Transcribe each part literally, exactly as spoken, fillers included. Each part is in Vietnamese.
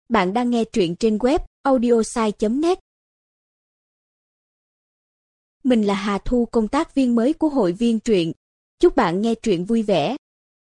Bạn đang nghe truyện trên web audiosai chấm net. Mình là Hà Thu, công tác viên mới của hội viên truyện. Chúc bạn nghe truyện vui vẻ.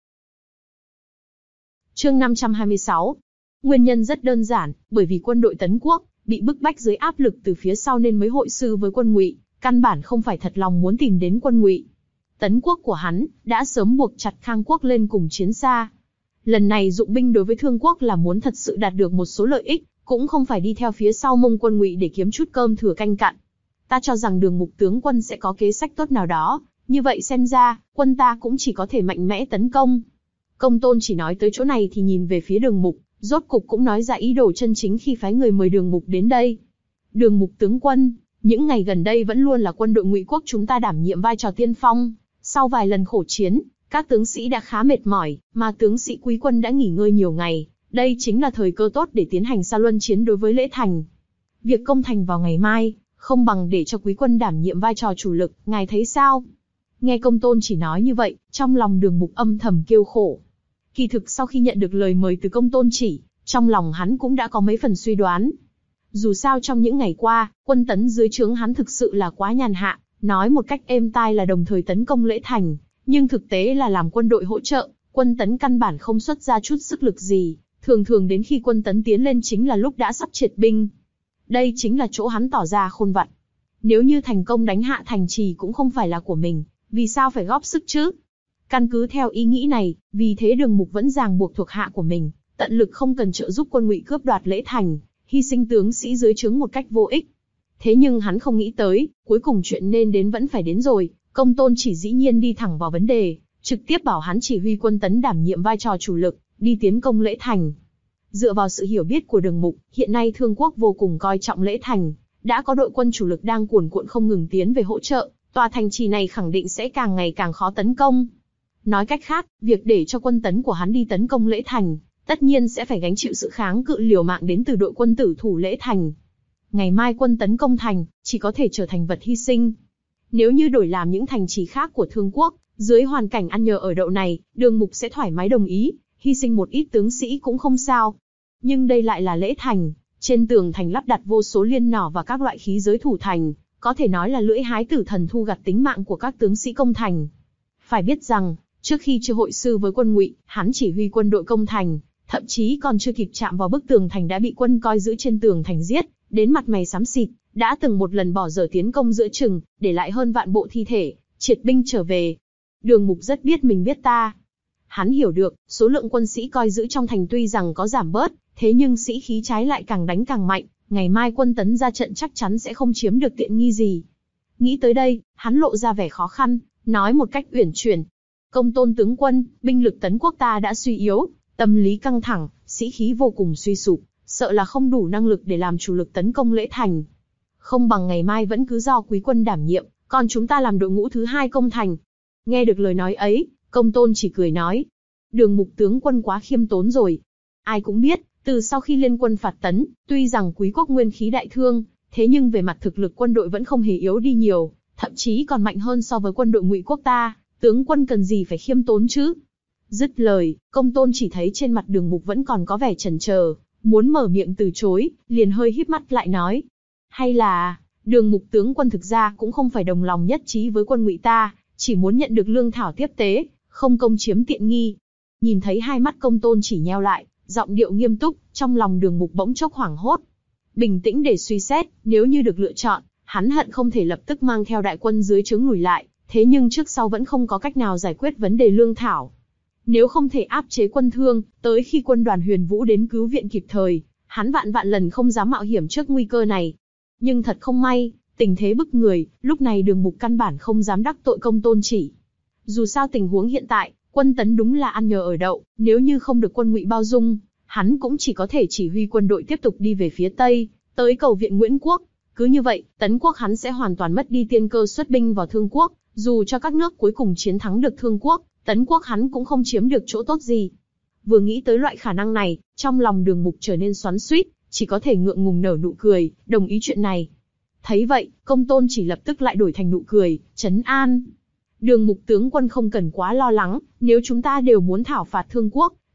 Chương năm trăm hai mươi sáu. Nguyên nhân rất đơn giản, bởi vì quân đội Tấn Quốc bị bức bách dưới áp lực từ phía sau nên mới hội sư với quân Ngụy, căn bản không phải thật lòng muốn tìm đến quân Ngụy. Tấn Quốc của hắn đã sớm buộc chặt Khang Quốc lên cùng chiến xa. Lần này dụng binh đối với Thương Quốc là muốn thật sự đạt được một số lợi ích, cũng không phải đi theo phía sau Mông quân Ngụy để kiếm chút cơm thừa canh cặn. Ta cho rằng Đường Mục tướng quân sẽ có kế sách tốt nào đó, như vậy xem ra, quân ta cũng chỉ có thể mạnh mẽ tấn công. Công Tôn chỉ nói tới chỗ này thì nhìn về phía Đường Mục, rốt cục cũng nói ra ý đồ chân chính khi phái người mời Đường Mục đến đây. Đường Mục tướng quân, những ngày gần đây vẫn luôn là quân đội Ngụy quốc chúng ta đảm nhiệm vai trò tiên phong. Sau vài lần khổ chiến, các tướng sĩ đã khá mệt mỏi, mà tướng sĩ Quý quân đã nghỉ ngơi nhiều ngày. Đây chính là thời cơ tốt để tiến hành xa luân chiến đối với Lễ Thành. Việc công thành vào ngày mai, không bằng để cho Quý quân đảm nhiệm vai trò chủ lực, ngài thấy sao? Nghe Công Tôn chỉ nói như vậy, trong lòng Đường Mục âm thầm kêu khổ. Kỳ thực sau khi nhận được lời mời từ Công Tôn chỉ, trong lòng hắn cũng đã có mấy phần suy đoán. Dù sao trong những ngày qua, quân Tấn dưới trướng hắn thực sự là quá nhàn hạ, nói một cách êm tai là đồng thời tấn công Lễ Thành, nhưng thực tế là làm quân đội hỗ trợ, quân Tấn căn bản không xuất ra chút sức lực gì, thường thường đến khi quân Tấn tiến lên chính là lúc đã sắp triệt binh. Đây chính là chỗ hắn tỏ ra khôn vặt. Nếu như thành công đánh hạ thành trì cũng không phải là của mình, vì sao phải góp sức chứ? Căn cứ theo ý nghĩ này, vì thế Đường Mục vẫn ràng buộc thuộc hạ của mình, tận lực không cần trợ giúp quân Ngụy cướp đoạt Lễ Thành, hy sinh tướng sĩ dưới trướng một cách vô ích. Thế nhưng hắn không nghĩ tới, cuối cùng chuyện nên đến vẫn phải đến rồi. Công Tôn chỉ dĩ nhiên đi thẳng vào vấn đề, trực tiếp bảo hắn chỉ huy quân Tấn đảm nhiệm vai trò chủ lực, đi tiến công Lễ Thành. Dựa vào sự hiểu biết của Đường Mục, hiện nay Thương Quốc vô cùng coi trọng Lễ Thành, đã có đội quân chủ lực đang cuồn cuộn không ngừng tiến về hỗ trợ, tòa thành trì này khẳng định sẽ càng ngày càng khó tấn công. Nói cách khác, việc để cho quân Tấn của hắn đi tấn công Lễ Thành, tất nhiên sẽ phải gánh chịu sự kháng cự liều mạng đến từ đội quân tử thủ Lễ Thành. Ngày mai quân tấn công thành, chỉ có thể trở thành vật hy sinh. Nếu như đổi làm những thành trì khác của Thương Quốc, dưới hoàn cảnh ăn nhờ ở đậu này, Đường Mục sẽ thoải mái đồng ý, hy sinh một ít tướng sĩ cũng không sao. Nhưng đây lại là Lễ Thành, trên tường thành lắp đặt vô số liên nỏ và các loại khí giới thủ thành, có thể nói là lưỡi hái tử thần thu gặt tính mạng của các tướng sĩ công thành. Phải biết rằng, trước khi chưa hội sư với quân Ngụy, hắn chỉ huy quân đội công thành, thậm chí còn chưa kịp chạm vào bức tường thành đã bị quân coi giữ trên tường thành giết, đến mặt mày xám xịt, đã từng một lần bỏ dở tiến công giữa chừng, để lại hơn vạn bộ thi thể, triệt binh trở về. Đường Mục rất biết mình biết ta. Hắn hiểu được, số lượng quân sĩ coi giữ trong thành tuy rằng có giảm bớt, thế nhưng sĩ khí trái lại càng đánh càng mạnh, ngày mai quân Tấn ra trận chắc chắn sẽ không chiếm được tiện nghi gì. Nghĩ tới đây, hắn lộ ra vẻ khó khăn, nói một cách uyển chuyển. Công Tôn tướng quân, binh lực Tấn Quốc ta đã suy yếu, tâm lý căng thẳng, sĩ khí vô cùng suy sụp, sợ là không đủ năng lực để làm chủ lực tấn công Lễ Thành. Không bằng ngày mai vẫn cứ do Quý quân đảm nhiệm, còn chúng ta làm đội ngũ thứ hai công thành. Nghe được lời nói ấy, Công Tôn chỉ cười nói, Đường Mục tướng quân quá khiêm tốn rồi. Ai cũng biết, từ sau khi liên quân phạt Tấn, tuy rằng Quý quốc nguyên khí đại thương, thế nhưng về mặt thực lực quân đội vẫn không hề yếu đi nhiều, thậm chí còn mạnh hơn so với quân đội Ngụy quốc ta, tướng quân cần gì phải khiêm tốn chứ? Dứt lời, Công Tôn chỉ thấy trên mặt Đường Mục vẫn còn có vẻ chần chờ, muốn mở miệng từ chối, liền hơi híp mắt lại nói. Hay là, Đường Mục tướng quân thực ra cũng không phải đồng lòng nhất trí với quân Ngụy ta, chỉ muốn nhận được lương thảo tiếp tế, không công chiếm tiện nghi. Nhìn thấy hai mắt Công Tôn chỉ nheo lại, giọng điệu nghiêm túc, trong lòng Đường Mục bỗng chốc hoảng hốt. Bình tĩnh để suy xét, nếu như được lựa chọn, hắn hận không thể lập tức mang theo đại quân dưới trướng lùi lại, thế nhưng trước sau vẫn không có cách nào giải quyết vấn đề lương thảo. Nếu không thể áp chế quân Thương, tới khi quân đoàn Huyền Vũ đến cứu viện kịp thời, hắn vạn vạn lần không dám mạo hiểm trước nguy cơ này. Nhưng thật không may, tình thế bức người, lúc này Đường Mục căn bản không dám đắc tội Công Tôn chỉ. Dù sao tình huống hiện tại, quân Tấn đúng là ăn nhờ ở đậu, nếu như không được quân Ngụy bao dung, hắn cũng chỉ có thể chỉ huy quân đội tiếp tục đi về phía Tây, tới cầu viện Nguyễn Quốc. Cứ như vậy, Tấn Quốc hắn sẽ hoàn toàn mất đi tiên cơ xuất binh vào Thương Quốc, dù cho các nước cuối cùng chiến thắng được Thương Quốc, Tấn Quốc hắn cũng không chiếm được chỗ tốt gì. Vừa nghĩ tới loại khả năng này, trong lòng Đường Mục trở nên xoắn xuýt, chỉ có thể ngượng ngùng nở nụ cười, đồng ý chuyện này. Thấy vậy, Công Tôn chỉ lập tức lại đổi thành nụ cười, trấn an. Đường Mục tướng quân không cần quá lo lắng, nếu chúng ta đều muốn thảo phạt Thương Quốc,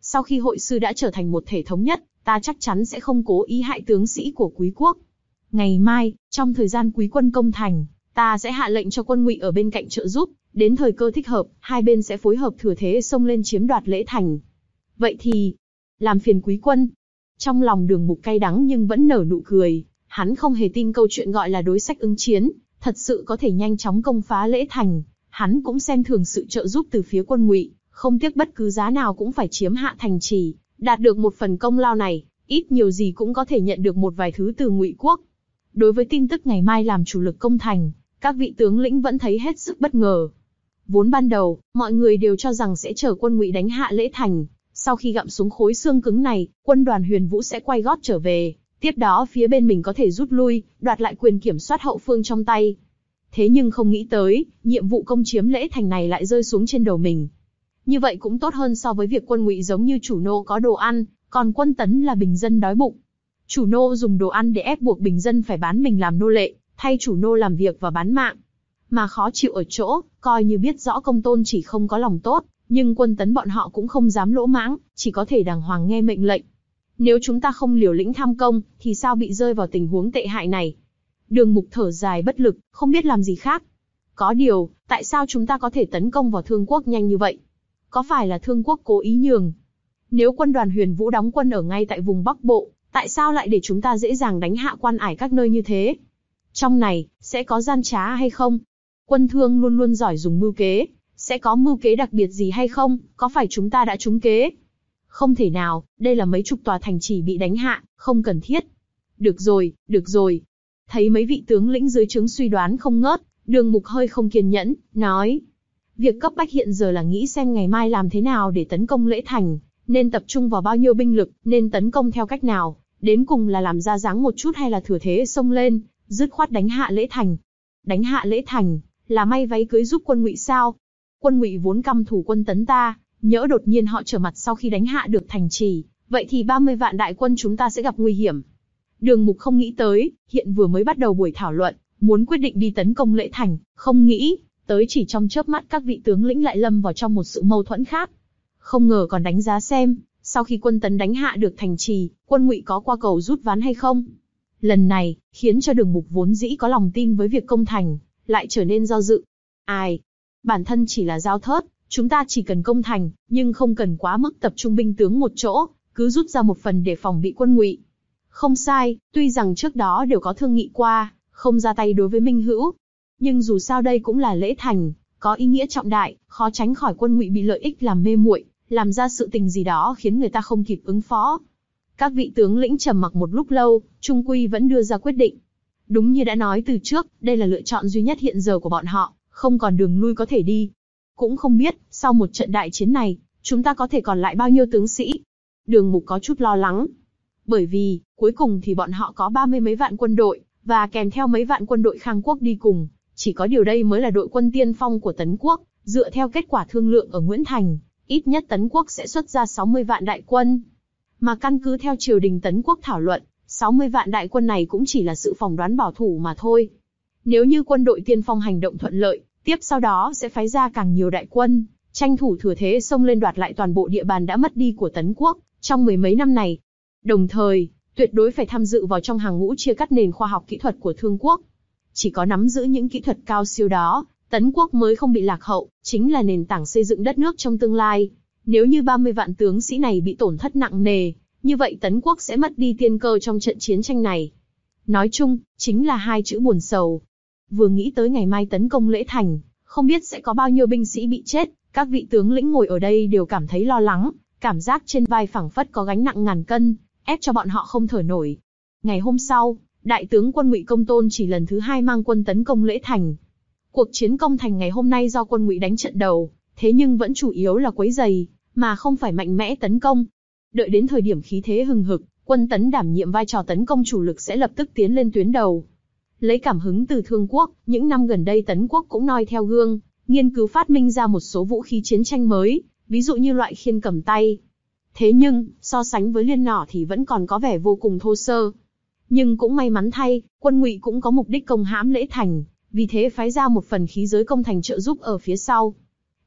sau khi hội sư đã trở thành một thể thống nhất, ta chắc chắn sẽ không cố ý hại tướng sĩ của quý quốc. Ngày mai, trong thời gian quý quân công thành, ta sẽ hạ lệnh cho quân Ngụy ở bên cạnh trợ giúp, đến thời cơ thích hợp, hai bên sẽ phối hợp thừa thế xông lên chiếm đoạt Lễ Thành. Vậy thì, làm phiền quý quân. Trong lòng Đường Mục cay đắng nhưng vẫn nở nụ cười, hắn không hề tin câu chuyện gọi là đối sách ứng chiến, thật sự có thể nhanh chóng công phá Lễ Thành, hắn cũng xem thường sự trợ giúp từ phía quân Ngụy, không tiếc bất cứ giá nào cũng phải chiếm hạ thành trì, đạt được một phần công lao này, ít nhiều gì cũng có thể nhận được một vài thứ từ Ngụy quốc. Đối với tin tức ngày mai làm chủ lực công thành, các vị tướng lĩnh vẫn thấy hết sức bất ngờ. Vốn ban đầu, mọi người đều cho rằng sẽ chờ quân Ngụy đánh hạ Lễ Thành, sau khi gặm xuống khối xương cứng này, quân đoàn Huyền Vũ sẽ quay gót trở về, tiếp đó phía bên mình có thể rút lui, đoạt lại quyền kiểm soát hậu phương trong tay. Thế nhưng không nghĩ tới, nhiệm vụ công chiếm Lễ Thành này lại rơi xuống trên đầu mình. Như vậy cũng tốt hơn so với việc quân Ngụy giống như chủ nô có đồ ăn, còn quân Tấn là bình dân đói bụng. Chủ nô dùng đồ ăn để ép buộc bình dân phải bán mình làm nô lệ, thay chủ nô làm việc và bán mạng. Mà khó chịu ở chỗ, coi như biết rõ Công Tôn chỉ không có lòng tốt, nhưng quân Tấn bọn họ cũng không dám lỗ mãng, chỉ có thể đàng hoàng nghe mệnh lệnh. Nếu chúng ta không liều lĩnh tham công, thì sao bị rơi vào tình huống tệ hại này? Đường Mục thở dài bất lực, không biết làm gì khác. Có điều, tại sao chúng ta có thể tấn công vào Thương Quốc nhanh như vậy? Có phải là Thương Quốc cố ý nhường? Nếu quân đoàn Huyền Vũ đóng quân ở ngay tại vùng Bắc Bộ, tại sao lại để chúng ta dễ dàng đánh hạ Quan Ải các nơi như thế? Trong này, sẽ có gian trá hay không? Quân Thương luôn luôn giỏi dùng mưu kế, sẽ có mưu kế đặc biệt gì hay không? Có phải chúng ta đã trúng kế? Không thể nào, đây là mấy chục tòa thành trì bị đánh hạ, không cần thiết. Được rồi, được rồi. Thấy mấy vị tướng lĩnh dưới trướng suy đoán không ngớt, Đường Mục hơi không kiên nhẫn, nói. Việc cấp bách hiện giờ là nghĩ xem ngày mai làm thế nào để tấn công Lễ Thành, nên tập trung vào bao nhiêu binh lực, nên tấn công theo cách nào, đến cùng là làm ra dáng một chút hay là thừa thế xông lên, dứt khoát đánh hạ Lễ Thành. Đánh hạ Lễ Thành, là may váy cưới giúp quân Ngụy sao? Quân Ngụy vốn căm thù quân Tấn ta, nhỡ đột nhiên họ trở mặt sau khi đánh hạ được thành trì, vậy thì ba mươi vạn đại quân chúng ta sẽ gặp nguy hiểm. Đường Mục không nghĩ tới, hiện vừa mới bắt đầu buổi thảo luận, muốn quyết định đi tấn công Lễ Thành, không nghĩ tới chỉ trong chớp mắt các vị tướng lĩnh lại lâm vào trong một sự mâu thuẫn khác. Không ngờ còn đánh giá xem, sau khi quân Tấn đánh hạ được thành trì, quân Ngụy có qua cầu rút ván hay không. Lần này, khiến cho Đường Mục vốn dĩ có lòng tin với việc công thành, lại trở nên do dự. Ai? Bản thân chỉ là giao thớt, chúng ta chỉ cần công thành, nhưng không cần quá mức tập trung binh tướng một chỗ, cứ rút ra một phần để phòng bị quân Ngụy. Không sai, tuy rằng trước đó đều có thương nghị qua, không ra tay đối với Minh Hữu. Nhưng dù sao đây cũng là Lễ Thành, có ý nghĩa trọng đại, khó tránh khỏi quân Ngụy bị lợi ích làm mê muội, làm ra sự tình gì đó khiến người ta không kịp ứng phó. Các vị tướng lĩnh trầm mặc một lúc lâu, trung quy vẫn đưa ra quyết định. Đúng như đã nói từ trước, đây là lựa chọn duy nhất hiện giờ của bọn họ, không còn đường lui có thể đi. Cũng không biết, sau một trận đại chiến này, chúng ta có thể còn lại bao nhiêu tướng sĩ? Đường Mục có chút lo lắng. Bởi vì, cuối cùng thì bọn họ có ba mươi mấy vạn quân đội, và kèm theo mấy vạn quân đội Khang Quốc đi cùng. Chỉ có điều đây mới là đội quân tiên phong của Tấn Quốc, dựa theo kết quả thương lượng ở Nguyễn Thành, ít nhất Tấn Quốc sẽ xuất ra sáu mươi vạn đại quân. Mà căn cứ theo triều đình Tấn Quốc thảo luận, sáu mươi vạn đại quân này cũng chỉ là sự phỏng đoán bảo thủ mà thôi. Nếu như quân đội tiên phong hành động thuận lợi, tiếp sau đó sẽ phái ra càng nhiều đại quân, tranh thủ thừa thế xông lên đoạt lại toàn bộ địa bàn đã mất đi của Tấn Quốc trong mười mấy năm này. Đồng thời, tuyệt đối phải tham dự vào trong hàng ngũ chia cắt nền khoa học kỹ thuật của Thương Quốc. Chỉ có nắm giữ những kỹ thuật cao siêu đó, Tấn Quốc mới không bị lạc hậu, chính là nền tảng xây dựng đất nước trong tương lai. Nếu như ba mươi vạn tướng sĩ này bị tổn thất nặng nề, như vậy Tấn Quốc sẽ mất đi tiên cơ trong trận chiến tranh này. Nói chung, chính là hai chữ buồn sầu. Vừa nghĩ tới ngày mai tấn công Lễ Thành, không biết sẽ có bao nhiêu binh sĩ bị chết, các vị tướng lĩnh ngồi ở đây đều cảm thấy lo lắng, cảm giác trên vai phẳng phất có gánh nặng ngàn cân, ép cho bọn họ không thở nổi. Ngày hôm sau, đại tướng quân Ngụy Công Tôn chỉ lần thứ hai mang quân tấn công Lễ Thành. Cuộc chiến công thành ngày hôm nay do quân Ngụy đánh trận đầu, thế nhưng vẫn chủ yếu là quấy rầy, mà không phải mạnh mẽ tấn công. Đợi đến thời điểm khí thế hừng hực, quân Tấn đảm nhiệm vai trò tấn công chủ lực sẽ lập tức tiến lên tuyến đầu. Lấy cảm hứng từ Thương Quốc, những năm gần đây Tấn Quốc cũng noi theo gương, nghiên cứu phát minh ra một số vũ khí chiến tranh mới, ví dụ như loại khiên cầm tay. Thế nhưng, so sánh với liên nỏ thì vẫn còn có vẻ vô cùng thô sơ. Nhưng cũng may mắn thay, quân Ngụy cũng có mục đích công hãm Lễ Thành, vì thế phái ra một phần khí giới công thành trợ giúp ở phía sau.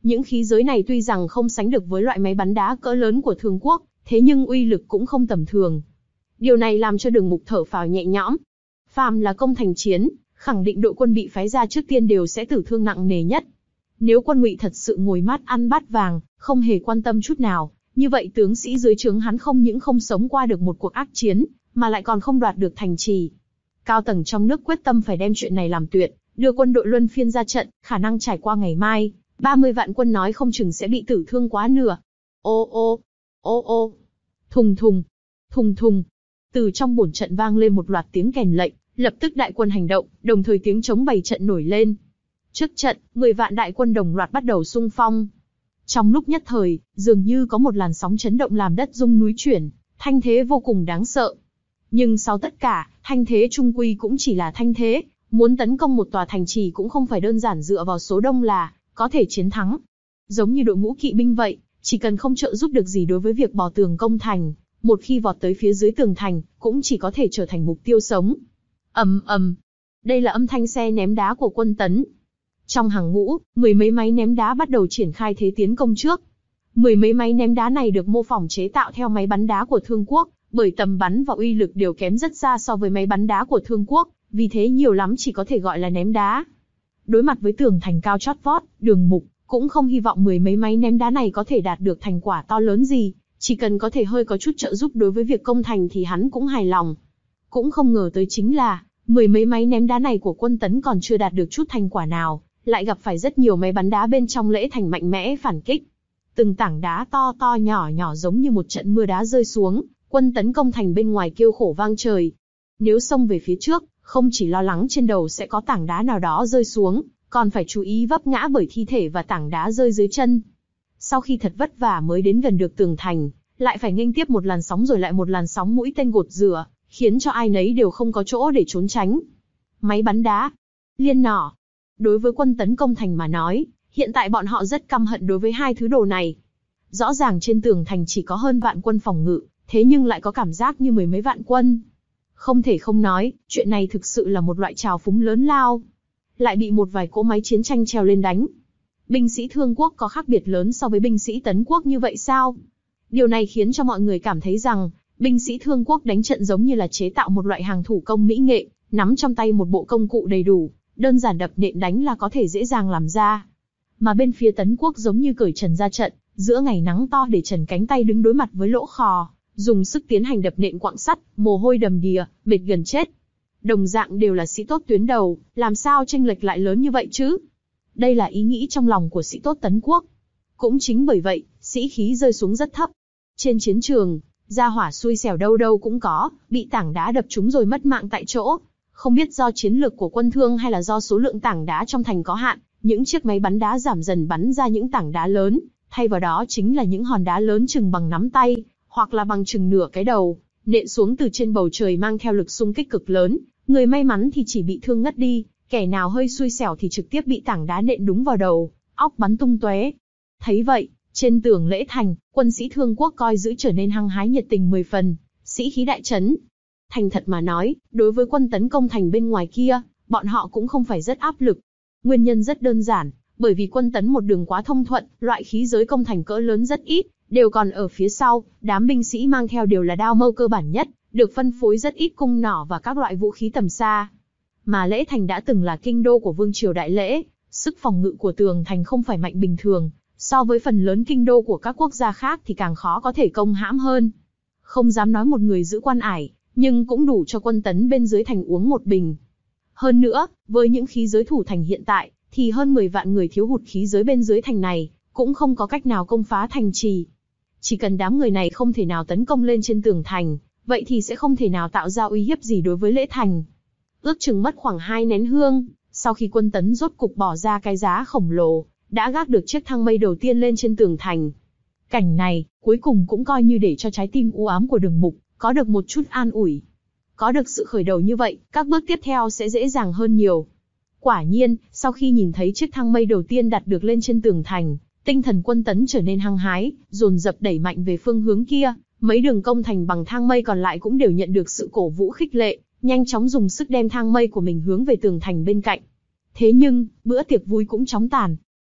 Những khí giới này tuy rằng không sánh được với loại máy bắn đá cỡ lớn của Thương Quốc, thế nhưng uy lực cũng không tầm thường. Điều này làm cho Đường Mục thở phào nhẹ nhõm. Phàm là công thành chiến, khẳng định đội quân bị phái ra trước tiên đều sẽ tử thương nặng nề nhất. Nếu quân Ngụy thật sự ngồi mát ăn bát vàng, không hề quan tâm chút nào, như vậy tướng sĩ dưới trướng hắn không những không sống qua được một cuộc ác chiến, mà lại còn không đoạt được thành trì. Cao tầng trong nước quyết tâm phải đem chuyện này làm tuyệt, đưa quân đội luân phiên ra trận, khả năng trải qua ngày mai, ba mươi vạn quân nói không chừng sẽ bị tử thương quá nửa. Ô ô, ô ô, thùng thùng, thùng thùng. Từ trong bổn trận vang lên một loạt tiếng kèn lệnh, lập tức đại quân hành động, đồng thời tiếng trống bày trận nổi lên. Trước trận, mười vạn đại quân đồng loạt bắt đầu xung phong. Trong lúc nhất thời, dường như có một làn sóng chấn động làm đất rung núi chuyển, thanh thế vô cùng đáng sợ. Nhưng sau tất cả, thanh thế trung quy cũng chỉ là thanh thế, muốn tấn công một tòa thành trì cũng không phải đơn giản dựa vào số đông là có thể chiến thắng. Giống như đội ngũ kỵ binh vậy, chỉ cần không trợ giúp được gì đối với việc bò tường công thành, một khi vọt tới phía dưới tường thành, cũng chỉ có thể trở thành mục tiêu sống. Ầm ầm. Đây là âm thanh xe ném đá của quân Tấn. Trong hàng ngũ, mười mấy máy ném đá bắt đầu triển khai thế tiến công trước. Mười mấy máy ném đá này được mô phỏng chế tạo theo máy bắn đá của Thương Quốc, bởi tầm bắn và uy lực đều kém rất xa so với máy bắn đá của Thương Quốc, vì thế nhiều lắm chỉ có thể gọi là ném đá. Đối mặt với tường thành cao chót vót, Đường Mục cũng không hy vọng mười mấy máy ném đá này có thể đạt được thành quả to lớn gì, chỉ cần có thể hơi có chút trợ giúp đối với việc công thành thì hắn cũng hài lòng. Cũng không ngờ tới chính là, mười mấy máy ném đá này của quân Tấn còn chưa đạt được chút thành quả nào, lại gặp phải rất nhiều máy bắn đá bên trong Lễ Thành mạnh mẽ phản kích. Từng tảng đá to to nhỏ nhỏ giống như một trận mưa đá rơi xuống, quân Tấn công thành bên ngoài kêu khổ vang trời. Nếu xông về phía trước, không chỉ lo lắng trên đầu sẽ có tảng đá nào đó rơi xuống, còn phải chú ý vấp ngã bởi thi thể và tảng đá rơi dưới chân. Sau khi thật vất vả mới đến gần được tường thành, lại phải nghênh tiếp một làn sóng rồi lại một làn sóng mũi tên gột rửa, khiến cho ai nấy đều không có chỗ để trốn tránh. Máy bắn đá, liên nỏ. Đối với quân Tấn công thành mà nói, hiện tại bọn họ rất căm hận đối với hai thứ đồ này. Rõ ràng trên tường thành chỉ có hơn vạn quân phòng ngự, thế nhưng lại có cảm giác như mười mấy vạn quân. Không thể không nói, chuyện này thực sự là một loại trào phúng lớn lao. Lại bị một vài cỗ máy chiến tranh treo lên đánh. Binh sĩ Thương Quốc có khác biệt lớn so với binh sĩ Tấn Quốc như vậy sao? Điều này khiến cho mọi người cảm thấy rằng, binh sĩ Thương Quốc đánh trận giống như là chế tạo một loại hàng thủ công mỹ nghệ, nắm trong tay một bộ công cụ đầy đủ, đơn giản đập nện đánh là có thể dễ dàng làm ra. Mà bên phía Tấn Quốc giống như cởi trần ra trận, giữa ngày nắng to để trần cánh tay đứng đối mặt với lỗ khò, dùng sức tiến hành đập nện quặng sắt, mồ hôi đầm đìa, mệt gần chết. Đồng dạng đều là sĩ tốt tuyến đầu, làm sao chênh lệch lại lớn như vậy chứ? Đây là ý nghĩ trong lòng của sĩ tốt Tấn Quốc. Cũng chính bởi vậy, sĩ khí rơi xuống rất thấp. Trên chiến trường, gia hỏa xui xẻo đâu đâu cũng có, bị tảng đá đập trúng rồi mất mạng tại chỗ. Không biết do chiến lược của quân Thương hay là do số lượng tảng đá trong thành có hạn, những chiếc máy bắn đá giảm dần bắn ra những tảng đá lớn, thay vào đó chính là những hòn đá lớn chừng bằng nắm tay, hoặc là bằng chừng nửa cái đầu, nện xuống từ trên bầu trời mang theo lực xung kích cực lớn. Người may mắn thì chỉ bị thương ngất đi, kẻ nào hơi xui xẻo thì trực tiếp bị tảng đá nện đúng vào đầu, óc bắn tung tóe. Thấy vậy, trên tường Lễ Thành, quân sĩ Thương Quốc coi giữ trở nên hăng hái nhiệt tình mười phần, sĩ khí đại chấn. Thành thật mà nói, đối với quân tấn công thành bên ngoài kia, bọn họ cũng không phải rất áp lực. Nguyên nhân rất đơn giản, bởi vì quân tấn một đường quá thông thuận, loại khí giới công thành cỡ lớn rất ít, đều còn ở phía sau, đám binh sĩ mang theo đều là đao mâu cơ bản nhất, được phân phối rất ít cung nỏ và các loại vũ khí tầm xa. Mà Lễ Thành đã từng là kinh đô của vương triều Đại Lễ, sức phòng ngự của tường thành không phải mạnh bình thường, so với phần lớn kinh đô của các quốc gia khác thì càng khó có thể công hãm hơn. Không dám nói một người giữ quan ải, nhưng cũng đủ cho quân tấn bên dưới thành uống một bình. Hơn nữa, với những khí giới thủ thành hiện tại, thì hơn mười vạn người thiếu hụt khí giới bên dưới thành này, cũng không có cách nào công phá thành trì. Chỉ cần đám người này không thể nào tấn công lên trên tường thành, vậy thì sẽ không thể nào tạo ra uy hiếp gì đối với Lễ Thành. Ước chừng mất khoảng hai nén hương, sau khi quân tấn rốt cục bỏ ra cái giá khổng lồ, đã gác được chiếc thang mây đầu tiên lên trên tường thành. Cảnh này, cuối cùng cũng coi như để cho trái tim u ám của Đường Mục, có được một chút an ủi. Có được sự khởi đầu như vậy, các bước tiếp theo sẽ dễ dàng hơn nhiều. Quả nhiên, sau khi nhìn thấy chiếc thang mây đầu tiên đặt được lên trên tường thành, tinh thần quân tấn trở nên hăng hái, dồn dập đẩy mạnh về phương hướng kia, mấy đường công thành bằng thang mây còn lại cũng đều nhận được sự cổ vũ khích lệ, nhanh chóng dùng sức đem thang mây của mình hướng về tường thành bên cạnh. Thế nhưng, bữa tiệc vui cũng chóng tàn.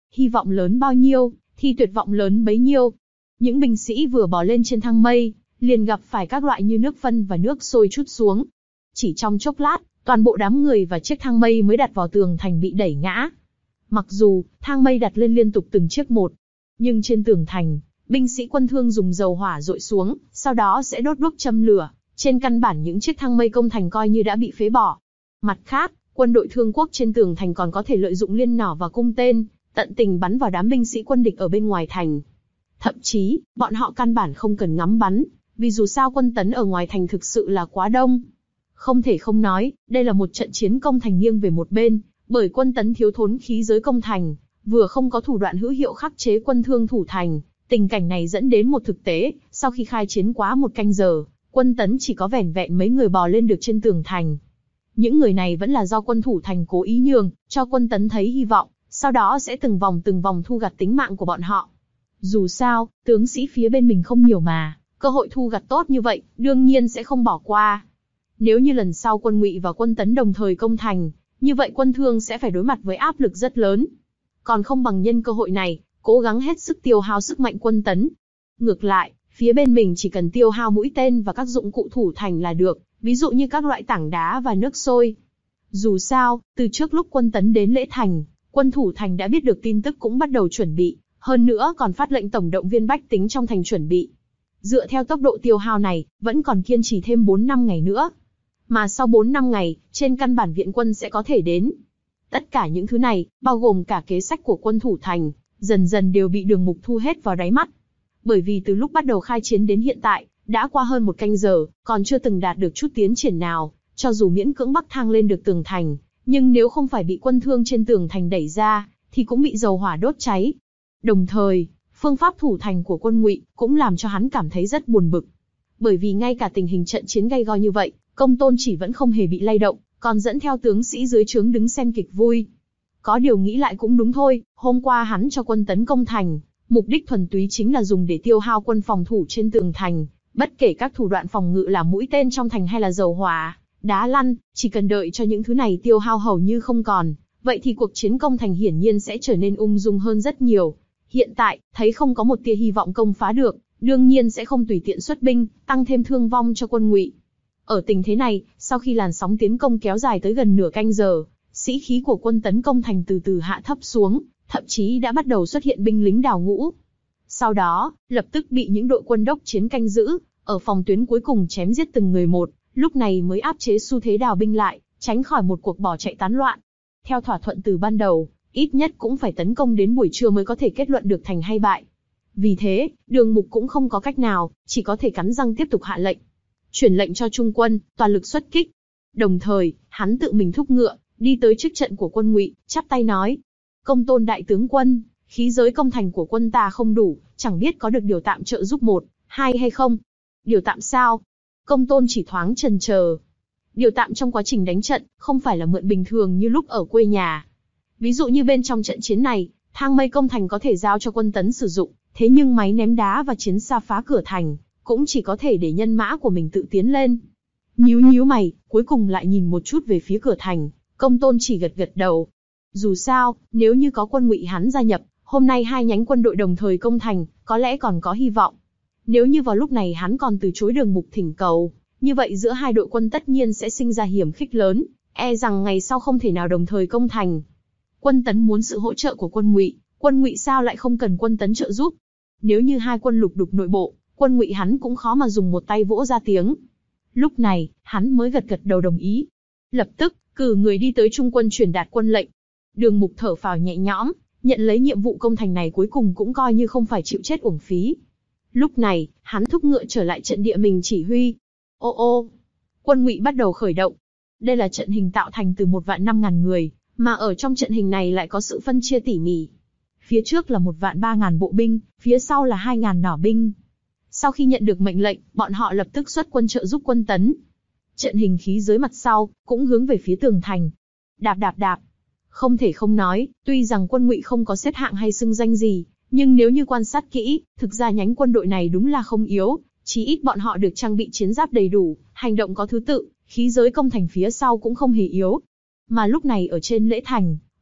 hy vọng lớn bao nhiêu, thì tuyệt vọng lớn bấy nhiêu. Những binh sĩ vừa bò lên trên thang mây, liền gặp phải các loại như nước phân và nước sôi trút xuống. Chỉ trong chốc lát, toàn bộ đám người và chiếc thang mây mới đặt vào tường thành bị đẩy ngã. Mặc dù, thang mây đặt lên liên tục từng chiếc một, nhưng trên tường thành, binh sĩ quân Thương dùng dầu hỏa dội xuống, sau đó sẽ đốt đuốc châm lửa. Trên căn bản những chiếc thang mây công thành coi như đã bị phế bỏ. Mặt khác, quân đội Thương quốc trên tường thành còn có thể lợi dụng liên nỏ và cung tên, tận tình bắn vào đám binh sĩ quân địch ở bên ngoài thành. Thậm chí, bọn họ căn bản không cần ngắm bắn, vì dù sao quân tấn ở ngoài thành thực sự là quá đông. Không thể không nói, đây là một trận chiến công thành nghiêng về một bên, bởi quân tấn thiếu thốn khí giới công thành, vừa không có thủ đoạn hữu hiệu khắc chế quân Thương thủ thành. Tình cảnh này dẫn đến một thực tế, sau khi khai chiến quá một canh giờ, quân tấn chỉ có vẻn vẹn mấy người bò lên được trên tường thành. Những người này vẫn là do quân thủ thành cố ý nhường, cho quân tấn thấy hy vọng, sau đó sẽ từng vòng từng vòng thu gặt tính mạng của bọn họ. Dù sao, tướng sĩ phía bên mình không nhiều mà, cơ hội thu gặt tốt như vậy, đương nhiên sẽ không bỏ qua. Nếu như lần sau quân Ngụy và quân Tấn đồng thời công thành, như vậy quân Thương sẽ phải đối mặt với áp lực rất lớn. Còn không bằng nhân cơ hội này, cố gắng hết sức tiêu hao sức mạnh quân Tấn. Ngược lại, phía bên mình chỉ cần tiêu hao mũi tên và các dụng cụ thủ thành là được, ví dụ như các loại tảng đá và nước sôi. Dù sao, từ trước lúc quân Tấn đến Lễ Thành, quân thủ thành đã biết được tin tức cũng bắt đầu chuẩn bị, hơn nữa còn phát lệnh tổng động viên bách tính trong thành chuẩn bị. Dựa theo tốc độ tiêu hao này, vẫn còn kiên trì thêm bốn năm ngày nữa. Mà sau bốn năm ngày, trên căn bản viện quân sẽ có thể đến. Tất cả những thứ này, bao gồm cả kế sách của quân thủ thành, dần dần đều bị Đường Mục thu hết vào đáy mắt. Bởi vì từ lúc bắt đầu khai chiến đến hiện tại, đã qua hơn một canh giờ, còn chưa từng đạt được chút tiến triển nào, cho dù miễn cưỡng bắc thang lên được tường thành, nhưng nếu không phải bị quân Thương trên tường thành đẩy ra, thì cũng bị dầu hỏa đốt cháy. Đồng thời, phương pháp thủ thành của quân Ngụy cũng làm cho hắn cảm thấy rất buồn bực. Bởi vì ngay cả tình hình trận chiến gay go như vậy, Công Tôn Chỉ vẫn không hề bị lay động, còn dẫn theo tướng sĩ dưới trướng đứng xem kịch vui. Có điều nghĩ lại cũng đúng thôi, hôm qua hắn cho quân tấn công thành, mục đích thuần túy chính là dùng để tiêu hao quân phòng thủ trên tường thành, bất kể các thủ đoạn phòng ngự là mũi tên trong thành hay là dầu hỏa, đá lăn, chỉ cần đợi cho những thứ này tiêu hao hầu như không còn, vậy thì cuộc chiến công thành hiển nhiên sẽ trở nên ung dung hơn rất nhiều. Hiện tại, thấy không có một tia hy vọng công phá được, đương nhiên sẽ không tùy tiện xuất binh, tăng thêm thương vong cho quân Ngụy. Ở tình thế này, sau khi làn sóng tiến công kéo dài tới gần nửa canh giờ, sĩ khí của quân tấn công thành từ từ hạ thấp xuống, thậm chí đã bắt đầu xuất hiện binh lính đào ngũ. Sau đó, lập tức bị những đội quân đốc chiến canh giữ, ở phòng tuyến cuối cùng chém giết từng người một, lúc này mới áp chế xu thế đào binh lại, tránh khỏi một cuộc bỏ chạy tán loạn. Theo thỏa thuận từ ban đầu, ít nhất cũng phải tấn công đến buổi trưa mới có thể kết luận được thành hay bại. Vì thế, Đường Mục cũng không có cách nào, chỉ có thể cắn răng tiếp tục hạ lệnh. Chuyển lệnh cho trung quân, toàn lực xuất kích. Đồng thời, hắn tự mình thúc ngựa, đi tới trước trận của quân Ngụy, chắp tay nói: Công Tôn đại tướng quân, khí giới công thành của quân ta không đủ, chẳng biết có được điều tạm trợ giúp một, hai hay không? Điều tạm sao? Công Tôn chỉ thoáng chần chờ. Điều tạm trong quá trình đánh trận, không phải là mượn bình thường như lúc ở quê nhà. Ví dụ như bên trong trận chiến này, thang mây công thành có thể giao cho quân tấn sử dụng, thế nhưng máy ném đá và chiến xa phá cửa thành, cũng chỉ có thể để nhân mã của mình tự tiến lên. Nhíu nhíu mày, cuối cùng lại nhìn một chút về phía cửa thành, Công Tôn chỉ gật gật đầu. Dù sao, nếu như có quân Ngụy hắn gia nhập, hôm nay hai nhánh quân đội đồng thời công thành, có lẽ còn có hy vọng. Nếu như vào lúc này hắn còn từ chối Đường Mục thỉnh cầu, như vậy giữa hai đội quân tất nhiên sẽ sinh ra hiểm khích lớn, e rằng ngày sau không thể nào đồng thời công thành. Quân tấn muốn sự hỗ trợ của quân Ngụy, quân Ngụy sao lại không cần quân tấn trợ giúp? Nếu như hai quân lục đục nội bộ, quân Ngụy hắn cũng khó mà dùng một tay vỗ ra tiếng. Lúc này, hắn mới gật gật đầu đồng ý. Lập tức, cử người đi tới trung quân truyền đạt quân lệnh. Đường Mục thở phào nhẹ nhõm, nhận lấy nhiệm vụ công thành này cuối cùng cũng coi như không phải chịu chết uổng phí. Lúc này, hắn thúc ngựa trở lại trận địa mình chỉ huy. Ô ô, quân Ngụy bắt đầu khởi động. Đây là trận hình tạo thành từ một vạn năm ngàn người, mà ở trong trận hình này lại có sự phân chia tỉ mỉ. Phía trước là một vạn ba ngàn bộ binh, phía sau là hai ngàn nỏ binh. Sau khi nhận được mệnh lệnh, bọn họ lập tức xuất quân trợ giúp quân tấn. Trận hình khí giới mặt sau, cũng hướng về phía tường thành. Đạp đạp đạp. Không thể không nói, tuy rằng quân Ngụy không có xếp hạng hay xưng danh gì, nhưng nếu như quan sát kỹ, thực ra nhánh quân đội này đúng là không yếu, chí ít bọn họ được trang bị chiến giáp đầy đủ, hành động có thứ tự, khí giới công thành phía sau cũng không hề yếu. Mà lúc này ở trên Lễ Thành,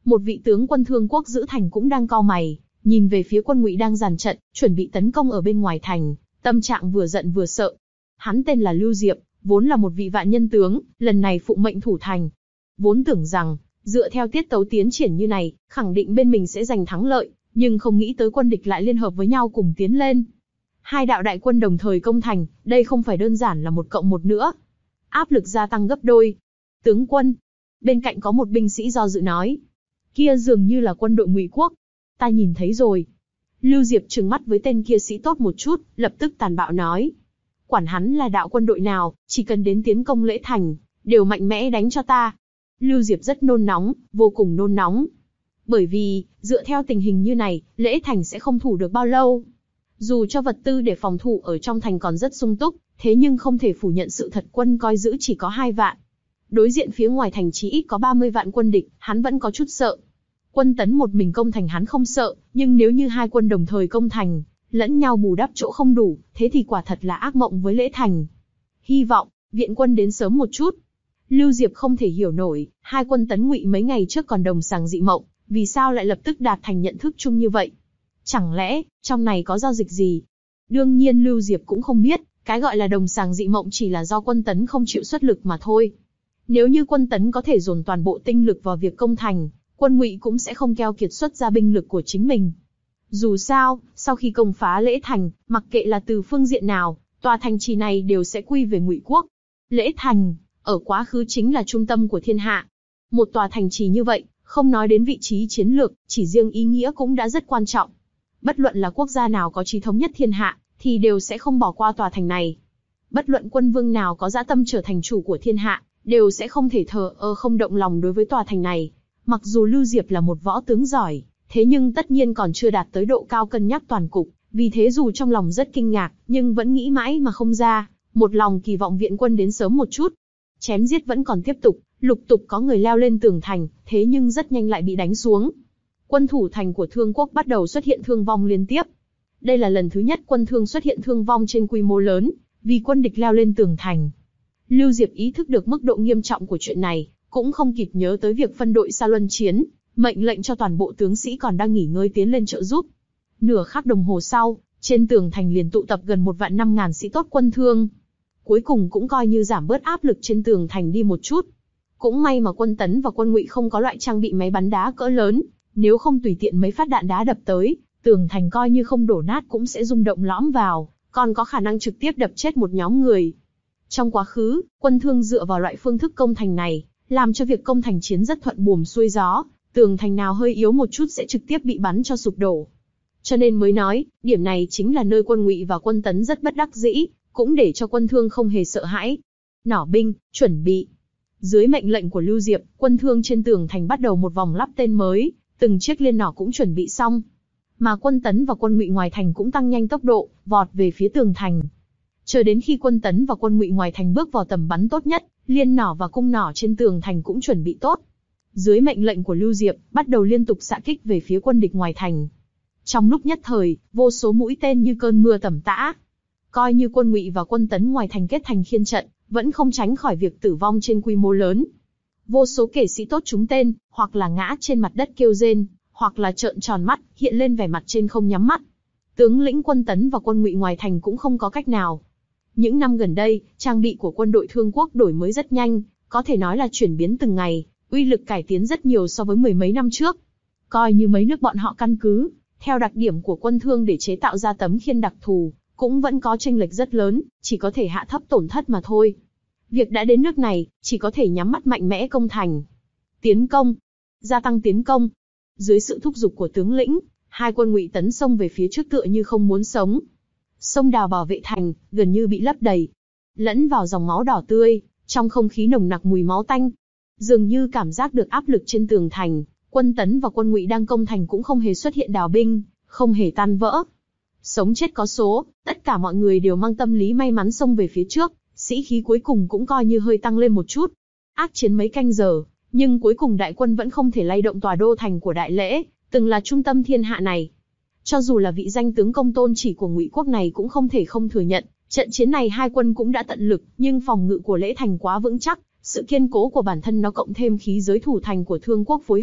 một vị tướng quân Thương Quốc giữ thành cũng đang cau mày, nhìn về phía quân Ngụy đang dàn trận, chuẩn bị tấn công ở bên ngoài thành, tâm trạng vừa giận vừa sợ. Hắn tên là Lưu Diệp, vốn là một vị vạn nhân tướng, lần này phụng mệnh thủ thành. Vốn tưởng rằng, dựa theo tiết tấu tiến triển như này, khẳng định bên mình sẽ giành thắng lợi, nhưng không nghĩ tới quân địch lại liên hợp với nhau cùng tiến lên. Hai đạo đại quân đồng thời công thành, đây không phải đơn giản là một cộng một nữa. Áp lực gia tăng gấp đôi. Tướng quân, bên cạnh có một binh sĩ do dự nói. Kia dường như là quân đội Ngụy Quốc. Ta nhìn thấy rồi. Lưu Diệp trừng mắt với tên kia sĩ tốt một chút, lập tức tàn bạo nói. Quản hắn là đạo quân đội nào, chỉ cần đến tiến công Lễ Thành, đều mạnh mẽ đánh cho ta. Lưu Diệp rất nôn nóng, vô cùng nôn nóng. Bởi vì, dựa theo tình hình như này, Lễ Thành sẽ không thủ được bao lâu. Dù cho vật tư để phòng thủ ở trong thành còn rất sung túc, thế nhưng không thể phủ nhận sự thật quân coi giữ chỉ có hai vạn. Đối diện phía ngoài thành chỉ ít có ba mươi vạn quân địch, hắn vẫn có chút sợ. Quân Tấn một mình công thành hắn không sợ, nhưng nếu như hai quân đồng thời công thành, lẫn nhau bù đắp chỗ không đủ, thế thì quả thật là ác mộng với Lễ Thành. Hy vọng, viện quân đến sớm một chút. Lưu Diệp không thể hiểu nổi, hai quân Tấn Ngụy mấy ngày trước còn đồng sàng dị mộng, vì sao lại lập tức đạt thành nhận thức chung như vậy? Chẳng lẽ, trong này có giao dịch gì? Đương nhiên Lưu Diệp cũng không biết, cái gọi là đồng sàng dị mộng chỉ là do quân Tấn không chịu xuất lực mà thôi. Nếu như quân Tấn có thể dồn toàn bộ tinh lực vào việc công thành, quân Ngụy cũng sẽ không keo kiệt xuất ra binh lực của chính mình. Dù sao, sau khi công phá Lễ Thành, mặc kệ là từ phương diện nào, tòa thành trì này đều sẽ quy về Ngụy Quốc. Lễ Thành, ở quá khứ chính là trung tâm của thiên hạ. Một tòa thành trì như vậy, không nói đến vị trí chiến lược, chỉ riêng ý nghĩa cũng đã rất quan trọng. Bất luận là quốc gia nào có chí thống nhất thiên hạ, thì đều sẽ không bỏ qua tòa thành này. Bất luận quân vương nào có dã tâm trở thành chủ của thiên hạ, đều sẽ không thể thờ ơ không động lòng đối với tòa thành này. Mặc dù Lưu Diệp là một võ tướng giỏi, thế nhưng tất nhiên còn chưa đạt tới độ cao cân nhắc toàn cục, vì thế dù trong lòng rất kinh ngạc, nhưng vẫn nghĩ mãi mà không ra, một lòng kỳ vọng viện quân đến sớm một chút. Chém giết vẫn còn tiếp tục, lục tục có người leo lên tường thành, thế nhưng rất nhanh lại bị đánh xuống. Quân thủ thành của Thương Quốc bắt đầu xuất hiện thương vong liên tiếp. Đây là lần thứ nhất quân Thương xuất hiện thương vong trên quy mô lớn, vì quân địch leo lên tường thành. Lưu Diệp ý thức được mức độ nghiêm trọng của chuyện này, cũng không kịp nhớ tới việc phân đội xa luân chiến, mệnh lệnh cho toàn bộ tướng sĩ còn đang nghỉ ngơi tiến lên trợ giúp. Nửa khắc đồng hồ sau, trên tường thành liền tụ tập gần một vạn năm ngàn sĩ tốt quân Thương. Cuối cùng cũng coi như giảm bớt áp lực trên tường thành đi một chút. Cũng may mà quân Tấn và quân Ngụy không có loại trang bị máy bắn đá cỡ lớn, nếu không tùy tiện mấy phát đạn đá đập tới, tường thành coi như không đổ nát cũng sẽ rung động lõm vào, còn có khả năng trực tiếp đập chết một nhóm người. Trong quá khứ, quân Thương dựa vào loại phương thức công thành này, làm cho việc công thành chiến rất thuận buồm xuôi gió, tường thành nào hơi yếu một chút sẽ trực tiếp bị bắn cho sụp đổ. Cho nên mới nói, điểm này chính là nơi quân Ngụy và quân Tấn rất bất đắc dĩ, cũng để cho quân Thương không hề sợ hãi. Nỏ binh, chuẩn bị. Dưới mệnh lệnh của Lưu Diệp, quân Thương trên tường thành bắt đầu một vòng lắp tên mới, từng chiếc liên nỏ cũng chuẩn bị xong. Mà quân Tấn và quân Ngụy ngoài thành cũng tăng nhanh tốc độ, vọt về phía tường thành. Chờ đến khi quân Tấn và quân Ngụy ngoài thành bước vào tầm bắn tốt nhất, liên nỏ và cung nỏ trên tường thành cũng chuẩn bị tốt. Dưới mệnh lệnh của Lưu Diệp, bắt đầu liên tục xạ kích về phía quân địch ngoài thành. Trong lúc nhất thời, vô số mũi tên như cơn mưa tầm tã. Coi như quân Ngụy và quân Tấn ngoài thành kết thành khiên trận, vẫn không tránh khỏi việc tử vong trên quy mô lớn. Vô số kẻ sĩ tốt trúng tên, hoặc là ngã trên mặt đất kêu rên, hoặc là trợn tròn mắt, hiện lên vẻ mặt trên không nhắm mắt. Tướng lĩnh quân Tấn và quân Ngụy ngoài thành cũng không có cách nào. Những năm gần đây, trang bị của quân đội Thương Quốc đổi mới rất nhanh, có thể nói là chuyển biến từng ngày, uy lực cải tiến rất nhiều so với mười mấy năm trước. Coi như mấy nước bọn họ căn cứ, theo đặc điểm của quân Thương để chế tạo ra tấm khiên đặc thù, cũng vẫn có chênh lệch rất lớn, chỉ có thể hạ thấp tổn thất mà thôi. Việc đã đến nước này, chỉ có thể nhắm mắt mạnh mẽ công thành. Tiến công, gia tăng tiến công. Dưới sự thúc giục của tướng lĩnh, hai quân Ngụy Tấn xông về phía trước tựa như không muốn sống. Sông đào bảo vệ thành, gần như bị lấp đầy. Lẫn vào dòng máu đỏ tươi, trong không khí nồng nặc mùi máu tanh. Dường như cảm giác được áp lực trên tường thành, quân Tấn và quân Ngụy đang công thành cũng không hề xuất hiện đào binh, không hề tan vỡ. Sống chết có số, tất cả mọi người đều mang tâm lý may mắn xông về phía trước, sĩ khí cuối cùng cũng coi như hơi tăng lên một chút. Ác chiến mấy canh giờ, nhưng cuối cùng đại quân vẫn không thể lay động tòa đô thành của Đại Lễ, từng là trung tâm thiên hạ này. Cho dù là vị danh tướng công tôn chỉ của Ngụy Quốc này cũng không thể không thừa nhận, trận chiến này hai quân cũng đã tận lực, nhưng phòng ngự của Lễ Thành quá vững chắc, sự kiên cố của bản thân nó cộng thêm khí giới thủ thành của Thương Quốc phối hợp,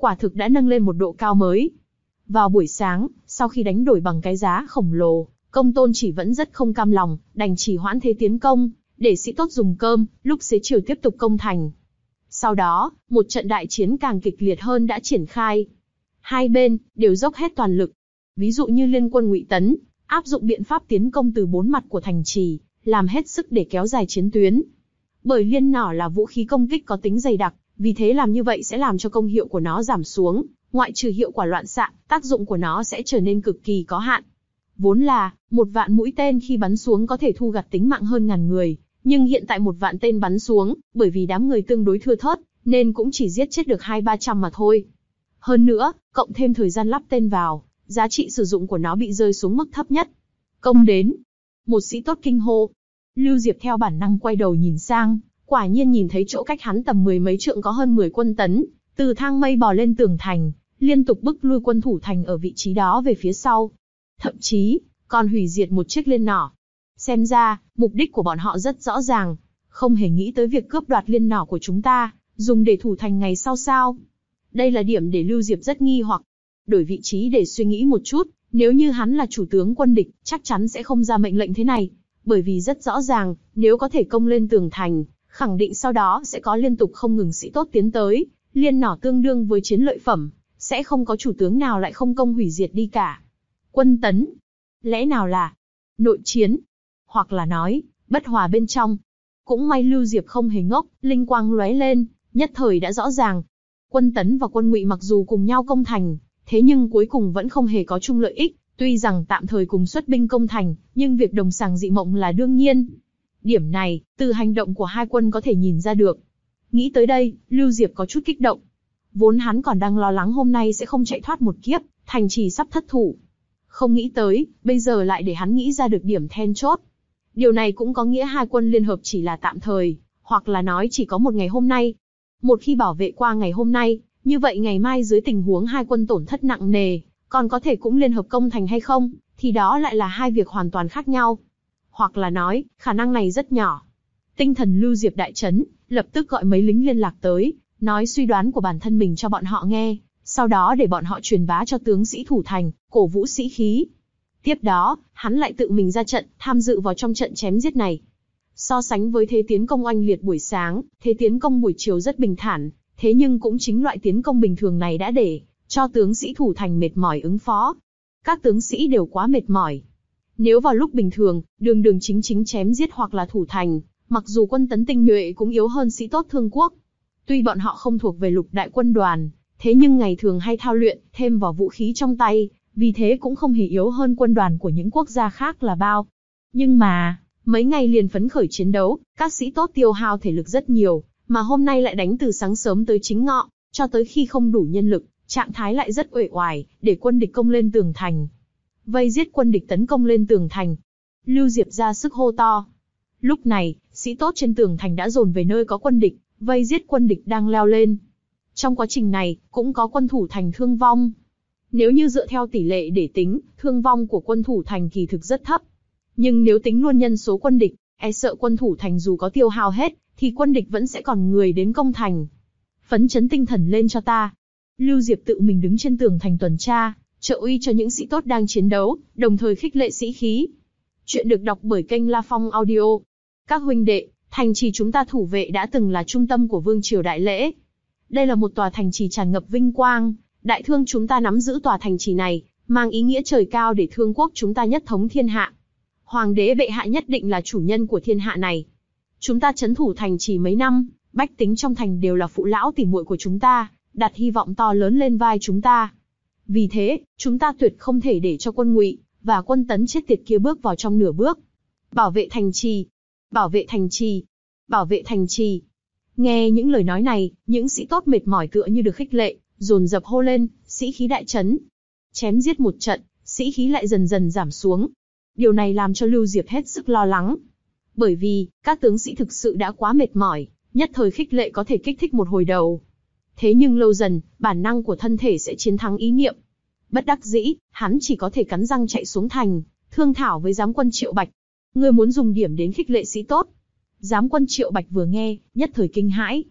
quả thực đã nâng lên một độ cao mới. Vào buổi sáng, sau khi đánh đổi bằng cái giá khổng lồ, Công Tôn Chỉ vẫn rất không cam lòng, đành chỉ hoãn thế tiến công, để sĩ tốt dùng cơm, lúc xế chiều tiếp tục công thành. Sau đó, một trận đại chiến càng kịch liệt hơn đã triển khai. Hai bên đều dốc hết toàn lực. Ví dụ như liên quân Ngụy Tấn, áp dụng biện pháp tiến công từ bốn mặt của thành trì, làm hết sức để kéo dài chiến tuyến. Bởi liên nỏ là vũ khí công kích có tính dày đặc, vì thế làm như vậy sẽ làm cho công hiệu của nó giảm xuống, ngoại trừ hiệu quả loạn xạ, tác dụng của nó sẽ trở nên cực kỳ có hạn. Vốn là, một vạn mũi tên khi bắn xuống có thể thu gặt tính mạng hơn ngàn người, nhưng hiện tại một vạn tên bắn xuống, bởi vì đám người tương đối thưa thớt, nên cũng chỉ giết chết được hai ba trăm mà thôi. Hơn nữa, cộng thêm thời gian lắp tên vào, giá trị sử dụng của nó bị rơi xuống mức thấp nhất. Công đến. Một sĩ tốt kinh hô. Lưu Diệp theo bản năng quay đầu nhìn sang, quả nhiên nhìn thấy chỗ cách hắn tầm mười mấy trượng có hơn mười quân tấn, từ thang mây bò lên tường thành, liên tục bức lui quân thủ thành ở vị trí đó về phía sau. Thậm chí, còn hủy diệt một chiếc liên nỏ. Xem ra, mục đích của bọn họ rất rõ ràng, không hề nghĩ tới việc cướp đoạt liên nỏ của chúng ta, dùng để thủ thành ngày sau sao. Đây là điểm để Lưu Diệp rất nghi hoặc. Đổi vị trí để suy nghĩ một chút, nếu như hắn là chủ tướng quân địch, chắc chắn sẽ không ra mệnh lệnh thế này. Bởi vì rất rõ ràng, nếu có thể công lên tường thành, khẳng định sau đó sẽ có liên tục không ngừng sĩ tốt tiến tới, liên nỏ tương đương với chiến lợi phẩm, sẽ không có chủ tướng nào lại không công hủy diệt đi cả. Quân tấn, lẽ nào là nội chiến, hoặc là nói, bất hòa bên trong. Cũng may Lưu Diệp không hề ngốc, linh quang lóe lên, nhất thời đã rõ ràng. Quân Tấn và quân Ngụy mặc dù cùng nhau công thành, thế nhưng cuối cùng vẫn không hề có chung lợi ích, tuy rằng tạm thời cùng xuất binh công thành, nhưng việc đồng sàng dị mộng là đương nhiên. Điểm này, từ hành động của hai quân có thể nhìn ra được. Nghĩ tới đây, Lưu Diệp có chút kích động. Vốn hắn còn đang lo lắng hôm nay sẽ không chạy thoát một kiếp, thành trì sắp thất thủ. Không nghĩ tới, bây giờ lại để hắn nghĩ ra được điểm then chốt. Điều này cũng có nghĩa hai quân liên hợp chỉ là tạm thời, hoặc là nói chỉ có một ngày hôm nay. Một khi bảo vệ qua ngày hôm nay, như vậy ngày mai dưới tình huống hai quân tổn thất nặng nề, còn có thể cũng liên hợp công thành hay không, thì đó lại là hai việc hoàn toàn khác nhau. Hoặc là nói, khả năng này rất nhỏ. Tinh thần Lưu Diệp đại chấn, lập tức gọi mấy lính liên lạc tới, nói suy đoán của bản thân mình cho bọn họ nghe, sau đó để bọn họ truyền bá cho tướng sĩ thủ thành, cổ vũ sĩ khí. Tiếp đó, hắn lại tự mình ra trận, tham dự vào trong trận chém giết này. So sánh với thế tiến công oanh liệt buổi sáng, thế tiến công buổi chiều rất bình thản, thế nhưng cũng chính loại tiến công bình thường này đã để cho tướng sĩ thủ thành mệt mỏi ứng phó. Các tướng sĩ đều quá mệt mỏi. Nếu vào lúc bình thường, đường đường chính chính chém giết hoặc là thủ thành, mặc dù quân Tấn tinh nhuệ cũng yếu hơn sĩ tốt Thương Quốc. Tuy bọn họ không thuộc về lục đại quân đoàn, thế nhưng ngày thường hay thao luyện, thêm vào vũ khí trong tay, vì thế cũng không hề yếu hơn quân đoàn của những quốc gia khác là bao. Nhưng mà, mấy ngày liền phấn khởi chiến đấu, các sĩ tốt tiêu hao thể lực rất nhiều, mà hôm nay lại đánh từ sáng sớm tới chính ngọ, cho tới khi không đủ nhân lực, trạng thái lại rất uể oải, để quân địch công lên tường thành. Vây giết quân địch tấn công lên tường thành. Lưu Diệp ra sức hô to. Lúc này, sĩ tốt trên tường thành đã dồn về nơi có quân địch, vây giết quân địch đang leo lên. Trong quá trình này, cũng có quân thủ thành thương vong. Nếu như dựa theo tỷ lệ để tính, thương vong của quân thủ thành kỳ thực rất thấp. Nhưng nếu tính luôn nhân số quân địch, e sợ quân thủ thành dù có tiêu hao hết, thì quân địch vẫn sẽ còn người đến công thành. Phấn chấn tinh thần lên cho ta. Lưu Diệp tự mình đứng trên tường thành tuần tra, trợ uy cho những sĩ tốt đang chiến đấu, đồng thời khích lệ sĩ khí. Chuyện được đọc bởi kênh La Phong Audio. Các huynh đệ, thành trì chúng ta thủ vệ đã từng là trung tâm của Vương Triều Đại Lễ. Đây là một tòa thành trì tràn ngập vinh quang. Đại thương chúng ta nắm giữ tòa thành trì này, mang ý nghĩa trời cao để Thương Quốc chúng ta nhất thống thiên hạ. Hoàng đế bệ hạ nhất định là chủ nhân của thiên hạ này. Chúng ta trấn thủ thành trì mấy năm, bách tính trong thành đều là phụ lão tỉ muội của chúng ta, đặt hy vọng to lớn lên vai chúng ta. Vì thế, chúng ta tuyệt không thể để cho quân Ngụy và quân Tấn chết tiệt kia bước vào trong nửa bước. Bảo vệ thành trì, bảo vệ thành trì, bảo vệ thành trì. Nghe những lời nói này, những sĩ tốt mệt mỏi tựa như được khích lệ, dồn dập hô lên, sĩ khí đại chấn. Chém giết một trận, sĩ khí lại dần dần giảm xuống. Điều này làm cho Lưu Diệp hết sức lo lắng. Bởi vì, các tướng sĩ thực sự đã quá mệt mỏi, nhất thời khích lệ có thể kích thích một hồi đầu. Thế nhưng lâu dần, bản năng của thân thể sẽ chiến thắng ý niệm. Bất đắc dĩ, hắn chỉ có thể cắn răng chạy xuống thành, thương thảo với giám quân Triệu Bạch. Ngươi muốn dùng điểm đến khích lệ sĩ tốt. Giám quân Triệu Bạch vừa nghe, nhất thời kinh hãi.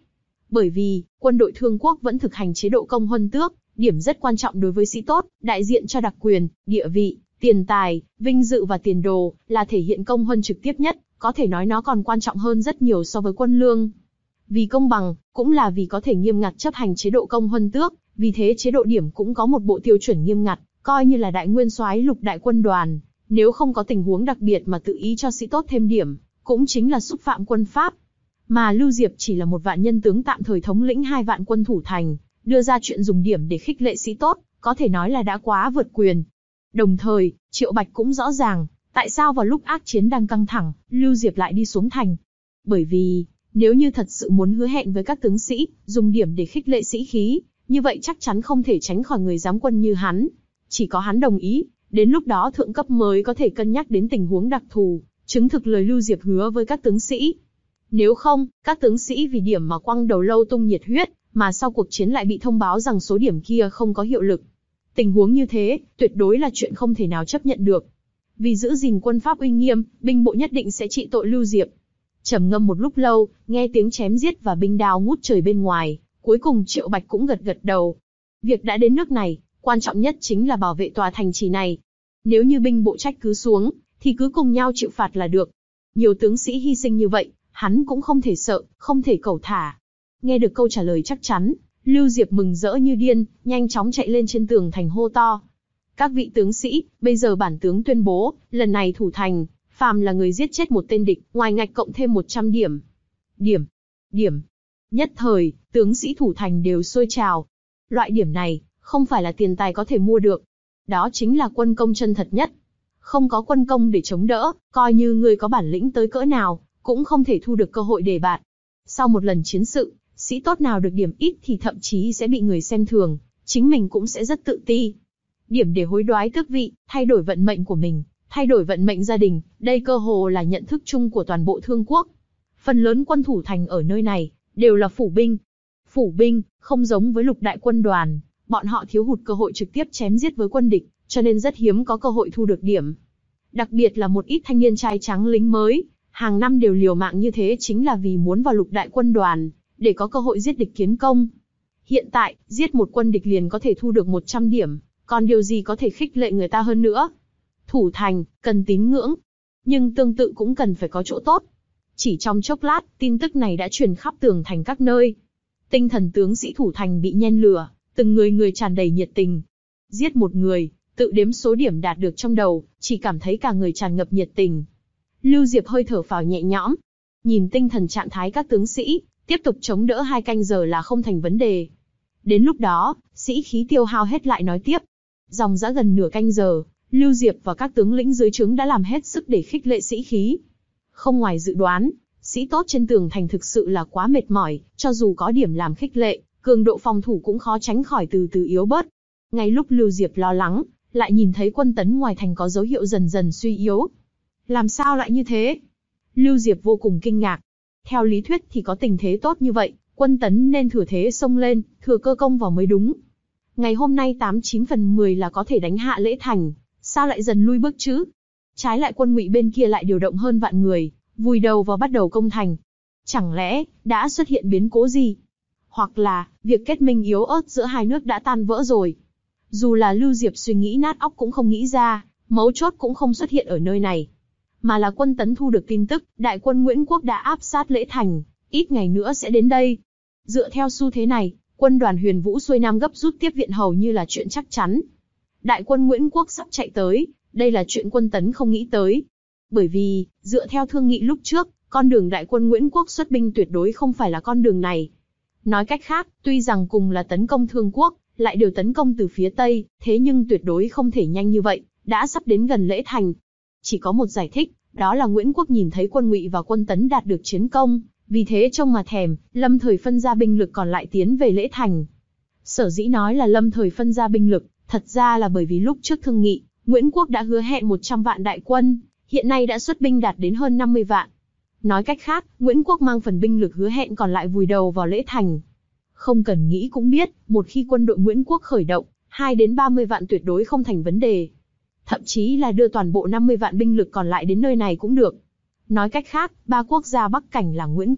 Bởi vì, quân đội Thương quốc vẫn thực hành chế độ công huân tước, điểm rất quan trọng đối với sĩ tốt, đại diện cho đặc quyền, địa vị, tiền tài, vinh dự và tiền đồ, là thể hiện công huân trực tiếp nhất, có thể nói nó còn quan trọng hơn rất nhiều so với quân lương. Vì công bằng, cũng là vì có thể nghiêm ngặt chấp hành chế độ công huân tước, vì thế chế độ điểm cũng có một bộ tiêu chuẩn nghiêm ngặt, coi như là đại nguyên soái lục đại quân đoàn, nếu không có tình huống đặc biệt mà tự ý cho sĩ tốt thêm điểm, cũng chính là xúc phạm quân pháp. Mà Lưu Diệp chỉ là một vạn nhân tướng tạm thời thống lĩnh hai vạn quân thủ thành, đưa ra chuyện dùng điểm để khích lệ sĩ tốt, có thể nói là đã quá vượt quyền. Đồng thời, Triệu Bạch cũng rõ ràng, tại sao vào lúc ác chiến đang căng thẳng, Lưu Diệp lại đi xuống thành. Bởi vì, nếu như thật sự muốn hứa hẹn với các tướng sĩ, dùng điểm để khích lệ sĩ khí, như vậy chắc chắn không thể tránh khỏi người giám quân như hắn. Chỉ có hắn đồng ý, đến lúc đó thượng cấp mới có thể cân nhắc đến tình huống đặc thù, chứng thực lời Lưu Diệp hứa với các tướng sĩ. Nếu không, các tướng sĩ vì điểm mà quăng đầu lâu tung nhiệt huyết, mà sau cuộc chiến lại bị thông báo rằng số điểm kia không có hiệu lực. Tình huống như thế, tuyệt đối là chuyện không thể nào chấp nhận được. Vì giữ gìn quân pháp uy nghiêm, binh bộ nhất định sẽ trị tội Lưu Diệp. Trầm ngâm một lúc lâu, nghe tiếng chém giết và binh đao ngút trời bên ngoài, cuối cùng Triệu Bạch cũng gật gật đầu. Việc đã đến nước này, quan trọng nhất chính là bảo vệ tòa thành trì này. Nếu như binh bộ trách cứ xuống, thì cứ cùng nhau chịu phạt là được. Nhiều tướng sĩ hy sinh như vậy, hắn cũng không thể sợ, không thể cẩu thả. Nghe được câu trả lời chắc chắn, Lưu Diệp mừng rỡ như điên, nhanh chóng chạy lên trên tường thành hô to. Các vị tướng sĩ, bây giờ bản tướng tuyên bố, lần này thủ thành, phàm là người giết chết một tên địch, ngoài ngạch cộng thêm một trăm điểm. Điểm, điểm. Nhất thời, tướng sĩ thủ thành đều sôi trào. Loại điểm này, không phải là tiền tài có thể mua được. Đó chính là quân công chân thật nhất. Không có quân công để chống đỡ, coi như người có bản lĩnh tới cỡ nào, cũng không thể thu được cơ hội đề bạt. Sau một lần chiến sự, sĩ tốt nào được điểm ít thì thậm chí sẽ bị người xem thường, chính mình cũng sẽ rất tự ti. Điểm để hối đoái tước vị, thay đổi vận mệnh của mình, thay đổi vận mệnh gia đình, đây cơ hồ là nhận thức chung của toàn bộ Thương quốc. Phần lớn quân thủ thành ở nơi này, đều là phủ binh. Phủ binh, không giống với lục đại quân đoàn, bọn họ thiếu hụt cơ hội trực tiếp chém giết với quân địch, cho nên rất hiếm có cơ hội thu được điểm. Đặc biệt là một ít thanh niên trai trắng lính mới, hàng năm đều liều mạng như thế chính là vì muốn vào lục đại quân đoàn, để có cơ hội giết địch kiến công. Hiện tại, giết một quân địch liền có thể thu được một trăm điểm, còn điều gì có thể khích lệ người ta hơn nữa? Thủ thành, cần tín ngưỡng, nhưng tương tự cũng cần phải có chỗ tốt. Chỉ trong chốc lát, tin tức này đã truyền khắp tường thành các nơi. Tinh thần tướng sĩ thủ thành bị nhen lửa, từng người người tràn đầy nhiệt tình. Giết một người, tự đếm số điểm đạt được trong đầu, chỉ cảm thấy cả người tràn ngập nhiệt tình. Lưu Diệp hơi thở phào nhẹ nhõm, nhìn tinh thần trạng thái các tướng sĩ, tiếp tục chống đỡ hai canh giờ là không thành vấn đề. Đến lúc đó, sĩ khí tiêu hao hết lại nói tiếp. Dòng dã gần nửa canh giờ, Lưu Diệp và các tướng lĩnh dưới trướng đã làm hết sức để khích lệ sĩ khí. Không ngoài dự đoán, sĩ tốt trên tường thành thực sự là quá mệt mỏi, cho dù có điểm làm khích lệ, cường độ phòng thủ cũng khó tránh khỏi từ từ yếu bớt. Ngay lúc Lưu Diệp lo lắng, lại nhìn thấy quân tấn ngoài thành có dấu hiệu dần dần suy yếu. Làm sao lại như thế? Lưu Diệp vô cùng kinh ngạc. Theo lý thuyết thì có tình thế tốt như vậy, quân tấn nên thừa thế xông lên, thừa cơ công vào mới đúng. Ngày hôm nay tám chín phần mười là có thể đánh hạ Lễ Thành, sao lại dần lui bước chứ? Trái lại quân Ngụy bên kia lại điều động hơn vạn người, vùi đầu vào bắt đầu công thành. Chẳng lẽ, đã xuất hiện biến cố gì? Hoặc là, việc kết minh yếu ớt giữa hai nước đã tan vỡ rồi? Dù là Lưu Diệp suy nghĩ nát óc cũng không nghĩ ra, mấu chốt cũng không xuất hiện ở nơi này. Mà là quân tấn thu được tin tức, đại quân Nguyễn Quốc đã áp sát Lễ Thành, ít ngày nữa sẽ đến đây. Dựa theo xu thế này, quân đoàn Huyền Vũ xuôi nam gấp rút tiếp viện hầu như là chuyện chắc chắn. Đại quân Nguyễn Quốc sắp chạy tới, đây là chuyện quân tấn không nghĩ tới. Bởi vì, dựa theo thương nghị lúc trước, con đường đại quân Nguyễn Quốc xuất binh tuyệt đối không phải là con đường này. Nói cách khác, tuy rằng cùng là tấn công Thương quốc, lại đều tấn công từ phía Tây, thế nhưng tuyệt đối không thể nhanh như vậy, đã sắp đến gần Lễ Thành. Chỉ có một giải thích, đó là Nguyễn Quốc nhìn thấy quân Ngụy và quân Tấn đạt được chiến công, vì thế trông mà thèm, lâm thời phân ra binh lực còn lại tiến về Lễ Thành. Sở dĩ nói là lâm thời phân ra binh lực, thật ra là bởi vì lúc trước thương nghị, Nguyễn Quốc đã hứa hẹn một trăm vạn đại quân, hiện nay đã xuất binh đạt đến hơn năm mươi vạn. Nói cách khác, Nguyễn Quốc mang phần binh lực hứa hẹn còn lại vùi đầu vào Lễ Thành. Không cần nghĩ cũng biết, một khi quân đội Nguyễn Quốc khởi động, hai đến ba mươi vạn tuyệt đối không thành vấn đề. Thậm chí là đưa toàn bộ năm mươi vạn binh lực còn lại đến nơi này cũng được. Nói cách khác, ba quốc gia Bắc Cảnh là Nguyễn Quốc,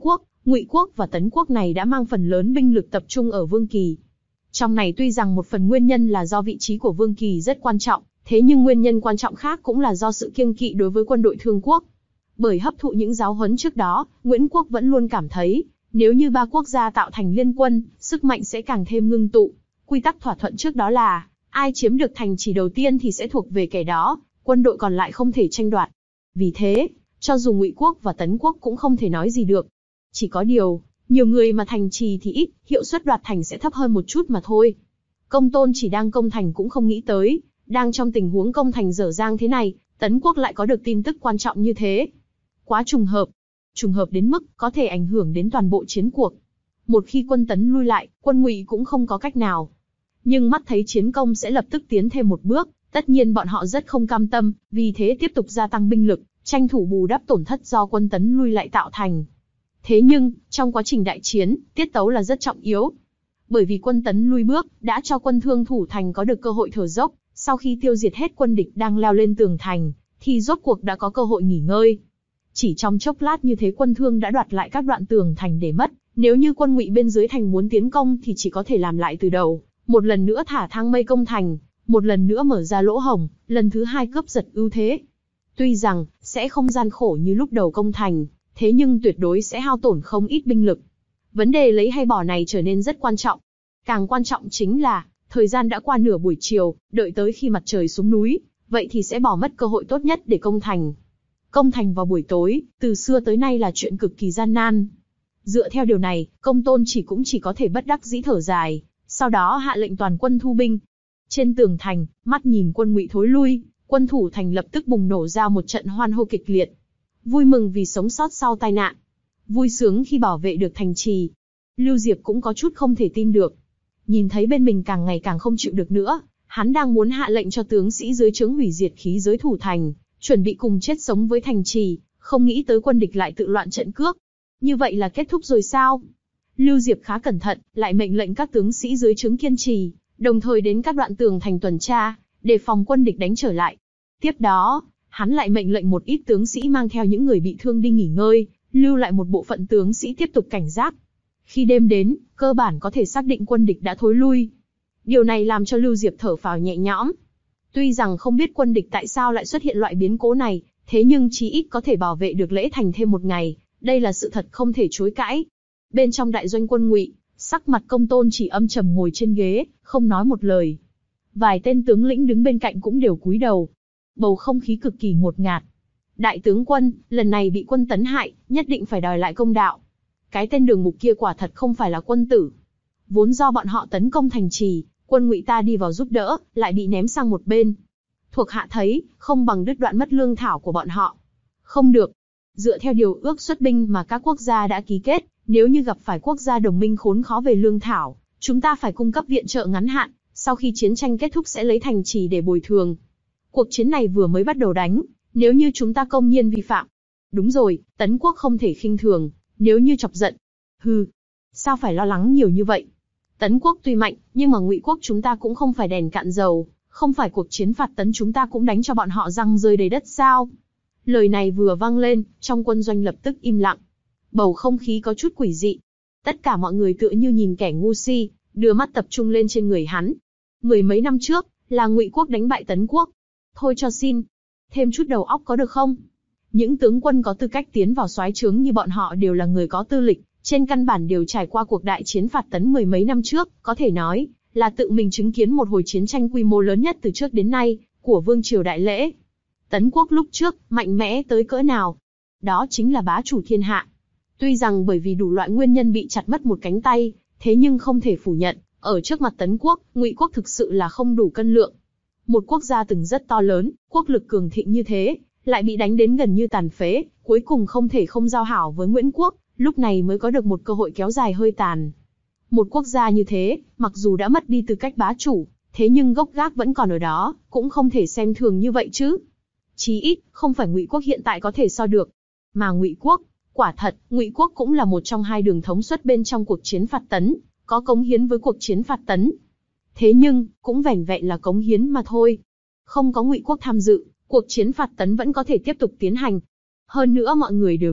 Ngụy quốc và Tấn quốc này đã mang phần lớn binh lực tập trung ở Vương Kỳ. Trong này tuy rằng một phần nguyên nhân là do vị trí của Vương Kỳ rất quan trọng, thế nhưng nguyên nhân quan trọng khác cũng là do sự kiêng kỵ đối với quân đội Thương quốc. Bởi hấp thụ những giáo huấn trước đó, Nguyễn Quốc vẫn luôn cảm thấy, nếu như ba quốc gia tạo thành liên quân, sức mạnh sẽ càng thêm ngưng tụ. Quy tắc thỏa thuận trước đó là, ai chiếm được thành trì đầu tiên thì sẽ thuộc về kẻ đó, quân đội còn lại không thể tranh đoạt. Vì thế, cho dù Ngụy quốc và Tấn quốc cũng không thể nói gì được. Chỉ có điều, nhiều người mà thành trì thì ít, hiệu suất đoạt thành sẽ thấp hơn một chút mà thôi. Công Tôn chỉ đang công thành cũng không nghĩ tới, đang trong tình huống công thành dở dang thế này, Tấn quốc lại có được tin tức quan trọng như thế. Quá trùng hợp. Trùng hợp đến mức có thể ảnh hưởng đến toàn bộ chiến cuộc. Một khi quân Tấn lui lại, quân Ngụy cũng không có cách nào. Nhưng mắt thấy chiến công sẽ lập tức tiến thêm một bước, tất nhiên bọn họ rất không cam tâm, vì thế tiếp tục gia tăng binh lực, tranh thủ bù đắp tổn thất do quân Tấn lui lại tạo thành. Thế nhưng, trong quá trình đại chiến, tiết tấu là rất trọng yếu. Bởi vì quân Tấn lui bước, đã cho quân Thương thủ thành có được cơ hội thở dốc, sau khi tiêu diệt hết quân địch đang leo lên tường thành, thì rốt cuộc đã có cơ hội nghỉ ngơi. Chỉ trong chốc lát như thế quân Thương đã đoạt lại các đoạn tường thành để mất, nếu như quân Ngụy bên dưới thành muốn tiến công thì chỉ có thể làm lại từ đầu, một lần nữa thả thang mây công thành, một lần nữa mở ra lỗ hổng, lần thứ hai cướp giật ưu thế. Tuy rằng, sẽ không gian khổ như lúc đầu công thành, thế nhưng tuyệt đối sẽ hao tổn không ít binh lực. Vấn đề lấy hay bỏ này trở nên rất quan trọng. Càng quan trọng chính là, thời gian đã qua nửa buổi chiều, đợi tới khi mặt trời xuống núi, vậy thì sẽ bỏ mất cơ hội tốt nhất để công thành. Công thành vào buổi tối, từ xưa tới nay là chuyện cực kỳ gian nan. Dựa theo điều này, Công Tôn chỉ cũng chỉ có thể bất đắc dĩ thở dài, sau đó hạ lệnh toàn quân thu binh. Trên tường thành, mắt nhìn quân Ngụy thối lui, quân thủ thành lập tức bùng nổ ra một trận hoan hô kịch liệt. Vui mừng vì sống sót sau tai nạn, vui sướng khi bảo vệ được thành trì. Lưu Diệp cũng có chút không thể tin được. Nhìn thấy bên mình càng ngày càng không chịu được nữa, hắn đang muốn hạ lệnh cho tướng sĩ dưới trướng hủy diệt khí giới thủ thành, chuẩn bị cùng chết sống với thành trì, không nghĩ tới quân địch lại tự loạn trận cước. Như vậy là kết thúc rồi sao? Lưu Diệp khá cẩn thận, lại mệnh lệnh các tướng sĩ dưới trướng kiên trì, đồng thời đến các đoạn tường thành tuần tra, đề phòng quân địch đánh trở lại. Tiếp đó, hắn lại mệnh lệnh một ít tướng sĩ mang theo những người bị thương đi nghỉ ngơi, lưu lại một bộ phận tướng sĩ tiếp tục cảnh giác. Khi đêm đến, cơ bản có thể xác định quân địch đã thối lui. Điều này làm cho Lưu Diệp thở phào nhẹ nhõm. Tuy rằng không biết quân địch tại sao lại xuất hiện loại biến cố này, thế nhưng chí ít có thể bảo vệ được Lễ Thành thêm một ngày, đây là sự thật không thể chối cãi. Bên trong đại doanh quân Ngụy, sắc mặt Công Tôn chỉ âm trầm ngồi trên ghế, không nói một lời. Vài tên tướng lĩnh đứng bên cạnh cũng đều cúi đầu. Bầu không khí cực kỳ ngột ngạt. Đại tướng quân, lần này bị quân Tấn hại, nhất định phải đòi lại công đạo. Cái tên Đường Mục kia quả thật không phải là quân tử. Vốn do bọn họ tấn công thành trì, quân Ngụy ta đi vào giúp đỡ, lại bị ném sang một bên. Thuộc hạ thấy, không bằng đứt đoạn mất lương thảo của bọn họ. Không được. Dựa theo điều ước xuất binh mà các quốc gia đã ký kết, nếu như gặp phải quốc gia đồng minh khốn khó về lương thảo, chúng ta phải cung cấp viện trợ ngắn hạn, sau khi chiến tranh kết thúc sẽ lấy thành trì để bồi thường. Cuộc chiến này vừa mới bắt đầu đánh, nếu như chúng ta công nhiên vi phạm. Đúng rồi, Tấn quốc không thể khinh thường, nếu như chọc giận. Hừ, sao phải lo lắng nhiều như vậy? Tấn quốc tuy mạnh, nhưng mà Ngụy quốc chúng ta cũng không phải đèn cạn dầu, không phải cuộc chiến phạt Tấn chúng ta cũng đánh cho bọn họ răng rơi đầy đất sao? Lời này vừa vang lên, trong quân doanh lập tức im lặng. Bầu không khí có chút quỷ dị. Tất cả mọi người tựa như nhìn kẻ ngu si, đưa mắt tập trung lên trên người hắn. Mười mấy năm trước, là Ngụy quốc đánh bại Tấn quốc. Thôi cho xin, thêm chút đầu óc có được không? Những tướng quân có tư cách tiến vào soái trướng như bọn họ đều là người có tư lịch, trên căn bản đều trải qua cuộc đại chiến phạt Tấn mười mấy năm trước, có thể nói là tự mình chứng kiến một hồi chiến tranh quy mô lớn nhất từ trước đến nay của vương triều Đại Lễ. Tấn quốc lúc trước mạnh mẽ tới cỡ nào? Đó chính là bá chủ thiên hạ. Tuy rằng bởi vì đủ loại nguyên nhân bị chặt mất một cánh tay, thế nhưng không thể phủ nhận, ở trước mặt Tấn quốc, Ngụy quốc thực sự là không đủ cân lượng. Một quốc gia từng rất to lớn, quốc lực cường thịnh như thế, lại bị đánh đến gần như tàn phế, cuối cùng không thể không giao hảo với Nguyễn quốc, lúc này mới có được một cơ hội kéo dài hơi tàn. Một quốc gia như thế, mặc dù đã mất đi tư cách bá chủ, thế nhưng gốc gác vẫn còn ở đó, cũng không thể xem thường như vậy chứ. Chí ít, không phải Ngụy quốc hiện tại có thể so được. Mà Ngụy quốc, quả thật, Ngụy quốc cũng là một trong hai đường thống suất bên trong cuộc chiến phạt Tấn, có cống hiến với cuộc chiến phạt Tấn. Thế nhưng, cũng vẻn vẹn là cống hiến mà thôi. Không có Ngụy quốc tham dự, cuộc chiến phạt Tấn vẫn có thể tiếp tục tiến hành. Hơn nữa mọi người đều biết,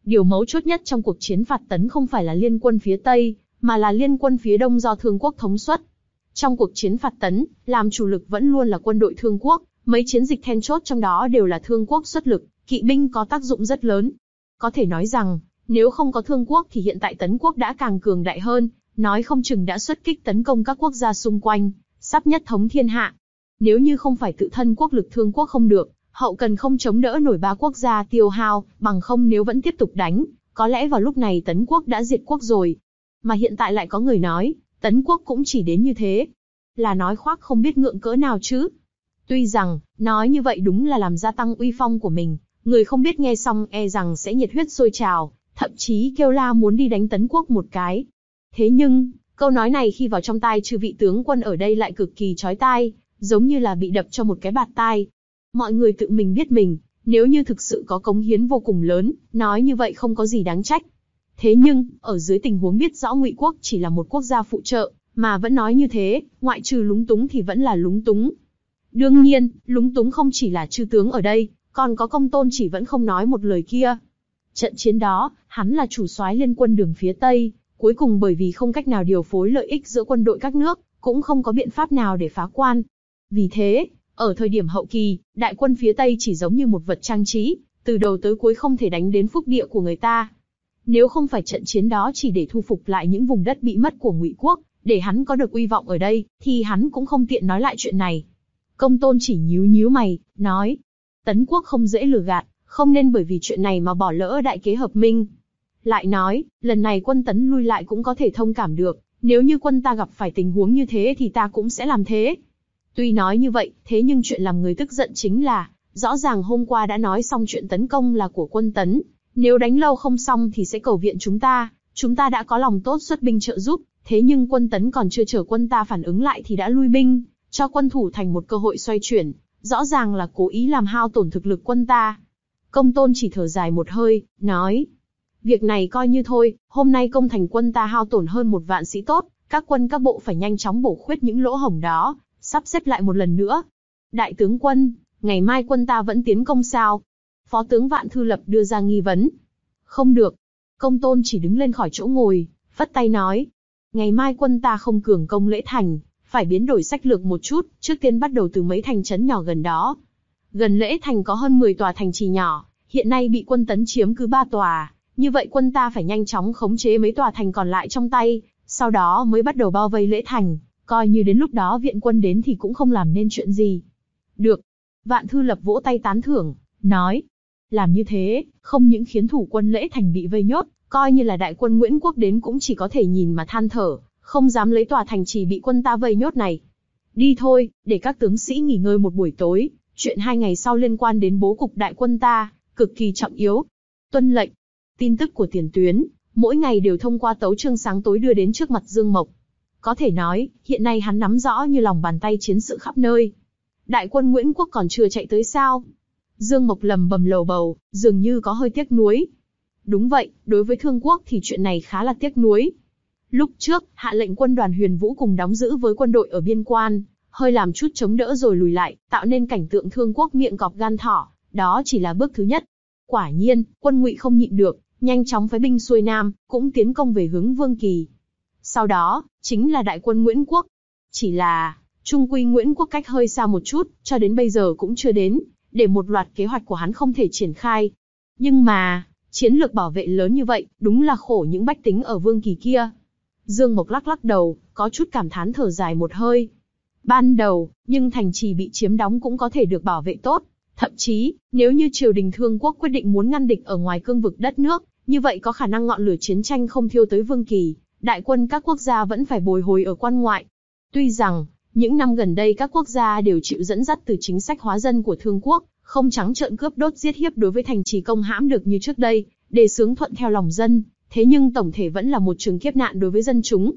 Điều mấu chốt nhất trong cuộc chiến phạt tấn không phải là liên quân phía Tây, mà là liên quân phía Đông do Thương quốc thống suất. Trong cuộc chiến phạt tấn, làm chủ lực vẫn luôn là quân đội Thương quốc, mấy chiến dịch then chốt trong đó đều là Thương quốc xuất lực, kỵ binh có tác dụng rất lớn. Có thể nói rằng, nếu không có Thương quốc thì hiện tại Tấn quốc đã càng cường đại hơn, nói không chừng đã xuất kích tấn công các quốc gia xung quanh, sắp nhất thống thiên hạ. Nếu như không phải tự thân quốc lực Thương quốc không được, hậu cần không chống đỡ nổi ba quốc gia tiêu hao, bằng không nếu vẫn tiếp tục đánh, có lẽ vào lúc này Tấn quốc đã diệt quốc rồi. Mà hiện tại lại có người nói, Tấn quốc cũng chỉ đến như thế. Là nói khoác không biết ngượng cỡ nào chứ. Tuy rằng, nói như vậy đúng là làm gia tăng uy phong của mình, người không biết nghe xong e rằng sẽ nhiệt huyết sôi trào, thậm chí kêu la muốn đi đánh Tấn quốc một cái. Thế nhưng, câu nói này khi vào trong tai chư vị tướng quân ở đây lại cực kỳ chói tai, giống như là bị đập cho một cái bạt tai. Mọi người tự mình biết mình, nếu như thực sự có cống hiến vô cùng lớn, nói như vậy không có gì đáng trách. Thế nhưng, ở dưới tình huống biết rõ Ngụy quốc chỉ là một quốc gia phụ trợ, mà vẫn nói như thế, ngoại trừ lúng túng thì vẫn là lúng túng. Đương nhiên, lúng túng không chỉ là chư tướng ở đây, còn có Công Tôn Chỉ vẫn không nói một lời kia. Trận chiến đó, hắn là chủ soái liên quân đường phía Tây, cuối cùng bởi vì không cách nào điều phối lợi ích giữa quân đội các nước, cũng không có biện pháp nào để phá quan. Vì thế, ở thời điểm hậu kỳ, đại quân phía Tây chỉ giống như một vật trang trí, từ đầu tới cuối không thể đánh đến phúc địa của người ta. Nếu không phải trận chiến đó chỉ để thu phục lại những vùng đất bị mất của Ngụy quốc, để hắn có được uy vọng ở đây, thì hắn cũng không tiện nói lại chuyện này. Công Tôn Chỉ nhíu nhíu mày, nói, Tấn quốc không dễ lừa gạt, không nên bởi vì chuyện này mà bỏ lỡ đại kế hợp minh. Lại nói, lần này quân Tấn lui lại cũng có thể thông cảm được, nếu như quân ta gặp phải tình huống như thế thì ta cũng sẽ làm thế. Tuy nói như vậy, thế nhưng chuyện làm người tức giận chính là, rõ ràng hôm qua đã nói xong chuyện tấn công là của quân Tấn, nếu đánh lâu không xong thì sẽ cầu viện chúng ta, chúng ta đã có lòng tốt xuất binh trợ giúp, thế nhưng quân Tấn còn chưa chờ quân ta phản ứng lại thì đã lui binh, cho quân thủ thành một cơ hội xoay chuyển, rõ ràng là cố ý làm hao tổn thực lực quân ta. Công Tôn chỉ thở dài một hơi, nói, việc này coi như thôi, hôm nay công thành quân ta hao tổn hơn một vạn sĩ tốt, các quân các bộ phải nhanh chóng bổ khuyết những lỗ hổng đó, sắp xếp lại một lần nữa. Đại tướng quân, ngày mai quân ta vẫn tiến công sao? Phó tướng Vạn Thư Lập đưa ra nghi vấn. Không được. Công Tôn chỉ đứng lên khỏi chỗ ngồi, phất tay nói. Ngày mai quân ta không cường công Lễ Thành, phải biến đổi sách lược một chút, trước tiên bắt đầu từ mấy thành trấn nhỏ gần đó. Gần Lễ Thành có hơn mười tòa thành trì nhỏ, hiện nay bị quân Tấn chiếm cứ ba tòa, như vậy quân ta phải nhanh chóng khống chế mấy tòa thành còn lại trong tay, sau đó mới bắt đầu bao vây Lễ Thành. Coi như đến lúc đó viện quân đến thì cũng không làm nên chuyện gì. Được. Vạn Thư Lập vỗ tay tán thưởng, nói. Làm như thế, không những khiến thủ quân Lễ Thành bị vây nhốt, coi như là đại quân Nguyễn Quốc đến cũng chỉ có thể nhìn mà than thở, không dám lấy tòa thành trì bị quân ta vây nhốt này. Đi thôi, để các tướng sĩ nghỉ ngơi một buổi tối, chuyện hai ngày sau liên quan đến bố cục đại quân ta, cực kỳ trọng yếu. Tuân lệnh. Tin tức của tiền tuyến, mỗi ngày đều thông qua tấu chương sáng tối đưa đến trước mặt Dương Mộc. Có thể nói, hiện nay hắn nắm rõ như lòng bàn tay chiến sự khắp nơi. Đại quân Nguyễn Quốc còn chưa chạy tới sao? Dương Mộc lầm bầm lầu bầu, dường như có hơi tiếc nuối. Đúng vậy, đối với Thương quốc thì chuyện này khá là tiếc nuối. Lúc trước, hạ lệnh quân đoàn Huyền Vũ cùng đóng giữ với quân đội ở biên quan, hơi làm chút chống đỡ rồi lùi lại, tạo nên cảnh tượng Thương quốc miệng cọp gan thỏ, đó chỉ là bước thứ nhất. Quả nhiên, quân Ngụy không nhịn được, nhanh chóng phái binh xuôi nam, cũng tiến công về hướng Vương Kỳ. Sau đó, chính là đại quân Nguyễn Quốc. Chỉ là, trung quy Nguyễn Quốc cách hơi xa một chút, cho đến bây giờ cũng chưa đến, để một loạt kế hoạch của hắn không thể triển khai. Nhưng mà, chiến lược bảo vệ lớn như vậy, đúng là khổ những bách tính ở Vương Kỳ kia. Dương Mộc lắc lắc đầu, có chút cảm thán thở dài một hơi. Ban đầu, nhưng thành trì bị chiếm đóng cũng có thể được bảo vệ tốt. Thậm chí, nếu như triều đình Thương quốc quyết định muốn ngăn địch ở ngoài cương vực đất nước, như vậy có khả năng ngọn lửa chiến tranh không thiêu tới Vương Kỳ, đại quân các quốc gia vẫn phải bồi hồi ở quan ngoại. Tuy rằng, những năm gần đây các quốc gia đều chịu dẫn dắt từ chính sách hóa dân của Thương quốc, không trắng trợn cướp đốt giết hiếp đối với thành trì công hãm được như trước đây, đề xướng thuận theo lòng dân, thế nhưng tổng thể vẫn là một trường kiếp nạn đối với dân chúng.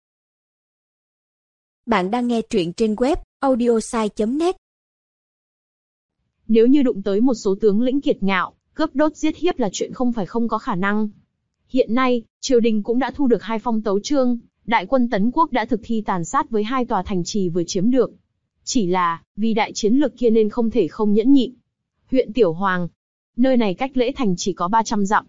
Bạn đang nghe truyện trên web audiosai chấm net. Nếu như đụng tới một số tướng lĩnh kiệt ngạo, cướp đốt giết hiếp là chuyện không phải không có khả năng. Hiện nay, triều đình cũng đã thu được hai phong tấu chương, đại quân Tấn quốc đã thực thi tàn sát với hai tòa thành trì vừa chiếm được. Chỉ là, vì đại chiến lược kia nên không thể không nhẫn nhịn. Huyện Tiểu Hoàng, nơi này cách Lễ Thành chỉ có ba trăm dặm.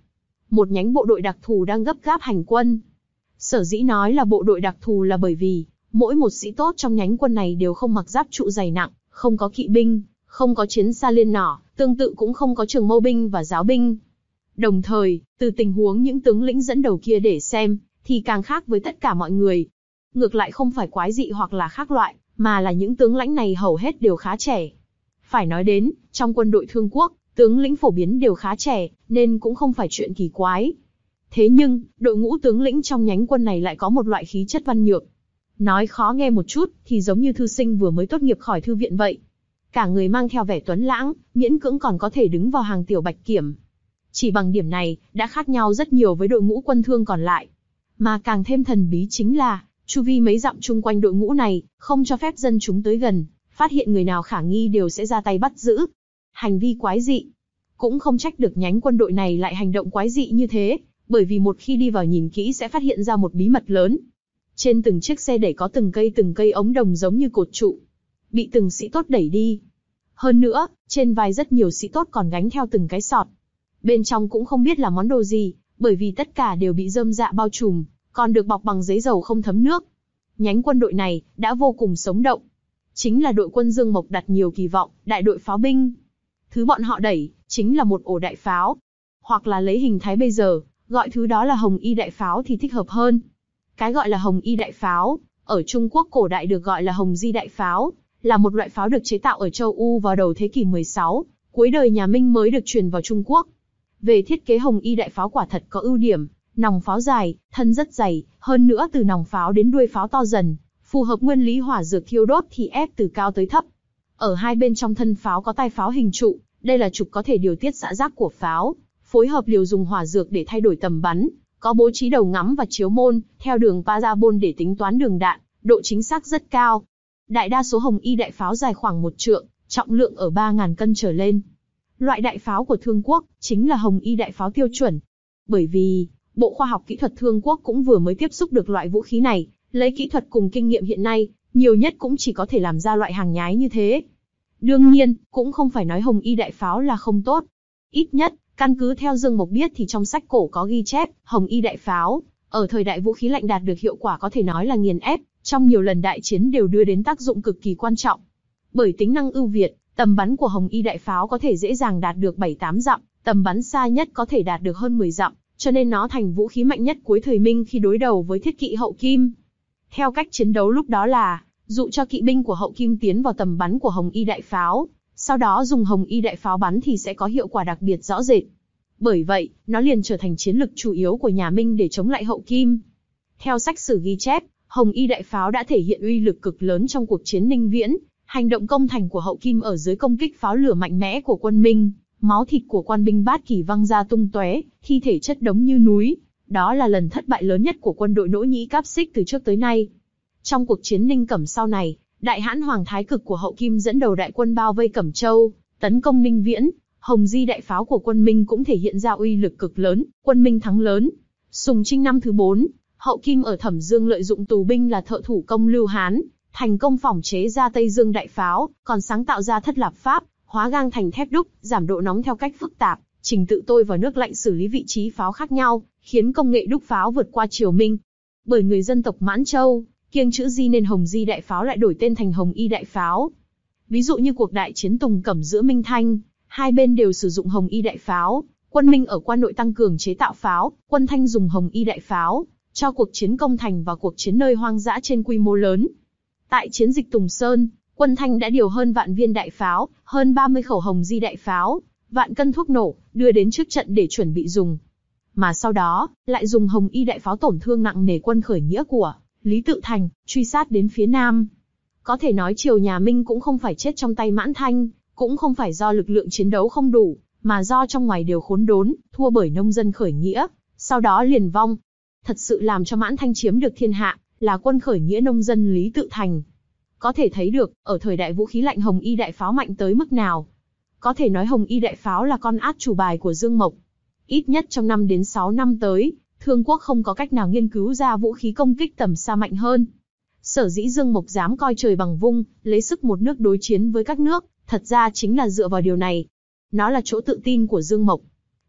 một nhánh bộ đội đặc thù đang gấp gáp hành quân. Sở dĩ nói là bộ đội đặc thù là bởi vì, mỗi một sĩ tốt trong nhánh quân này đều không mặc giáp trụ dày nặng, không có kỵ binh, không có chiến xa liên nỏ, tương tự cũng không có trường mâu binh và giáo binh. Đồng thời, từ tình huống những tướng lĩnh dẫn đầu kia để xem, thì càng khác với tất cả mọi người. Ngược lại không phải quái dị hoặc là khác loại, mà là những tướng lãnh này hầu hết đều khá trẻ. Phải nói đến, trong quân đội Thương Quốc, tướng lĩnh phổ biến đều khá trẻ, nên cũng không phải chuyện kỳ quái. Thế nhưng, đội ngũ tướng lĩnh trong nhánh quân này lại có một loại khí chất văn nhược. Nói khó nghe một chút, thì giống như thư sinh vừa mới tốt nghiệp khỏi thư viện vậy. Cả người mang theo vẻ tuấn lãng, miễn cưỡng còn có thể đứng vào hàng tiểu bạch kiểm. Chỉ bằng điểm này, đã khác nhau rất nhiều với đội ngũ quân Thương còn lại. Mà càng thêm thần bí chính là, chu vi mấy dặm chung quanh đội ngũ này, không cho phép dân chúng tới gần, phát hiện người nào khả nghi đều sẽ ra tay bắt giữ. Hành vi quái dị. Cũng không trách được nhánh quân đội này lại hành động quái dị như thế, bởi vì một khi đi vào nhìn kỹ sẽ phát hiện ra một bí mật lớn. Trên từng chiếc xe đẩy có từng cây từng cây ống đồng giống như cột trụ, bị từng sĩ tốt đẩy đi. Hơn nữa, trên vai rất nhiều sĩ tốt còn gánh theo từng cái sọt. Bên trong cũng không biết là món đồ gì, bởi vì tất cả đều bị rơm rạ bao trùm, còn được bọc bằng giấy dầu không thấm nước. Nhánh quân đội này đã vô cùng sống động. Chính là đội quân Dương Mộc đặt nhiều kỳ vọng, đại đội pháo binh. Thứ bọn họ đẩy, chính là một ổ đại pháo. Hoặc là lấy hình thái bây giờ, gọi thứ đó là hồng y đại pháo thì thích hợp hơn. Cái gọi là hồng y đại pháo, ở Trung Quốc cổ đại được gọi là hồng di đại pháo, là một loại pháo được chế tạo ở châu U vào đầu thế kỷ mười sáu, cuối đời nhà Minh mới được truyền vào Trung Quốc. Về thiết kế hồng y đại pháo quả thật có ưu điểm, nòng pháo dài, thân rất dày, hơn nữa từ nòng pháo đến đuôi pháo to dần, phù hợp nguyên lý hỏa dược thiêu đốt thì ép từ cao tới thấp. Ở hai bên trong thân pháo có tai pháo hình trụ, đây là trục có thể điều tiết xạ giác của pháo, phối hợp liều dùng hỏa dược để thay đổi tầm bắn, có bố trí đầu ngắm và chiếu môn, theo đường parabol để tính toán đường đạn, độ chính xác rất cao. Đại đa số hồng y đại pháo dài khoảng một trượng, trọng lượng ở ba nghìn cân trở lên. Loại đại pháo của Thương Quốc chính là hồng y đại pháo tiêu chuẩn. Bởi vì, Bộ Khoa học Kỹ thuật Thương Quốc cũng vừa mới tiếp xúc được loại vũ khí này, lấy kỹ thuật cùng kinh nghiệm hiện nay, nhiều nhất cũng chỉ có thể làm ra loại hàng nhái như thế. Đương nhiên, cũng không phải nói hồng y đại pháo là không tốt. Ít nhất, căn cứ theo Dương Mộc biết thì trong sách cổ có ghi chép, hồng y đại pháo, ở thời đại vũ khí lạnh đạt được hiệu quả có thể nói là nghiền ép, trong nhiều lần đại chiến đều đưa đến tác dụng cực kỳ quan trọng. Bởi tính năng ưu việt, tầm bắn của hồng y đại pháo có thể dễ dàng đạt được bảy tám dặm, tầm bắn xa nhất có thể đạt được hơn mười dặm, cho nên nó thành vũ khí mạnh nhất cuối thời Minh khi đối đầu với thiết kỵ hậu Kim. Theo cách chiến đấu lúc đó là, dụ cho kỵ binh của hậu Kim tiến vào tầm bắn của hồng y đại pháo, sau đó dùng hồng y đại pháo bắn thì sẽ có hiệu quả đặc biệt rõ rệt. Bởi vậy, nó liền trở thành chiến lực chủ yếu của nhà Minh để chống lại hậu Kim. Theo sách sử ghi chép, hồng y đại pháo đã thể hiện uy lực cực lớn trong cuộc chiến Ninh Viễn, hành động công thành của hậu Kim ở dưới công kích pháo lửa mạnh mẽ của quân Minh, máu thịt của quan binh Bát Kỳ văng ra tung tóe, thi thể chất đống như núi. Đó là lần thất bại lớn nhất của quân đội Nỗ Nhĩ Cáp Xích từ trước tới nay. Trong cuộc chiến Ninh Cẩm sau này, Đại hãn Hoàng Thái Cực của hậu Kim dẫn đầu đại quân bao vây Cẩm Châu, tấn công Ninh Viễn. Hồng di đại pháo của quân Minh cũng thể hiện ra uy lực cực lớn, quân Minh thắng lớn. Sùng Trinh năm thứ bốn, hậu Kim ở Thẩm Dương lợi dụng tù binh là thợ thủ công Lưu Hán, thành công phỏng chế ra Tây Dương đại pháo, còn sáng tạo ra thất lạp pháp, hóa gang thành thép đúc, giảm độ nóng theo cách phức tạp, trình tự tôi vào nước lạnh xử lý vị trí pháo khác nhau, khiến công nghệ đúc pháo vượt qua triều Minh. Bởi người dân tộc Mãn Châu kiêng chữ di nên hồng di đại pháo lại đổi tên thành hồng y đại pháo. Ví dụ như cuộc đại chiến Tùng Cẩm giữa Minh Thanh, hai bên đều sử dụng hồng y đại pháo, quân Minh ở quan nội tăng cường chế tạo pháo, quân Thanh dùng hồng y đại pháo cho cuộc chiến công thành và cuộc chiến nơi hoang dã trên quy mô lớn. Tại chiến dịch Tùng Sơn, quân Thanh đã điều hơn vạn viên đại pháo, hơn ba mươi khẩu hồng di đại pháo, vạn cân thuốc nổ, đưa đến trước trận để chuẩn bị dùng. Mà sau đó, lại dùng hồng y đại pháo tổn thương nặng nề quân khởi nghĩa của Lý Tự Thành, truy sát đến phía Nam. Có thể nói triều nhà Minh cũng không phải chết trong tay Mãn Thanh, cũng không phải do lực lượng chiến đấu không đủ, mà do trong ngoài đều khốn đốn, thua bởi nông dân khởi nghĩa, sau đó liền vong. Thật sự làm cho Mãn Thanh chiếm được thiên hạ, là quân khởi nghĩa nông dân Lý Tự Thành. Có thể thấy được, ở thời đại vũ khí lạnh hồng y đại pháo mạnh tới mức nào. Có thể nói hồng y đại pháo là con át chủ bài của Dương Mộc. Ít nhất trong năm đến sáu năm tới, Thương Quốc không có cách nào nghiên cứu ra vũ khí công kích tầm xa mạnh hơn. Sở dĩ Dương Mộc dám coi trời bằng vung, lấy sức một nước đối chiến với các nước, thật ra chính là dựa vào điều này. Nó là chỗ tự tin của Dương Mộc.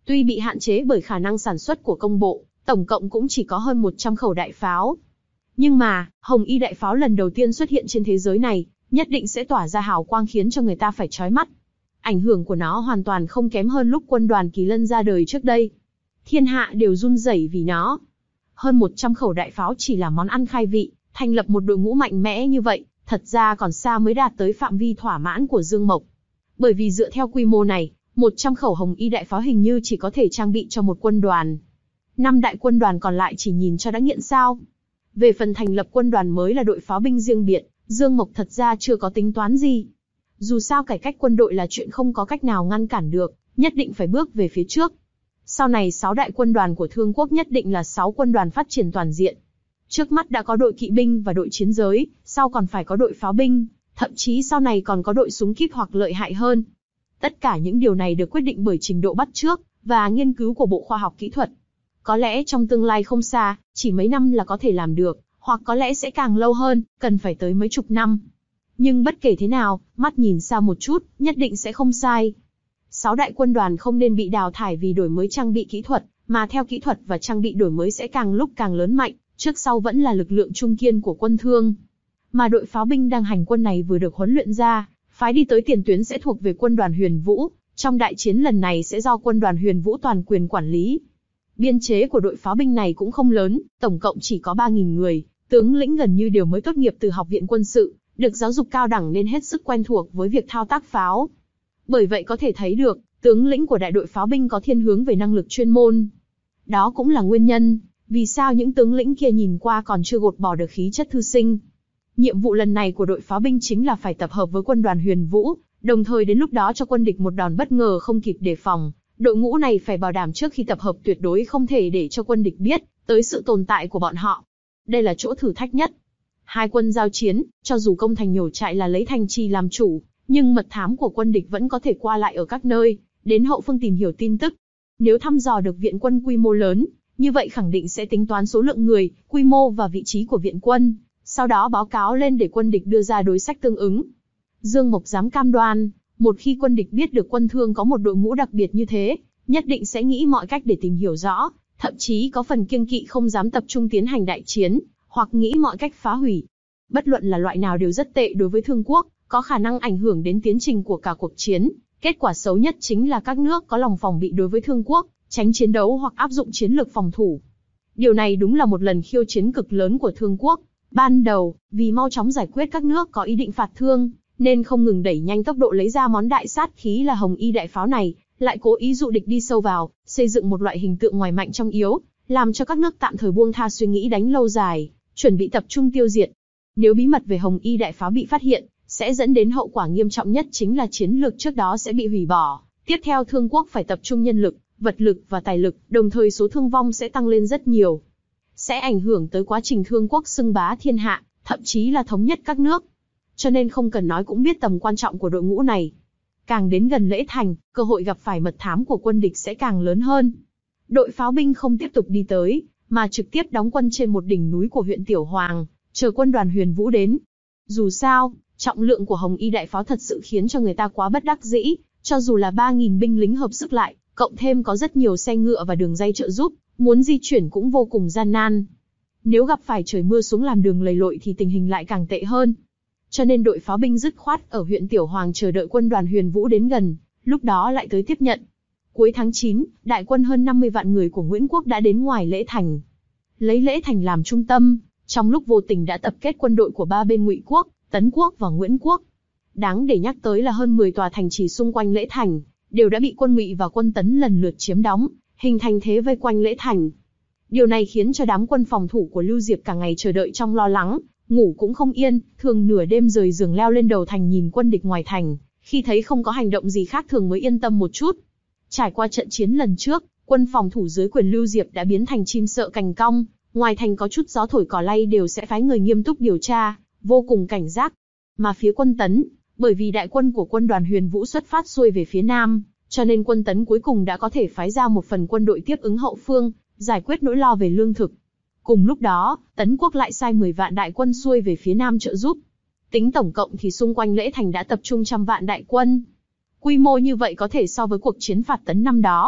Tuy bị hạn chế bởi khả năng sản xuất của công bộ, tổng cộng cũng chỉ có hơn một trăm khẩu đại pháo. Nhưng mà, Hồng Y đại pháo lần đầu tiên xuất hiện trên thế giới này, nhất định sẽ tỏa ra hào quang khiến cho người ta phải chói mắt. Ảnh hưởng của nó hoàn toàn không kém hơn lúc quân đoàn Kỳ Lân ra đời trước đây. Thiên hạ đều run rẩy vì nó. Hơn một trăm khẩu đại pháo chỉ là món ăn khai vị, thành lập một đội ngũ mạnh mẽ như vậy, thật ra còn xa mới đạt tới phạm vi thỏa mãn của Dương Mộc. Bởi vì dựa theo quy mô này, một trăm khẩu Hồng Y đại pháo hình như chỉ có thể trang bị cho một quân đoàn. Năm đại quân đoàn còn lại chỉ nhìn cho đã nghiện sao. Về phần thành lập quân đoàn mới là đội pháo binh riêng biệt, Dương Mộc thật ra chưa có tính toán gì. Dù sao cải cách quân đội là chuyện không có cách nào ngăn cản được, nhất định phải bước về phía trước. Sau này sáu đại quân đoàn của Thương quốc nhất định là sáu quân đoàn phát triển toàn diện. Trước mắt đã có đội kỵ binh và đội chiến giới, sau còn phải có đội pháo binh, thậm chí sau này còn có đội súng kíp hoặc lợi hại hơn. Tất cả những điều này được quyết định bởi trình độ bắt chước và nghiên cứu của Bộ Khoa học Kỹ thuật. Có lẽ trong tương lai không xa, chỉ mấy năm là có thể làm được, hoặc có lẽ sẽ càng lâu hơn, cần phải tới mấy chục năm. Nhưng bất kể thế nào, mắt nhìn xa một chút, nhất định sẽ không sai. Sáu đại quân đoàn không nên bị đào thải vì đổi mới trang bị kỹ thuật, mà theo kỹ thuật và trang bị đổi mới sẽ càng lúc càng lớn mạnh, trước sau vẫn là lực lượng trung kiên của quân Thương. Mà đội pháo binh đang hành quân này vừa được huấn luyện ra, phái đi tới tiền tuyến sẽ thuộc về quân đoàn Huyền Vũ, trong đại chiến lần này sẽ do quân đoàn Huyền Vũ toàn quyền quản lý. Biên chế của đội pháo binh này cũng không lớn, tổng cộng chỉ có ba nghìn người, tướng lĩnh gần như đều mới tốt nghiệp từ học viện quân sự, được giáo dục cao đẳng nên hết sức quen thuộc với việc thao tác pháo. Bởi vậy có thể thấy được, tướng lĩnh của đại đội pháo binh có thiên hướng về năng lực chuyên môn. Đó cũng là nguyên nhân, vì sao những tướng lĩnh kia nhìn qua còn chưa gột bỏ được khí chất thư sinh. Nhiệm vụ lần này của đội pháo binh chính là phải tập hợp với quân đoàn Huyền Vũ, đồng thời đến lúc đó cho quân địch một đòn bất ngờ không kịp đề phòng. Đội ngũ này phải bảo đảm trước khi tập hợp tuyệt đối không thể để cho quân địch biết tới sự tồn tại của bọn họ. Đây là chỗ thử thách nhất. Hai quân giao chiến, cho dù công thành nhổ trại là lấy thành trì làm chủ, nhưng mật thám của quân địch vẫn có thể qua lại ở các nơi, đến hậu phương tìm hiểu tin tức. Nếu thăm dò được viện quân quy mô lớn, như vậy khẳng định sẽ tính toán số lượng người, quy mô và vị trí của viện quân, sau đó báo cáo lên để quân địch đưa ra đối sách tương ứng. Dương Mộc dám cam đoan, một khi quân địch biết được quân Thương có một đội ngũ đặc biệt như thế, nhất định sẽ nghĩ mọi cách để tìm hiểu rõ, thậm chí có phần kiêng kỵ không dám tập trung tiến hành đại chiến, hoặc nghĩ mọi cách phá hủy. Bất luận là loại nào đều rất tệ đối với Thương quốc, có khả năng ảnh hưởng đến tiến trình của cả cuộc chiến. Kết quả xấu nhất chính là các nước có lòng phòng bị đối với Thương quốc, tránh chiến đấu hoặc áp dụng chiến lược phòng thủ. Điều này đúng là một lần khiêu chiến cực lớn của Thương quốc. Ban đầu, vì mau chóng giải quyết các nước có ý định phạt Thương, nên không ngừng đẩy nhanh tốc độ lấy ra món đại sát khí là Hồng Y đại pháo này, lại cố ý dụ địch đi sâu vào, xây dựng một loại hình tượng ngoài mạnh trong yếu, làm cho các nước tạm thời buông tha suy nghĩ đánh lâu dài, chuẩn bị tập trung tiêu diệt. Nếu bí mật về Hồng Y đại pháo bị phát hiện, sẽ dẫn đến hậu quả nghiêm trọng nhất chính là chiến lược trước đó sẽ bị hủy bỏ. Tiếp theo Thương quốc phải tập trung nhân lực, vật lực và tài lực, đồng thời số thương vong sẽ tăng lên rất nhiều. Sẽ ảnh hưởng tới quá trình Thương quốc xưng bá thiên hạ, thậm chí là thống nhất các nước. Cho nên không cần nói cũng biết tầm quan trọng của đội ngũ này. Càng đến gần lễ thành, cơ hội gặp phải mật thám của quân địch sẽ càng lớn hơn. Đội pháo binh không tiếp tục đi tới, mà trực tiếp đóng quân trên một đỉnh núi của huyện Tiểu Hoàng, chờ quân đoàn Huyền Vũ đến. Dù sao, trọng lượng của Hồng Y đại pháo thật sự khiến cho người ta quá bất đắc dĩ, cho dù là ba nghìn binh lính hợp sức lại, cộng thêm có rất nhiều xe ngựa và đường dây trợ giúp, muốn di chuyển cũng vô cùng gian nan. Nếu gặp phải trời mưa xuống làm đường lầy lội thì tình hình lại càng tệ hơn. Cho nên đội pháo binh dứt khoát ở huyện Tiểu Hoàng chờ đợi quân đoàn Huyền Vũ đến gần, lúc đó lại tới tiếp nhận. Cuối tháng chín, đại quân hơn năm mươi vạn người của Nguyễn Quốc đã đến ngoài Lễ Thành. Lấy Lễ Thành làm trung tâm, trong lúc vô tình đã tập kết quân đội của ba bên Ngụy Quốc, Tấn Quốc và Nguyễn Quốc. Đáng để nhắc tới là hơn mười tòa thành trì xung quanh Lễ Thành, đều đã bị quân Ngụy và quân Tấn lần lượt chiếm đóng, hình thành thế vây quanh Lễ Thành. Điều này khiến cho đám quân phòng thủ của Lưu Diệp cả ngày chờ đợi trong lo lắng, ngủ cũng không yên, thường nửa đêm rời giường leo lên đầu thành nhìn quân địch ngoài thành, khi thấy không có hành động gì khác thường mới yên tâm một chút. Trải qua trận chiến lần trước, quân phòng thủ dưới quyền Lưu Diệp đã biến thành chim sợ cành cong, ngoài thành có chút gió thổi cỏ lay đều sẽ phái người nghiêm túc điều tra, vô cùng cảnh giác. Mà phía quân Tấn, bởi vì đại quân của quân đoàn Huyền Vũ xuất phát xuôi về phía nam, cho nên quân Tấn cuối cùng đã có thể phái ra một phần quân đội tiếp ứng hậu phương, giải quyết nỗi lo về lương thực. Cùng lúc đó, Tấn Quốc lại sai mười vạn đại quân xuôi về phía nam trợ giúp. Tính tổng cộng thì xung quanh Lễ Thành đã tập trung trăm vạn đại quân. Quy mô như vậy có thể so với cuộc chiến phạt Tấn năm đó,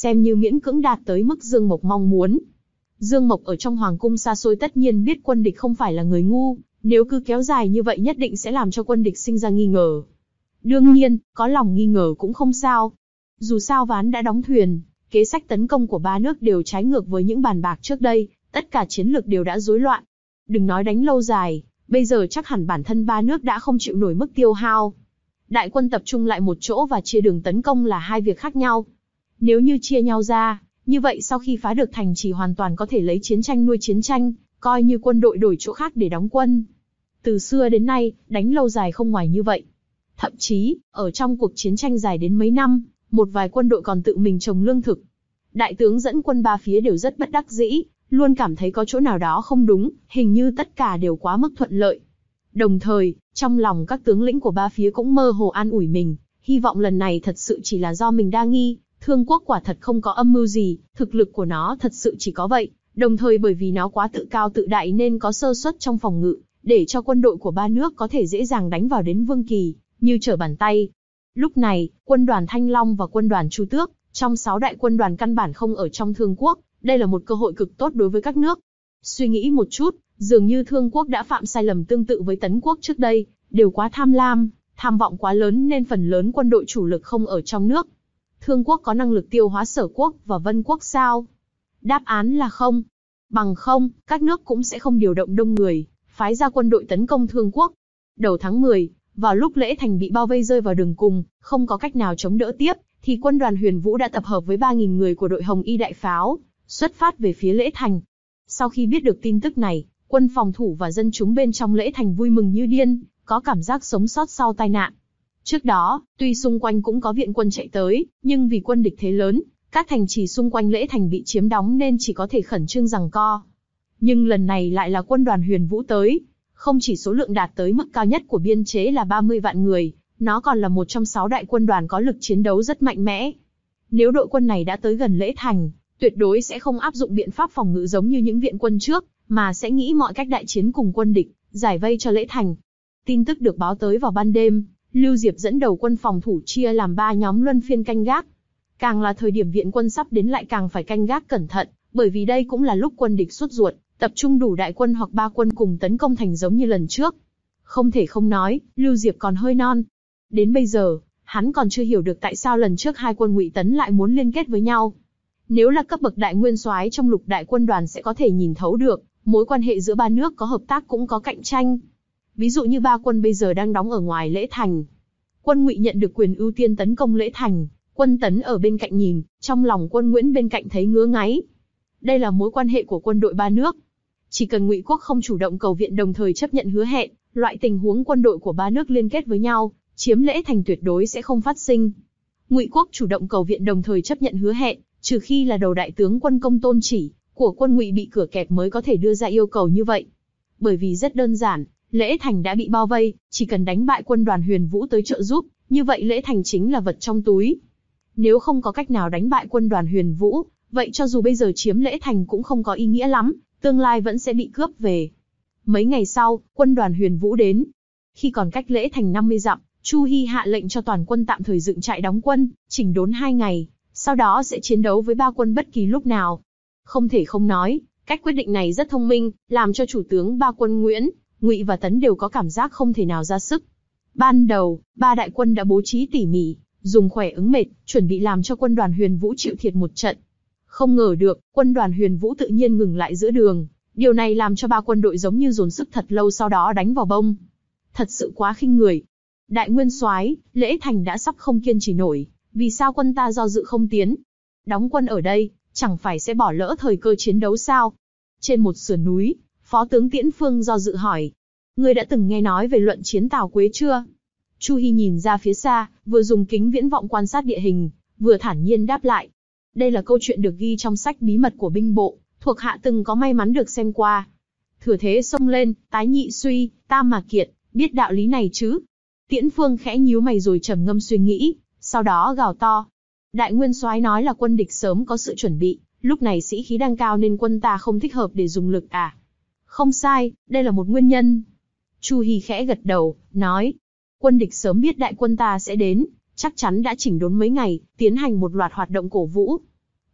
xem như miễn cưỡng đạt tới mức Dương Mộc mong muốn. Dương Mộc ở trong hoàng cung xa xôi tất nhiên biết quân địch không phải là người ngu, nếu cứ kéo dài như vậy nhất định sẽ làm cho quân địch sinh ra nghi ngờ. Đương nhiên, có lòng nghi ngờ cũng không sao. Dù sao ván đã đóng thuyền, kế sách tấn công của ba nước đều trái ngược với những bàn bạc trước đây, tất cả chiến lược đều đã rối loạn. Đừng nói đánh lâu dài, bây giờ chắc hẳn bản thân ba nước đã không chịu nổi mức tiêu hao. Đại quân tập trung lại một chỗ và chia đường tấn công là hai việc khác nhau. Nếu như chia nhau ra, như vậy sau khi phá được thành trì hoàn toàn có thể lấy chiến tranh nuôi chiến tranh, coi như quân đội đổi chỗ khác để đóng quân. Từ xưa đến nay, đánh lâu dài không ngoài như vậy. Thậm chí, ở trong cuộc chiến tranh dài đến mấy năm, một vài quân đội còn tự mình trồng lương thực. Đại tướng dẫn quân ba phía đều rất bất đắc dĩ, luôn cảm thấy có chỗ nào đó không đúng, hình như tất cả đều quá mức thuận lợi. Đồng thời, trong lòng các tướng lĩnh của ba phía cũng mơ hồ an ủi mình, hy vọng lần này thật sự chỉ là do mình đa nghi, Thương Quốc quả thật không có âm mưu gì, thực lực của nó thật sự chỉ có vậy, đồng thời bởi vì nó quá tự cao tự đại nên có sơ suất trong phòng ngự, để cho quân đội của ba nước có thể dễ dàng đánh vào đến Vương Kỳ, như trở bàn tay. Lúc này, quân đoàn Thanh Long và quân đoàn Chu Tước, trong sáu đại quân đoàn căn bản không ở trong Thương Quốc, đây là một cơ hội cực tốt đối với các nước. Suy nghĩ một chút, dường như Thương Quốc đã phạm sai lầm tương tự với Tấn Quốc trước đây, đều quá tham lam, tham vọng quá lớn nên phần lớn quân đội chủ lực không ở trong nước. Thương Quốc có năng lực tiêu hóa Sở Quốc và Vân Quốc sao? Đáp án là không. Bằng không, các nước cũng sẽ không điều động đông người, phái ra quân đội tấn công Thương Quốc. Đầu tháng mười, vào lúc Lễ Thành bị bao vây rơi vào đường cùng, không có cách nào chống đỡ tiếp, thì quân đoàn Huyền Vũ đã tập hợp với ba nghìn người của đội Hồng Y Đại Pháo, xuất phát về phía Lễ Thành. Sau khi biết được tin tức này, quân phòng thủ và dân chúng bên trong Lễ Thành vui mừng như điên, có cảm giác sống sót sau tai nạn. Trước đó, tuy xung quanh cũng có viện quân chạy tới, nhưng vì quân địch thế lớn, các thành trì xung quanh Lễ Thành bị chiếm đóng nên chỉ có thể khẩn trương giằng co. Nhưng lần này lại là quân đoàn Huyền Vũ tới, không chỉ số lượng đạt tới mức cao nhất của biên chế là ba mươi vạn người, nó còn là một trong sáu đại quân đoàn có lực chiến đấu rất mạnh mẽ. Nếu đội quân này đã tới gần Lễ Thành, tuyệt đối sẽ không áp dụng biện pháp phòng ngự giống như những viện quân trước, mà sẽ nghĩ mọi cách đại chiến cùng quân địch, giải vây cho Lễ Thành. Tin tức được báo tới vào ban đêm, Lưu Diệp dẫn đầu quân phòng thủ chia làm ba nhóm luân phiên canh gác. Càng là thời điểm viện quân sắp đến lại càng phải canh gác cẩn thận, bởi vì đây cũng là lúc quân địch sốt ruột, tập trung đủ đại quân hoặc ba quân cùng tấn công thành giống như lần trước. Không thể không nói, Lưu Diệp còn hơi non. Đến bây giờ, hắn còn chưa hiểu được tại sao lần trước hai quân Ngụy Tấn lại muốn liên kết với nhau. Nếu là cấp bậc đại nguyên soái trong lục đại quân đoàn sẽ có thể nhìn thấu được, mối quan hệ giữa ba nước có hợp tác cũng có cạnh tranh. Ví dụ như ba quân bây giờ đang đóng ở ngoài Lễ Thành. Quân Ngụy nhận được quyền ưu tiên tấn công Lễ Thành, quân Tấn ở bên cạnh nhìn, trong lòng quân Nguyễn bên cạnh thấy ngứa ngáy. Đây là mối quan hệ của quân đội ba nước. Chỉ cần Ngụy quốc không chủ động cầu viện đồng thời chấp nhận hứa hẹn, loại tình huống quân đội của ba nước liên kết với nhau, chiếm Lễ Thành tuyệt đối sẽ không phát sinh. Ngụy quốc chủ động cầu viện đồng thời chấp nhận hứa hẹn, trừ khi là đầu đại tướng quân Công Tôn Chỉ của quân Ngụy bị cửa kẹp mới có thể đưa ra yêu cầu như vậy. Bởi vì rất đơn giản, Lễ Thành đã bị bao vây, chỉ cần đánh bại quân đoàn Huyền Vũ tới trợ giúp, như vậy Lễ Thành chính là vật trong túi. Nếu không có cách nào đánh bại quân đoàn Huyền Vũ, vậy cho dù bây giờ chiếm Lễ Thành cũng không có ý nghĩa lắm, tương lai vẫn sẽ bị cướp về. Mấy ngày sau, quân đoàn Huyền Vũ đến. Khi còn cách Lễ Thành năm mươi dặm, Chu Hi hạ lệnh cho toàn quân tạm thời dựng trại đóng quân, chỉnh đốn hai ngày, sau đó sẽ chiến đấu với ba quân bất kỳ lúc nào. Không thể không nói, cách quyết định này rất thông minh, làm cho chủ tướng ba quân Nguyễn, Ngụy và Tấn đều có cảm giác không thể nào ra sức. Ban đầu, ba đại quân đã bố trí tỉ mỉ, dùng khỏe ứng mệt, chuẩn bị làm cho quân đoàn Huyền Vũ chịu thiệt một trận. Không ngờ được, quân đoàn Huyền Vũ tự nhiên ngừng lại giữa đường. Điều này làm cho ba quân đội giống như dồn sức thật lâu sau đó đánh vào bông. Thật sự quá khinh người. Đại nguyên soái, Lễ Thành đã sắp không kiên trì nổi, vì sao quân ta do dự không tiến? Đóng quân ở đây, chẳng phải sẽ bỏ lỡ thời cơ chiến đấu sao? Trên một sườn núi, Phó tướng Tiễn Phương do dự hỏi. Ngươi đã từng nghe nói về luận chiến Tào Quế chưa? Chu Hi nhìn ra phía xa, vừa dùng kính viễn vọng quan sát địa hình, vừa thản nhiên đáp lại. Đây là câu chuyện được ghi trong sách bí mật của binh bộ, thuộc hạ từng có may mắn được xem qua. Thừa thế xông lên, tái nhị suy, tam mà kiệt, biết đạo lý này chứ? Tiễn Phương khẽ nhíu mày rồi trầm ngâm suy nghĩ, sau đó gào to. Đại nguyên soái nói là quân địch sớm có sự chuẩn bị, lúc này sĩ khí đang cao nên quân ta không thích hợp để dùng lực à? Không sai, đây là một nguyên nhân. Chu Hi khẽ gật đầu, nói. Quân địch sớm biết đại quân ta sẽ đến, chắc chắn đã chỉnh đốn mấy ngày, tiến hành một loạt hoạt động cổ vũ.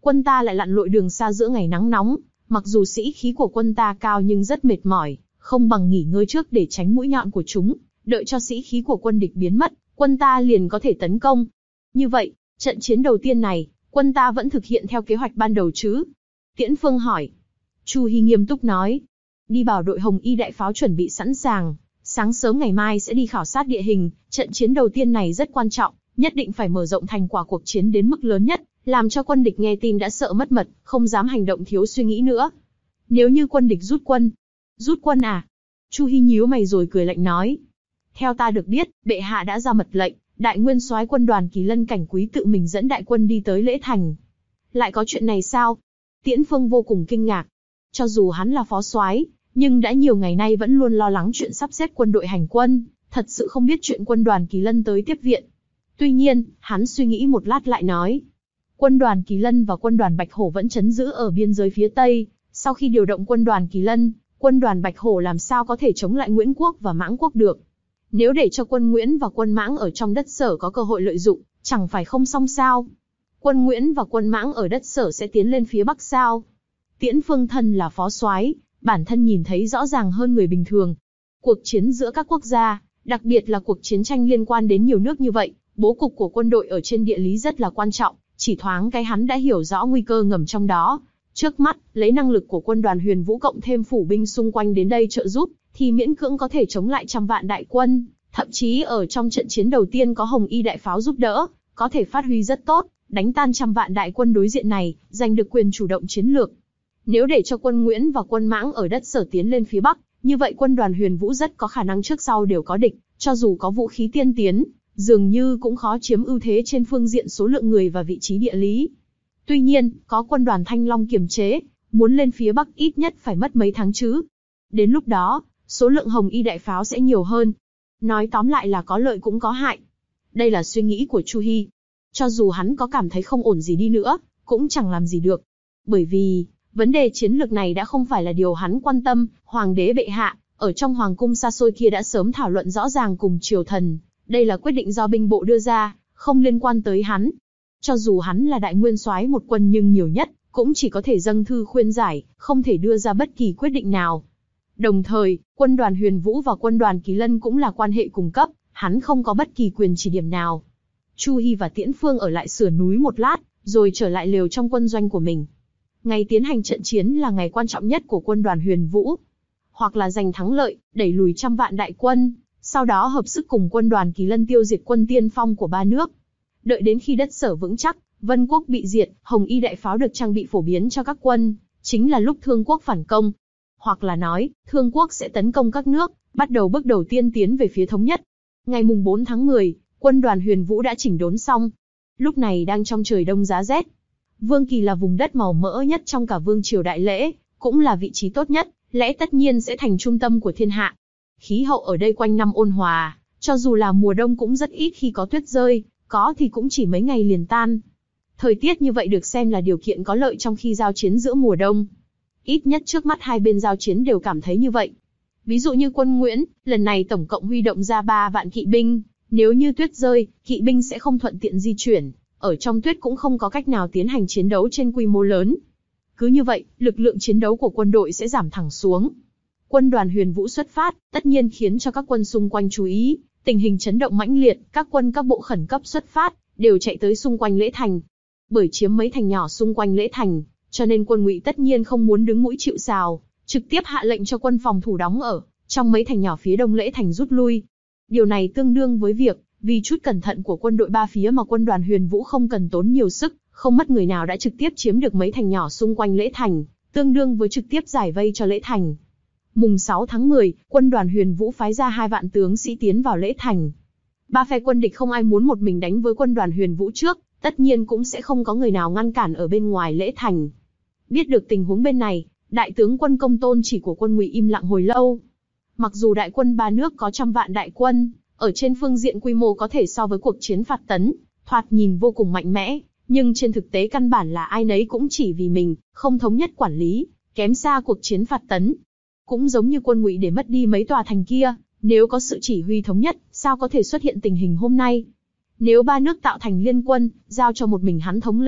quân ta lại lặn lội đường xa giữa ngày nắng nóng, mặc dù sĩ khí của quân ta cao nhưng rất mệt mỏi, không bằng nghỉ ngơi trước để tránh mũi nhọn của chúng, đợi cho sĩ khí của quân địch biến mất, quân ta liền có thể tấn công. Như vậy, trận chiến đầu tiên này, quân ta vẫn thực hiện theo kế hoạch ban đầu chứ? Tiễn Phương hỏi. Chu Hi nghiêm túc nói. Đi bảo đội Hồng Y đại pháo chuẩn bị sẵn sàng, sáng sớm ngày mai sẽ đi khảo sát địa hình, trận chiến đầu tiên này rất quan trọng, nhất định phải mở rộng thành quả cuộc chiến đến mức lớn nhất, làm cho quân địch nghe tin đã sợ mất mật, không dám hành động thiếu suy nghĩ nữa. Nếu như quân địch rút quân, rút quân à? Chu Hi nhíu mày rồi cười lạnh nói. Theo ta được biết, bệ hạ đã ra mật lệnh, đại nguyên soái quân đoàn Kỳ Lân Cảnh Quý tự mình dẫn đại quân đi tới Lễ Thành. Lại có chuyện này sao? Tiễn Phương vô cùng kinh ngạc. Cho dù hắn là phó soái, nhưng đã nhiều ngày nay vẫn luôn lo lắng chuyện sắp xếp quân đội hành quân, thật sự không biết chuyện quân đoàn Kỳ Lân tới tiếp viện. Tuy nhiên, hắn suy nghĩ một lát lại nói. Quân đoàn Kỳ Lân và quân đoàn Bạch Hổ vẫn trấn giữ ở biên giới phía Tây, sau khi điều động quân đoàn Kỳ Lân, quân đoàn Bạch Hổ làm sao có thể chống lại Nguyễn Quốc và Mãng Quốc được. Nếu để cho quân Nguyễn và quân Mãng ở trong đất Sở có cơ hội lợi dụng, chẳng phải không xong sao? Quân Nguyễn và quân Mãng ở đất Sở sẽ tiến lên phía Bắc sao? Tiễn Phương thân là phó soái, bản thân nhìn thấy rõ ràng hơn người bình thường. Cuộc chiến giữa các quốc gia, đặc biệt là cuộc chiến tranh liên quan đến nhiều nước như vậy, bố cục của quân đội ở trên địa lý rất là quan trọng, chỉ thoáng cái hắn đã hiểu rõ nguy cơ ngầm trong đó. Trước mắt, lấy năng lực của quân đoàn Huyền Vũ cộng thêm phủ binh xung quanh đến đây trợ giúp, thì miễn cưỡng có thể chống lại trăm vạn đại quân, thậm chí ở trong trận chiến đầu tiên có Hồng Y đại pháo giúp đỡ, có thể phát huy rất tốt, đánh tan trăm vạn đại quân đối diện này, giành được quyền chủ động chiến lược. Nếu để cho quân Nguyễn và quân Mãng ở đất Sở tiến lên phía Bắc, như vậy quân đoàn Huyền Vũ rất có khả năng trước sau đều có địch, cho dù có vũ khí tiên tiến, dường như cũng khó chiếm ưu thế trên phương diện số lượng người và vị trí địa lý. Tuy nhiên, có quân đoàn Thanh Long kiềm chế, muốn lên phía Bắc ít nhất phải mất mấy tháng chứ. Đến lúc đó, số lượng Hồng Y đại pháo sẽ nhiều hơn. Nói tóm lại là có lợi cũng có hại. Đây là suy nghĩ của Chu Hi. Cho dù hắn có cảm thấy không ổn gì đi nữa, cũng chẳng làm gì được. Bởi vì, vấn đề chiến lược này đã không phải là điều hắn quan tâm, Hoàng đế bệ hạ, ở trong Hoàng cung xa xôi kia đã sớm thảo luận rõ ràng cùng triều thần. Đây là quyết định do binh bộ đưa ra, không liên quan tới hắn. Cho dù hắn là đại nguyên soái một quân nhưng nhiều nhất, cũng chỉ có thể dâng thư khuyên giải, không thể đưa ra bất kỳ quyết định nào. Đồng thời, quân đoàn Huyền Vũ và quân đoàn Kỳ Lân cũng là quan hệ cùng cấp, hắn không có bất kỳ quyền chỉ điểm nào. Chu Hi và Tiễn Phương ở lại sườn núi một lát, rồi trở lại lều trong quân doanh của mình. Ngày tiến hành trận chiến là ngày quan trọng nhất của quân đoàn Huyền Vũ. Hoặc là giành thắng lợi, đẩy lùi trăm vạn đại quân, sau đó hợp sức cùng quân đoàn Kỳ Lân tiêu diệt quân tiên phong của ba nước. Đợi đến khi đất Sở vững chắc, Vân Quốc bị diệt, Hồng Y đại pháo được trang bị phổ biến cho các quân, chính là lúc Thương Quốc phản công. Hoặc là nói, Thương Quốc sẽ tấn công các nước, bắt đầu bước đầu tiên tiến về phía thống nhất. Ngày mùng bốn tháng mười, quân đoàn Huyền Vũ đã chỉnh đốn xong. Lúc này đang trong trời đông giá rét. Vương Kỳ là vùng đất màu mỡ nhất trong cả vương triều Đại Lễ, cũng là vị trí tốt nhất, lẽ tất nhiên sẽ thành trung tâm của thiên hạ. Khí hậu ở đây quanh năm ôn hòa, cho dù là mùa đông cũng rất ít khi có tuyết rơi, có thì cũng chỉ mấy ngày liền tan. Thời tiết như vậy được xem là điều kiện có lợi trong khi giao chiến giữa mùa đông. Ít nhất trước mắt hai bên giao chiến đều cảm thấy như vậy. Ví dụ như quân Nguyễn, lần này tổng cộng huy động ra ba vạn kỵ binh, nếu như tuyết rơi, kỵ binh sẽ không thuận tiện di chuyển, ở trong tuyết cũng không có cách nào tiến hành chiến đấu trên quy mô lớn. Cứ như vậy, lực lượng chiến đấu của quân đội sẽ giảm thẳng xuống. Quân đoàn Huyền Vũ xuất phát, tất nhiên khiến cho các quân xung quanh chú ý, tình hình chấn động mãnh liệt, các quân các bộ khẩn cấp xuất phát, đều chạy tới xung quanh Lễ Thành. Bởi chiếm mấy thành nhỏ xung quanh Lễ Thành, cho nên quân Ngụy tất nhiên không muốn đứng mũi chịu sào, trực tiếp hạ lệnh cho quân phòng thủ đóng ở trong mấy thành nhỏ phía đông Lễ Thành rút lui. Điều này tương đương với việc, vì chút cẩn thận của quân đội ba phía mà quân đoàn Huyền Vũ không cần tốn nhiều sức, không mất người nào đã trực tiếp chiếm được mấy thành nhỏ xung quanh Lễ Thành, tương đương với trực tiếp giải vây cho Lễ Thành. Mùng sáu tháng mười, quân đoàn Huyền Vũ phái ra hai vạn tướng sĩ tiến vào Lễ Thành. Ba phe quân địch không ai muốn một mình đánh với quân đoàn Huyền Vũ trước, tất nhiên cũng sẽ không có người nào ngăn cản ở bên ngoài Lễ Thành. Biết được tình huống bên này, đại tướng quân Công Tôn Chỉ của quân Ngụy im lặng hồi lâu. Mặc dù đại quân ba nước có trăm vạn đại quân, ở trên phương diện quy mô có thể so với cuộc chiến phạt tấn, thoạt nhìn vô cùng mạnh mẽ, nhưng trên thực tế căn bản là ai nấy cũng chỉ vì mình, không thống nhất quản lý, kém xa cuộc chiến phạt tấn. Cũng giống như quân Ngụy để mất đi mấy tòa thành kia, nếu có sự chỉ huy thống nhất, sao có thể xuất hiện tình hình hôm nay? Nếu ba nước tạo thành liên quân, giao cho một mình hắn thống lĩnh,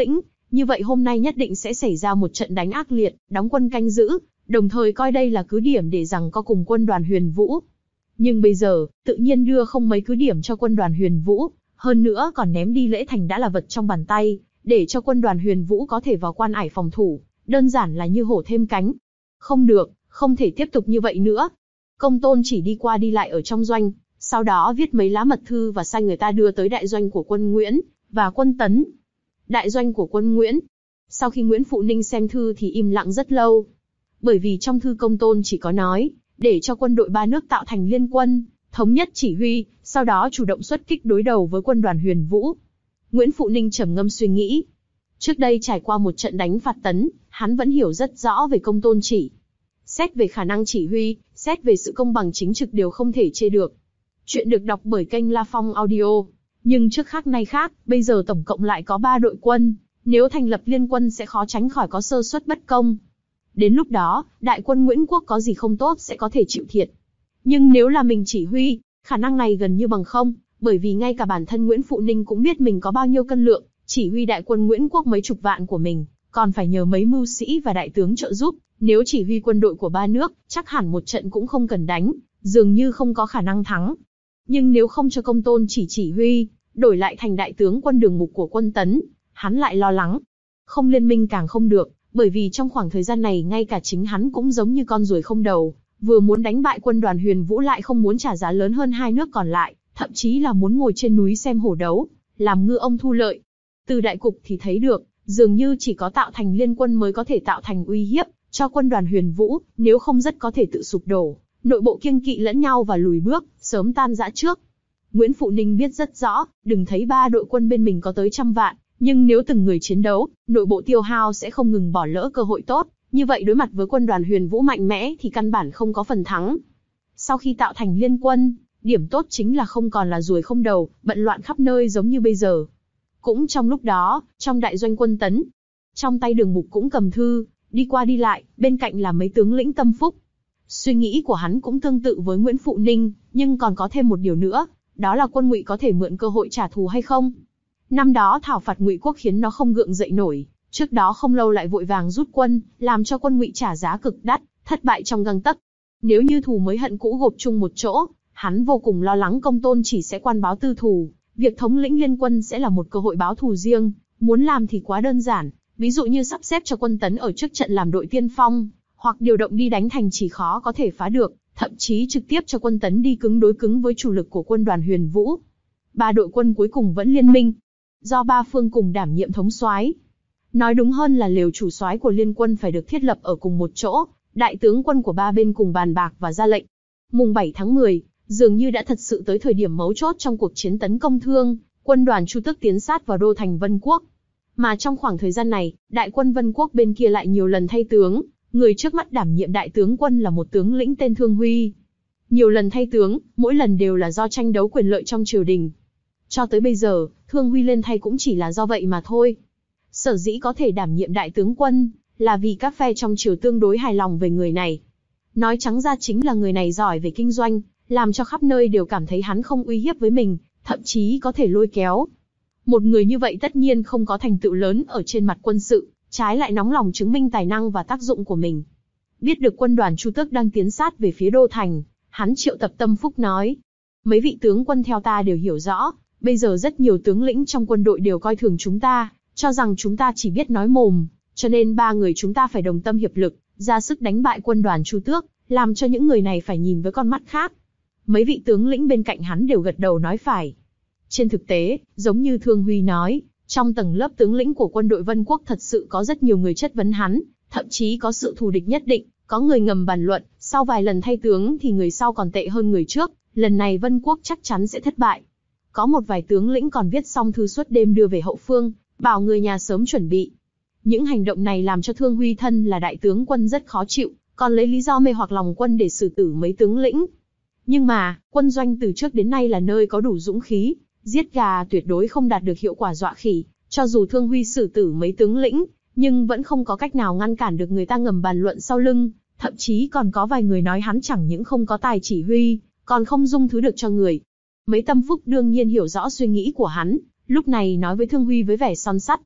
Như vậy hôm nay nhất định sẽ xảy ra một trận đánh ác liệt, đóng quân canh giữ, đồng thời coi đây là cứ điểm để giằng co cùng quân đoàn Huyền Vũ. Nhưng bây giờ, tự nhiên đưa không mấy cứ điểm cho quân đoàn Huyền Vũ, hơn nữa còn ném đi Lễ Thành đã là vật trong bàn tay, để cho quân đoàn Huyền Vũ có thể vào quan ải phòng thủ, đơn giản là như hổ thêm cánh. Không được, không thể tiếp tục như vậy nữa. Công Tôn chỉ đi qua đi lại ở trong doanh, sau đó viết mấy lá mật thư và sai người ta đưa tới đại doanh của quân Nguyễn và quân Tấn. Đại doanh của quân Nguyễn. Sau khi Nguyễn Phụ Ninh xem thư thì im lặng rất lâu. Bởi vì trong thư Công Tôn chỉ có nói, để cho quân đội ba nước tạo thành liên quân, thống nhất chỉ huy, sau đó chủ động xuất kích đối đầu với quân đoàn Huyền Vũ. Nguyễn Phụ Ninh trầm ngâm suy nghĩ. Trước đây trải qua một trận đánh phạt Tấn, hắn vẫn hiểu rất rõ về Công Tôn chỉ. Xét về khả năng chỉ huy, xét về sự công bằng chính trực đều không thể chê được. Chuyện được đọc bởi kênh La Phong Audio. Nhưng trước khác nay khác, bây giờ tổng cộng lại có ba đội quân, nếu thành lập liên quân sẽ khó tránh khỏi có sơ suất bất công. Đến lúc đó, đại quân Nguyễn Quốc có gì không tốt sẽ có thể chịu thiệt. Nhưng nếu là mình chỉ huy, khả năng này gần như bằng không, bởi vì ngay cả bản thân Nguyễn Phụ Ninh cũng biết mình có bao nhiêu cân lượng, chỉ huy đại quân Nguyễn Quốc mấy chục vạn của mình, còn phải nhờ mấy mưu sĩ và đại tướng trợ giúp, nếu chỉ huy quân đội của ba nước, chắc hẳn một trận cũng không cần đánh, dường như không có khả năng thắng. Nhưng nếu không cho Công Tôn chỉ chỉ huy, đổi lại thành đại tướng quân Đường Mục của quân Tấn, hắn lại lo lắng. Không liên minh càng không được, bởi vì trong khoảng thời gian này ngay cả chính hắn cũng giống như con ruồi không đầu, vừa muốn đánh bại quân đoàn Huyền Vũ lại không muốn trả giá lớn hơn hai nước còn lại, thậm chí là muốn ngồi trên núi xem hổ đấu, làm ngư ông thu lợi. Từ đại cục thì thấy được, dường như chỉ có tạo thành liên quân mới có thể tạo thành uy hiếp cho quân đoàn Huyền Vũ, nếu không rất có thể tự sụp đổ, nội bộ kiêng kỵ lẫn nhau và lùi bước, sớm tan rã trước. Nguyễn Phụ Ninh biết rất rõ, đừng thấy ba đội quân bên mình có tới trăm vạn, nhưng nếu từng người chiến đấu, nội bộ tiêu hao sẽ không ngừng bỏ lỡ cơ hội tốt, như vậy đối mặt với quân đoàn Huyền Vũ mạnh mẽ thì căn bản không có phần thắng. Sau khi tạo thành liên quân, điểm tốt chính là không còn là ruồi không đầu, bận loạn khắp nơi giống như bây giờ. Cũng trong lúc đó, trong đại doanh quân Tấn, trong tay Đường Mục cũng cầm thư, đi qua đi lại, bên cạnh là mấy tướng lĩnh tâm phúc. Suy nghĩ của hắn cũng tương tự với Nguyễn Phụ Ninh, nhưng còn có thêm một điều nữa, đó là quân Ngụy có thể mượn cơ hội trả thù hay không. Năm đó thảo phạt Ngụy quốc khiến nó không gượng dậy nổi, trước đó không lâu lại vội vàng rút quân, làm cho quân Ngụy trả giá cực đắt, thất bại trong gang tấc. Nếu như thù mới hận cũ gộp chung một chỗ, hắn vô cùng lo lắng Công Tôn chỉ sẽ quan báo tư thù, việc thống lĩnh liên quân sẽ là một cơ hội báo thù riêng, muốn làm thì quá đơn giản, ví dụ như sắp xếp cho quân Tấn ở trước trận làm đội tiên phong, hoặc điều động đi đánh thành chỉ khó có thể phá được, thậm chí trực tiếp cho quân Tấn đi cứng đối cứng với chủ lực của quân đoàn Huyền Vũ. Ba đội quân cuối cùng vẫn liên minh, do ba phương cùng đảm nhiệm thống soái. Nói đúng hơn là lều chủ soái của liên quân phải được thiết lập ở cùng một chỗ, đại tướng quân của ba bên cùng bàn bạc và ra lệnh. Mùng bảy tháng mười, dường như đã thật sự tới thời điểm mấu chốt trong cuộc chiến tấn công Thương, quân đoàn Chu Tước tiến sát vào đô thành Vân Quốc. Mà trong khoảng thời gian này, đại quân Vân Quốc bên kia lại nhiều lần thay tướng, người trước mắt đảm nhiệm đại tướng quân là một tướng lĩnh tên Thương Huy. Nhiều lần thay tướng, mỗi lần đều là do tranh đấu quyền lợi trong triều đình. Cho tới bây giờ, Thương Huy lên thay cũng chỉ là do vậy mà thôi. Sở dĩ có thể đảm nhiệm đại tướng quân, là vì các phe trong triều tương đối hài lòng về người này. Nói trắng ra chính là người này giỏi về kinh doanh, làm cho khắp nơi đều cảm thấy hắn không uy hiếp với mình, thậm chí có thể lôi kéo. Một người như vậy tất nhiên không có thành tựu lớn ở trên mặt quân sự, trái lại nóng lòng chứng minh tài năng và tác dụng của mình. Biết được quân đoàn Chu Tước đang tiến sát về phía đô thành, hắn triệu tập Tâm Phúc nói: mấy vị tướng quân theo ta đều hiểu rõ, bây giờ rất nhiều tướng lĩnh trong quân đội đều coi thường chúng ta, cho rằng chúng ta chỉ biết nói mồm, cho nên ba người chúng ta phải đồng tâm hiệp lực, ra sức đánh bại quân đoàn Chu Tước, làm cho những người này phải nhìn với con mắt khác. Mấy vị tướng lĩnh bên cạnh hắn đều gật đầu nói phải. Trên thực tế, giống như Thương Huy nói, trong tầng lớp tướng lĩnh của quân đội Vân Quốc thật sự có rất nhiều người chất vấn hắn, thậm chí có sự thù địch nhất định, có người ngầm bàn luận, sau vài lần thay tướng thì người sau còn tệ hơn người trước, lần này Vân Quốc chắc chắn sẽ thất bại. Có một vài tướng lĩnh còn viết xong thư suốt đêm đưa về hậu phương, bảo người nhà sớm chuẩn bị. Những hành động này làm cho Thương Huy thân là đại tướng quân rất khó chịu, còn lấy lý do mê hoặc lòng quân để xử tử mấy tướng lĩnh. Nhưng mà, quân doanh từ trước đến nay là nơi có đủ dũng khí, giết gà tuyệt đối không đạt được hiệu quả dọa khỉ, cho dù Thương Huy xử tử mấy tướng lĩnh, nhưng vẫn không có cách nào ngăn cản được người ta ngầm bàn luận sau lưng, thậm chí còn có vài người nói hắn chẳng những không có tài chỉ huy, còn không dung thứ được cho người. Mấy Tâm Phúc đương nhiên hiểu rõ suy nghĩ của hắn, lúc này nói với Thương Huy với vẻ son sắt: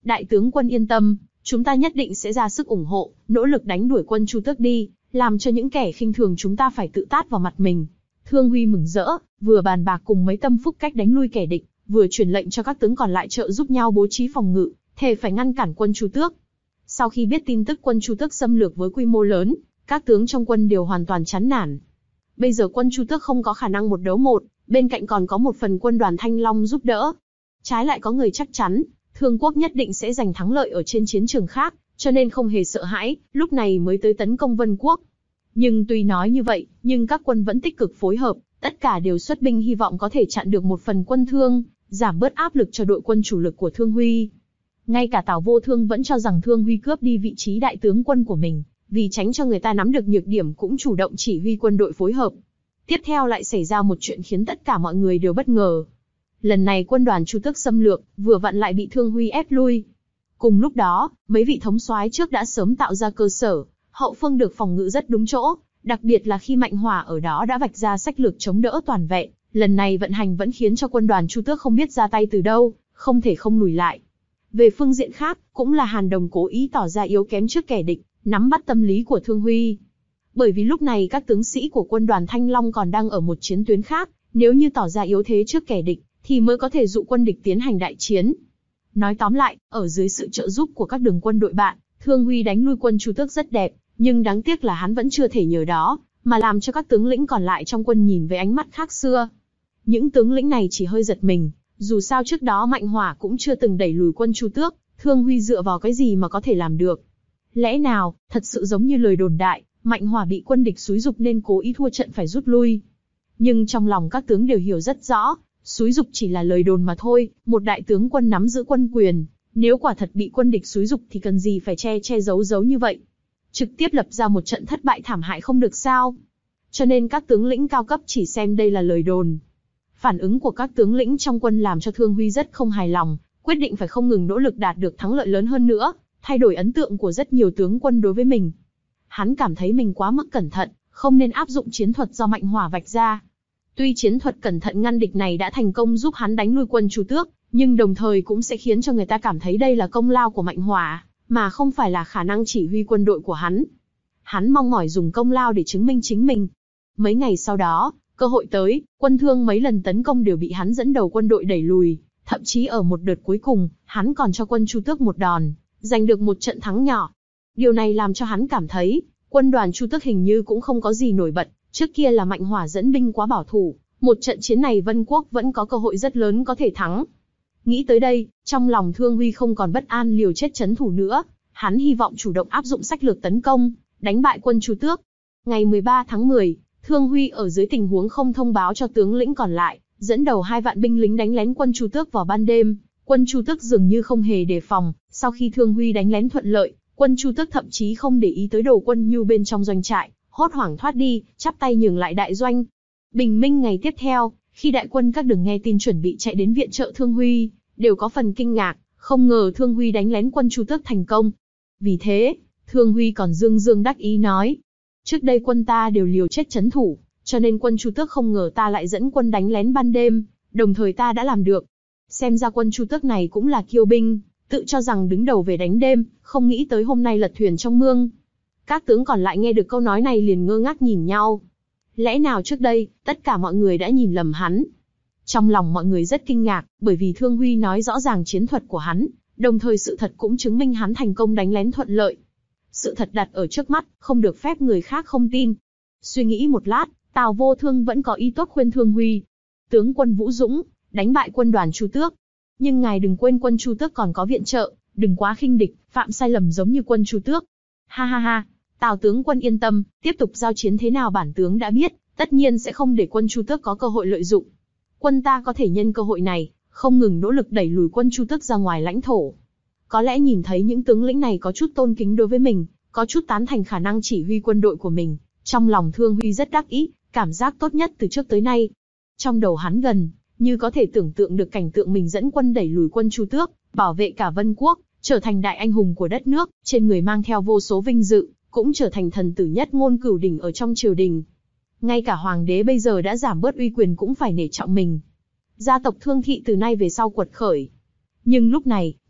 Đại tướng quân yên tâm, chúng ta nhất định sẽ ra sức ủng hộ, nỗ lực đánh đuổi quân Chu Tước đi, làm cho những kẻ khinh thường chúng ta phải tự tát vào mặt mình. Thương Huy mừng rỡ, vừa bàn bạc cùng mấy tâm phúc cách đánh lui kẻ địch, vừa truyền lệnh cho các tướng còn lại trợ giúp nhau bố trí phòng ngự, thề phải ngăn cản quân Chu Tước. Sau khi biết tin tức quân Chu Tước xâm lược với quy mô lớn, các tướng trong quân đều hoàn toàn chán nản. Bây giờ quân Chu Tước không có khả năng một đấu một, bên cạnh còn có một phần quân đoàn Thanh Long giúp đỡ. Trái lại có người chắc chắn, Thương quốc nhất định sẽ giành thắng lợi ở trên chiến trường khác, cho nên không hề sợ hãi, lúc này mới tới tấn công Vân quốc. Nhưng tuy nói như vậy, nhưng các quân vẫn tích cực phối hợp, tất cả đều xuất binh hy vọng có thể chặn được một phần quân Thương, giảm bớt áp lực cho đội quân chủ lực của Thương Huy. Ngay cả Tào Vô Thương vẫn cho rằng Thương Huy cướp đi vị trí đại tướng quân của mình, vì tránh cho người ta nắm được nhược điểm cũng chủ động chỉ huy quân đội phối hợp. Tiếp theo lại xảy ra một chuyện khiến tất cả mọi người đều bất ngờ. Lần này quân đoàn Chu Tước xâm lược, vừa vặn lại bị Thương Huy ép lui. Cùng lúc đó, mấy vị thống soái trước đã sớm tạo ra cơ sở, hậu phương được phòng ngự rất đúng chỗ, đặc biệt là khi Mạnh Hỏa ở đó đã vạch ra sách lược chống đỡ toàn vẹn, lần này vận hành vẫn khiến cho quân đoàn Chu Tước không biết ra tay từ đâu, không thể không lùi lại. Về phương diện khác, cũng là Hàn Đồng cố ý tỏ ra yếu kém trước kẻ địch, nắm bắt tâm lý của Thương Huy. Bởi vì lúc này các tướng sĩ của quân đoàn Thanh Long còn đang ở một chiến tuyến khác, nếu như tỏ ra yếu thế trước kẻ địch, thì mới có thể dụ quân địch tiến hành đại chiến. Nói tóm lại, ở dưới sự trợ giúp của các đường quân đội bạn, Thương Huy đánh lui quân Chu Tước rất đẹp, nhưng đáng tiếc là hắn vẫn chưa thể nhờ đó, mà làm cho các tướng lĩnh còn lại trong quân nhìn với ánh mắt khác xưa. Những tướng lĩnh này chỉ hơi giật mình, dù sao trước đó Mạnh Hỏa cũng chưa từng đẩy lùi quân Chu Tước, Thương Huy dựa vào cái gì mà có thể làm được. Lẽ nào, thật sự giống như lời đồn đại, Mạnh Hỏa bị quân địch xúi dục nên cố ý thua trận phải rút lui. Nhưng trong lòng các tướng đều hiểu rất rõ, xúi dục chỉ là lời đồn mà thôi, một đại tướng quân nắm giữ quân quyền, nếu quả thật bị quân địch xúi dục thì cần gì phải che che giấu giấu như vậy. Trực tiếp lập ra một trận thất bại thảm hại không được sao. Cho nên các tướng lĩnh cao cấp chỉ xem đây là lời đồn. Phản ứng của các tướng lĩnh trong quân làm cho Thương Huy rất không hài lòng, quyết định phải không ngừng nỗ lực đạt được thắng lợi lớn hơn nữa, thay đổi ấn tượng của rất nhiều tướng quân đối với mình. Hắn cảm thấy mình quá mức cẩn thận, không nên áp dụng chiến thuật do Mạnh Hỏa vạch ra. Tuy chiến thuật cẩn thận ngăn địch này đã thành công giúp hắn đánh lui quân Chu Tước, nhưng đồng thời cũng sẽ khiến cho người ta cảm thấy đây là công lao của Mạnh Hỏa, mà không phải là khả năng chỉ huy quân đội của hắn. Hắn mong mỏi dùng công lao để chứng minh chính mình. Mấy ngày sau đó, cơ hội tới, quân Thương mấy lần tấn công đều bị hắn dẫn đầu quân đội đẩy lùi, thậm chí ở một đợt cuối cùng, hắn còn cho quân Chu Tước một đòn, giành được một trận thắng nhỏ. Điều này làm cho hắn cảm thấy, quân đoàn Chu Tước hình như cũng không có gì nổi bật, trước kia là Mạnh Hỏa dẫn binh quá bảo thủ, một trận chiến này Vân quốc vẫn có cơ hội rất lớn có thể thắng. Nghĩ tới đây, trong lòng Thương Huy không còn bất an liều chết trấn thủ nữa, hắn hy vọng chủ động áp dụng sách lược tấn công, đánh bại quân Chu Tước. Ngày mười ba tháng mười, Thương Huy ở dưới tình huống không thông báo cho tướng lĩnh còn lại, dẫn đầu hai vạn binh lính đánh lén quân Chu Tước vào ban đêm. Quân Chu Tước dường như không hề đề phòng, sau khi Thương Huy đánh lén thuận lợi, quân Chu Tước thậm chí không để ý tới đồ quân nhu bên trong doanh trại, hốt hoảng thoát đi, chắp tay nhường lại đại doanh. Bình minh ngày tiếp theo, khi đại quân các đường nghe tin chuẩn bị chạy đến viện trợ Thương Huy, đều có phần kinh ngạc, không ngờ Thương Huy đánh lén quân Chu Tước thành công. Vì thế, Thương Huy còn dương dương đắc ý nói, trước đây quân ta đều liều chết trấn thủ, cho nên quân Chu Tước không ngờ ta lại dẫn quân đánh lén ban đêm, đồng thời ta đã làm được. Xem ra quân Chu Tước này cũng là kiêu binh, tự cho rằng đứng đầu về đánh đêm, không nghĩ tới hôm nay lật thuyền trong mương. Các tướng còn lại nghe được câu nói này liền ngơ ngác nhìn nhau. Lẽ nào trước đây, tất cả mọi người đã nhìn lầm hắn? Trong lòng mọi người rất kinh ngạc, bởi vì Thương Huy nói rõ ràng chiến thuật của hắn, đồng thời sự thật cũng chứng minh hắn thành công đánh lén thuận lợi. Sự thật đặt ở trước mắt, không được phép người khác không tin. Suy nghĩ một lát, Tào Vô Thương vẫn có ý tốt khuyên Thương Huy. Tướng quân Vũ Dũng, đánh bại quân đoàn Chu Tước. Nhưng ngài đừng quên quân Chu Tước còn có viện trợ, đừng quá khinh địch, phạm sai lầm giống như quân Chu Tước. Ha ha ha, Tào tướng quân yên tâm, tiếp tục giao chiến thế nào bản tướng đã biết, tất nhiên sẽ không để quân Chu Tước có cơ hội lợi dụng. Quân ta có thể nhân cơ hội này, không ngừng nỗ lực đẩy lùi quân Chu Tước ra ngoài lãnh thổ. Có lẽ nhìn thấy những tướng lĩnh này có chút tôn kính đối với mình, có chút tán thành khả năng chỉ huy quân đội của mình, trong lòng Thương Huy rất đắc ý, cảm giác tốt nhất từ trước tới nay. Trong đầu hắn gần như có thể tưởng tượng được cảnh tượng mình dẫn quân đẩy lùi quân Chu Tước, bảo vệ cả Vân quốc, trở thành đại anh hùng của đất nước, trên người mang theo vô số vinh dự, cũng trở thành thần tử nhất ngôn cửu đỉnh ở trong triều đình. Ngay cả hoàng đế bây giờ đã giảm bớt uy quyền cũng phải nể trọng mình. Gia tộc Thương thị từ nay về sau quật khởi. Nhưng lúc này,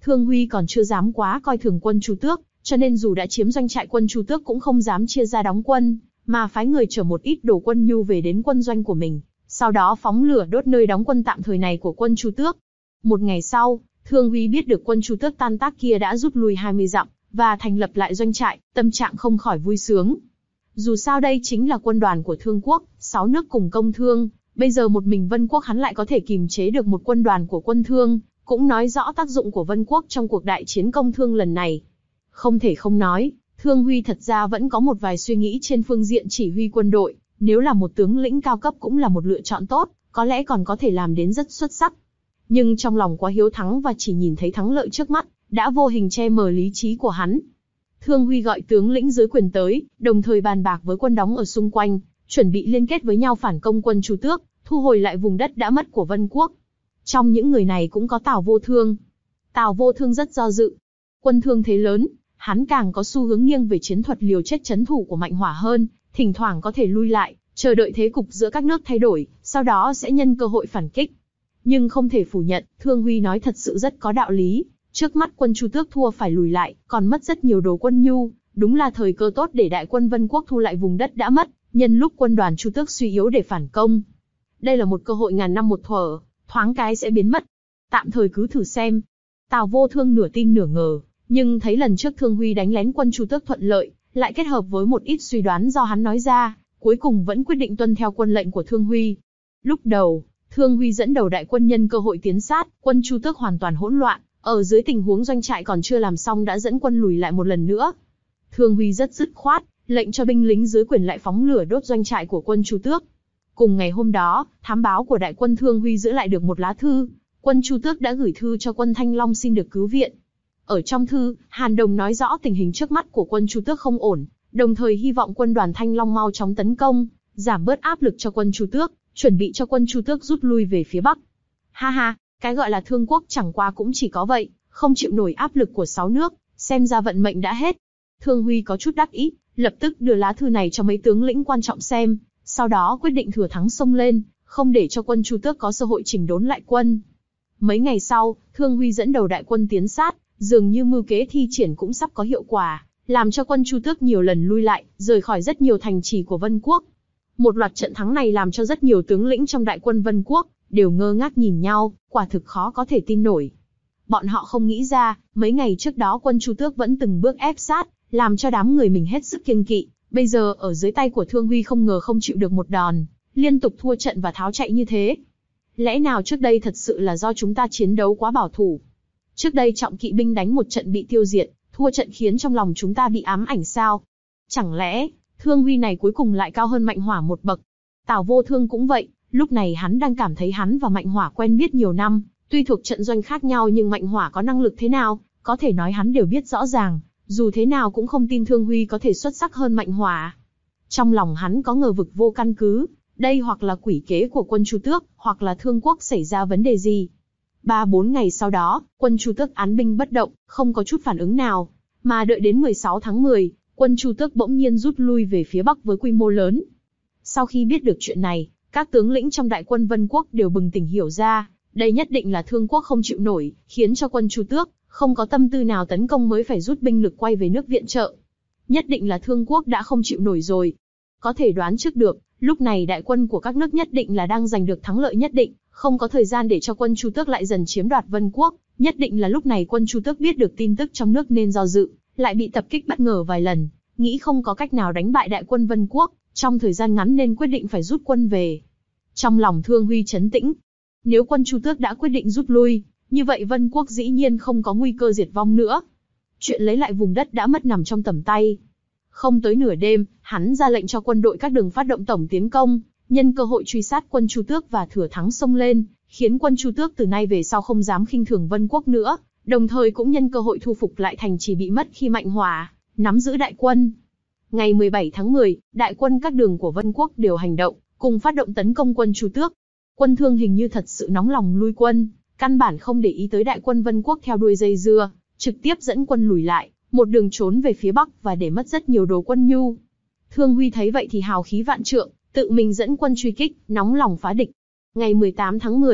Thương Huy còn chưa dám quá coi thường quân Chu Tước, cho nên dù đã chiếm doanh trại quân Chu Tước cũng không dám chia ra đóng quân, mà phái người chở một ít đồ quân nhu về đến quân doanh của mình, sau đó phóng lửa đốt nơi đóng quân tạm thời này của quân Chu Tước. Một ngày sau, Thương Huy biết được quân Chu Tước tan tác kia đã rút lui hai mươi dặm, và thành lập lại doanh trại, tâm trạng không khỏi vui sướng. Dù sao đây chính là quân đoàn của Thương quốc, sáu nước cùng công thương, bây giờ một mình Vân quốc hắn lại có thể kìm chế được một quân đoàn của quân Thương, cũng nói rõ tác dụng của Vân quốc trong cuộc đại chiến công thương lần này. Không thể không nói, Thương Huy thật ra vẫn có một vài suy nghĩ trên phương diện chỉ huy quân đội, nếu là một tướng lĩnh cao cấp cũng là một lựa chọn tốt, có lẽ còn có thể làm đến rất xuất sắc. Nhưng trong lòng quá hiếu thắng và chỉ nhìn thấy thắng lợi trước mắt, đã vô hình che mờ lý trí của hắn. Thương Huy gọi tướng lĩnh dưới quyền tới, đồng thời bàn bạc với quân đóng ở xung quanh, chuẩn bị liên kết với nhau phản công quân Chu Tước, thu hồi lại vùng đất đã mất của Vân quốc. Trong những người này cũng có Tào Vô Thương. Tào Vô Thương rất do dự. Quân Thương thế lớn, hắn càng có xu hướng nghiêng về chiến thuật liều chết trấn thủ của Mạnh Hỏa hơn, thỉnh thoảng có thể lui lại, chờ đợi thế cục giữa các nước thay đổi, sau đó sẽ nhân cơ hội phản kích. Nhưng không thể phủ nhận, Thương Huy nói thật sự rất có đạo lý. Trước mắt quân Chu Tước thua phải lùi lại, còn mất rất nhiều đồ quân nhu, đúng là thời cơ tốt để đại quân Vân quốc thu lại vùng đất đã mất, nhân lúc quân đoàn Chu Tước suy yếu để phản công. Đây là một cơ hội ngàn năm một thuở, thoáng cái sẽ biến mất. Tạm thời cứ thử xem. Tào Vô Thương nửa tin nửa ngờ, nhưng thấy lần trước Thương Huy đánh lén quân Chu Tước thuận lợi, lại kết hợp với một ít suy đoán do hắn nói ra, cuối cùng vẫn quyết định tuân theo quân lệnh của Thương Huy. Lúc đầu, Thương Huy dẫn đầu đại quân nhân cơ hội tiến sát, quân Chu Tước hoàn toàn hỗn loạn, ở dưới tình huống doanh trại còn chưa làm xong đã dẫn quân lùi lại một lần nữa. Thương Huy rất dứt khoát, lệnh cho binh lính dưới quyền lại phóng lửa đốt doanh trại của quân Chu Tước. Cùng ngày hôm đó, thám báo của đại quân Thương Huy giữ lại được một lá thư, quân Chu Tước đã gửi thư cho quân Thanh Long xin được cứu viện. Ở trong thư, Hàn Đồng nói rõ tình hình trước mắt của quân Chu Tước không ổn, đồng thời hy vọng quân đoàn Thanh Long mau chóng tấn công, giảm bớt áp lực cho quân Chu Tước, chuẩn bị cho quân Chu Tước rút lui về phía Bắc. Ha ha, cái gọi là Thương quốc chẳng qua cũng chỉ có vậy, không chịu nổi áp lực của sáu nước, xem ra vận mệnh đã hết. Thương Huy có chút đắc ý, lập tức đưa lá thư này cho mấy tướng lĩnh quan trọng xem, sau đó quyết định thừa thắng xông lên, không để cho quân Chu Tước có cơ hội chỉnh đốn lại quân. Mấy ngày sau, Thương Huy dẫn đầu đại quân tiến sát, dường như mưu kế thi triển cũng sắp có hiệu quả, làm cho quân Chu Tước nhiều lần lui lại, rời khỏi rất nhiều thành trì của Vân quốc. Một loạt trận thắng này làm cho rất nhiều tướng lĩnh trong đại quân Vân quốc đều ngơ ngác nhìn nhau, quả thực khó có thể tin nổi. Bọn họ không nghĩ ra, mấy ngày trước đó quân Chu Tước vẫn từng bước ép sát, làm cho đám người mình hết sức kiêng kỵ, bây giờ ở dưới tay của Thương Huy không ngờ không chịu được một đòn, liên tục thua trận và tháo chạy như thế. Lẽ nào trước đây thật sự là do chúng ta chiến đấu quá bảo thủ? Trước đây trọng kỵ binh đánh một trận bị tiêu diệt, thua trận khiến trong lòng chúng ta bị ám ảnh sao? Chẳng lẽ, Thương Huy này cuối cùng lại cao hơn Mạnh Hỏa một bậc? Tào Vô Thương cũng vậy, lúc này hắn đang cảm thấy hắn và Mạnh Hỏa quen biết nhiều năm, tuy thuộc trận doanh khác nhau nhưng Mạnh Hỏa có năng lực thế nào, có thể nói hắn đều biết rõ ràng, dù thế nào cũng không tin Thương Huy có thể xuất sắc hơn Mạnh Hỏa. Trong lòng hắn có ngờ vực vô căn cứ, đây hoặc là quỷ kế của quân Chu Tước, hoặc là Thương quốc xảy ra vấn đề gì. Ba bốn ngày sau đó, quân Chu Tước án binh bất động, không có chút phản ứng nào, mà đợi đến mười sáu tháng mười, quân Chu Tước bỗng nhiên rút lui về phía Bắc với quy mô lớn. Sau khi biết được chuyện này, các tướng lĩnh trong đại quân Vân quốc đều bừng tỉnh hiểu ra, đây nhất định là Thương quốc không chịu nổi, khiến cho quân Chu Tước không có tâm tư nào tấn công mới phải rút binh lực quay về nước viện trợ. Nhất định là Thương quốc đã không chịu nổi rồi. Có thể đoán trước được, lúc này đại quân của các nước nhất định là đang giành được thắng lợi nhất định, không có thời gian để cho quân Chu Tước lại dần chiếm đoạt Vân quốc. Nhất định là lúc này quân Chu Tước biết được tin tức trong nước nên do dự, lại bị tập kích bất ngờ vài lần, nghĩ không có cách nào đánh bại đại quân Vân quốc, trong thời gian ngắn nên quyết định phải rút quân về. Trong lòng Thương Huy trấn tĩnh. Nếu quân Chu Tước đã quyết định rút lui, như vậy Vân quốc dĩ nhiên không có nguy cơ diệt vong nữa. Chuyện lấy lại vùng đất đã mất nằm trong tầm tay. Không tới nửa đêm, hắn ra lệnh cho quân đội các đường phát động tổng tiến công, nhân cơ hội truy sát quân Chu Tước và thừa thắng xông lên, khiến quân Chu Tước từ nay về sau không dám khinh thường Vân quốc nữa, đồng thời cũng nhân cơ hội thu phục lại thành trì bị mất khi Mạnh Hỏa nắm giữ đại quân. Ngày mười bảy tháng mười, đại quân các đường của Vân quốc đều hành động, cùng phát động tấn công quân Chu Tước. Quân Thương hình như thật sự nóng lòng lui quân, căn bản không để ý tới đại quân Vân quốc theo đuôi dây dưa, trực tiếp dẫn quân lùi lại, một đường trốn về phía Bắc và để mất rất nhiều đồ quân nhu. Thương Huy thấy vậy thì hào khí vạn trượng, tự mình dẫn quân truy kích, nóng lòng phá địch. Ngày mười tám tháng mười,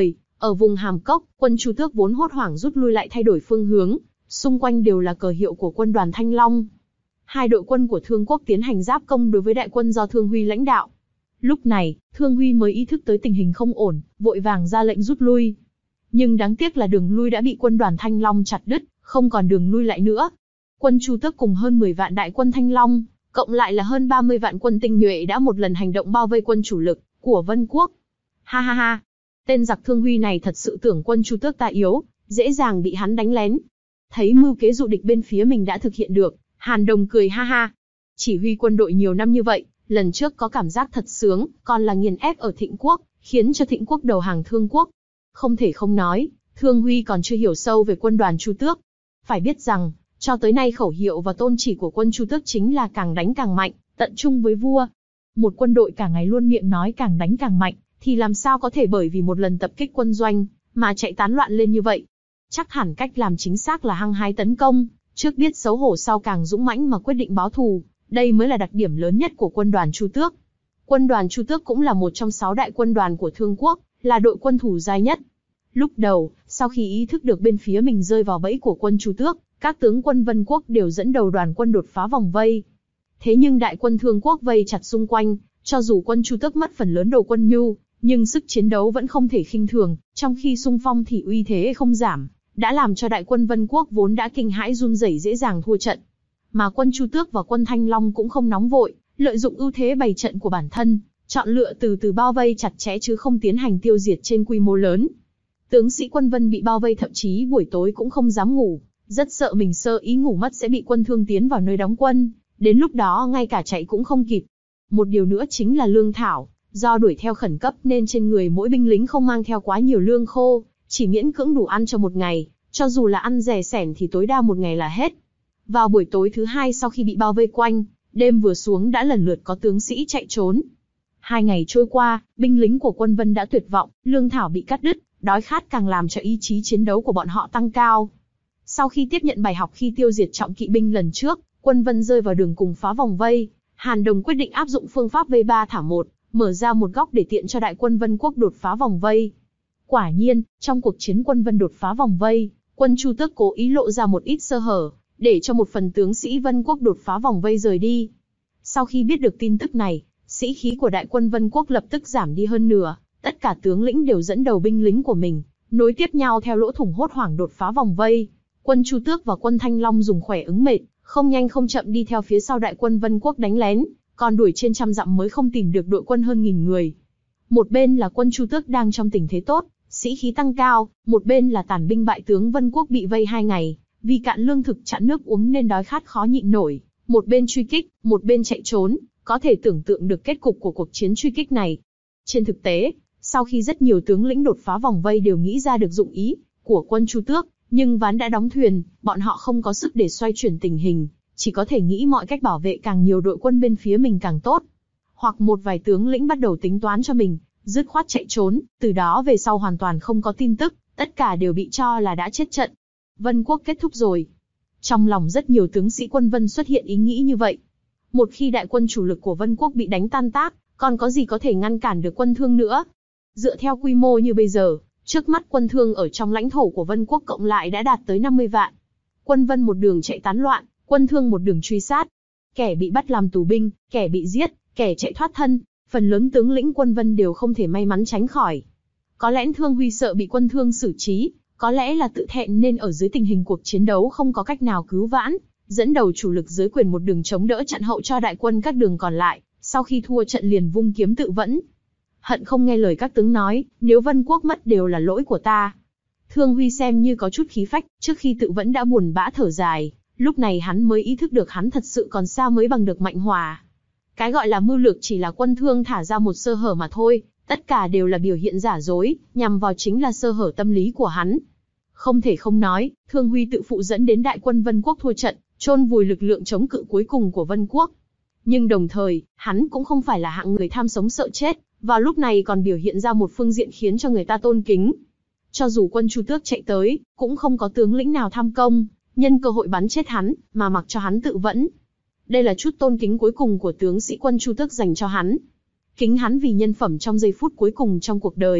Ở vùng Hàm Cốc, quân Chu Tước vốn hốt hoảng rút lui lại thay đổi phương hướng, xung quanh đều là cờ hiệu của quân đoàn Thanh Long. Hai đội quân của Thương Quốc tiến hành giáp công đối với đại quân do Thương Huy lãnh đạo. Lúc này, Thương Huy mới ý thức tới tình hình không ổn, vội vàng ra lệnh rút lui. Nhưng đáng tiếc là đường lui đã bị quân đoàn Thanh Long chặt đứt, không còn đường lui lại nữa. Quân Chu Tước cùng hơn mười vạn đại quân Thanh Long, cộng lại là hơn ba mươi vạn quân tinh nhuệ đã một lần hành động bao vây quân chủ lực của Vân Quốc. Ha ha ha, tên giặc Thương Huy này thật sự tưởng quân Chu Tước ta yếu, dễ dàng bị hắn đánh lén. Thấy mưu kế dụ địch bên phía mình đã thực hiện được, Hàn Đồng cười ha ha. Chỉ huy quân đội nhiều năm như vậy, lần trước có cảm giác thật sướng, còn là nghiền ép ở Thịnh Quốc, khiến cho Thịnh Quốc đầu hàng Thương Quốc. Không thể không nói, Thương Huy còn chưa hiểu sâu về quân đoàn Chu Tước. Phải biết rằng, cho tới nay khẩu hiệu và tôn chỉ của quân Chu Tước chính là càng đánh càng mạnh, tận trung với vua. Một quân đội cả ngày luôn miệng nói càng đánh càng mạnh, thì làm sao có thể bởi vì một lần tập kích quân doanh, mà chạy tán loạn lên như vậy. Chắc hẳn cách làm chính xác là hăng hái tấn công, trước biết xấu hổ sau càng dũng mãnh mà quyết định báo thù. Đây mới là đặc điểm lớn nhất của quân đoàn Chu Tước. Quân đoàn Chu Tước cũng là một trong sáu đại quân đoàn của Thương Quốc, là đội quân thủ giai nhất. Lúc đầu, sau khi ý thức được bên phía mình rơi vào bẫy của quân Chu Tước, các tướng quân Vân Quốc đều dẫn đầu đoàn quân đột phá vòng vây. Thế nhưng đại quân Thương Quốc vây chặt xung quanh, cho dù quân Chu Tước mất phần lớn đầu quân nhu, nhưng sức chiến đấu vẫn không thể khinh thường, trong khi xung phong thì uy thế không giảm, đã làm cho đại quân Vân Quốc vốn đã kinh hãi run rẩy dễ dàng thua trận. Mà quân Chu Tước và quân Thanh Long cũng không nóng vội, lợi dụng ưu thế bày trận của bản thân, chọn lựa từ từ bao vây chặt chẽ chứ không tiến hành tiêu diệt trên quy mô lớn. Tướng sĩ quân Vân bị bao vây thậm chí buổi tối cũng không dám ngủ, rất sợ mình sơ ý ngủ mất sẽ bị quân Thương tiến vào nơi đóng quân, đến lúc đó ngay cả chạy cũng không kịp. Một điều nữa chính là lương thảo, do đuổi theo khẩn cấp nên trên người mỗi binh lính không mang theo quá nhiều lương khô, chỉ miễn cưỡng đủ ăn cho một ngày, cho dù là ăn rẻ sẻn thì tối đa một ngày là hết. Vào buổi tối thứ hai sau khi bị bao vây quanh, đêm vừa xuống đã lần lượt có tướng sĩ chạy trốn. Hai ngày trôi qua, binh lính của quân Vân đã tuyệt vọng, lương thảo bị cắt đứt, đói khát càng làm cho ý chí chiến đấu của bọn họ tăng cao. Sau khi tiếp nhận bài học khi tiêu diệt trọng kỵ binh lần trước, quân Vân rơi vào đường cùng phá vòng vây. Hàn Đồng quyết định áp dụng phương pháp vây ba thả một, mở ra một góc để tiện cho đại quân Vân Quốc đột phá vòng vây. Quả nhiên, trong cuộc chiến quân Vân đột phá vòng vây, quân Chu Tước cố ý lộ ra một ít sơ hở, để cho một phần tướng sĩ Vân Quốc đột phá vòng vây rời đi. Sau khi biết được tin tức này, sĩ khí của đại quân Vân Quốc lập tức giảm đi hơn nửa, tất cả tướng lĩnh đều dẫn đầu binh lính của mình, nối tiếp nhau theo lỗ thủng hốt hoảng đột phá vòng vây. Quân Chu Tước và quân Thanh Long dùng khỏe ứng mệt, không nhanh không chậm đi theo phía sau đại quân Vân Quốc đánh lén, còn đuổi trên trăm dặm mới không tìm được đội quân hơn nghìn người. Một bên là quân Chu Tước đang trong tình thế tốt, sĩ khí tăng cao, một bên là tàn binh bại tướng Vân Quốc bị vây hai ngày, vì cạn lương thực chặn nước uống nên đói khát khó nhịn nổi, một bên truy kích, một bên chạy trốn, có thể tưởng tượng được kết cục của cuộc chiến truy kích này. Trên thực tế, sau khi rất nhiều tướng lĩnh đột phá vòng vây đều nghĩ ra được dụng ý của quân Chu Tước, nhưng ván đã đóng thuyền, bọn họ không có sức để xoay chuyển tình hình, chỉ có thể nghĩ mọi cách bảo vệ càng nhiều đội quân bên phía mình càng tốt. Hoặc một vài tướng lĩnh bắt đầu tính toán cho mình, dứt khoát chạy trốn, từ đó về sau hoàn toàn không có tin tức, tất cả đều bị cho là đã chết trận. Vân Quốc kết thúc rồi. Trong lòng rất nhiều tướng sĩ quân Vân xuất hiện ý nghĩ như vậy. Một khi đại quân chủ lực của Vân Quốc bị đánh tan tác, còn có gì có thể ngăn cản được quân Thương nữa? Dựa theo quy mô như bây giờ, trước mắt quân Thương ở trong lãnh thổ của Vân Quốc cộng lại đã đạt tới năm mươi vạn. Quân Vân một đường chạy tán loạn, quân Thương một đường truy sát. Kẻ bị bắt làm tù binh, kẻ bị giết, kẻ chạy thoát thân, phần lớn tướng lĩnh quân Vân đều không thể may mắn tránh khỏi. Có lẽ Thương Huy sợ bị quân Thương xử trí, có lẽ là tự thẹn nên ở dưới tình hình cuộc chiến đấu không có cách nào cứu vãn, dẫn đầu chủ lực dưới quyền một đường chống đỡ chặn hậu cho đại quân các đường còn lại, sau khi thua trận liền vung kiếm tự vẫn. Hận không nghe lời các tướng nói, nếu Vân Quốc mất đều là lỗi của ta. Thương Huy xem như có chút khí phách, trước khi tự vẫn đã buồn bã thở dài, lúc này hắn mới ý thức được hắn thật sự còn xa mới bằng được Mạnh Hòa. Cái gọi là mưu lược chỉ là quân Thương thả ra một sơ hở mà thôi, tất cả đều là biểu hiện giả dối, nhằm vào chính là sơ hở tâm lý của hắn. Không thể không nói, Thương Huy tự phụ dẫn đến đại quân Vân Quốc thua trận, chôn vùi lực lượng chống cự cuối cùng của Vân Quốc. Nhưng đồng thời, hắn cũng không phải là hạng người tham sống sợ chết, vào lúc này còn biểu hiện ra một phương diện khiến cho người ta tôn kính. Cho dù quân Chu Tước chạy tới, cũng không có tướng lĩnh nào tham công, nhân cơ hội bắn chết hắn, mà mặc cho hắn tự vẫn. Đây là chút tôn kính cuối cùng của tướng sĩ quân Chu Tước dành cho hắn. Kính hắn vì nhân phẩm trong giây phút cuối cùng trong cuộc đời,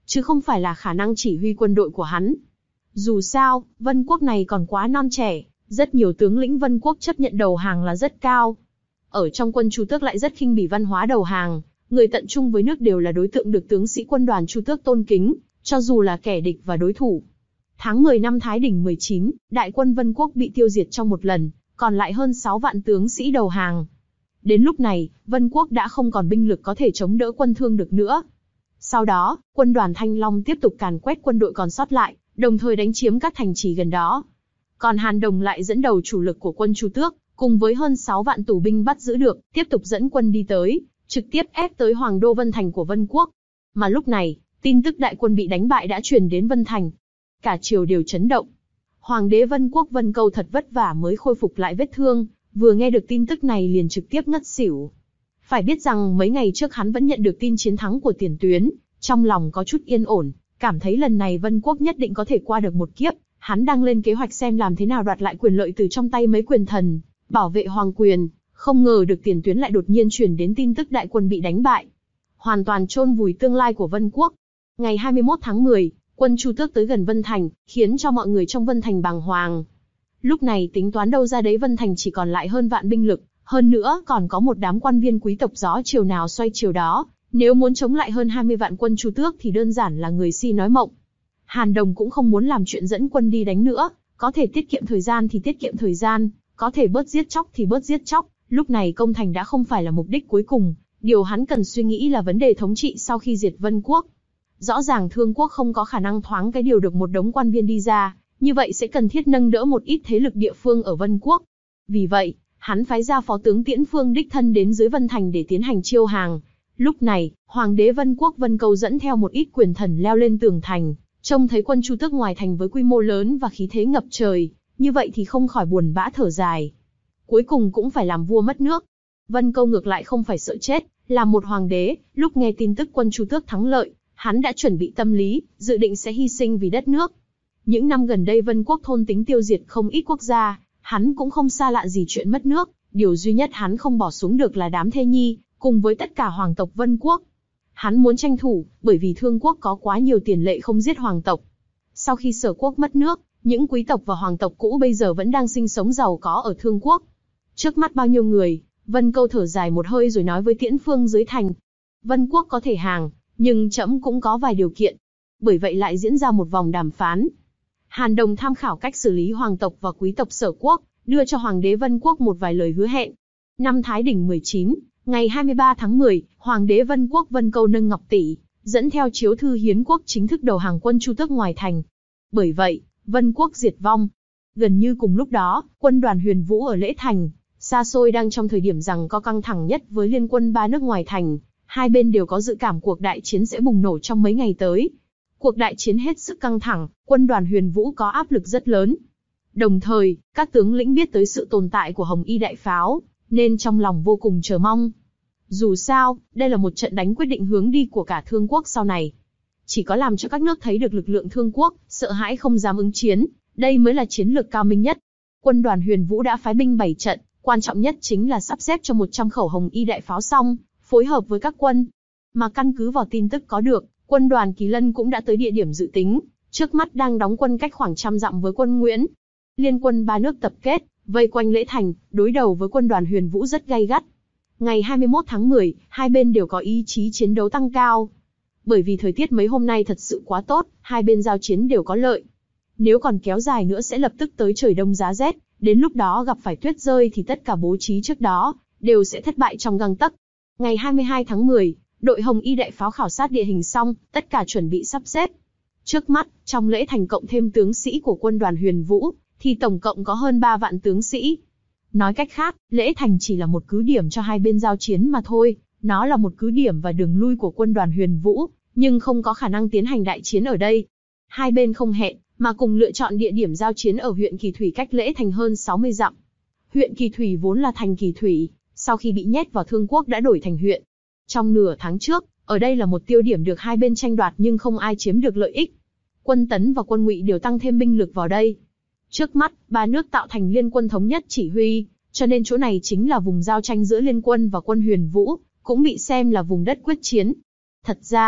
chứ không phải là khả năng chỉ huy quân đội của hắn. Dù sao, Vân quốc này còn quá non trẻ, rất nhiều tướng lĩnh Vân quốc chấp nhận đầu hàng là rất cao. Ở trong quân Chu Tước lại rất khinh bỉ văn hóa đầu hàng, người tận trung với nước đều là đối tượng được tướng sĩ quân đoàn Chu Tước tôn kính, cho dù là kẻ địch và đối thủ. Tháng mười năm Thái Đỉnh mười chín, đại quân Vân quốc bị tiêu diệt trong một lần, còn lại hơn sáu vạn tướng sĩ đầu hàng. Đến lúc này, Vân quốc đã không còn binh lực có thể chống đỡ quân Thương được nữa. Sau đó, quân đoàn Thanh Long tiếp tục càn quét quân đội còn sót lại, đồng thời đánh chiếm các thành trì gần đó. Còn Hàn Đồng lại dẫn đầu chủ lực của quân Chu Tước, cùng với hơn sáu vạn tù binh bắt giữ được, tiếp tục dẫn quân đi tới, trực tiếp ép tới Hoàng đô Vân Thành của Vân quốc. Mà lúc này, tin tức đại quân bị đánh bại đã truyền đến Vân Thành. Cả triều đều chấn động. Hoàng đế Vân quốc Vân Câu thật vất vả mới khôi phục lại vết thương, vừa nghe được tin tức này liền trực tiếp ngất xỉu. Phải biết rằng mấy ngày trước hắn vẫn nhận được tin chiến thắng của tiền tuyến, trong lòng có chút yên ổn, cảm thấy lần này Vân quốc nhất định có thể qua được một kiếp. Hắn đang lên kế hoạch xem làm thế nào đoạt lại quyền lợi từ trong tay mấy quyền thần, bảo vệ hoàng quyền. Không ngờ được tiền tuyến lại đột nhiên truyền đến tin tức đại quân bị đánh bại, hoàn toàn chôn vùi tương lai của Vân quốc. Ngày hai mươi mốt tháng mười, quân Chu Tước tới gần Vân Thành, khiến cho mọi người trong Vân Thành bàng hoàng. Lúc này tính toán đâu ra đấy Vân Thành chỉ còn lại hơn vạn binh lực, hơn nữa còn có một đám quan viên quý tộc gió chiều nào xoay chiều đó. Nếu muốn chống lại hơn hai mươi vạn quân Chu Tước thì đơn giản là người si nói mộng. Hàn Đồng cũng không muốn làm chuyện dẫn quân đi đánh nữa, có thể tiết kiệm thời gian thì tiết kiệm thời gian, có thể bớt giết chóc thì bớt giết chóc. Lúc này công thành đã không phải là mục đích cuối cùng, điều hắn cần suy nghĩ là vấn đề thống trị sau khi diệt Vân quốc. Rõ ràng Thương quốc không có khả năng thoáng cái điều được một đống quan viên đi ra, như vậy sẽ cần thiết nâng đỡ một ít thế lực địa phương ở Vân quốc. Vì vậy, hắn phái ra phó tướng Tiễn Phương đích thân đến dưới Vân Thành để tiến hành chiêu hàng. Lúc này, Hoàng đế Vân quốc Vân Câu dẫn theo một ít quyền thần leo lên tường thành, trông thấy quân Chu Tước ngoài thành với quy mô lớn và khí thế ngập trời, như vậy thì không khỏi buồn bã thở dài. Cuối cùng cũng phải làm vua mất nước. Vân Câu ngược lại không phải sợ chết, làm một hoàng đế, lúc nghe tin tức quân Chu Tước thắng lợi, hắn đã chuẩn bị tâm lý, dự định sẽ hy sinh vì đất nước. Những năm gần đây Vân quốc thôn tính tiêu diệt không ít quốc gia, hắn cũng không xa lạ gì chuyện mất nước, điều duy nhất hắn không bỏ xuống được là đám thê nhi, cùng với tất cả hoàng tộc Vân quốc. Hắn muốn tranh thủ, bởi vì Thương quốc có quá nhiều tiền lệ không giết hoàng tộc. Sau khi Sở quốc mất nước, những quý tộc và hoàng tộc cũ bây giờ vẫn đang sinh sống giàu có ở Thương quốc. Trước mắt bao nhiêu người, Vân Câu thở dài một hơi rồi nói với Tiễn Phương dưới thành. Vân quốc có thể hàng, nhưng trẫm cũng có vài điều kiện. Bởi vậy lại diễn ra một vòng đàm phán. Hàn Đồng tham khảo cách xử lý hoàng tộc và quý tộc Sở quốc, đưa cho Hoàng đế Vân quốc một vài lời hứa hẹn. Năm Thái Đỉnh mười chín, ngày hai mươi ba tháng mười, Hoàng đế Vân quốc Vân Câu nâng ngọc tỷ, dẫn theo chiếu thư hiến quốc chính thức đầu hàng quân Chu Tước ngoài thành. Bởi vậy, Vân quốc diệt vong. Gần như cùng lúc đó, quân đoàn Huyền Vũ ở Lễ Thành, xa xôi đang trong thời điểm rằng có căng thẳng nhất với liên quân ba nước ngoài thành. Hai bên đều có dự cảm cuộc đại chiến sẽ bùng nổ trong mấy ngày tới. Cuộc đại chiến hết sức căng thẳng, quân đoàn Huyền Vũ có áp lực rất lớn. Đồng thời, các tướng lĩnh biết tới sự tồn tại của Hồng Y đại pháo, nên trong lòng vô cùng chờ mong. Dù sao, đây là một trận đánh quyết định hướng đi của cả Thương quốc sau này. Chỉ có làm cho các nước thấy được lực lượng Thương quốc, sợ hãi không dám ứng chiến, đây mới là chiến lược cao minh nhất. Quân đoàn Huyền Vũ đã phái binh bảy trận, quan trọng nhất chính là sắp xếp cho một trăm khẩu Hồng Y đại pháo xong, phối hợp với các quân. Mà căn cứ vào tin tức có được, quân đoàn Kỳ Lân cũng đã tới địa điểm dự tính, trước mắt đang đóng quân cách khoảng trăm dặm với quân Nguyễn. Liên quân ba nước tập kết, vây quanh Lễ Thành, đối đầu với quân đoàn Huyền Vũ rất gay gắt. Ngày hai mươi mốt tháng mười, hai bên đều có ý chí chiến đấu tăng cao. Bởi vì thời tiết mấy hôm nay thật sự quá tốt, hai bên giao chiến đều có lợi. Nếu còn kéo dài nữa sẽ lập tức tới trời đông giá rét, đến lúc đó gặp phải tuyết rơi thì tất cả bố trí trước đó đều sẽ thất bại trong gang tấc. Ngày hai mươi hai tháng mười, đội Hồng Y đại pháo khảo sát địa hình xong, tất cả chuẩn bị sắp xếp. Trước mắt, trong Lễ Thành cộng thêm tướng sĩ của quân đoàn Huyền Vũ, thì tổng cộng có hơn ba vạn tướng sĩ. Nói cách khác, Lễ Thành chỉ là một cứ điểm cho hai bên giao chiến mà thôi, nó là một cứ điểm và đường lui của quân đoàn Huyền Vũ, nhưng không có khả năng tiến hành đại chiến ở đây. Hai bên không hẹn, mà cùng lựa chọn địa điểm giao chiến ở huyện Kỳ Thủy cách Lễ Thành hơn sáu mươi dặm. Huyện Kỳ Thủy vốn là thành Kỳ Thủy, sau khi bị nhét vào Thương quốc đã đổi thành huyện. Trong nửa tháng trước, ở đây là một tiêu điểm được hai bên tranh đoạt nhưng không ai chiếm được lợi ích. Quân Tấn và quân Ngụy đều tăng thêm binh lực vào đây. Trước mắt, ba nước tạo thành liên quân thống nhất chỉ huy, cho nên chỗ này chính là vùng giao tranh giữa liên quân và quân Huyền Vũ, cũng bị xem là vùng đất quyết chiến. Thật ra,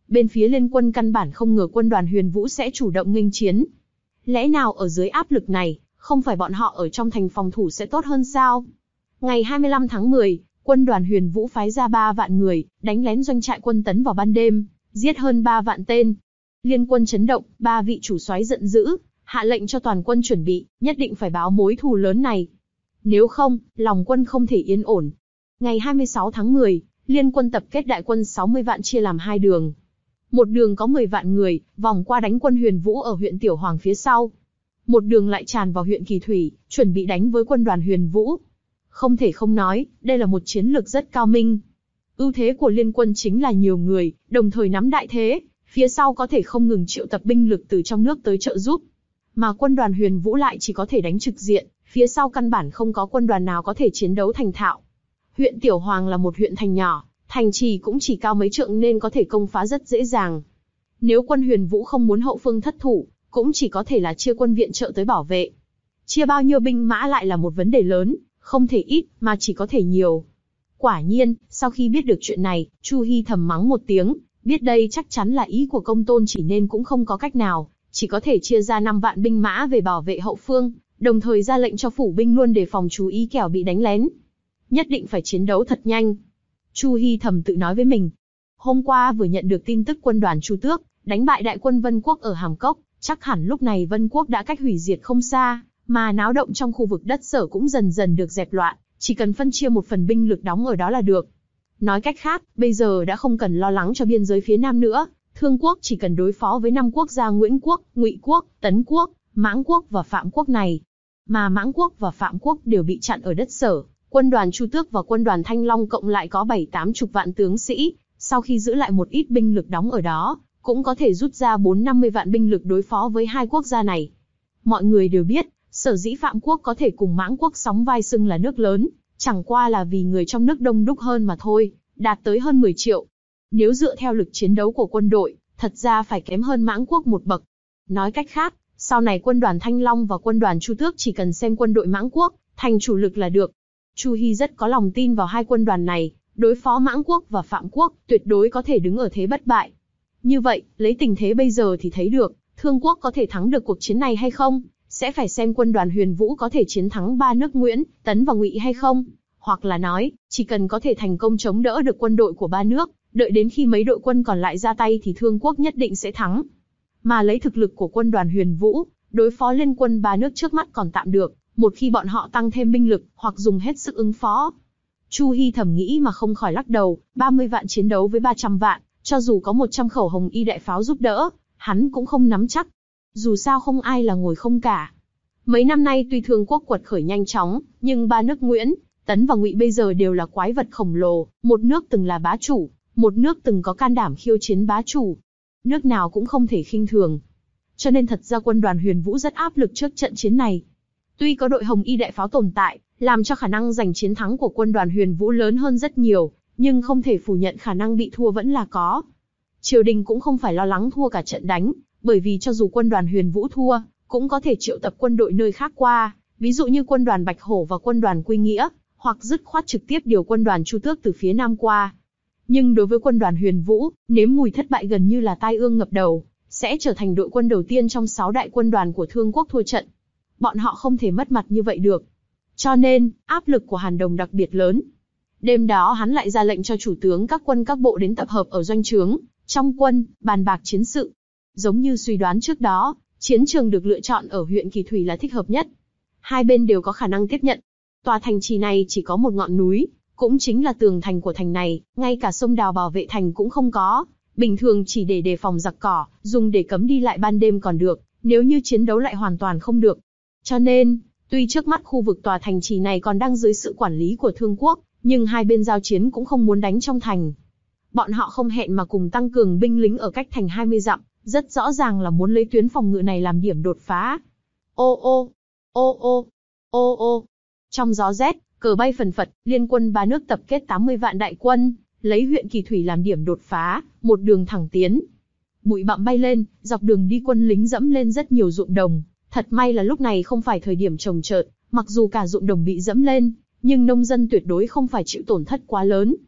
bên phía Liên quân căn bản không ngờ quân đoàn Huyền Vũ sẽ chủ động nghênh chiến. Lẽ nào ở dưới áp lực này, không phải bọn họ ở trong thành phòng thủ sẽ tốt hơn sao? Ngày hai mươi lăm tháng mười, quân đoàn Huyền Vũ phái ra ba vạn người, đánh lén doanh trại quân Tấn vào ban đêm, giết hơn ba vạn tên. Liên quân chấn động, ba vị chủ soái giận dữ, hạ lệnh cho toàn quân chuẩn bị, nhất định phải báo mối thù lớn này. Nếu không, lòng quân không thể yên ổn. Ngày hai mươi sáu tháng mười, Liên quân tập kết đại quân sáu mươi vạn chia làm hai đường. Một đường có mười vạn người, vòng qua đánh quân Huyền Vũ ở huyện Tiểu Hoàng phía sau. Một đường lại tràn vào huyện Kỳ Thủy, chuẩn bị đánh với quân đoàn Huyền Vũ. Không thể không nói, đây là một chiến lược rất cao minh. Ưu thế của Liên quân chính là nhiều người, đồng thời nắm đại thế, phía sau có thể không ngừng triệu tập binh lực từ trong nước tới trợ giúp. Mà quân đoàn Huyền Vũ lại chỉ có thể đánh trực diện, phía sau căn bản không có quân đoàn nào có thể chiến đấu thành thạo. Huyện Tiểu Hoàng là một huyện thành nhỏ, thành trì cũng chỉ cao mấy trượng nên có thể công phá rất dễ dàng. Nếu quân Huyền Vũ không muốn hậu phương thất thủ, cũng chỉ có thể là chia quân viện trợ tới bảo vệ. Chia bao nhiêu binh mã lại là một vấn đề lớn, không thể ít, mà chỉ có thể nhiều. Quả nhiên, sau khi biết được chuyện này, Chu Hi thầm mắng một tiếng, biết đây chắc chắn là ý của Công Tôn Chỉ nên cũng không có cách nào, chỉ có thể chia ra năm vạn binh mã về bảo vệ hậu phương, đồng thời ra lệnh cho phủ binh luôn đề phòng chú ý kẻo bị đánh lén. Nhất định phải chiến đấu thật nhanh. Chu Hi thầm tự nói với mình. Hôm qua vừa nhận được tin tức quân đoàn Chu Tước đánh bại đại quân Vân Quốc ở Hàm Cốc, chắc hẳn lúc này Vân Quốc đã cách hủy diệt không xa, mà náo động trong khu vực đất Sở cũng dần dần được dẹp loạn, chỉ cần phân chia một phần binh lực đóng ở đó là được. Nói cách khác, bây giờ đã không cần lo lắng cho biên giới phía Nam nữa, Thương Quốc chỉ cần đối phó với năm quốc gia Nguyễn Quốc, Ngụy Quốc, Tấn Quốc, Mãng Quốc và Phạm Quốc này. Mà Mãng Quốc và Phạm Quốc đều bị chặn ở đất Sở, quân đoàn Chu Tước và quân đoàn Thanh Long cộng lại có bảy tám chục vạn tướng sĩ, sau khi giữ lại một ít binh lực đóng ở đó, cũng có thể rút ra bốn năm mươi vạn binh lực đối phó với hai quốc gia này. Mọi người đều biết, sở dĩ Phạm Quốc có thể cùng Mãng Quốc sóng vai xưng là nước lớn, chẳng qua là vì người trong nước đông đúc hơn mà thôi, đạt tới hơn mười triệu. Nếu dựa theo lực chiến đấu của quân đội, thật ra phải kém hơn Mãng Quốc một bậc. Nói cách khác, sau này quân đoàn Thanh Long và quân đoàn Chu Tước chỉ cần xem quân đội Mãng Quốc thành chủ lực là được. Chu Hi rất có lòng tin vào hai quân đoàn này, đối phó Mãng Quốc và Phạm Quốc, tuyệt đối có thể đứng ở thế bất bại. Như vậy, lấy tình thế bây giờ thì thấy được, Thương Quốc có thể thắng được cuộc chiến này hay không, sẽ phải xem quân đoàn Huyền Vũ có thể chiến thắng ba nước Nguyễn, Tấn và Ngụy hay không. Hoặc là nói, chỉ cần có thể thành công chống đỡ được quân đội của ba nước, đợi đến khi mấy đội quân còn lại ra tay thì Thương Quốc nhất định sẽ thắng. Mà lấy thực lực của quân đoàn Huyền Vũ, đối phó liên quân ba nước trước mắt còn tạm được, một khi bọn họ tăng thêm binh lực, hoặc dùng hết sức ứng phó. Chu Hi thầm nghĩ mà không khỏi lắc đầu, ba mươi vạn chiến đấu với ba trăm vạn, cho dù có một trăm khẩu hồng y đại pháo giúp đỡ, hắn cũng không nắm chắc. Dù sao không ai là ngồi không cả. Mấy năm nay tuy Thương Quốc quật khởi nhanh chóng, nhưng ba nước Nguyễn, Tấn và Ngụy bây giờ đều là quái vật khổng lồ, một nước từng là bá chủ, một nước từng có can đảm khiêu chiến bá chủ. Nước nào cũng không thể khinh thường. Cho nên thật ra quân đoàn Huyền Vũ rất áp lực trước trận chiến này. Tuy có đội hồng y đại pháo tồn tại, làm cho khả năng giành chiến thắng của quân đoàn Huyền Vũ lớn hơn rất nhiều, nhưng không thể phủ nhận khả năng bị thua vẫn là có. Triều đình cũng không phải lo lắng thua cả trận đánh, bởi vì cho dù quân đoàn Huyền Vũ thua, cũng có thể triệu tập quân đội nơi khác qua, ví dụ như quân đoàn Bạch Hổ và quân đoàn Quy Nghĩa, hoặc dứt khoát trực tiếp điều quân đoàn Chu Tước từ phía Nam qua. Nhưng đối với quân đoàn Huyền Vũ, nếm mùi thất bại gần như là tai ương ngập đầu, sẽ trở thành đội quân đầu tiên trong sáu đại quân đoàn của Thương Quốc thua trận. Bọn họ không thể mất mặt như vậy được. Cho nên, áp lực của Hàn Đồng đặc biệt lớn. Đêm đó hắn lại ra lệnh cho chủ tướng các quân các bộ đến tập hợp ở doanh trướng, trong quân, bàn bạc chiến sự. Giống như suy đoán trước đó, chiến trường được lựa chọn ở huyện Kỳ Thủy là thích hợp nhất. Hai bên đều có khả năng tiếp nhận. Tòa thành trì này chỉ có một ngọn núi, cũng chính là tường thành của thành này, ngay cả sông đào bảo vệ thành cũng không có. Bình thường chỉ để đề phòng giặc cỏ, dùng để cấm đi lại ban đêm còn được, nếu như chiến đấu lại hoàn toàn không được. Cho nên, tuy trước mắt khu vực tòa thành trì này còn đang dưới sự quản lý của Thương Quốc, nhưng hai bên giao chiến cũng không muốn đánh trong thành. Bọn họ không hẹn mà cùng tăng cường binh lính ở cách thành hai mươi dặm, rất rõ ràng là muốn lấy tuyến phòng ngự này làm điểm đột phá. Ô ô, ô ô, ô ô. Trong gió rét, cờ bay phần phật, liên quân ba nước tập kết tám mươi vạn đại quân, lấy huyện Kỳ Thủy làm điểm đột phá, một đường thẳng tiến. Bụi bặm bay lên, dọc đường đi quân lính dẫm lên rất nhiều ruộng đồng. Thật may là lúc này không phải thời điểm trồng trọt, mặc dù cả ruộng đồng bị dẫm lên, nhưng nông dân tuyệt đối không phải chịu tổn thất quá lớn.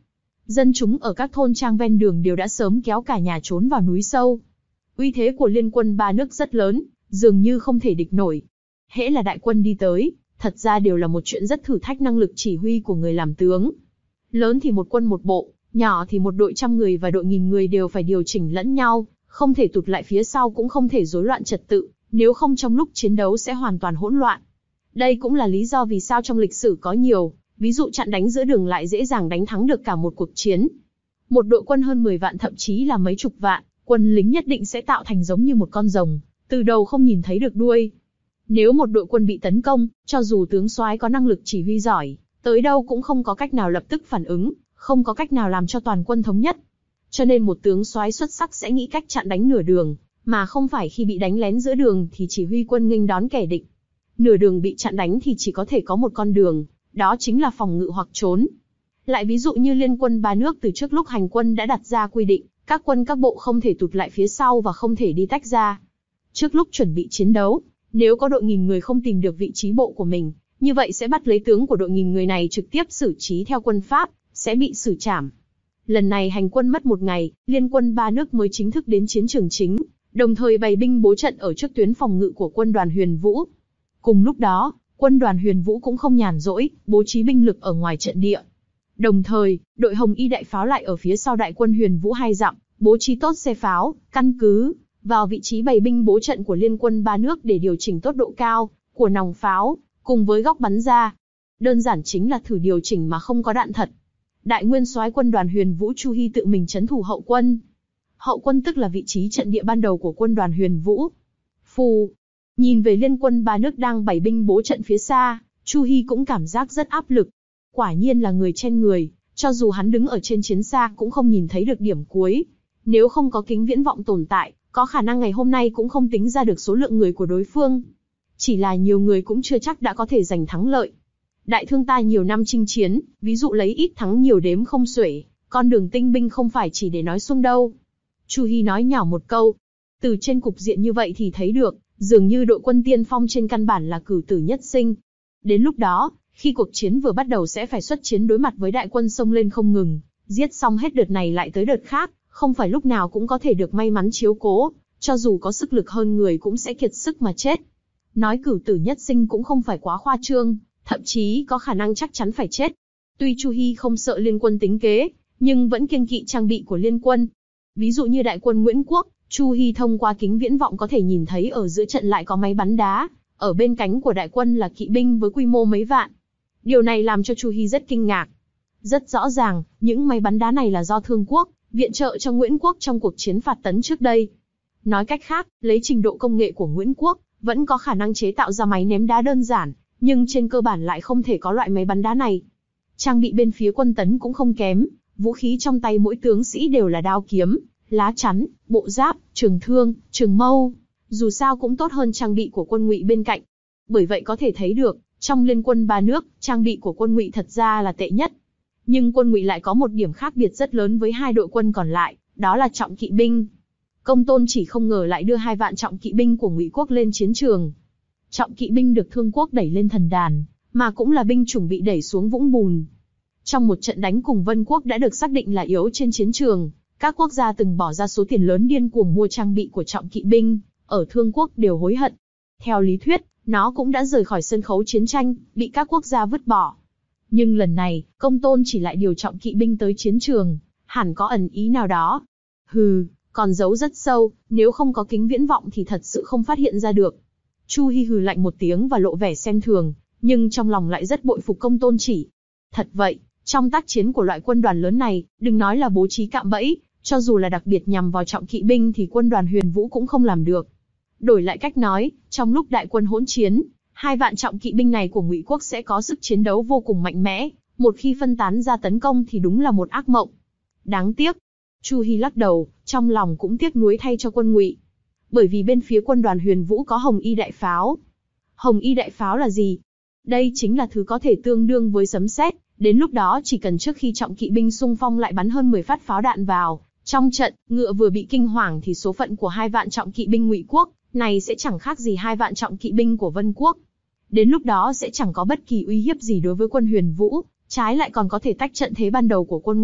Dân chúng ở các thôn trang ven đường đều đã sớm kéo cả nhà trốn vào núi sâu. Uy thế của liên quân ba nước rất lớn, dường như không thể địch nổi. Hễ là đại quân đi tới, thật ra đều là một chuyện rất thử thách năng lực chỉ huy của người làm tướng. Lớn thì một quân một bộ, nhỏ thì một đội trăm người và đội nghìn người đều phải điều chỉnh lẫn nhau, không thể tụt lại phía sau cũng không thể rối loạn trật tự, nếu không trong lúc chiến đấu sẽ hoàn toàn hỗn loạn. Đây cũng là lý do vì sao trong lịch sử có nhiều, ví dụ chặn đánh giữa đường lại dễ dàng đánh thắng được cả một cuộc chiến. Một đội quân hơn mười vạn thậm chí là mấy chục vạn, quân lính nhất định sẽ tạo thành giống như một con rồng, từ đầu không nhìn thấy được đuôi. Nếu một đội quân bị tấn công, cho dù tướng soái có năng lực chỉ huy giỏi, tới đâu cũng không có cách nào lập tức phản ứng, không có cách nào làm cho toàn quân thống nhất. Cho nên một tướng soái xuất sắc sẽ nghĩ cách chặn đánh nửa đường, mà không phải khi bị đánh lén giữa đường thì chỉ huy quân nghênh đón kẻ địch. Nửa đường bị chặn đánh thì chỉ có thể có một con đường, đó chính là phòng ngự hoặc trốn. Lại ví dụ như liên quân ba nước từ trước lúc hành quân đã đặt ra quy định, các quân các bộ không thể tụt lại phía sau và không thể đi tách ra. Trước lúc chuẩn bị chiến đấu, nếu có đội nghìn người không tìm được vị trí bộ của mình, như vậy sẽ bắt lấy tướng của đội nghìn người này trực tiếp xử trí theo quân pháp, sẽ bị xử trảm. Lần này hành quân mất một ngày, liên quân ba nước mới chính thức đến chiến trường chính, đồng thời bày binh bố trận ở trước tuyến phòng ngự của quân đoàn Huyền Vũ. Cùng lúc đó, quân đoàn Huyền Vũ cũng không nhàn rỗi, bố trí binh lực ở ngoài trận địa. Đồng thời, đội Hồng Y đại pháo lại ở phía sau đại quân Huyền Vũ hai dặm, bố trí tốt xe pháo, căn cứ vào vị trí bày binh bố trận của liên quân ba nước để điều chỉnh tốt độ cao của nòng pháo, cùng với góc bắn ra. Đơn giản chính là thử điều chỉnh mà không có đạn thật. Đại nguyên soái quân đoàn Huyền Vũ Chu Hy tự mình trấn thủ hậu quân. Hậu quân tức là vị trí trận địa ban đầu của quân đoàn Huyền Vũ. Phù, nhìn về liên quân ba nước đang bày binh bố trận phía xa, Chu Hy cũng cảm giác rất áp lực. Quả nhiên là người chen người, cho dù hắn đứng ở trên chiến xa cũng không nhìn thấy được điểm cuối. Nếu không có kính viễn vọng tồn tại, có khả năng ngày hôm nay cũng không tính ra được số lượng người của đối phương. Chỉ là nhiều người cũng chưa chắc đã có thể giành thắng lợi. Đại thương ta nhiều năm chinh chiến, ví dụ lấy ít thắng nhiều đếm không xuể, con đường tinh binh không phải chỉ để nói xuông đâu. Chu Hy nói nhỏ một câu. Từ trên cục diện như vậy thì thấy được, dường như đội quân tiên phong trên căn bản là cử tử nhất sinh. Đến lúc đó, khi cuộc chiến vừa bắt đầu sẽ phải xuất chiến đối mặt với đại quân xông lên không ngừng, giết xong hết đợt này lại tới đợt khác, không phải lúc nào cũng có thể được may mắn chiếu cố, cho dù có sức lực hơn người cũng sẽ kiệt sức mà chết. Nói cửu tử nhất sinh cũng không phải quá khoa trương, thậm chí có khả năng chắc chắn phải chết. Tuy Chu Hy không sợ liên quân tính kế, nhưng vẫn kiêng kỵ trang bị của liên quân. Ví dụ như đại quân Nguyễn Quốc, Chu Hy thông qua kính viễn vọng có thể nhìn thấy ở giữa trận lại có máy bắn đá, ở bên cánh của đại quân là kỵ binh với quy mô mấy vạn. Điều này làm cho Chu Hy rất kinh ngạc. Rất rõ ràng, những máy bắn đá này là do Thương Quốc viện trợ cho Nguyễn Quốc trong cuộc chiến phạt tấn trước đây. Nói cách khác, lấy trình độ công nghệ của Nguyễn Quốc, vẫn có khả năng chế tạo ra máy ném đá đơn giản, nhưng trên cơ bản lại không thể có loại máy bắn đá này. Trang bị bên phía quân tấn cũng không kém, vũ khí trong tay mỗi tướng sĩ đều là đao kiếm, lá chắn, bộ giáp, trường thương, trường mâu, dù sao cũng tốt hơn trang bị của quân Ngụy bên cạnh. Bởi vậy có thể thấy được, trong liên quân ba nước, trang bị của quân Ngụy thật ra là tệ nhất. Nhưng quân Ngụy lại có một điểm khác biệt rất lớn với hai đội quân còn lại, đó là trọng kỵ binh. Công Tôn chỉ không ngờ lại đưa hai vạn trọng kỵ binh của Ngụy quốc lên chiến trường. Trọng kỵ binh được Thương Quốc đẩy lên thần đàn, mà cũng là binh chủng bị đẩy xuống vũng bùn. Trong một trận đánh cùng Vân Quốc đã được xác định là yếu trên chiến trường, các quốc gia từng bỏ ra số tiền lớn điên cuồng mua trang bị của trọng kỵ binh, ở Thương Quốc đều hối hận. Theo lý thuyết, nó cũng đã rời khỏi sân khấu chiến tranh, bị các quốc gia vứt bỏ. Nhưng lần này, Công Tôn chỉ lại điều trọng kỵ binh tới chiến trường, hẳn có ẩn ý nào đó. Hừ, còn giấu rất sâu, nếu không có kính viễn vọng thì thật sự không phát hiện ra được. Chu Hy hừ lạnh một tiếng và lộ vẻ xem thường, nhưng trong lòng lại rất bội phục Công Tôn chỉ. Thật vậy, trong tác chiến của loại quân đoàn lớn này, đừng nói là bố trí cạm bẫy, cho dù là đặc biệt nhằm vào trọng kỵ binh thì quân đoàn Huyền Vũ cũng không làm được. Đổi lại cách nói, trong lúc đại quân hỗn chiến, hai vạn trọng kỵ binh này của Ngụy quốc sẽ có sức chiến đấu vô cùng mạnh mẽ, một khi phân tán ra tấn công thì đúng là một ác mộng. Đáng tiếc. Chu Hy lắc đầu, trong lòng cũng tiếc nuối thay cho quân Ngụy. Bởi vì bên phía quân đoàn Huyền Vũ có Hồng Y đại pháo. Hồng Y đại pháo là gì? Đây chính là thứ có thể tương đương với sấm sét, đến lúc đó chỉ cần trước khi trọng kỵ binh xung phong lại bắn hơn mười phát pháo đạn vào trong trận, ngựa vừa bị kinh hoàng thì số phận của hai vạn trọng kỵ binh Ngụy quốc này sẽ chẳng khác gì hai vạn trọng kỵ binh của Vân quốc. Đến lúc đó sẽ chẳng có bất kỳ uy hiếp gì đối với quân Huyền Vũ, trái lại còn có thể tách trận thế ban đầu của quân Ngụy,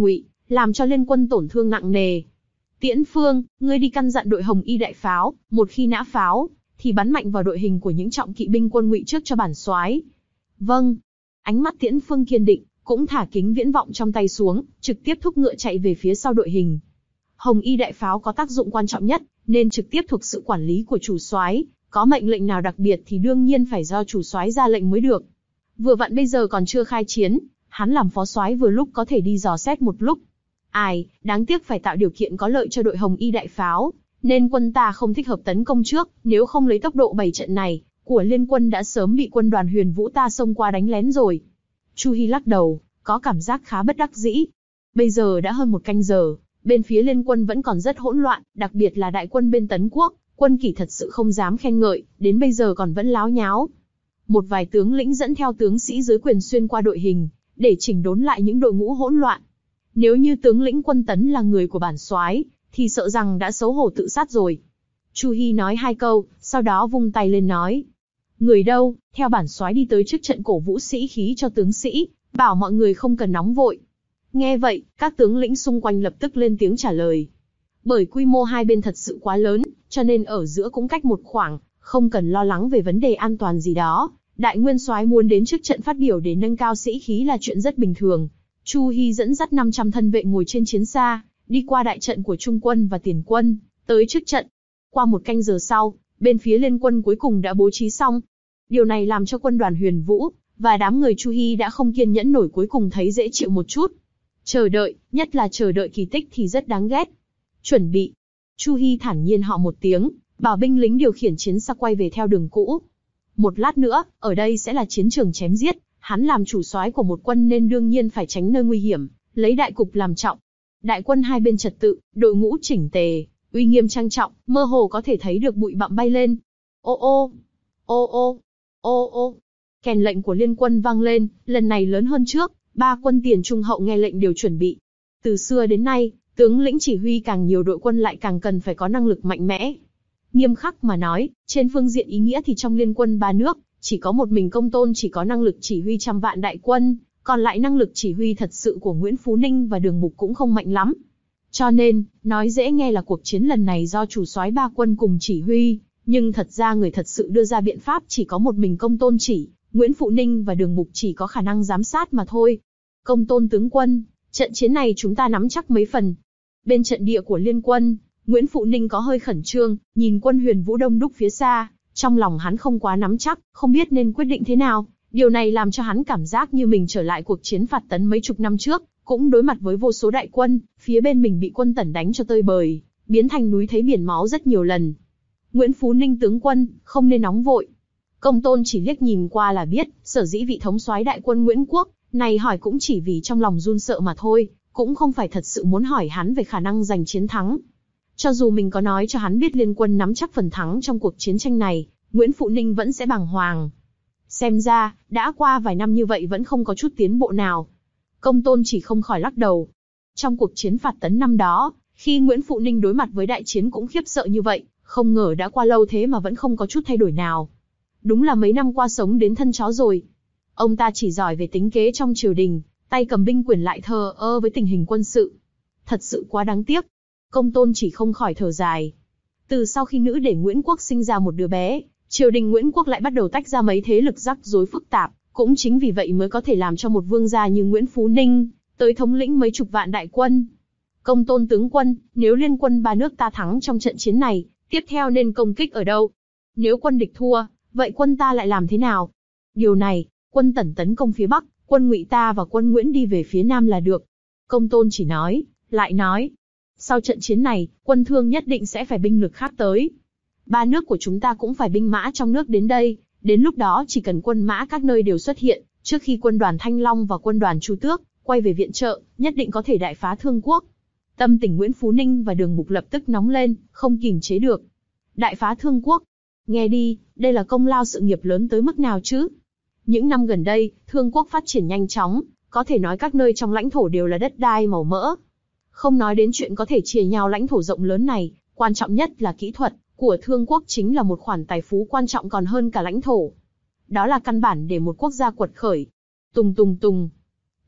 làm cho liên quân tổn thương nặng nề. Tiễn Phương, ngươi đi căn dặn đội Hồng Y đại pháo, một khi nã pháo, thì bắn mạnh vào đội hình của những trọng kỵ binh quân Ngụy trước cho bản soái. Vâng. Ánh mắt Tiễn Phương kiên định, cũng thả kính viễn vọng trong tay xuống, trực tiếp thúc ngựa chạy về phía sau đội hình. Hồng Y đại pháo có tác dụng quan trọng nhất, nên trực tiếp thuộc sự quản lý của chủ soái, có mệnh lệnh nào đặc biệt thì đương nhiên phải do chủ soái ra lệnh mới được. Vừa vặn bây giờ còn chưa khai chiến, hắn làm phó soái vừa lúc có thể đi dò xét một lúc. Ai, đáng tiếc phải tạo điều kiện có lợi cho đội Hồng Y đại pháo, nên quân ta không thích hợp tấn công trước, nếu không lấy tốc độ bày trận này, của liên quân đã sớm bị quân đoàn Huyền Vũ ta xông qua đánh lén rồi. Chu Hi lắc đầu, có cảm giác khá bất đắc dĩ. Bây giờ đã hơn một canh giờ, bên phía liên quân vẫn còn rất hỗn loạn, đặc biệt là đại quân bên Tấn Quốc, quân kỷ thật sự không dám khen ngợi, đến bây giờ còn vẫn láo nháo. Một vài tướng lĩnh dẫn theo tướng sĩ dưới quyền xuyên qua đội hình, để chỉnh đốn lại những đội ngũ hỗn loạn. Nếu như tướng lĩnh quân Tấn là người của bản soái, thì sợ rằng đã xấu hổ tự sát rồi. Chu Hi nói hai câu, sau đó vung tay lên nói: người đâu, theo bản soái đi tới trước trận cổ vũ sĩ khí cho tướng sĩ, bảo mọi người không cần nóng vội. Nghe vậy, các tướng lĩnh xung quanh lập tức lên tiếng trả lời. Bởi quy mô hai bên thật sự quá lớn, cho nên ở giữa cũng cách một khoảng, không cần lo lắng về vấn đề an toàn gì đó. Đại nguyên soái muốn đến trước trận phát biểu để nâng cao sĩ khí là chuyện rất bình thường. Chu Hi dẫn dắt năm trăm thân vệ ngồi trên chiến xa, đi qua đại trận của Trung quân và Tiền quân, tới trước trận. Qua một canh giờ sau, bên phía liên quân cuối cùng đã bố trí xong. Điều này làm cho quân đoàn Huyền Vũ và đám người Chu Hi đã không kiên nhẫn nổi, cuối cùng thấy dễ chịu một chút. Chờ đợi, nhất là chờ đợi kỳ tích thì rất đáng ghét. Chuẩn bị. Chu Hi thản nhiên họ một tiếng, bảo binh lính điều khiển chiến xa quay về theo đường cũ. Một lát nữa, ở đây sẽ là chiến trường chém giết, hắn làm chủ soái của một quân nên đương nhiên phải tránh nơi nguy hiểm, lấy đại cục làm trọng. Đại quân hai bên trật tự, đội ngũ chỉnh tề, uy nghiêm trang trọng, mơ hồ có thể thấy được bụi bặm bay lên. Ô ô, ô ô, ô ô. Kèn lệnh của liên quân vang lên, lần này lớn hơn trước, ba quân tiền trung hậu nghe lệnh đều chuẩn bị. Từ xưa đến nay, tướng lĩnh chỉ huy càng nhiều đội quân lại càng cần phải có năng lực mạnh mẽ. Nghiêm khắc mà nói, trên phương diện ý nghĩa thì trong liên quân ba nước, chỉ có một mình Công Tôn chỉ có năng lực chỉ huy trăm vạn đại quân, còn lại năng lực chỉ huy thật sự của Nguyễn Phú Ninh và Đường Mục cũng không mạnh lắm. Cho nên, nói dễ nghe là cuộc chiến lần này do chủ soái ba quân cùng chỉ huy, nhưng thật ra người thật sự đưa ra biện pháp chỉ có một mình Công Tôn chỉ, Nguyễn Phú Ninh và Đường Mục chỉ có khả năng giám sát mà thôi. Công Tôn tướng quân, trận chiến này chúng ta nắm chắc mấy phần. Bên trận địa của liên quân, Nguyễn Phú Ninh có hơi khẩn trương, nhìn quân Huyền Vũ đông đúc phía xa, trong lòng hắn không quá nắm chắc, không biết nên quyết định thế nào. Điều này làm cho hắn cảm giác như mình trở lại cuộc chiến phạt Tấn mấy chục năm trước, cũng đối mặt với vô số đại quân, phía bên mình bị quân Tần đánh cho tơi bời, biến thành núi thấy biển máu rất nhiều lần. Nguyễn Phú Ninh tướng quân, không nên nóng vội. Công Tôn chỉ liếc nhìn qua là biết, sở dĩ vị thống soái đại quân Nguyễn Quốc này hỏi cũng chỉ vì trong lòng run sợ mà thôi, cũng không phải thật sự muốn hỏi hắn về khả năng giành chiến thắng. Cho dù mình có nói cho hắn biết liên quân nắm chắc phần thắng trong cuộc chiến tranh này, Nguyễn Phú Ninh vẫn sẽ bàng hoàng. Xem ra, đã qua vài năm như vậy vẫn không có chút tiến bộ nào. Công Tôn chỉ không khỏi lắc đầu. Trong cuộc chiến phạt Tấn năm đó, khi Nguyễn Phú Ninh đối mặt với đại chiến cũng khiếp sợ như vậy, không ngờ đã qua lâu thế mà vẫn không có chút thay đổi nào. Đúng là mấy năm qua sống đến thân chó rồi. Ông ta chỉ giỏi về tính kế trong triều đình, tay cầm binh quyền lại thờ ơ với tình hình quân sự. Thật sự quá đáng tiếc. Công Tôn chỉ không khỏi thở dài. Từ sau khi nữ để Nguyễn Quốc sinh ra một đứa bé, triều đình Nguyễn Quốc lại bắt đầu tách ra mấy thế lực rắc rối phức tạp, cũng chính vì vậy mới có thể làm cho một vương gia như Nguyễn Phú Ninh tới thống lĩnh mấy chục vạn đại quân. Công Tôn tướng quân, nếu liên quân ba nước ta thắng trong trận chiến này, tiếp theo nên công kích ở đâu? Nếu quân địch thua, vậy quân ta lại làm thế nào? Điều này, quân Tần tấn công phía Bắc, quân Ngụy ta và quân Nguyễn đi về phía Nam là được. Công Tôn chỉ nói, lại nói, sau trận chiến này, quân Thương nhất định sẽ phải binh lực khác tới. Ba nước của chúng ta cũng phải binh mã trong nước đến đây, đến lúc đó chỉ cần quân mã các nơi đều xuất hiện, trước khi quân đoàn Thanh Long và quân đoàn Chu Tước quay về viện trợ, nhất định có thể đại phá Thương Quốc. Tâm tình Nguyễn Phú Ninh và Đường Mục lập tức nóng lên, không kìm chế được. Đại phá Thương Quốc, nghe đi, đây là công lao sự nghiệp lớn tới mức nào chứ? Những năm gần đây, Thương Quốc phát triển nhanh chóng, có thể nói các nơi trong lãnh thổ đều là đất đai màu mỡ. Không nói đến chuyện có thể chia nhau lãnh thổ rộng lớn này, quan trọng nhất là kỹ thuật của Thương Quốc chính là một khoản tài phú quan trọng còn hơn cả lãnh thổ. Đó là căn bản để một quốc gia quật khởi. Tùng tùng tùng.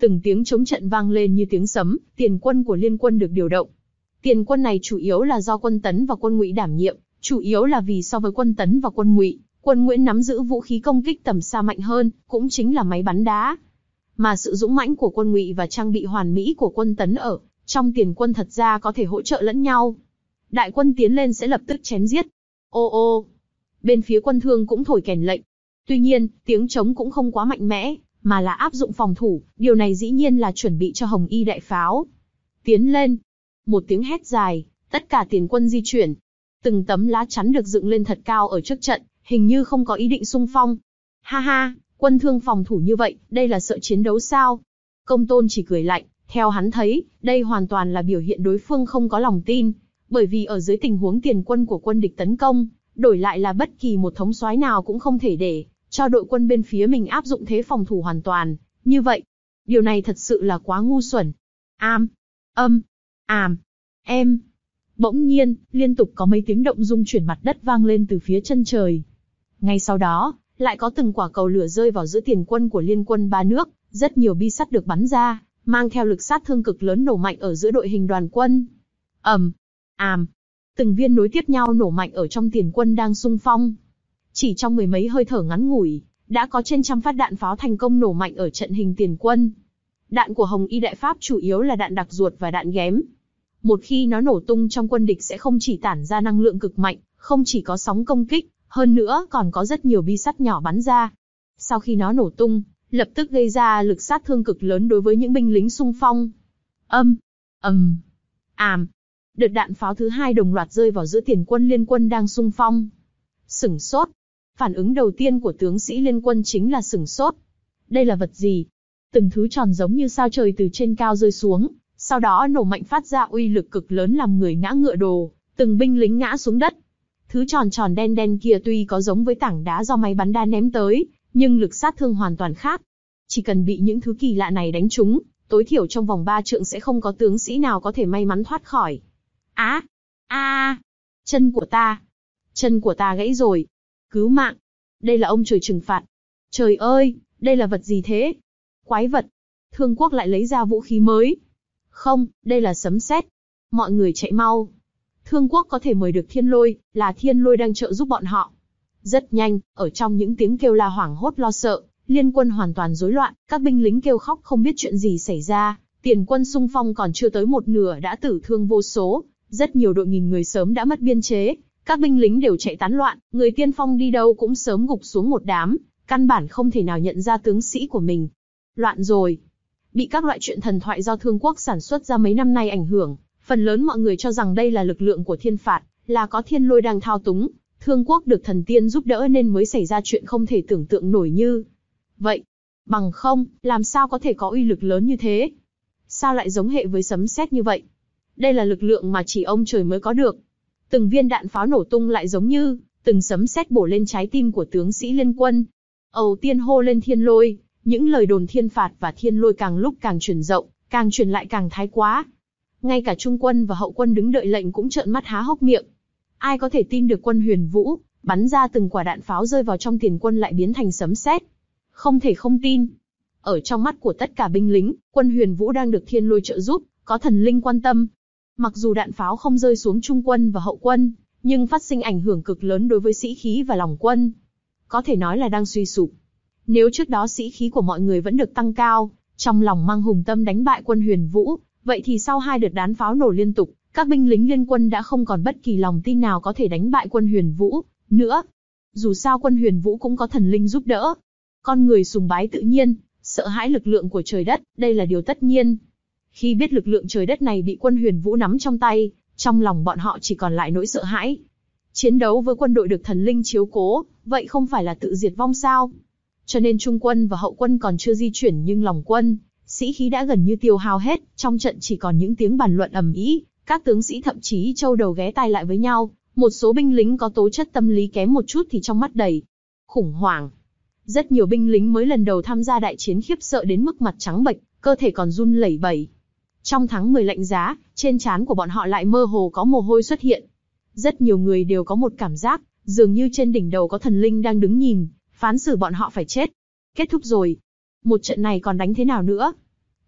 Từng tiếng chống trận vang lên như tiếng sấm, tiền quân của liên quân được điều động. Tiền quân này chủ yếu là do quân Tấn và quân Ngụy đảm nhiệm, chủ yếu là vì so với quân Tấn và quân Ngụy, quân Nguyễn nắm giữ vũ khí công kích tầm xa mạnh hơn, cũng chính là máy bắn đá. Mà sự dũng mãnh của quân Ngụy và trang bị hoàn mỹ của quân Tấn ở trong tiền quân thật ra có thể hỗ trợ lẫn nhau. Đại quân tiến lên sẽ lập tức chém giết. Ô ô, bên phía quân Thương cũng thổi kèn lệnh. Tuy nhiên, tiếng trống cũng không quá mạnh mẽ, mà là áp dụng phòng thủ, điều này dĩ nhiên là chuẩn bị cho Hồng Y đại pháo. Tiến lên. Một tiếng hét dài, tất cả tiền quân di chuyển. Từng tấm lá chắn được dựng lên thật cao ở trước trận, hình như không có ý định xung phong. Ha ha, quân Thương phòng thủ như vậy, đây là sợ chiến đấu sao? Công Tôn chỉ cười lạnh, theo hắn thấy, đây hoàn toàn là biểu hiện đối phương không có lòng tin, bởi vì ở dưới tình huống tiền quân của quân địch tấn công, đổi lại là bất kỳ một thống soái nào cũng không thể để cho đội quân bên phía mình áp dụng thế phòng thủ hoàn toàn, như vậy. Điều này thật sự là quá ngu xuẩn. Am, âm, àm, em. Bỗng nhiên, liên tục có mấy tiếng động rung chuyển mặt đất vang lên từ phía chân trời. Ngay sau đó, lại có từng quả cầu lửa rơi vào giữa tiền quân của liên quân ba nước, rất nhiều bi sắt được bắn ra, mang theo lực sát thương cực lớn nổ mạnh ở giữa đội hình đoàn quân. Ầm, àm, từng viên nối tiếp nhau nổ mạnh ở trong tiền quân đang xung phong. Chỉ trong mười mấy hơi thở ngắn ngủi, đã có trên trăm phát đạn pháo thành công nổ mạnh ở trận hình tiền quân. Đạn của Hồng Y Đại Pháp chủ yếu là đạn đặc ruột và đạn ghém. Một khi nó nổ tung trong quân địch sẽ không chỉ tản ra năng lượng cực mạnh, không chỉ có sóng công kích, hơn nữa còn có rất nhiều bi sắt nhỏ bắn ra. Sau khi nó nổ tung, lập tức gây ra lực sát thương cực lớn đối với những binh lính xung phong. Âm, ầm, àm. Đợt đạn pháo thứ hai đồng loạt rơi vào giữa tiền quân liên quân đang xung phong. Sửng sốt. Phản ứng đầu tiên của tướng sĩ liên quân chính là sửng sốt. Đây là vật gì? Từng thứ tròn giống như sao trời từ trên cao rơi xuống, sau đó nổ mạnh phát ra uy lực cực lớn làm người ngã ngựa đổ, từng binh lính ngã xuống đất. Thứ tròn tròn đen đen kia tuy có giống với tảng đá do máy bắn đá ném tới, nhưng lực sát thương hoàn toàn khác. Chỉ cần bị những thứ kỳ lạ này đánh trúng, tối thiểu trong vòng ba trượng sẽ không có tướng sĩ nào có thể may mắn thoát khỏi. Á, a, chân của ta, chân của ta gãy rồi. Cứu mạng, đây là ông trời trừng phạt. Trời ơi, đây là vật gì thế? Quái vật. Thương Quốc lại lấy ra vũ khí mới. Không, đây là sấm sét. Mọi người chạy mau. Thương Quốc có thể mời được Thiên Lôi, là Thiên Lôi đang trợ giúp bọn họ. Rất nhanh, ở trong những tiếng kêu la hoảng hốt lo sợ, liên quân hoàn toàn rối loạn, các binh lính kêu khóc không biết chuyện gì xảy ra, tiền quân xung phong còn chưa tới một nửa đã tử thương vô số, rất nhiều đội nghìn người sớm đã mất biên chế, các binh lính đều chạy tán loạn, người tiên phong đi đâu cũng sớm gục xuống một đám, căn bản không thể nào nhận ra tướng sĩ của mình. Loạn rồi. Bị các loại chuyện thần thoại do Thương Quốc sản xuất ra mấy năm nay ảnh hưởng, phần lớn mọi người cho rằng đây là lực lượng của thiên phạt, là có Thiên Lôi đang thao túng, Thương Quốc được thần tiên giúp đỡ nên mới xảy ra chuyện không thể tưởng tượng nổi như vậy. Bằng không, làm sao có thể có uy lực lớn như thế? Sao lại giống hệ với sấm sét như vậy? Đây là lực lượng mà chỉ ông trời mới có được. Từng viên đạn pháo nổ tung lại giống như từng sấm sét bổ lên trái tim của tướng sĩ liên quân. Ầu tiên hô lên Thiên Lôi, những lời đồn thiên phạt và Thiên Lôi càng lúc càng truyền rộng, càng truyền lại càng thái quá. Ngay cả trung quân và hậu quân đứng đợi lệnh cũng trợn mắt há hốc miệng. Ai có thể tin được quân Huyền Vũ bắn ra từng quả đạn pháo rơi vào trong tiền quân lại biến thành sấm sét? Không thể không tin. Ở trong mắt của tất cả binh lính, quân Huyền Vũ đang được Thiên Lôi trợ giúp, có thần linh quan tâm. Mặc dù đạn pháo không rơi xuống trung quân và hậu quân, nhưng phát sinh ảnh hưởng cực lớn đối với sĩ khí và lòng quân. Có thể nói là đang suy sụp. Nếu trước đó sĩ khí của mọi người vẫn được tăng cao, trong lòng mang hùng tâm đánh bại quân Huyền Vũ, vậy thì sau hai đợt đạn pháo nổ liên tục, các binh lính liên quân đã không còn bất kỳ lòng tin nào có thể đánh bại quân Huyền Vũ nữa. Dù sao quân Huyền Vũ cũng có thần linh giúp đỡ. Con người sùng bái tự nhiên, sợ hãi lực lượng của trời đất, đây là điều tất nhiên. Khi biết lực lượng trời đất này bị quân Huyền Vũ nắm trong tay, trong lòng bọn họ chỉ còn lại nỗi sợ hãi. Chiến đấu với quân đội được thần linh chiếu cố, vậy không phải là tự diệt vong sao? Cho nên trung quân và hậu quân còn chưa di chuyển nhưng lòng quân, sĩ khí đã gần như tiêu hao hết, trong trận chỉ còn những tiếng bàn luận ầm ĩ, các tướng sĩ thậm chí châu đầu ghé tai lại với nhau, một số binh lính có tố chất tâm lý kém một chút thì trong mắt đầy khủng hoảng. Rất nhiều binh lính mới lần đầu tham gia đại chiến khiếp sợ đến mức mặt trắng bệch, cơ thể còn run lẩy bẩy. Trong tháng mười lạnh giá, trên trán của bọn họ lại mơ hồ có mồ hôi xuất hiện. Rất nhiều người đều có một cảm giác, dường như trên đỉnh đầu có thần linh đang đứng nhìn, phán xử bọn họ phải chết. Kết thúc rồi. Một trận này còn đánh thế nào nữa?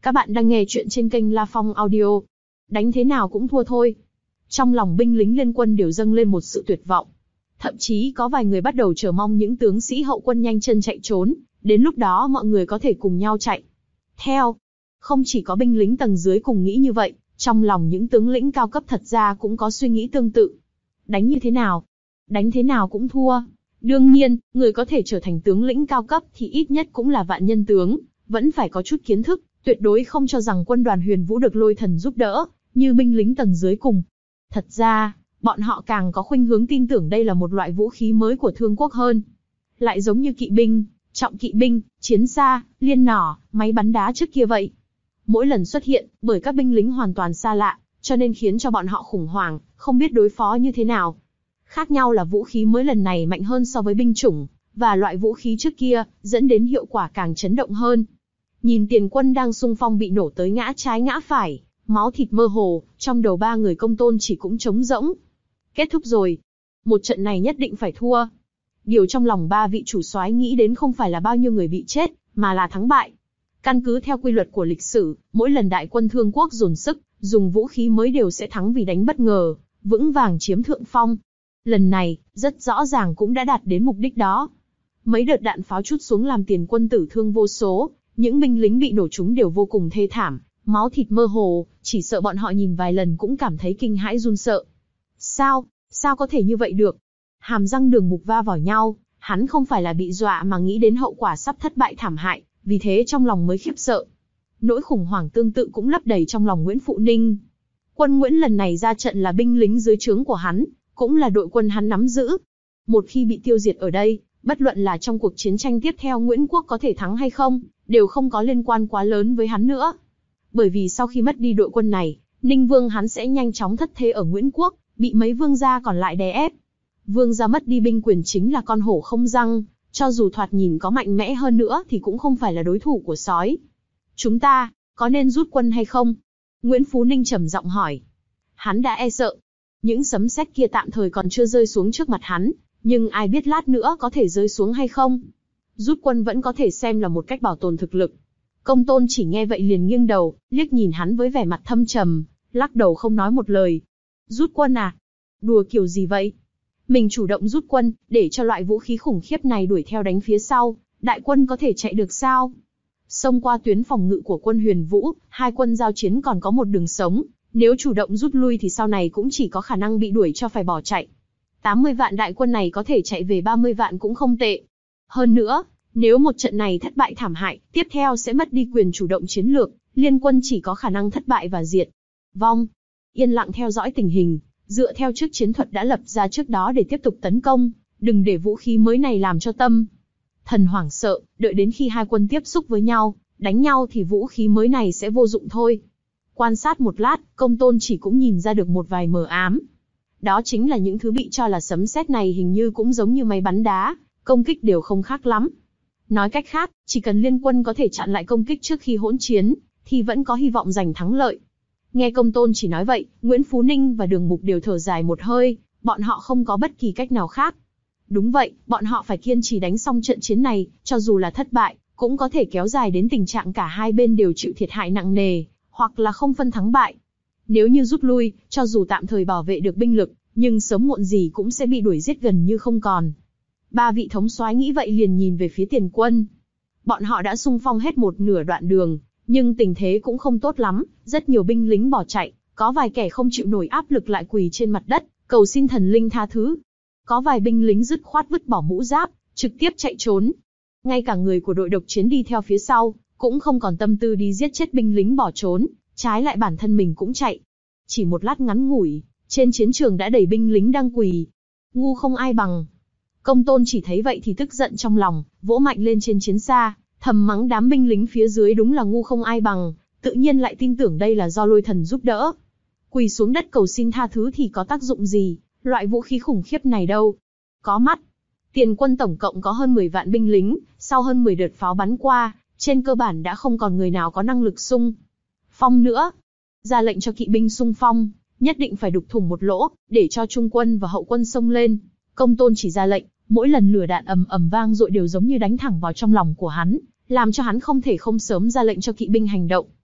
Các bạn đang nghe chuyện trên kênh La Phong Audio. Đánh thế nào cũng thua thôi. Trong lòng binh lính liên quân đều dâng lên một sự tuyệt vọng. Thậm chí có vài người bắt đầu chờ mong những tướng sĩ hậu quân nhanh chân chạy trốn, đến lúc đó mọi người có thể cùng nhau chạy theo. Không chỉ có binh lính tầng dưới cùng nghĩ như vậy, trong lòng những tướng lĩnh cao cấp thật ra cũng có suy nghĩ tương tự. Đánh như thế nào? Đánh thế nào cũng thua. Đương nhiên, người có thể trở thành tướng lĩnh cao cấp thì ít nhất cũng là vạn nhân tướng, vẫn phải có chút kiến thức, tuyệt đối không cho rằng quân đoàn Huyền Vũ được lôi thần giúp đỡ, như binh lính tầng dưới cùng. Thật ra, bọn họ càng có khuynh hướng tin tưởng đây là một loại vũ khí mới của Thương Quốc hơn. Lại giống như kỵ binh, trọng kỵ binh, chiến xa, liên nỏ, máy bắn đá trước kia vậy. Mỗi lần xuất hiện, bởi các binh lính hoàn toàn xa lạ, cho nên khiến cho bọn họ khủng hoảng, không biết đối phó như thế nào. Khác nhau là vũ khí mới lần này mạnh hơn so với binh chủng, và loại vũ khí trước kia, dẫn đến hiệu quả càng chấn động hơn. Nhìn tiền quân đang xung phong bị nổ tới ngã trái ngã phải, máu thịt mơ hồ, trong đầu ba người Công Tôn Chỉ cũng trống rỗng. Kết thúc rồi. Một trận này nhất định phải thua. Điều trong lòng ba vị chủ soái nghĩ đến không phải là bao nhiêu người bị chết, mà là thắng bại. Căn cứ theo quy luật của lịch sử, mỗi lần đại quân Thương Quốc dồn sức, dùng vũ khí mới đều sẽ thắng vì đánh bất ngờ, vững vàng chiếm thượng phong. Lần này, rất rõ ràng cũng đã đạt đến mục đích đó. Mấy đợt đạn pháo trút xuống làm tiền quân tử thương vô số, những binh lính bị nổ trúng đều vô cùng thê thảm, máu thịt mơ hồ, chỉ sợ bọn họ nhìn vài lần cũng cảm thấy kinh hãi run sợ. Sao, sao có thể như vậy được? Hàm răng Đường Mục va vào nhau, hắn không phải là bị dọa mà nghĩ đến hậu quả sắp thất bại thảm hại, vì thế trong lòng mới khiếp sợ. Nỗi khủng hoảng tương tự cũng lấp đầy trong lòng Nguyễn Phụ Ninh. Quân Nguyễn lần này ra trận là binh lính dưới trướng của hắn, cũng là đội quân hắn nắm giữ. Một khi bị tiêu diệt ở đây, bất luận là trong cuộc chiến tranh tiếp theo Nguyễn Quốc có thể thắng hay không, đều không có liên quan quá lớn với hắn nữa. Bởi vì sau khi mất đi đội quân này, Ninh Vương hắn sẽ nhanh chóng thất thế ở Nguyễn Quốc, bị mấy vương gia còn lại đè ép. Vương gia mất đi binh quyền chính là con hổ không răng, cho dù thoạt nhìn có mạnh mẽ hơn nữa thì cũng không phải là đối thủ của sói. Chúng ta, có nên rút quân hay không? Nguyễn Phú Ninh trầm giọng hỏi. Hắn đã e sợ. Những sấm sét kia tạm thời còn chưa rơi xuống trước mặt hắn, nhưng ai biết lát nữa có thể rơi xuống hay không? Rút quân vẫn có thể xem là một cách bảo tồn thực lực. Công Tôn Chỉ nghe vậy liền nghiêng đầu, liếc nhìn hắn với vẻ mặt thâm trầm, lắc đầu không nói một lời. Rút quân à? Đùa kiểu gì vậy? Mình chủ động rút quân, để cho loại vũ khí khủng khiếp này đuổi theo đánh phía sau, đại quân có thể chạy được sao? Xông qua tuyến phòng ngự của quân Huyền Vũ, hai quân giao chiến còn có một đường sống, nếu chủ động rút lui thì sau này cũng chỉ có khả năng bị đuổi cho phải bỏ chạy. tám mươi vạn đại quân này có thể chạy về ba mươi vạn cũng không tệ. Hơn nữa, nếu một trận này thất bại thảm hại, tiếp theo sẽ mất đi quyền chủ động chiến lược, liên quân chỉ có khả năng thất bại và diệt vong. Yên lặng theo dõi tình hình, dựa theo trước chiến thuật đã lập ra trước đó để tiếp tục tấn công, đừng để vũ khí mới này làm cho tâm thần hoảng sợ, đợi đến khi hai quân tiếp xúc với nhau, đánh nhau thì vũ khí mới này sẽ vô dụng thôi. Quan sát một lát, Công Tôn Chỉ cũng nhìn ra được một vài mờ ám. Đó chính là những thứ bị cho là sấm sét này hình như cũng giống như máy bắn đá, công kích đều không khác lắm. Nói cách khác, chỉ cần liên quân có thể chặn lại công kích trước khi hỗn chiến, thì vẫn có hy vọng giành thắng lợi. Nghe Công Tôn Chỉ nói vậy, Nguyễn Phú Ninh và Đường Mục đều thở dài một hơi, bọn họ không có bất kỳ cách nào khác. Đúng vậy, bọn họ phải kiên trì đánh xong trận chiến này, cho dù là thất bại, cũng có thể kéo dài đến tình trạng cả hai bên đều chịu thiệt hại nặng nề, hoặc là không phân thắng bại. Nếu như rút lui, cho dù tạm thời bảo vệ được binh lực, nhưng sớm muộn gì cũng sẽ bị đuổi giết gần như không còn. Ba vị thống soái nghĩ vậy liền nhìn về phía tiền quân. Bọn họ đã xung phong hết một nửa đoạn đường, nhưng tình thế cũng không tốt lắm, rất nhiều binh lính bỏ chạy, có vài kẻ không chịu nổi áp lực lại quỳ trên mặt đất, cầu xin thần linh tha thứ. Có vài binh lính dứt khoát vứt bỏ mũ giáp, trực tiếp chạy trốn. Ngay cả người của đội độc chiến đi theo phía sau, cũng không còn tâm tư đi giết chết binh lính bỏ trốn, trái lại bản thân mình cũng chạy. Chỉ một lát ngắn ngủi, trên chiến trường đã đầy binh lính đang quỳ. Ngu không ai bằng. Công Tôn Chỉ thấy vậy thì tức giận trong lòng, vỗ mạnh lên trên chiến xa, thầm mắng đám binh lính phía dưới đúng là ngu không ai bằng, tự nhiên lại tin tưởng đây là do lôi thần giúp đỡ. Quỳ xuống đất cầu xin tha thứ thì có tác dụng gì, loại vũ khí khủng khiếp này đâu. Có mắt. Tiền quân tổng cộng có hơn mười vạn binh lính, sau hơn mười đợt pháo bắn qua, trên cơ bản đã không còn người nào có năng lực xung phong nữa. Ra lệnh cho kỵ binh xung phong, nhất định phải đục thủng một lỗ, để cho trung quân và hậu quân xông lên. Công Tôn Chỉ ra lệnh, mỗi lần lửa đạn ầm ầm vang dội đều giống như đánh thẳng vào trong lòng của hắn, làm cho hắn không thể không sớm ra lệnh cho kỵ binh hành động.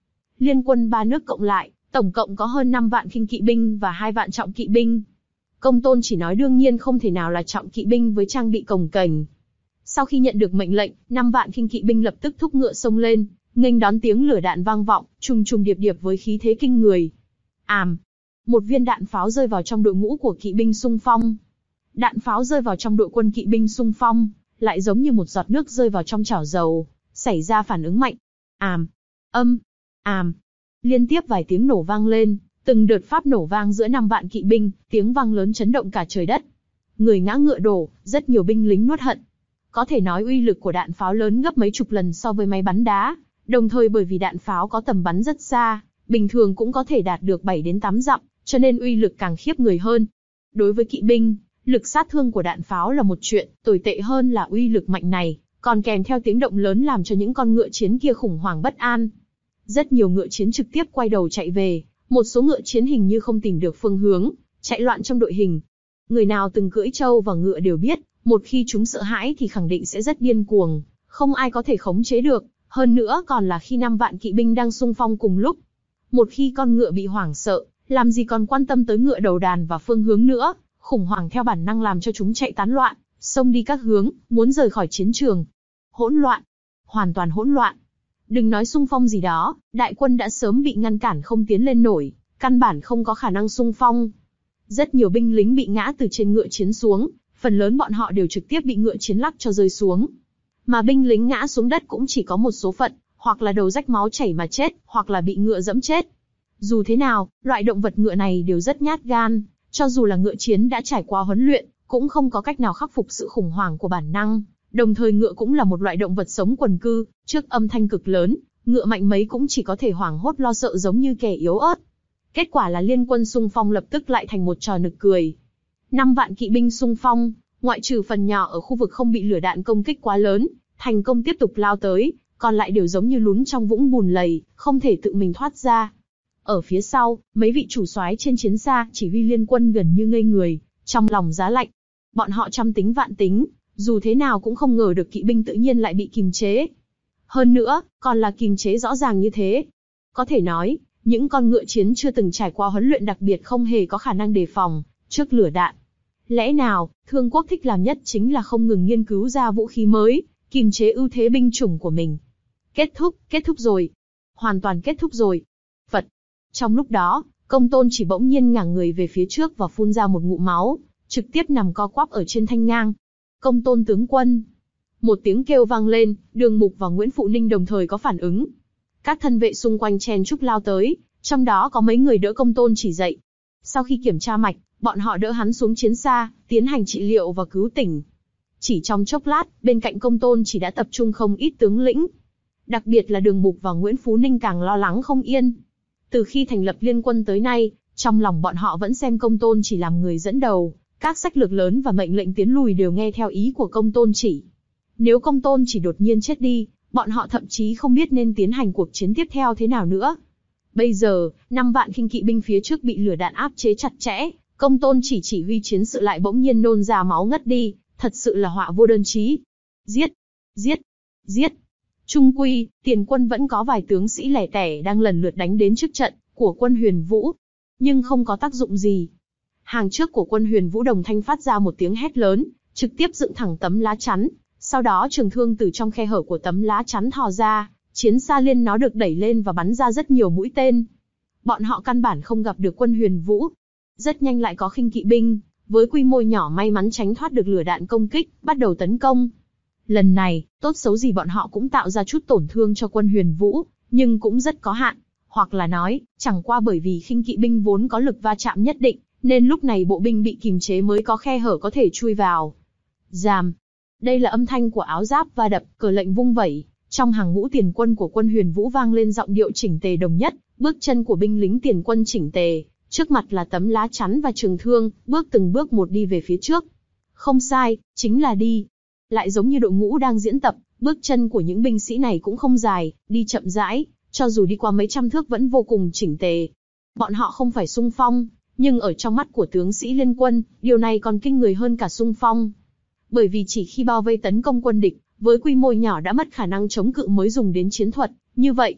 Liên quân ba nước cộng lại, tổng cộng có hơn năm vạn khinh kỵ binh và hai vạn trọng kỵ binh. Công Tôn chỉ nói đương nhiên không thể nào là trọng kỵ binh với trang bị cồng kềnh. Sau khi nhận được mệnh lệnh, năm vạn khinh kỵ binh lập tức thúc ngựa xông lên, nghênh đón tiếng lửa đạn vang vọng, trùng trùng điệp điệp với khí thế kinh người. Àm, một viên đạn pháo rơi vào trong đội ngũ của kỵ binh xung phong. Đạn pháo rơi vào trong đội quân kỵ binh xung phong, lại giống như một giọt nước rơi vào trong chảo dầu, xảy ra phản ứng mạnh. Àm, âm, àm, liên tiếp vài tiếng nổ vang lên, từng đợt pháp nổ vang giữa năm vạn kỵ binh, tiếng vang lớn chấn động cả trời đất. Người ngã ngựa đổ, rất nhiều binh lính nuốt hận. Có thể nói uy lực của đạn pháo lớn gấp mấy chục lần so với máy bắn đá, đồng thời bởi vì đạn pháo có tầm bắn rất xa, bình thường cũng có thể đạt được bảy đến tám dặm, cho nên uy lực càng khiếp người hơn. Đối với kỵ binh, lực sát thương của đạn pháo là một chuyện, tồi tệ hơn là uy lực mạnh này, còn kèm theo tiếng động lớn làm cho những con ngựa chiến kia khủng hoảng bất an. Rất nhiều ngựa chiến trực tiếp quay đầu chạy về, một số ngựa chiến hình như không tìm được phương hướng, chạy loạn trong đội hình. Người nào từng cưỡi trâu và ngựa đều biết, một khi chúng sợ hãi thì khẳng định sẽ rất điên cuồng, không ai có thể khống chế được, hơn nữa còn là khi năm vạn kỵ binh đang xung phong cùng lúc. Một khi con ngựa bị hoảng sợ, làm gì còn quan tâm tới ngựa đầu đàn và phương hướng nữa, khủng hoảng theo bản năng làm cho chúng chạy tán loạn, xông đi các hướng, muốn rời khỏi chiến trường. Hỗn loạn, hoàn toàn hỗn loạn. Đừng nói xung phong gì đó, đại quân đã sớm bị ngăn cản không tiến lên nổi, căn bản không có khả năng xung phong. Rất nhiều binh lính bị ngã từ trên ngựa chiến xuống, phần lớn bọn họ đều trực tiếp bị ngựa chiến lắc cho rơi xuống. Mà binh lính ngã xuống đất cũng chỉ có một số phận, hoặc là đầu rách máu chảy mà chết, hoặc là bị ngựa dẫm chết. Dù thế nào, loại động vật ngựa này đều rất nhát gan, cho dù là ngựa chiến đã trải qua huấn luyện, cũng không có cách nào khắc phục sự khủng hoảng của bản năng. Đồng thời ngựa cũng là một loại động vật sống quần cư, trước âm thanh cực lớn, ngựa mạnh mấy cũng chỉ có thể hoảng hốt lo sợ giống như kẻ yếu ớt. Kết quả là liên quân xung phong lập tức lại thành một trò nực cười. Năm vạn kỵ binh xung phong, ngoại trừ phần nhỏ ở khu vực không bị lửa đạn công kích quá lớn, thành công tiếp tục lao tới, còn lại đều giống như lún trong vũng bùn lầy, không thể tự mình thoát ra. Ở phía sau, mấy vị chủ soái trên chiến xa chỉ huy liên quân gần như ngây người, trong lòng giá lạnh. Bọn họ trăm tính vạn tính, dù thế nào cũng không ngờ được kỵ binh tự nhiên lại bị kìm chế. Hơn nữa, còn là kìm chế rõ ràng như thế. Có thể nói, những con ngựa chiến chưa từng trải qua huấn luyện đặc biệt không hề có khả năng đề phòng trước lửa đạn. Lẽ nào, Thương Quốc thích làm nhất chính là không ngừng nghiên cứu ra vũ khí mới, kìm chế ưu thế binh chủng của mình. Kết thúc, kết thúc rồi. Hoàn toàn kết thúc rồi. Phật. Trong lúc đó, Công Tôn chỉ bỗng nhiên ngả người về phía trước và phun ra một ngụm máu, trực tiếp nằm co quắp ở trên thanh ngang. Công Tôn tướng quân. Một tiếng kêu vang lên, Đường Mục và Nguyễn Phụ Ninh đồng thời có phản ứng. Các thân vệ xung quanh chen chúc lao tới, trong đó có mấy người đỡ Công Tôn chỉ dậy. Sau khi kiểm tra mạch, bọn họ đỡ hắn xuống chiến xa, tiến hành trị liệu và cứu tỉnh. Chỉ trong chốc lát, bên cạnh Công Tôn chỉ đã tập trung không ít tướng lĩnh. Đặc biệt là Đường Mục và Nguyễn Phú Ninh càng lo lắng không yên. Từ khi thành lập liên quân tới nay, trong lòng bọn họ vẫn xem Công Tôn chỉ làm người dẫn đầu, các sách lược lớn và mệnh lệnh tiến lùi đều nghe theo ý của Công Tôn chỉ. Nếu Công Tôn chỉ đột nhiên chết đi, bọn họ thậm chí không biết nên tiến hành cuộc chiến tiếp theo thế nào nữa. Bây giờ, năm vạn khinh kỵ binh phía trước bị lửa đạn áp chế chặt chẽ, Công Tôn chỉ chỉ huy chiến sự lại bỗng nhiên nôn ra máu ngất đi, thật sự là họa vô đơn chí. Giết, giết, giết. Trung quy, tiền quân vẫn có vài tướng sĩ lẻ tẻ đang lần lượt đánh đến trước trận của quân Huyền Vũ, nhưng không có tác dụng gì. Hàng trước của quân Huyền Vũ đồng thanh phát ra một tiếng hét lớn, trực tiếp dựng thẳng tấm lá chắn, sau đó trường thương từ trong khe hở của tấm lá chắn thò ra, chiến xa liên nó được đẩy lên và bắn ra rất nhiều mũi tên. Bọn họ căn bản không gặp được quân Huyền Vũ. Rất nhanh lại có khinh kỵ binh, với quy mô nhỏ may mắn tránh thoát được lửa đạn công kích, bắt đầu tấn công. Lần này, tốt xấu gì bọn họ cũng tạo ra chút tổn thương cho quân Huyền Vũ, nhưng cũng rất có hạn. Hoặc là nói, chẳng qua bởi vì khinh kỵ binh vốn có lực va chạm nhất định, nên lúc này bộ binh bị kìm chế mới có khe hở có thể chui vào. Ràm. Đây là âm thanh của áo giáp va đập, cờ lệnh vung vẩy. Trong hàng ngũ tiền quân của quân Huyền Vũ vang lên giọng điệu chỉnh tề đồng nhất, bước chân của binh lính tiền quân chỉnh tề, trước mặt là tấm lá chắn và trường thương, bước từng bước một đi về phía trước. Không sai, chính là đi. Lại giống như đội ngũ đang diễn tập, bước chân của những binh sĩ này cũng không dài, đi chậm rãi, cho dù đi qua mấy trăm thước vẫn vô cùng chỉnh tề. Bọn họ không phải xung phong, nhưng ở trong mắt của tướng sĩ liên quân, điều này còn kinh người hơn cả xung phong. Bởi vì chỉ khi bao vây tấn công quân địch, với quy mô nhỏ đã mất khả năng chống cự mới dùng đến chiến thuật, như vậy.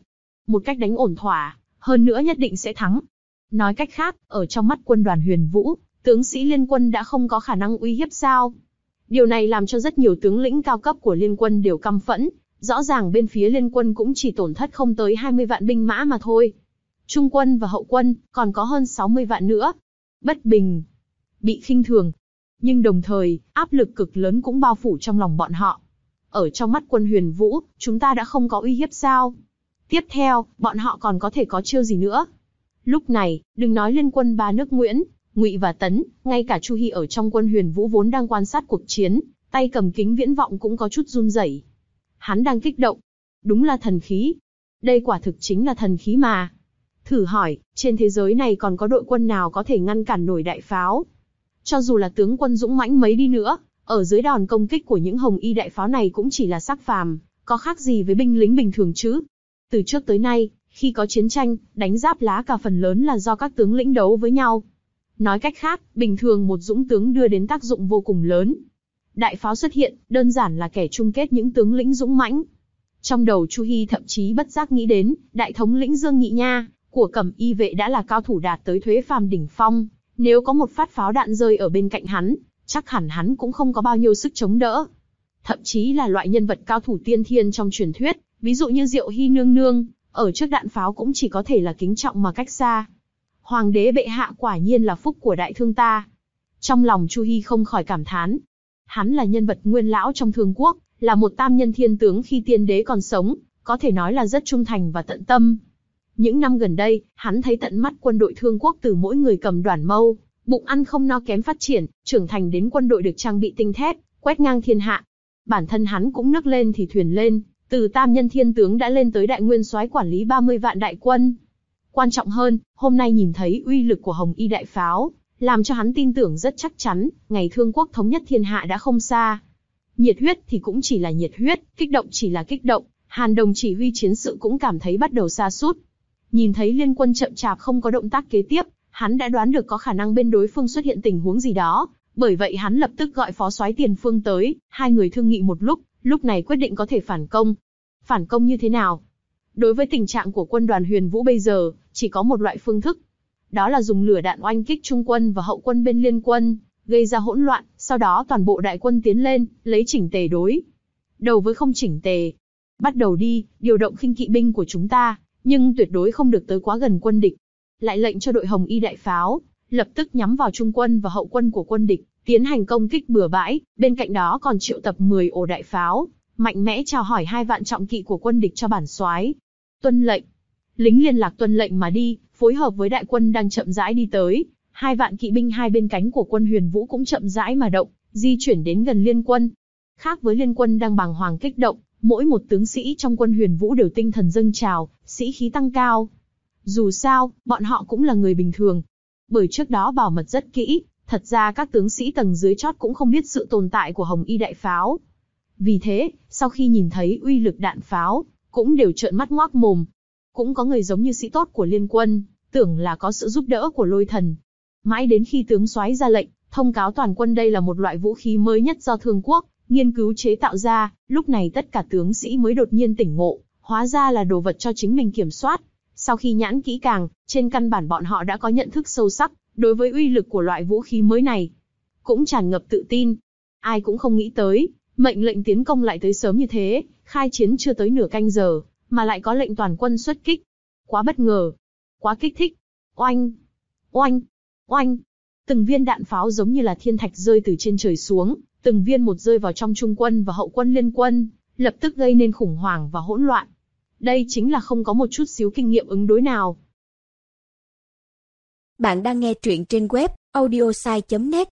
Một cách đánh ổn thỏa, hơn nữa nhất định sẽ thắng. Nói cách khác, ở trong mắt quân đoàn Huyền Vũ, tướng sĩ liên quân đã không có khả năng uy hiếp sao? Điều này làm cho rất nhiều tướng lĩnh cao cấp của liên quân đều căm phẫn, rõ ràng bên phía liên quân cũng chỉ tổn thất không tới hai mươi vạn binh mã mà thôi. Trung quân và hậu quân, còn có hơn sáu mươi vạn nữa. Bất bình, bị khinh thường. Nhưng đồng thời, áp lực cực lớn cũng bao phủ trong lòng bọn họ. Ở trong mắt quân Huyền Vũ, chúng ta đã không có uy hiếp sao? Tiếp theo, bọn họ còn có thể có chiêu gì nữa? Lúc này, đừng nói liên quân ba nước Nguyễn, Ngụy và Tấn, ngay cả Chu Hi ở trong quân Huyền Vũ vốn đang quan sát cuộc chiến, tay cầm kính viễn vọng cũng có chút run rẩy. Hắn đang kích động. Đúng là thần khí. Đây quả thực chính là thần khí mà. Thử hỏi, trên thế giới này còn có đội quân nào có thể ngăn cản nổi đại pháo? Cho dù là tướng quân dũng mãnh mấy đi nữa, ở dưới đòn công kích của những hồng y đại pháo này cũng chỉ là xác phàm, có khác gì với binh lính bình thường chứ? Từ trước tới nay, khi có chiến tranh, đánh giáp lá cả phần lớn là do các tướng lĩnh đấu với nhau. Nói cách khác, bình thường một dũng tướng đưa đến tác dụng vô cùng lớn. Đại pháo xuất hiện, đơn giản là kẻ chung kết những tướng lĩnh dũng mãnh. Trong đầu Chu Hi thậm chí bất giác nghĩ đến, đại thống lĩnh Dương Nhị Nha, của Cẩm Y vệ đã là cao thủ đạt tới thuế phàm đỉnh phong. Nếu có một phát pháo đạn rơi ở bên cạnh hắn, chắc hẳn hắn cũng không có bao nhiêu sức chống đỡ. Thậm chí là loại nhân vật cao thủ tiên thiên trong truyền thuyết, ví dụ như Diệu Hy nương nương, ở trước đạn pháo cũng chỉ có thể là kính trọng mà cách xa. Hoàng đế bệ hạ quả nhiên là phúc của đại thương ta. Trong lòng Chu Hi không khỏi cảm thán. Hắn là nhân vật nguyên lão trong Thương Quốc, là một tam nhân thiên tướng khi tiên đế còn sống, có thể nói là rất trung thành và tận tâm. Những năm gần đây, hắn thấy tận mắt quân đội Thương Quốc từ mỗi người cầm đoàn mâu, bụng ăn không no kém phát triển, trưởng thành đến quân đội được trang bị tinh thép, quét ngang thiên hạ. Bản thân hắn cũng nấc lên thì thuyền lên, từ tam nhân thiên tướng đã lên tới đại nguyên soái quản lý ba mươi vạn đại quân. Quan trọng hơn, hôm nay nhìn thấy uy lực của hồng y đại pháo, làm cho hắn tin tưởng rất chắc chắn, ngày Thương Quốc thống nhất thiên hạ đã không xa. Nhiệt huyết thì cũng chỉ là nhiệt huyết, kích động chỉ là kích động, Hàn Đồng chỉ huy chiến sự cũng cảm thấy bắt đầu sa sút. Nhìn thấy liên quân chậm chạp không có động tác kế tiếp, hắn đã đoán được có khả năng bên đối phương xuất hiện tình huống gì đó, bởi vậy hắn lập tức gọi phó soái Tiền Phương tới, hai người thương nghị một lúc, lúc này quyết định có thể phản công. Phản công như thế nào? Đối với tình trạng của quân đoàn Huyền Vũ bây giờ, chỉ có một loại phương thức. Đó là dùng lửa đạn oanh kích trung quân và hậu quân bên liên quân, gây ra hỗn loạn, sau đó toàn bộ đại quân tiến lên, lấy chỉnh tề đối đầu với không chỉnh tề. Bắt đầu đi, điều động khinh kỵ binh của chúng ta, nhưng tuyệt đối không được tới quá gần quân địch. Lại lệnh cho đội hồng y đại pháo, lập tức nhắm vào trung quân và hậu quân của quân địch, tiến hành công kích bừa bãi, bên cạnh đó còn triệu tập mười ổ đại pháo, mạnh mẽ chào hỏi hai vạn trọng kỵ của quân địch cho bản soái. Tuân lệnh. Lính liên lạc tuân lệnh mà đi, phối hợp với đại quân đang chậm rãi đi tới, hai vạn kỵ binh hai bên cánh của quân Huyền Vũ cũng chậm rãi mà động, di chuyển đến gần liên quân. Khác với liên quân đang bàng hoàng kích động, mỗi một tướng sĩ trong quân Huyền Vũ đều tinh thần dâng trào, sĩ khí tăng cao. Dù sao, bọn họ cũng là người bình thường. Bởi trước đó bảo mật rất kỹ, thật ra các tướng sĩ tầng dưới chót cũng không biết sự tồn tại của hồng y đại pháo. Vì thế, sau khi nhìn thấy uy lực đạn pháo, cũng đều trợn mắt ngoác mồm. Cũng có người giống như sĩ tốt của liên quân, tưởng là có sự giúp đỡ của Lôi Thần. Mãi đến khi tướng soái ra lệnh, thông cáo toàn quân đây là một loại vũ khí mới nhất do Thương Quốc nghiên cứu chế tạo ra, lúc này tất cả tướng sĩ mới đột nhiên tỉnh ngộ, hóa ra là đồ vật cho chính mình kiểm soát. Sau khi nhãn kỹ càng, trên căn bản bọn họ đã có nhận thức sâu sắc, đối với uy lực của loại vũ khí mới này. Cũng tràn ngập tự tin. Ai cũng không nghĩ tới, mệnh lệnh tiến công lại tới sớm như thế, khai chiến chưa tới nửa canh giờ, mà lại có lệnh toàn quân xuất kích. Quá bất ngờ. Quá kích thích. Oanh! Oanh! Oanh! Từng viên đạn pháo giống như là thiên thạch rơi từ trên trời xuống, từng viên một rơi vào trong trung quân và hậu quân liên quân, lập tức gây nên khủng hoảng và hỗn loạn. Đây chính là không có một chút xíu kinh nghiệm ứng đối nào. Bạn đang nghe truyện trên web audiosai chấm net.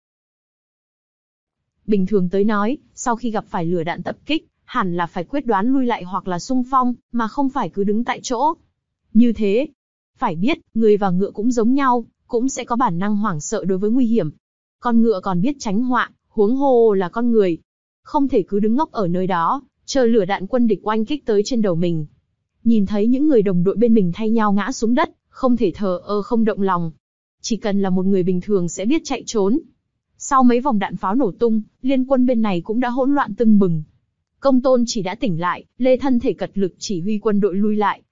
Bình thường tới nói, sau khi gặp phải lửa đạn tập kích, hẳn là phải quyết đoán lui lại hoặc là xung phong, mà không phải cứ đứng tại chỗ. Như thế, phải biết, người và ngựa cũng giống nhau, cũng sẽ có bản năng hoảng sợ đối với nguy hiểm. Con ngựa còn biết tránh họa, huống hồ là con người. Không thể cứ đứng ngốc ở nơi đó, chờ lửa đạn quân địch oanh kích tới trên đầu mình. Nhìn thấy những người đồng đội bên mình thay nhau ngã xuống đất, không thể thờ ơ không động lòng. Chỉ cần là một người bình thường sẽ biết chạy trốn. Sau mấy vòng đạn pháo nổ tung, liên quân bên này cũng đã hỗn loạn tưng bừng. Công Tôn chỉ đã tỉnh lại, lê thân thể cật lực chỉ huy quân đội lui lại,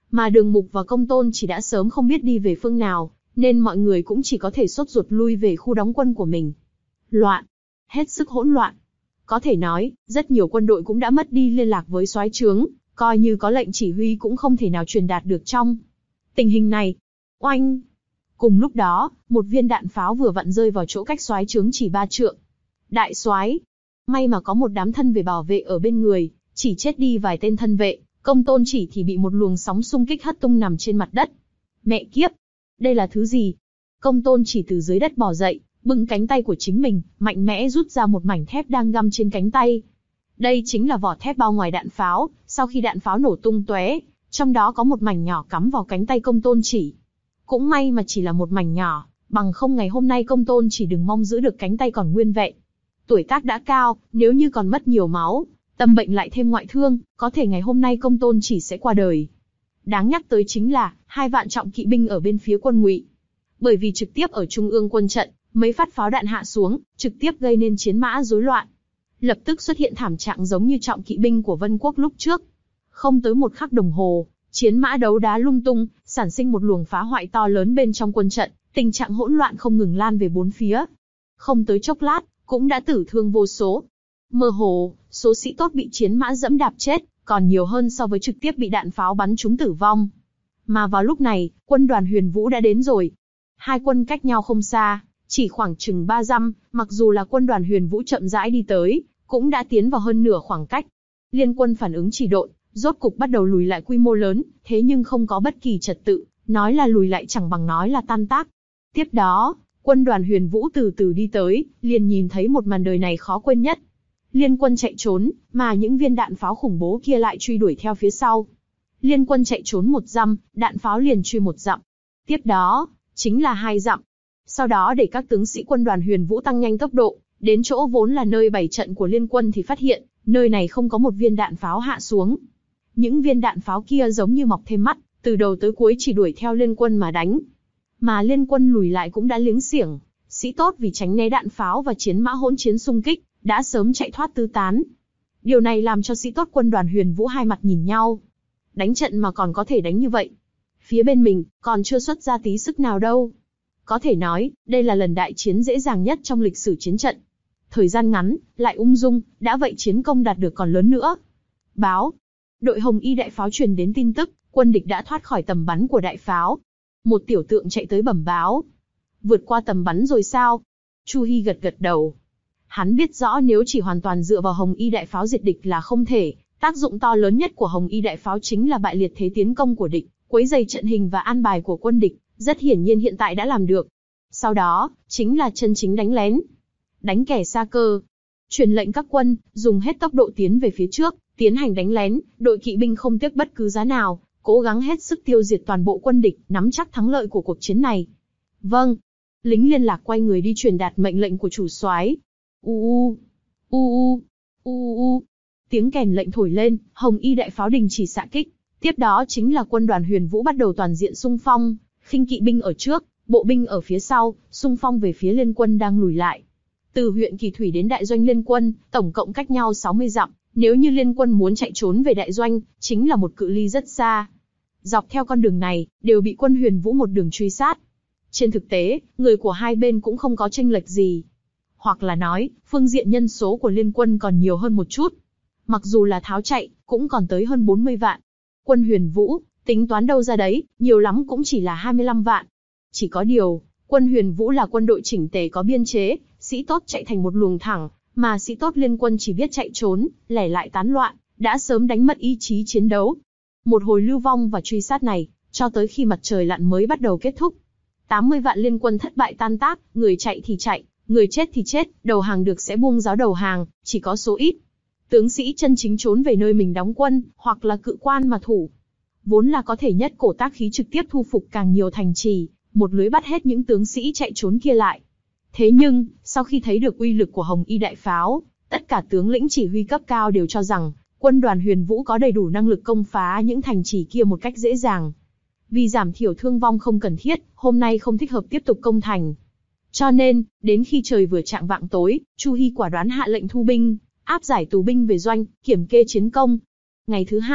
Mà Đường Mục và Công Tôn chỉ đã sớm không biết đi về phương nào, nên mọi người cũng chỉ có thể sốt ruột lui về khu đóng quân của mình. Loạn, hết sức hỗn loạn. Có thể nói, rất nhiều quân đội cũng đã mất đi liên lạc với soái trướng, coi như có lệnh chỉ huy cũng không thể nào truyền đạt được trong tình hình này. Oanh! Cùng lúc đó, một viên đạn pháo vừa vặn rơi vào chỗ cách soái trướng chỉ ba trượng. Đại soái, may mà có một đám thân vệ bảo vệ ở bên người, chỉ chết đi vài tên thân vệ, Công Tôn chỉ thì bị một luồng sóng xung kích hất tung nằm trên mặt đất. Mẹ kiếp! Đây là thứ gì? Công Tôn chỉ từ dưới đất bò dậy, bưng cánh tay của chính mình, mạnh mẽ rút ra một mảnh thép đang găm trên cánh tay. Đây chính là vỏ thép bao ngoài đạn pháo, sau khi đạn pháo nổ tung tóe, trong đó có một mảnh nhỏ cắm vào cánh tay Công Tôn chỉ. Cũng may mà chỉ là một mảnh nhỏ, bằng không ngày hôm nay Công Tôn chỉ đừng mong giữ được cánh tay còn nguyên vẹn. Tuổi tác đã cao, nếu như còn mất nhiều máu, tâm bệnh lại thêm ngoại thương, có thể ngày hôm nay Công Tôn chỉ sẽ qua đời. Đáng nhắc tới chính là, hai vạn trọng kỵ binh ở bên phía quân Ngụy. Bởi vì trực tiếp ở trung ương quân trận, mấy phát pháo đạn hạ xuống, trực tiếp gây nên chiến mã rối loạn. Lập tức xuất hiện thảm trạng giống như trọng kỵ binh của Vân Quốc lúc trước. Không tới một khắc đồng hồ, chiến mã đấu đá lung tung, sản sinh một luồng phá hoại to lớn bên trong quân trận, tình trạng hỗn loạn không ngừng lan về bốn phía. Không tới chốc lát, cũng đã tử thương vô số. Mơ hồ, số sĩ tốt bị chiến mã dẫm đạp chết, còn nhiều hơn so với trực tiếp bị đạn pháo bắn trúng tử vong. Mà vào lúc này, quân đoàn Huyền Vũ đã đến rồi. Hai quân cách nhau không xa, chỉ khoảng chừng ba dặm, mặc dù là quân đoàn Huyền Vũ chậm rãi đi tới, cũng đã tiến vào hơn nửa khoảng cách. Liên quân phản ứng chỉ độn, rốt cục bắt đầu lùi lại quy mô lớn, thế nhưng không có bất kỳ trật tự, nói là lùi lại chẳng bằng nói là tan tác. Tiếp đó, quân đoàn Huyền Vũ từ từ đi tới, liền nhìn thấy một màn đời này khó quên nhất. Liên quân chạy trốn, mà những viên đạn pháo khủng bố kia lại truy đuổi theo phía sau. Liên quân chạy trốn một dặm, đạn pháo liền truy một dặm. Tiếp đó, chính là hai dặm. Sau đó để các tướng sĩ quân đoàn Huyền Vũ tăng nhanh tốc độ, đến chỗ vốn là nơi bày trận của liên quân thì phát hiện, nơi này không có một viên đạn pháo hạ xuống. Những viên đạn pháo kia giống như mọc thêm mắt, từ đầu tới cuối chỉ đuổi theo liên quân mà đánh. Mà liên quân lùi lại cũng đã liếng xiểng, sĩ tốt vì tránh né đạn pháo và chiến mã hỗn chiến xung kích, đã sớm chạy thoát tứ tán. Điều này làm cho sĩ tốt quân đoàn Huyền Vũ hai mặt nhìn nhau. Đánh trận mà còn có thể đánh như vậy. Phía bên mình, còn chưa xuất ra tí sức nào đâu. Có thể nói, đây là lần đại chiến dễ dàng nhất trong lịch sử chiến trận. Thời gian ngắn, lại ung dung, đã vậy chiến công đạt được còn lớn nữa. Báo. Đội Hồng Y đại pháo truyền đến tin tức, quân địch đã thoát khỏi tầm bắn của đại pháo. Một tiểu tượng chạy tới bẩm báo. Vượt qua tầm bắn rồi sao? Chu Hi gật gật đầu. Hắn biết rõ nếu chỉ hoàn toàn dựa vào Hồng Y đại pháo diệt địch là không thể, tác dụng to lớn nhất của Hồng Y đại pháo chính là bại liệt thế tiến công của địch, quấy rầy trận hình và an bài của quân địch, rất hiển nhiên hiện tại đã làm được. Sau đó, chính là chân chính đánh lén. Đánh kẻ xa cơ. Truyền lệnh các quân, dùng hết tốc độ tiến về phía trước, tiến hành đánh lén, đội kỵ binh không tiếc bất cứ giá nào, cố gắng hết sức tiêu diệt toàn bộ quân địch, nắm chắc thắng lợi của cuộc chiến này. Vâng. Lính liên lạc quay người đi truyền đạt mệnh lệnh của chủ soái. U u, u u, u u. Tiếng kèn lệnh thổi lên, Hồng Y đại pháo đình chỉ xạ kích. Tiếp đó chính là quân đoàn Huyền Vũ bắt đầu toàn diện xung phong, khinh kỵ binh ở trước, bộ binh ở phía sau, xung phong về phía liên quân đang lùi lại. Từ huyện Kỳ Thủy đến đại doanh liên quân, tổng cộng cách nhau sáu mươi dặm, nếu như liên quân muốn chạy trốn về đại doanh, chính là một cự ly rất xa. Dọc theo con đường này, đều bị quân Huyền Vũ một đường truy sát. Trên thực tế, người của hai bên cũng không có chênh lệch gì. Hoặc là nói, phương diện nhân số của liên quân còn nhiều hơn một chút. Mặc dù là tháo chạy, cũng còn tới hơn bốn mươi vạn. Quân Huyền Vũ, tính toán đâu ra đấy, nhiều lắm cũng chỉ là hai mươi lăm vạn. Chỉ có điều, quân Huyền Vũ là quân đội chỉnh tề có biên chế, sĩ tốt chạy thành một luồng thẳng, mà sĩ tốt liên quân chỉ biết chạy trốn, lẻ lại tán loạn, đã sớm đánh mất ý chí chiến đấu. Một hồi lưu vong và truy sát này, cho tới khi mặt trời lặn mới bắt đầu kết thúc. tám mươi vạn liên quân thất bại tan tác, người chạy thì chạy, người chết thì chết, đầu hàng được sẽ buông giáo đầu hàng, chỉ có số ít. Tướng sĩ chân chính trốn về nơi mình đóng quân, hoặc là cự quan mà thủ. Vốn là có thể nhất cổ tác khí trực tiếp thu phục càng nhiều thành trì, một lưới bắt hết những tướng sĩ chạy trốn kia lại. Thế nhưng, sau khi thấy được uy lực của Hồng Y đại pháo, tất cả tướng lĩnh chỉ huy cấp cao đều cho rằng, quân đoàn Huyền Vũ có đầy đủ năng lực công phá những thành trì kia một cách dễ dàng. Vì giảm thiểu thương vong không cần thiết, hôm nay không thích hợp tiếp tục công thành. Cho nên, đến khi trời vừa chạng vạng tối, Chu Hi quả đoán hạ lệnh thu binh, áp giải tù binh về doanh, kiểm kê chiến công. Ngày thứ hai,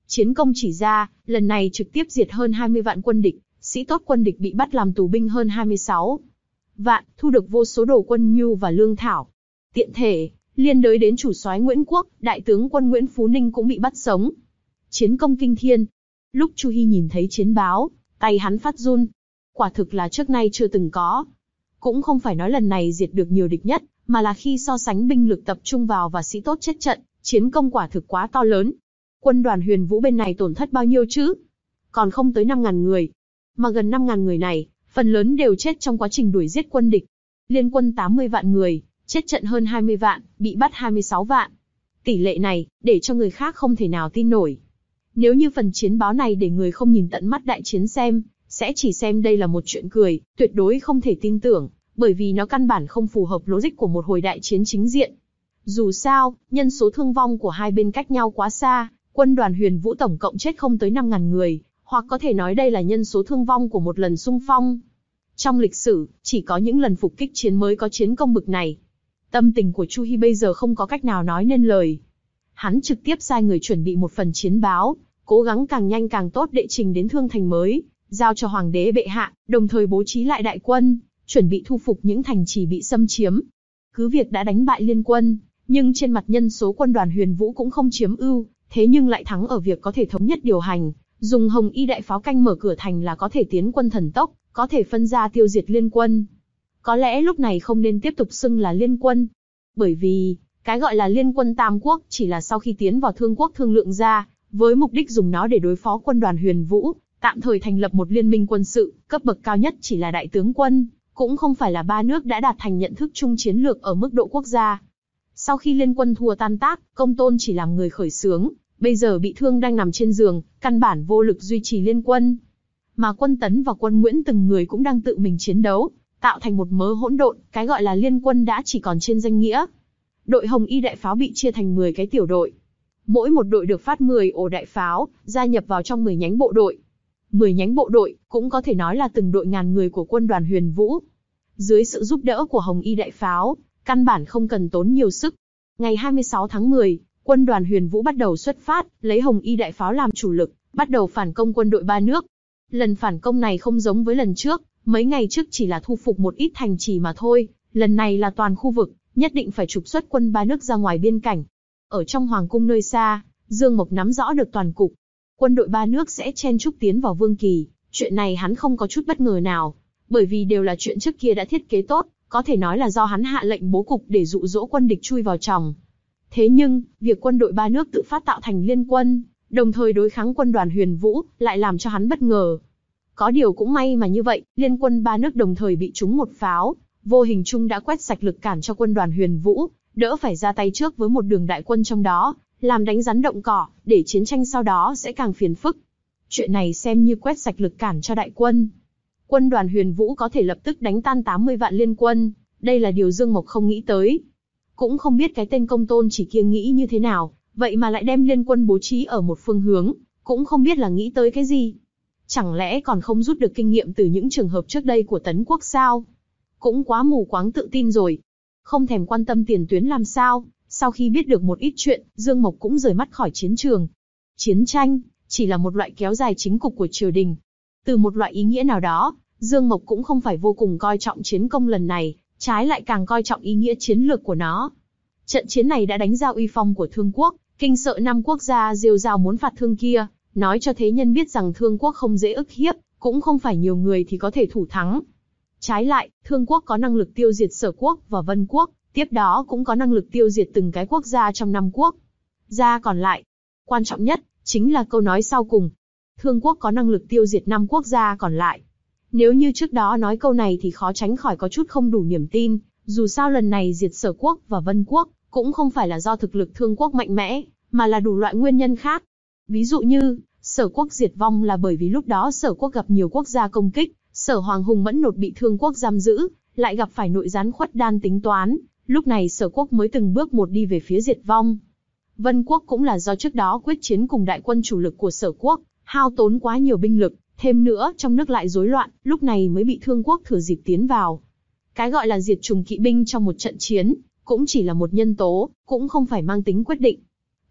Chiến công chỉ ra, lần này trực tiếp diệt hơn hai mươi vạn quân địch, sĩ tốt quân địch bị bắt làm tù binh hơn hai mươi sáu vạn, thu được vô số đồ quân nhu và lương thảo. Tiện thể, liên đới đến chủ soái Nguyễn Quốc, đại tướng quân Nguyễn Phú Ninh cũng bị bắt sống. Chiến công kinh thiên. Lúc Chu Hi nhìn thấy chiến báo, tay hắn phát run. Quả thực là trước nay chưa từng có. Cũng không phải nói lần này diệt được nhiều địch nhất, mà là khi so sánh binh lực tập trung vào và sĩ tốt chết trận, chiến công quả thực quá to lớn. Quân đoàn Huyền Vũ bên này tổn thất bao nhiêu chứ? Còn không tới năm ngàn người. Mà gần năm ngàn người này, phần lớn đều chết trong quá trình đuổi giết quân địch. Liên quân tám mươi vạn người, chết trận hơn hai mươi vạn, bị bắt hai mươi sáu vạn. Tỷ lệ này, để cho người khác không thể nào tin nổi. Nếu như phần chiến báo này để người không nhìn tận mắt đại chiến xem, sẽ chỉ xem đây là một chuyện cười, tuyệt đối không thể tin tưởng, bởi vì nó căn bản không phù hợp logic của một hồi đại chiến chính diện. Dù sao, nhân số thương vong của hai bên cách nhau quá xa, quân đoàn Huyền Vũ tổng cộng chết không tới năm ngàn người, hoặc có thể nói đây là nhân số thương vong của một lần xung phong. Trong lịch sử, chỉ có những lần phục kích chiến mới có chiến công bực này. Tâm tình của Chu Hi bây giờ không có cách nào nói nên lời. Hắn trực tiếp sai người chuẩn bị một phần chiến báo, cố gắng càng nhanh càng tốt đệ trình đến Thương Thành mới, giao cho Hoàng đế bệ hạ, đồng thời bố trí lại đại quân, chuẩn bị thu phục những thành trì bị xâm chiếm. Cứ việc đã đánh bại liên quân, nhưng trên mặt nhân số quân đoàn Huyền Vũ cũng không chiếm ưu, thế nhưng lại thắng ở việc có thể thống nhất điều hành, dùng Hồng Y đại pháo canh mở cửa thành là có thể tiến quân thần tốc, có thể phân ra tiêu diệt liên quân. Có lẽ lúc này không nên tiếp tục xưng là liên quân, bởi vì cái gọi là liên quân Tam Quốc chỉ là sau khi tiến vào Thương Quốc thương lượng ra, với mục đích dùng nó để đối phó quân đoàn Huyền Vũ, tạm thời thành lập một liên minh quân sự, cấp bậc cao nhất chỉ là đại tướng quân, cũng không phải là ba nước đã đạt thành nhận thức chung chiến lược ở mức độ quốc gia. Sau khi liên quân thua tan tác, Công Tôn chỉ làm người khởi xướng, bây giờ bị thương đang nằm trên giường, căn bản vô lực duy trì liên quân. Mà quân Tấn và quân Nguyễn từng người cũng đang tự mình chiến đấu, tạo thành một mớ hỗn độn, cái gọi là liên quân đã chỉ còn trên danh nghĩa. Đội Hồng Y đại pháo bị chia thành mười cái tiểu đội. Mỗi một đội được phát mười ổ đại pháo, gia nhập vào trong mười nhánh bộ đội. mười nhánh bộ đội, cũng có thể nói là từng đội ngàn người của quân đoàn Huyền Vũ. Dưới sự giúp đỡ của Hồng Y đại pháo, căn bản không cần tốn nhiều sức. Ngày hai mươi sáu tháng mười, quân đoàn Huyền Vũ bắt đầu xuất phát, lấy Hồng Y đại pháo làm chủ lực, bắt đầu phản công quân đội ba nước. Lần phản công này không giống với lần trước, mấy ngày trước chỉ là thu phục một ít thành trì mà thôi, lần này là toàn khu vực, nhất định phải trục xuất quân ba nước ra ngoài biên cảnh. Ở trong hoàng cung nơi xa, Dương Mộc nắm rõ được toàn cục. Quân đội ba nước sẽ chen chúc tiến vào Vương Kỳ, chuyện này hắn không có chút bất ngờ nào, bởi vì đều là chuyện trước kia đã thiết kế tốt, có thể nói là do hắn hạ lệnh bố cục để dụ dỗ quân địch chui vào chòng. Thế nhưng, việc quân đội ba nước tự phát tạo thành liên quân, đồng thời đối kháng quân đoàn Huyền Vũ, lại làm cho hắn bất ngờ. Có điều cũng may mà như vậy, liên quân ba nước đồng thời bị trúng một pháo, vô hình chung đã quét sạch lực cản cho quân đoàn Huyền Vũ, đỡ phải ra tay trước với một đường đại quân trong đó, làm đánh rắn động cỏ, để chiến tranh sau đó sẽ càng phiền phức. Chuyện này xem như quét sạch lực cản cho đại quân. Quân đoàn Huyền Vũ có thể lập tức đánh tan tám mươi vạn liên quân, đây là điều Dương Mộc không nghĩ tới. Cũng không biết cái tên Công Tôn chỉ kia nghĩ như thế nào, vậy mà lại đem liên quân bố trí ở một phương hướng, cũng không biết là nghĩ tới cái gì. Chẳng lẽ còn không rút được kinh nghiệm từ những trường hợp trước đây của Tấn Quốc sao? Cũng quá mù quáng tự tin rồi. Không thèm quan tâm tiền tuyến làm sao, sau khi biết được một ít chuyện, Dương Mộc cũng rời mắt khỏi chiến trường. Chiến tranh, chỉ là một loại kéo dài chính cục của triều đình. Từ một loại ý nghĩa nào đó, Dương Mộc cũng không phải vô cùng coi trọng chiến công lần này, trái lại càng coi trọng ý nghĩa chiến lược của nó. Trận chiến này đã đánh ra uy phong của Thương Quốc, kinh sợ năm quốc gia rêu rao muốn phạt Thương kia, nói cho thế nhân biết rằng Thương Quốc không dễ ức hiếp, cũng không phải nhiều người thì có thể thủ thắng. Trái lại, Thương Quốc có năng lực tiêu diệt Sở Quốc và Vân Quốc, tiếp đó cũng có năng lực tiêu diệt từng cái quốc gia trong năm quốc gia còn lại. Quan trọng nhất, chính là câu nói sau cùng. Thương Quốc có năng lực tiêu diệt năm quốc gia còn lại. Nếu như trước đó nói câu này thì khó tránh khỏi có chút không đủ niềm tin, dù sao lần này diệt Sở Quốc và Vân Quốc, cũng không phải là do thực lực Thương Quốc mạnh mẽ, mà là đủ loại nguyên nhân khác. Ví dụ như, Sở Quốc diệt vong là bởi vì lúc đó Sở Quốc gặp nhiều quốc gia công kích, Sở Hoàng Hùng Mẫn Nột bị Thương Quốc giam giữ, lại gặp phải nội gián Khuất Đan tính toán, lúc này Sở Quốc mới từng bước một đi về phía diệt vong. Vân Quốc cũng là do trước đó quyết chiến cùng đại quân chủ lực của Sở Quốc, hao tốn quá nhiều binh lực, thêm nữa trong nước lại rối loạn, lúc này mới bị Thương Quốc thừa dịp tiến vào. Cái gọi là diệt trùng kỵ binh trong một trận chiến, cũng chỉ là một nhân tố, cũng không phải mang tính quyết định.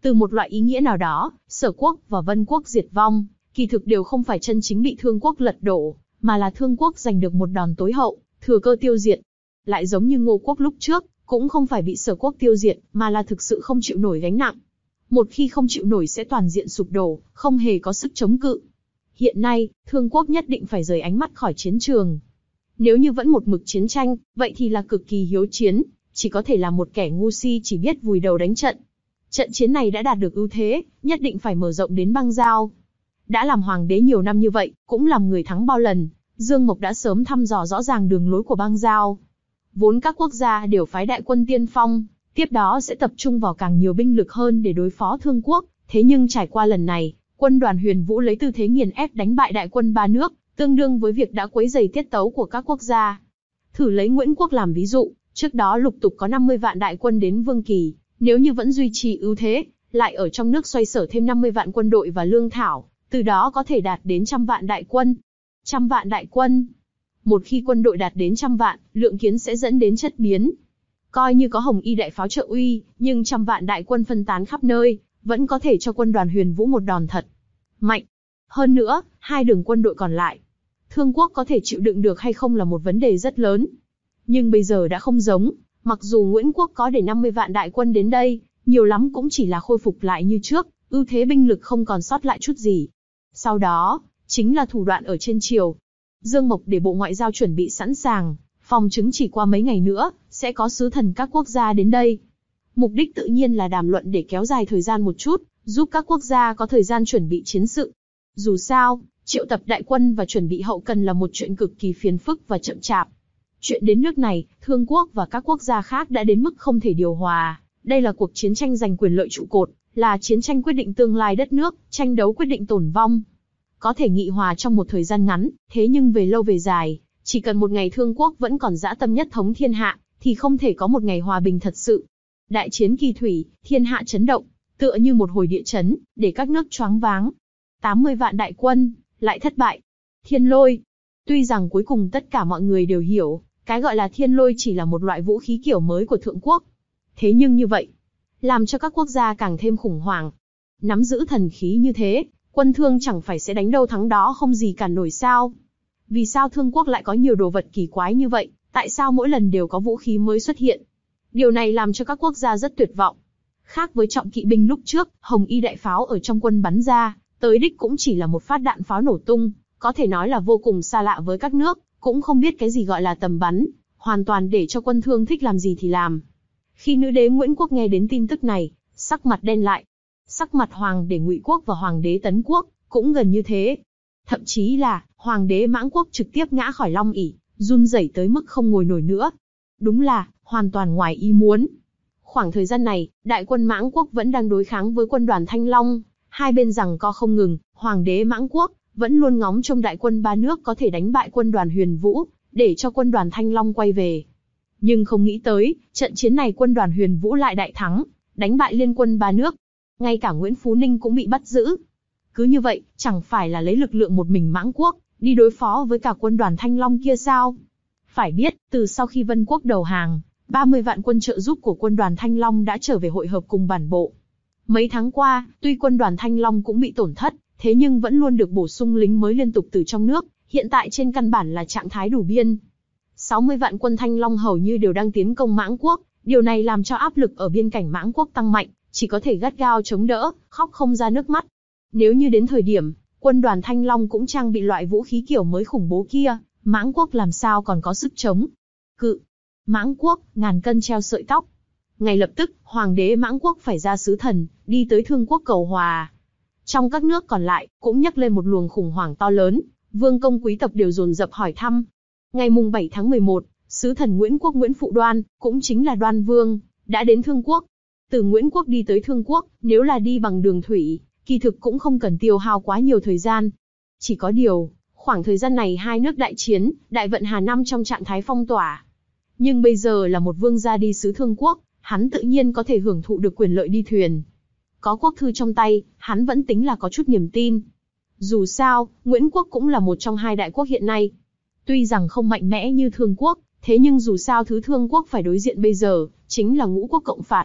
Từ một loại ý nghĩa nào đó, Sở quốc và Vân quốc diệt vong, kỳ thực đều không phải chân chính bị Thương quốc lật đổ, mà là Thương quốc giành được một đòn tối hậu, thừa cơ tiêu diệt. Lại giống như Ngô quốc lúc trước, cũng không phải bị Sở quốc tiêu diệt, mà là thực sự không chịu nổi gánh nặng. Một khi không chịu nổi sẽ toàn diện sụp đổ, không hề có sức chống cự. Hiện nay, Thương quốc nhất định phải rời ánh mắt khỏi chiến trường. Nếu như vẫn một mực chiến tranh, vậy thì là cực kỳ hiếu chiến, chỉ có thể là một kẻ ngu si chỉ biết vùi đầu đánh trận. Trận chiến này đã đạt được ưu thế, nhất định phải mở rộng đến băng giao. Đã làm hoàng đế nhiều năm như vậy, cũng làm người thắng bao lần, Dương Mộc đã sớm thăm dò rõ ràng đường lối của băng giao. Vốn các quốc gia đều phái đại quân tiên phong, tiếp đó sẽ tập trung vào càng nhiều binh lực hơn để đối phó Thương quốc. Thế nhưng trải qua lần này, quân đoàn Huyền Vũ lấy tư thế nghiền ép đánh bại đại quân ba nước, tương đương với việc đã quấy rầy tiết tấu của các quốc gia. Thử lấy Nguyễn quốc làm ví dụ, trước đó lục tục có năm mươi vạn đại quân đến Vương Kỳ, nếu như vẫn duy trì ưu thế, lại ở trong nước xoay sở thêm năm mươi vạn quân đội và lương thảo, từ đó có thể đạt đến trăm vạn đại quân. Trăm vạn đại quân. Một khi quân đội đạt đến trăm vạn, lượng kiến sẽ dẫn đến chất biến. Coi như có Hồng Y đại pháo trợ uy, nhưng trăm vạn đại quân phân tán khắp nơi, vẫn có thể cho quân đoàn Huyền Vũ một đòn thật mạnh. Hơn nữa, hai đường quân đội còn lại, Thương quốc có thể chịu đựng được hay không là một vấn đề rất lớn. Nhưng bây giờ đã không giống, mặc dù Nguyễn quốc có để năm mươi vạn đại quân đến đây, nhiều lắm cũng chỉ là khôi phục lại như trước, ưu thế binh lực không còn sót lại chút gì. Sau đó, chính là thủ đoạn ở trên triều. Dương Mộc để Bộ Ngoại giao chuẩn bị sẵn sàng, phòng chứng chỉ qua mấy ngày nữa, sẽ có sứ thần các quốc gia đến đây. Mục đích tự nhiên là đàm luận để kéo dài thời gian một chút, giúp các quốc gia có thời gian chuẩn bị chiến sự. Dù sao, triệu tập đại quân và chuẩn bị hậu cần là một chuyện cực kỳ phiền phức và chậm chạp. Chuyện đến nước này, Thương quốc và các quốc gia khác đã đến mức không thể điều hòa. Đây là cuộc chiến tranh giành quyền lợi trụ cột, là chiến tranh quyết định tương lai đất nước, tranh đấu quyết định tồn vong. Có thể nghị hòa trong một thời gian ngắn, thế nhưng về lâu về dài, chỉ cần một ngày Thương quốc vẫn còn dã tâm nhất thống thiên hạ, thì không thể có một ngày hòa bình thật sự. Đại chiến kỳ thủy, thiên hạ chấn động, tựa như một hồi địa chấn, để các nước choáng váng. tám mươi vạn đại quân, lại thất bại. Thiên lôi. Tuy rằng cuối cùng tất cả mọi người đều hiểu, cái gọi là thiên lôi chỉ là một loại vũ khí kiểu mới của Thượng quốc. Thế nhưng như vậy, làm cho các quốc gia càng thêm khủng hoảng. Nắm giữ thần khí như thế, quân Thương chẳng phải sẽ đánh đâu thắng đó không gì cản nổi sao? Vì sao Thương quốc lại có nhiều đồ vật kỳ quái như vậy? Tại sao mỗi lần đều có vũ khí mới xuất hiện? Điều này làm cho các quốc gia rất tuyệt vọng. Khác với trọng kỵ binh lúc trước, Hồng Y đại pháo ở trong quân bắn ra, tới đích cũng chỉ là một phát đạn pháo nổ tung, có thể nói là vô cùng xa lạ với các nước, cũng không biết cái gì gọi là tầm bắn, hoàn toàn để cho quân Thương thích làm gì thì làm. Khi nữ đế Nguyễn quốc nghe đến tin tức này, sắc mặt đen lại. Sắc mặt hoàng đế Ngụy quốc và hoàng đế Tấn quốc cũng gần như thế. Thậm chí là hoàng đế Mãng quốc trực tiếp ngã khỏi long ỷ, run rẩy tới mức không ngồi nổi nữa. Đúng là hoàn toàn ngoài ý muốn. Khoảng thời gian này, đại quân Mãng quốc vẫn đang đối kháng với quân đoàn Thanh Long, hai bên giằng co không ngừng. Hoàng đế Mãng quốc vẫn luôn ngóng trông đại quân ba nước có thể đánh bại quân đoàn Huyền Vũ, để cho quân đoàn Thanh Long quay về. Nhưng không nghĩ tới, trận chiến này quân đoàn Huyền Vũ lại đại thắng, đánh bại liên quân ba nước. Ngay cả Nguyễn Phú Ninh cũng bị bắt giữ. Cứ như vậy, chẳng phải là lấy lực lượng một mình Mãng quốc, đi đối phó với cả quân đoàn Thanh Long kia sao? Phải biết, từ sau khi Vân quốc đầu hàng, ba mươi vạn quân trợ giúp của quân đoàn Thanh Long đã trở về hội hợp cùng bản bộ. Mấy tháng qua, tuy quân đoàn Thanh Long cũng bị tổn thất, thế nhưng vẫn luôn được bổ sung lính mới liên tục từ trong nước, hiện tại trên căn bản là trạng thái đủ biên. sáu mươi vạn quân Thanh Long hầu như đều đang tiến công Mãng quốc, điều này làm cho áp lực ở biên cảnh Mãng quốc tăng mạnh, chỉ có thể gắt gao chống đỡ, khóc không ra nước mắt. Nếu như đến thời điểm, quân đoàn Thanh Long cũng trang bị loại vũ khí kiểu mới khủng bố kia, Mãng quốc làm sao còn có sức chống cự. Mãng quốc, ngàn cân treo sợi tóc. Ngay lập tức, hoàng đế Mãng quốc phải ra sứ thần, đi tới Thương quốc cầu hòa. Trong các nước còn lại, cũng nhắc lên một luồng khủng hoảng to lớn, vương công quý tộc đều dồn dập hỏi thăm. Ngày mùng bảy tháng mười một, sứ thần Nguyễn quốc Nguyễn Phụ Đoan, cũng chính là Đoan Vương, đã đến Thương quốc. Từ Nguyễn quốc đi tới Thương quốc, nếu là đi bằng đường thủy, kỳ thực cũng không cần tiêu hao quá nhiều thời gian. Chỉ có điều, khoảng thời gian này hai nước đại chiến, đại vận Hà Năm trong trạng thái phong tỏa. Nhưng bây giờ là một vương gia đi sứ Thương quốc, hắn tự nhiên có thể hưởng thụ được quyền lợi đi thuyền. Có quốc thư trong tay, hắn vẫn tính là có chút niềm tin. Dù sao, Nguyễn quốc cũng là một trong hai đại quốc hiện nay. Tuy rằng không mạnh mẽ như Thương quốc, thế nhưng dù sao thứ Thương quốc phải đối diện bây giờ, chính là ngũ quốc cộng phạt.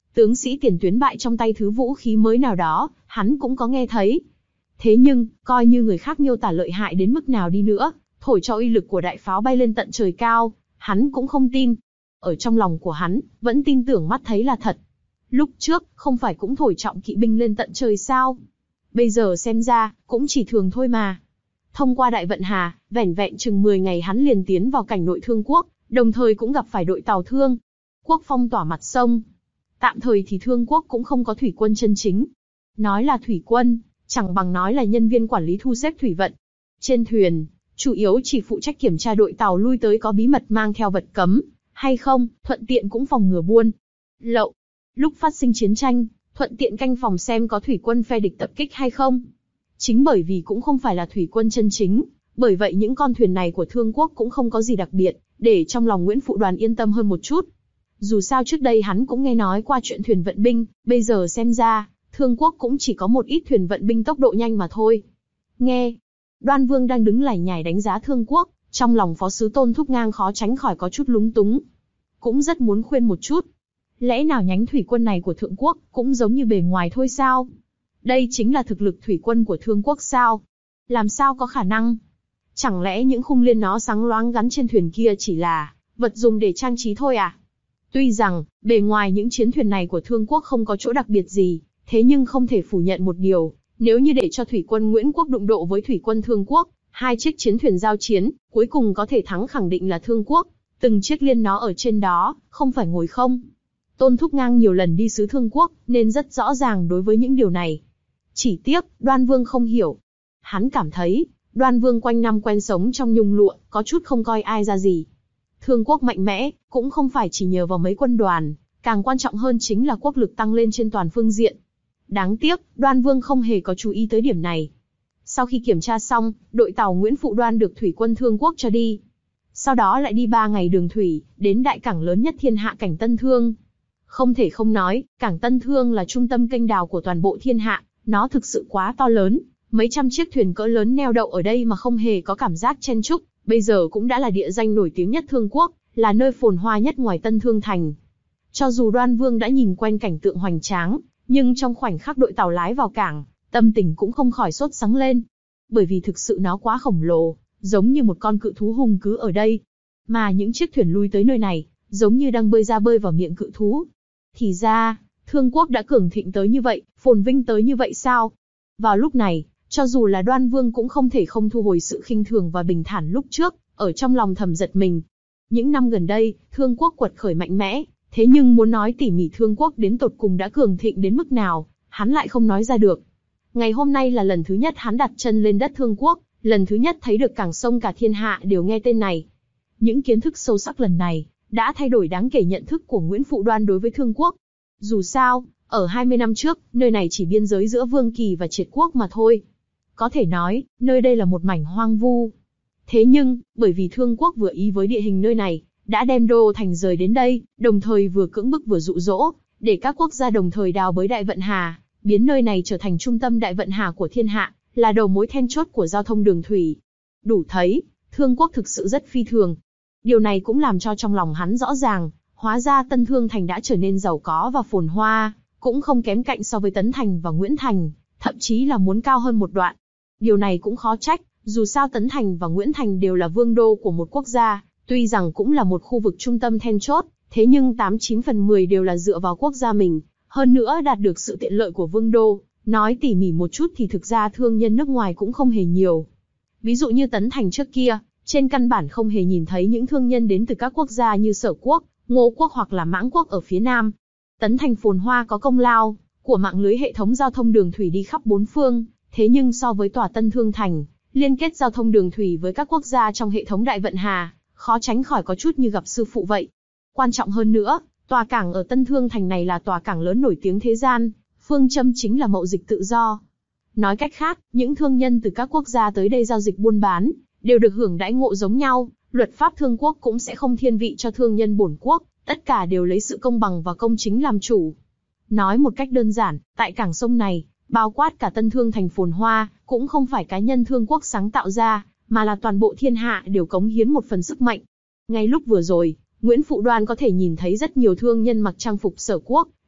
tướng sĩ tiền tuyến bại trong tay thứ vũ khí mới nào đó, hắn cũng có nghe thấy. Thế nhưng, coi như người khác miêu tả lợi hại đến mức nào đi nữa, thổi cho uy lực của đại pháo bay lên tận trời cao, hắn cũng không tin. Ở trong lòng của hắn, vẫn tin tưởng mắt thấy là thật. Lúc trước, không phải cũng thổi trọng kỵ binh lên tận trời sao? Bây giờ xem ra, cũng chỉ thường thôi mà. Thông qua Đại Vận Hà, vẻn vẹn chừng mười ngày hắn liền tiến vào cảnh nội Thương Quốc, đồng thời cũng gặp phải đội tàu Thương Quốc phong tỏa mặt sông. Tạm thời thì Thương Quốc cũng không có thủy quân chân chính. Nói là thủy quân, chẳng bằng nói là nhân viên quản lý thu xếp thủy vận. Trên thuyền, chủ yếu chỉ phụ trách kiểm tra đội tàu lui tới có bí mật mang theo vật cấm, hay không, thuận tiện cũng phòng ngừa buôn lậu. Lúc phát sinh chiến tranh, thuận tiện canh phòng xem có thủy quân phe địch tập kích hay không. Chính bởi vì cũng không phải là thủy quân chân chính, bởi vậy những con thuyền này của Thương Quốc cũng không có gì đặc biệt, để trong lòng Nguyễn Phụ Đoàn yên tâm hơn một chút. Dù sao trước đây hắn cũng nghe nói qua chuyện thuyền vận binh, bây giờ xem ra, Thương Quốc cũng chỉ có một ít thuyền vận binh tốc độ nhanh mà thôi. Nghe, Đoan Vương đang đứng lải nhải đánh giá Thương Quốc, trong lòng phó sứ Tôn Thúc Ngang khó tránh khỏi có chút lúng túng. Cũng rất muốn khuyên một chút. Lẽ nào nhánh thủy quân này của Thượng Quốc cũng giống như bề ngoài thôi sao? Đây chính là thực lực thủy quân của Thương Quốc sao? Làm sao có khả năng? Chẳng lẽ những khung liên nó sáng loáng gắn trên thuyền kia chỉ là vật dùng để trang trí thôi à? Tuy rằng, bề ngoài những chiến thuyền này của Thương Quốc không có chỗ đặc biệt gì, thế nhưng không thể phủ nhận một điều, nếu như để cho thủy quân Nguyễn Quốc đụng độ với thủy quân Thương Quốc, hai chiếc chiến thuyền giao chiến, cuối cùng có thể thắng khẳng định là Thương Quốc, từng chiếc liên nó ở trên đó, không phải ngồi không. Tôn Thúc Ngang nhiều lần đi sứ Thương Quốc, nên rất rõ ràng đối với những điều này. Chỉ tiếc, Đoan Vương không hiểu. Hắn cảm thấy, Đoan Vương quanh năm quen sống trong nhung lụa, có chút không coi ai ra gì. Thương Quốc mạnh mẽ, cũng không phải chỉ nhờ vào mấy quân đoàn, càng quan trọng hơn chính là quốc lực tăng lên trên toàn phương diện. Đáng tiếc, Đoan Vương không hề có chú ý tới điểm này. Sau khi kiểm tra xong, đội tàu Nguyễn Phụ Đoan được thủy quân Thương Quốc cho đi. Sau đó lại đi ba ngày đường thủy, đến đại cảng lớn nhất thiên hạ cảng Tân Thương. Không thể không nói, cảng Tân Thương là trung tâm kênh đào của toàn bộ thiên hạ, nó thực sự quá to lớn, mấy trăm chiếc thuyền cỡ lớn neo đậu ở đây mà không hề có cảm giác chen chúc, bây giờ cũng đã là địa danh nổi tiếng nhất Thương Quốc, là nơi phồn hoa nhất ngoài Tân Thương thành. Cho dù Đoan Vương đã nhìn quen cảnh tượng hoành tráng, nhưng trong khoảnh khắc đội tàu lái vào cảng, tâm tình cũng không khỏi sốt sắng lên. Bởi vì thực sự nó quá khổng lồ, giống như một con cự thú hung cứ ở đây. Mà những chiếc thuyền lui tới nơi này, giống như đang bơi ra bơi vào miệng cự thú. Thì ra, Thương Quốc đã cường thịnh tới như vậy, phồn vinh tới như vậy sao? Vào lúc này, cho dù là Đoan Vương cũng không thể không thu hồi sự khinh thường và bình thản lúc trước, ở trong lòng thầm giật mình. Những năm gần đây, Thương Quốc quật khởi mạnh mẽ, thế nhưng muốn nói tỉ mỉ Thương Quốc đến tột cùng đã cường thịnh đến mức nào, hắn lại không nói ra được. Ngày hôm nay là lần thứ nhất hắn đặt chân lên đất Thương Quốc, lần thứ nhất thấy được cảng sông cả thiên hạ đều nghe tên này. Những kiến thức sâu sắc lần này, đã thay đổi đáng kể nhận thức của Nguyễn Phụ Đoan đối với Thương Quốc. Dù sao, ở hai mươi năm trước, nơi này chỉ biên giới giữa Vương Kỳ và Triệt Quốc mà thôi. Có thể nói, nơi đây là một mảnh hoang vu. Thế nhưng, bởi vì Thương Quốc vừa ý với địa hình nơi này, đã đem đô thành rời đến đây, đồng thời vừa cưỡng bức vừa dụ dỗ, để các quốc gia đồng thời đào bới Đại Vận Hà, biến nơi này trở thành trung tâm Đại Vận Hà của thiên hạ, là đầu mối then chốt của giao thông đường thủy. Đủ thấy, Thương Quốc thực sự rất phi thường. Điều này cũng làm cho trong lòng hắn rõ ràng, hóa ra Tân Thương Thành đã trở nên giàu có và phồn hoa, cũng không kém cạnh so với Tấn Thành và Nguyễn Thành, thậm chí là muốn cao hơn một đoạn. Điều này cũng khó trách, dù sao Tấn Thành và Nguyễn Thành đều là vương đô của một quốc gia, tuy rằng cũng là một khu vực trung tâm then chốt, thế nhưng tám chín phần mười đều là dựa vào quốc gia mình, hơn nữa đạt được sự tiện lợi của vương đô. Nói tỉ mỉ một chút thì thực ra thương nhân nước ngoài cũng không hề nhiều. Ví dụ như Tấn Thành trước kia, trên căn bản không hề nhìn thấy những thương nhân đến từ các quốc gia như Sở Quốc, Ngô Quốc hoặc là Mãng Quốc ở phía Nam. Tấn Thành phồn hoa có công lao của mạng lưới hệ thống giao thông đường thủy đi khắp bốn phương, thế nhưng so với tòa Tân Thương Thành, liên kết giao thông đường thủy với các quốc gia trong hệ thống Đại Vận Hà, khó tránh khỏi có chút như gặp sư phụ vậy. Quan trọng hơn nữa, tòa cảng ở Tân Thương Thành này là tòa cảng lớn nổi tiếng thế gian, phương châm chính là mậu dịch tự do. Nói cách khác, những thương nhân từ các quốc gia tới đây giao dịch buôn bán, đều được hưởng đãi ngộ giống nhau, luật pháp Thương Quốc cũng sẽ không thiên vị cho thương nhân bổn quốc, tất cả đều lấy sự công bằng và công chính làm chủ. Nói một cách đơn giản, tại cảng sông này, bao quát cả Tân Thương Thành phồn hoa, cũng không phải cá nhân Thương Quốc sáng tạo ra, mà là toàn bộ thiên hạ đều cống hiến một phần sức mạnh. Ngay lúc vừa rồi, Nguyễn Phụ Đoan có thể nhìn thấy rất nhiều thương nhân mặc trang phục Sở Quốc,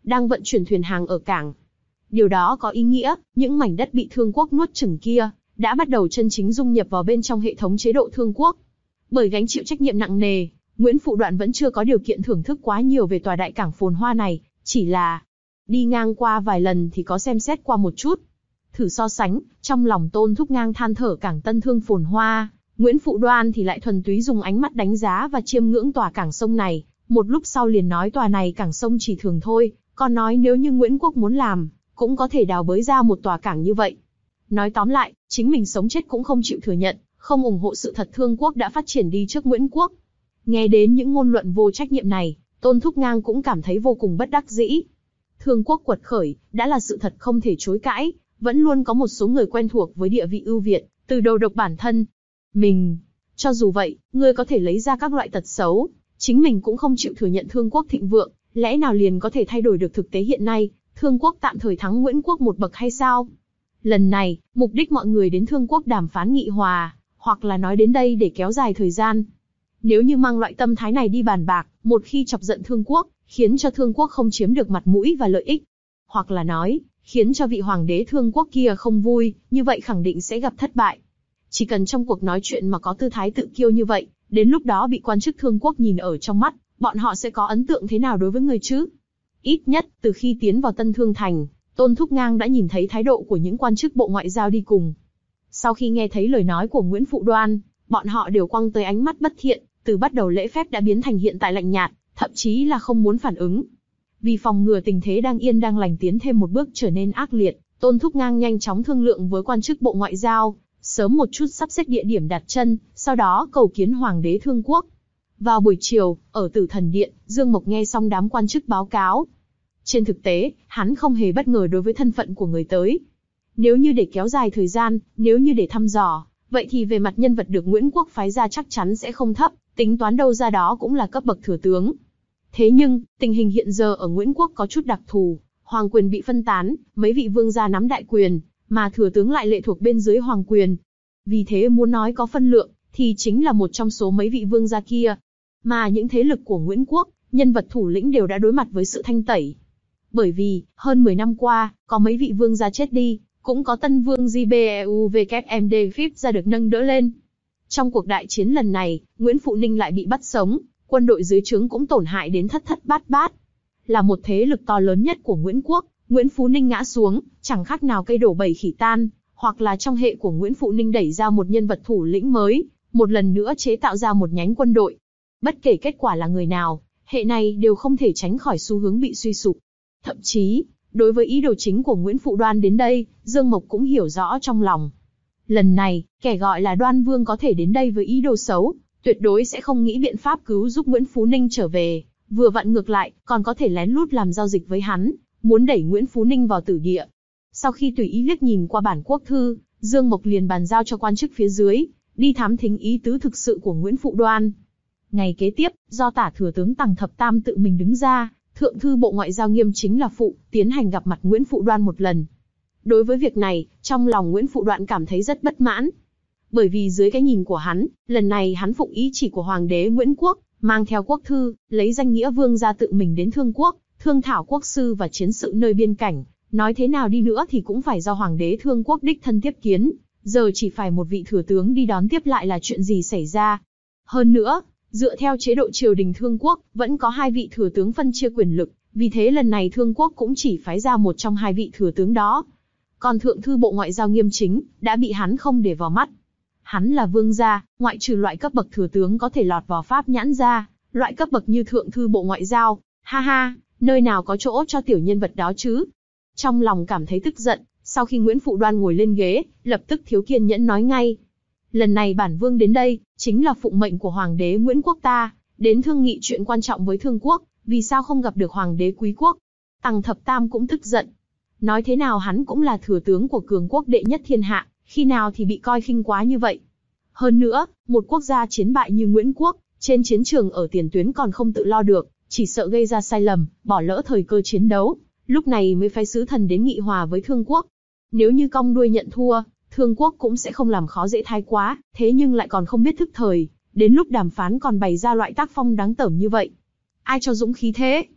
đang vận chuyển thuyền hàng ở cảng. Điều đó có ý nghĩa, những mảnh đất bị Thương quốc nuốt chửng kia, đã bắt đầu chân chính dung nhập vào bên trong hệ thống chế độ Thương quốc. Bởi gánh chịu trách nhiệm nặng nề, Nguyễn Phụ Đoạn vẫn chưa có điều kiện thưởng thức quá nhiều về tòa đại cảng phồn hoa này, chỉ là đi ngang qua vài lần thì có xem xét qua một chút. Thử so sánh, trong lòng Tôn Thúc Ngang than thở cảng Tân Thương phồn hoa, Nguyễn Phụ Đoan thì lại thuần túy dùng ánh mắt đánh giá và chiêm ngưỡng tòa cảng sông này, một lúc sau liền nói tòa này cảng sông chỉ thường thôi, còn nói nếu như Nguyễn Quốc muốn làm, cũng có thể đào bới ra một tòa cảng như vậy. Nói tóm lại, chính mình sống chết cũng không chịu thừa nhận, không ủng hộ sự thật Thương quốc đã phát triển đi trước Nguyễn Quốc. Nghe đến những ngôn luận vô trách nhiệm này, Tôn Thúc Ngang cũng cảm thấy vô cùng bất đắc dĩ. Thương quốc quật khởi, đã là sự thật không thể chối cãi, vẫn luôn có một số người quen thuộc với địa vị ưu việt, từ đầu độc bản thân. Mình, cho dù vậy, ngươi có thể lấy ra các loại tật xấu, chính mình cũng không chịu thừa nhận Thương quốc thịnh vượng, lẽ nào liền có thể thay đổi được thực tế hiện nay, Thương quốc tạm thời thắng Nguyễn quốc một bậc hay sao? Lần này, mục đích mọi người đến Thương quốc đàm phán nghị hòa, hoặc là nói đến đây để kéo dài thời gian. Nếu như mang loại tâm thái này đi bàn bạc, một khi chọc giận Thương quốc, khiến cho Thương quốc không chiếm được mặt mũi và lợi ích, hoặc là nói, khiến cho vị hoàng đế Thương quốc kia không vui, như vậy khẳng định sẽ gặp thất bại. Chỉ cần trong cuộc nói chuyện mà có tư thái tự kiêu như vậy, đến lúc đó bị quan chức Thương quốc nhìn ở trong mắt, bọn họ sẽ có ấn tượng thế nào đối với người chứ? Ít nhất, từ khi tiến vào Tân Thương Thành, Tôn Thúc Ngang đã nhìn thấy thái độ của những quan chức Bộ Ngoại giao đi cùng. Sau khi nghe thấy lời nói của Nguyễn Phụ Đoan, bọn họ đều quăng tới ánh mắt bất thiện, từ bắt đầu lễ phép đã biến thành hiện tại lạnh nhạt, thậm chí là không muốn phản ứng. Vì phòng ngừa tình thế đang yên đang lành tiến thêm một bước trở nên ác liệt, Tôn Thúc Ngang nhanh chóng thương lượng với quan chức Bộ Ngoại giao, sớm một chút sắp xếp địa điểm đặt chân, sau đó cầu kiến Hoàng đế Thương quốc. Vào buổi chiều, ở Tử Thần Điện, Dương Mộc nghe xong đám quan chức báo cáo. Trên thực tế, hắn không hề bất ngờ đối với thân phận của người tới. Nếu như để kéo dài thời gian, nếu như để thăm dò, vậy thì về mặt nhân vật được Nguyễn Quốc phái ra chắc chắn sẽ không thấp, tính toán đâu ra đó cũng là cấp bậc thừa tướng. Thế nhưng, tình hình hiện giờ ở Nguyễn Quốc có chút đặc thù, hoàng quyền bị phân tán, mấy vị vương gia nắm đại quyền, mà thừa tướng lại lệ thuộc bên dưới hoàng quyền. Vì thế muốn nói có phân lượng, thì chính là một trong số mấy vị vương gia kia. Mà những thế lực của Nguyễn Quốc, nhân vật thủ lĩnh đều đã đối mặt với sự thanh tẩy. Bởi vì, hơn mười năm qua, có mấy vị vương gia chết đi, cũng có tân vương Gibeuvkmd Phip ra được nâng đỡ lên. Trong cuộc đại chiến lần này, Nguyễn Phụ Ninh lại bị bắt sống, quân đội dưới trướng cũng tổn hại đến thất thất bát bát. Là một thế lực to lớn nhất của Nguyễn Quốc, Nguyễn Phú Ninh ngã xuống, chẳng khác nào cây đổ bầy khỉ tan, hoặc là trong hệ của Nguyễn Phụ Ninh đẩy ra một nhân vật thủ lĩnh mới, một lần nữa chế tạo ra một nhánh quân đội. Bất kể kết quả là người nào, hệ này đều không thể tránh khỏi xu hướng bị suy sụp. Thậm chí, đối với ý đồ chính của Nguyễn Phụ Đoan đến đây, Dương Mộc cũng hiểu rõ trong lòng. Lần này, kẻ gọi là Đoan Vương có thể đến đây với ý đồ xấu, tuyệt đối sẽ không nghĩ biện pháp cứu giúp Nguyễn Phú Ninh trở về, vừa vặn ngược lại, còn có thể lén lút làm giao dịch với hắn, muốn đẩy Nguyễn Phú Ninh vào tử địa. Sau khi tùy ý liếc nhìn qua bản quốc thư, Dương Mộc liền bàn giao cho quan chức phía dưới, đi thám thính ý tứ thực sự của Nguyễn Phụ Đoan. Ngày kế tiếp, do Tả Thừa tướng Tằng Thập Tam tự mình đứng ra, Thượng thư Bộ Ngoại giao Nghiêm Chính là Phụ, tiến hành gặp mặt Nguyễn Phụ Đoan một lần. Đối với việc này, trong lòng Nguyễn Phụ Đoan cảm thấy rất bất mãn. Bởi vì dưới cái nhìn của hắn, lần này hắn phụng ý chỉ của Hoàng đế Nguyễn Quốc, mang theo quốc thư, lấy danh nghĩa vương gia tự mình đến Thương quốc, thương thảo quốc sư và chiến sự nơi biên cảnh. Nói thế nào đi nữa thì cũng phải do Hoàng đế Thương quốc đích thân tiếp kiến, giờ chỉ phải một vị thừa tướng đi đón tiếp lại là chuyện gì xảy ra. Hơn nữa, dựa theo chế độ triều đình Thương quốc, vẫn có hai vị thừa tướng phân chia quyền lực, vì thế lần này Thương quốc cũng chỉ phái ra một trong hai vị thừa tướng đó. Còn Thượng thư Bộ Ngoại giao Nghiêm Chính, đã bị hắn không để vào mắt. Hắn là vương gia, ngoại trừ loại cấp bậc thừa tướng có thể lọt vào pháp nhãn ra, loại cấp bậc như Thượng thư Bộ Ngoại giao, ha ha, nơi nào có chỗ cho tiểu nhân vật đó chứ. Trong lòng cảm thấy tức giận, sau khi Nguyễn Phụ Đoan ngồi lên ghế, lập tức thiếu kiên nhẫn nói ngay. Lần này bản vương đến đây, chính là phụng mệnh của Hoàng đế Nguyễn Quốc ta, đến thương nghị chuyện quan trọng với Thương quốc, vì sao không gặp được Hoàng đế Quý quốc. Tằng Thập Tam cũng tức giận. Nói thế nào hắn cũng là thừa tướng của cường quốc đệ nhất thiên hạ, khi nào thì bị coi khinh quá như vậy. Hơn nữa, một quốc gia chiến bại như Nguyễn Quốc, trên chiến trường ở tiền tuyến còn không tự lo được, chỉ sợ gây ra sai lầm, bỏ lỡ thời cơ chiến đấu, lúc này mới phái sứ thần đến nghị hòa với Thương quốc. Nếu như cong đuôi nhận thua, Thương quốc cũng sẽ không làm khó dễ thái quá, thế nhưng lại còn không biết thức thời, đến lúc đàm phán còn bày ra loại tác phong đáng tởm như vậy. Ai cho dũng khí thế?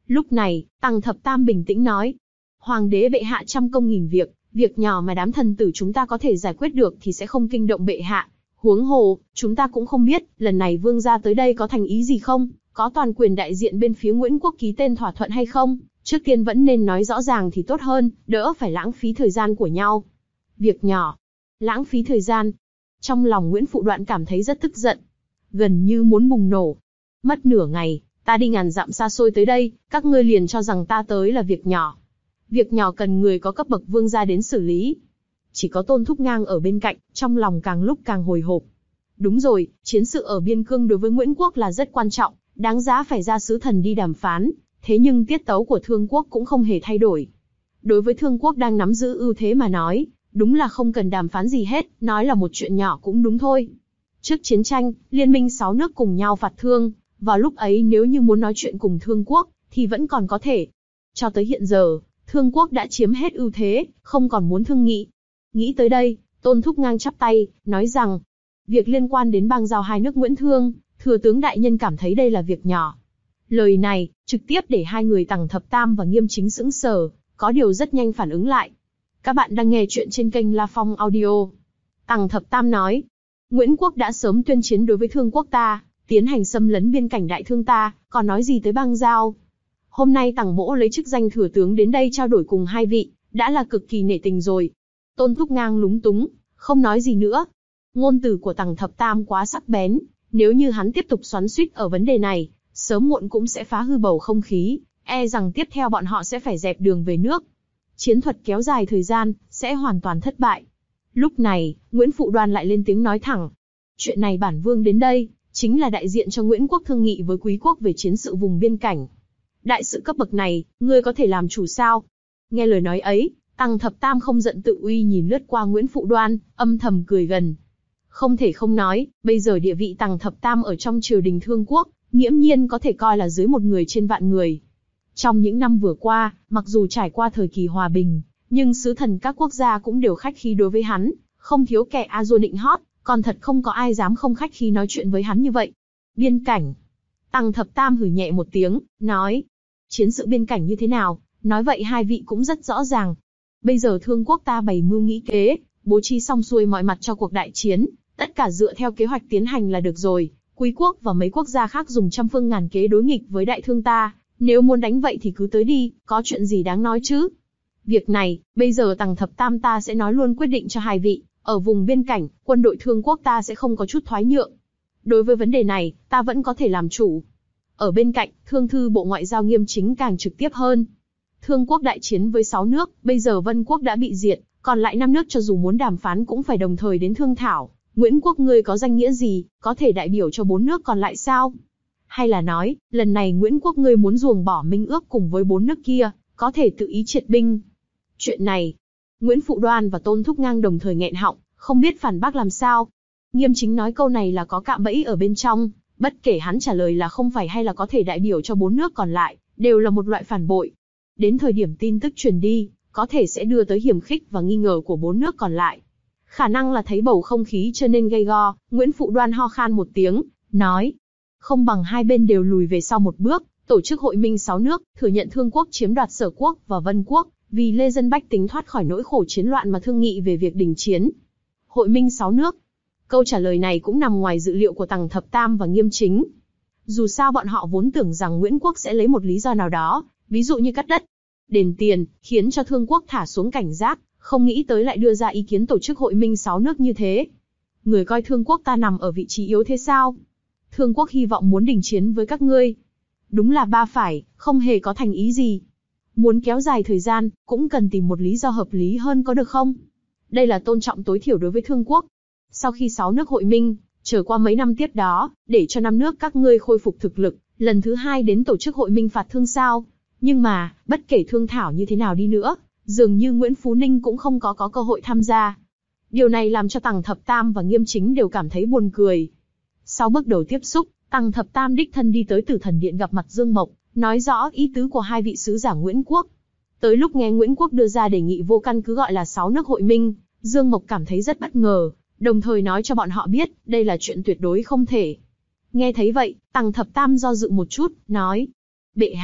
Lúc này, Tằng Thập Tam bình tĩnh nói. Hoàng đế bệ hạ trăm công nghìn việc, việc nhỏ mà đám thần tử chúng ta có thể giải quyết được thì sẽ không kinh động bệ hạ. Huống hồ, chúng ta cũng không biết, lần này vương gia tới đây có thành ý gì không, có toàn quyền đại diện bên phía Nguyễn Quốc ký tên thỏa thuận hay không, trước tiên vẫn nên nói rõ ràng thì tốt hơn, đỡ phải lãng phí thời gian của nhau. Việc nhỏ, lãng phí thời gian. Trong lòng Nguyễn Phụ Đoạn cảm thấy rất tức giận, gần như muốn bùng nổ. Mất nửa ngày, ta đi ngàn dặm xa xôi tới đây, các ngươi liền cho rằng ta tới là việc nhỏ. Việc nhỏ cần người có cấp bậc vương gia đến xử lý. Chỉ có Tôn Thúc Ngang ở bên cạnh, trong lòng càng lúc càng hồi hộp. Đúng rồi, chiến sự ở biên cương đối với Nguyễn Quốc là rất quan trọng, đáng giá phải ra sứ thần đi đàm phán, thế nhưng tiết tấu của Thương Quốc cũng không hề thay đổi. Đối với Thương Quốc đang nắm giữ ưu thế mà nói, đúng là không cần đàm phán gì hết, nói là một chuyện nhỏ cũng đúng thôi. Trước chiến tranh, liên minh sáu nước cùng nhau phạt Thương, vào lúc ấy nếu như muốn nói chuyện cùng Thương Quốc, thì vẫn còn có thể. Cho tới hiện giờ, Thương Quốc đã chiếm hết ưu thế, không còn muốn thương nghị. Nghĩ tới đây, Tôn Thúc Ngang chắp tay, nói rằng, việc liên quan đến bang giao hai nước Nguyễn Thương, thừa tướng đại nhân cảm thấy đây là việc nhỏ. Lời này, trực tiếp để hai người Tằng Thập Tam và Nghiêm Chính sững sờ, có điều rất nhanh phản ứng lại. Các bạn đang nghe chuyện trên kênh La Phong Audio. Tằng Thập Tam nói, Nguyễn Quốc đã sớm tuyên chiến đối với Thương Quốc ta, tiến hành xâm lấn biên cảnh Đại Thương ta, còn nói gì tới bang giao. Hôm nay Tằng Mỗ lấy chức danh thừa tướng đến đây trao đổi cùng hai vị, đã là cực kỳ nể tình rồi. Tôn Thúc Ngang lúng túng, không nói gì nữa. Ngôn từ của Tằng Thập Tam quá sắc bén, nếu như hắn tiếp tục xoắn xuýt ở vấn đề này, sớm muộn cũng sẽ phá hư bầu không khí, e rằng tiếp theo bọn họ sẽ phải dẹp đường về nước. Chiến thuật kéo dài thời gian, sẽ hoàn toàn thất bại. Lúc này, Nguyễn Phụ Đoan lại lên tiếng nói thẳng. Chuyện này bản vương đến đây, chính là đại diện cho Nguyễn Quốc thương nghị với Quý Quốc về chiến sự vùng biên cảnh. Đại sự cấp bậc này, ngươi có thể làm chủ sao? Nghe lời nói ấy, Tằng Thập Tam không giận tự uy nhìn lướt qua Nguyễn Phụ Đoan, âm thầm cười gần. Không thể không nói, bây giờ địa vị Tằng Thập Tam ở trong triều đình Thương Quốc, nghiễm nhiên có thể coi là dưới một người trên vạn người. Trong những năm vừa qua, mặc dù trải qua thời kỳ hòa bình, nhưng sứ thần các quốc gia cũng đều khách khí đối với hắn, không thiếu kẻ a dua nịnh hót, còn thật không có ai dám không khách khí nói chuyện với hắn như vậy. Biên cảnh. Tằng Thập Tam hừ nhẹ một tiếng, nói. Chiến sự biên cảnh như thế nào, nói vậy hai vị cũng rất rõ ràng. Bây giờ Thương Quốc ta bày mưu nghĩ kế, bố trí xong xuôi mọi mặt cho cuộc đại chiến, tất cả dựa theo kế hoạch tiến hành là được rồi. Quý Quốc và mấy quốc gia khác dùng trăm phương ngàn kế đối nghịch với Đại Thương ta, nếu muốn đánh vậy thì cứ tới đi, có chuyện gì đáng nói chứ. Việc này, bây giờ Tằng Thập Tam ta sẽ nói luôn quyết định cho hai vị, ở vùng biên cảnh, quân đội Thương Quốc ta sẽ không có chút thoái nhượng. Đối với vấn đề này, ta vẫn có thể làm chủ. Ở bên cạnh, Thương thư Bộ Ngoại giao Nghiêm Chính càng trực tiếp hơn. Thương Quốc đại chiến với sáu nước, bây giờ Vân Quốc đã bị diệt, còn lại năm nước cho dù muốn đàm phán cũng phải đồng thời đến thương thảo. Nguyễn Quốc ngươi có danh nghĩa gì, có thể đại biểu cho bốn nước còn lại sao? Hay là nói, lần này Nguyễn Quốc ngươi muốn ruồng bỏ minh ước cùng với bốn nước kia, có thể tự ý triệt binh? Chuyện này, Nguyễn Phụ Đoan và Tôn Thúc Ngang đồng thời nghẹn họng, không biết phản bác làm sao. Nghiêm Chính nói câu này là có cạm bẫy ở bên trong, bất kể hắn trả lời là không phải hay là có thể đại biểu cho bốn nước còn lại, đều là một loại phản bội. Đến thời điểm tin tức truyền đi, có thể sẽ đưa tới hiểm khích và nghi ngờ của bốn nước còn lại. Khả năng là thấy bầu không khí trở nên gay go, Nguyễn Phụ Đoan ho khan một tiếng, nói. Không bằng hai bên đều lùi về sau một bước, tổ chức hội minh sáu nước, thừa nhận Thương Quốc chiếm đoạt Sở Quốc và Vân Quốc, vì lê dân bách tính thoát khỏi nỗi khổ chiến loạn mà thương nghị về việc đình chiến. Hội minh sáu nước. Câu trả lời này cũng nằm ngoài dự liệu của Tằng Thập Tam và Nghiêm Chính. Dù sao bọn họ vốn tưởng rằng Nguyễn Quốc sẽ lấy một lý do nào đó, ví dụ như cắt đất, đền tiền, khiến cho Thương Quốc thả xuống cảnh giác, không nghĩ tới lại đưa ra ý kiến tổ chức hội minh sáu nước như thế. Người coi Thương Quốc ta nằm ở vị trí yếu thế sao? Thương Quốc hy vọng muốn đình chiến với các ngươi. Đúng là ba phải, không hề có thành ý gì. Muốn kéo dài thời gian, cũng cần tìm một lý do hợp lý hơn có được không? Đây là tôn trọng tối thiểu đối với Thương Quốc. Sau khi sáu nước hội minh, trở qua mấy năm tiếp đó, để cho năm nước các ngươi khôi phục thực lực, lần thứ hai đến tổ chức hội minh phạt Thương sao? Nhưng mà, bất kể thương thảo như thế nào đi nữa, dường như Nguyễn Phú Ninh cũng không có có cơ hội tham gia. Điều này làm cho Tằng Thập Tam và Nghiêm Chính đều cảm thấy buồn cười. Sau bước đầu tiếp xúc, Tằng Thập Tam đích thân đi tới Tử Thần Điện gặp mặt Dương Mộc, nói rõ ý tứ của hai vị sứ giả Nguyễn Quốc. Tới lúc nghe Nguyễn Quốc đưa ra đề nghị vô căn cứ gọi là sáu nước hội minh, Dương Mộc cảm thấy rất bất ngờ, đồng thời nói cho bọn họ biết, đây là chuyện tuyệt đối không thể. Nghe thấy vậy, Tằng Thập Tam do dự một chút, nói: Bệ hạ,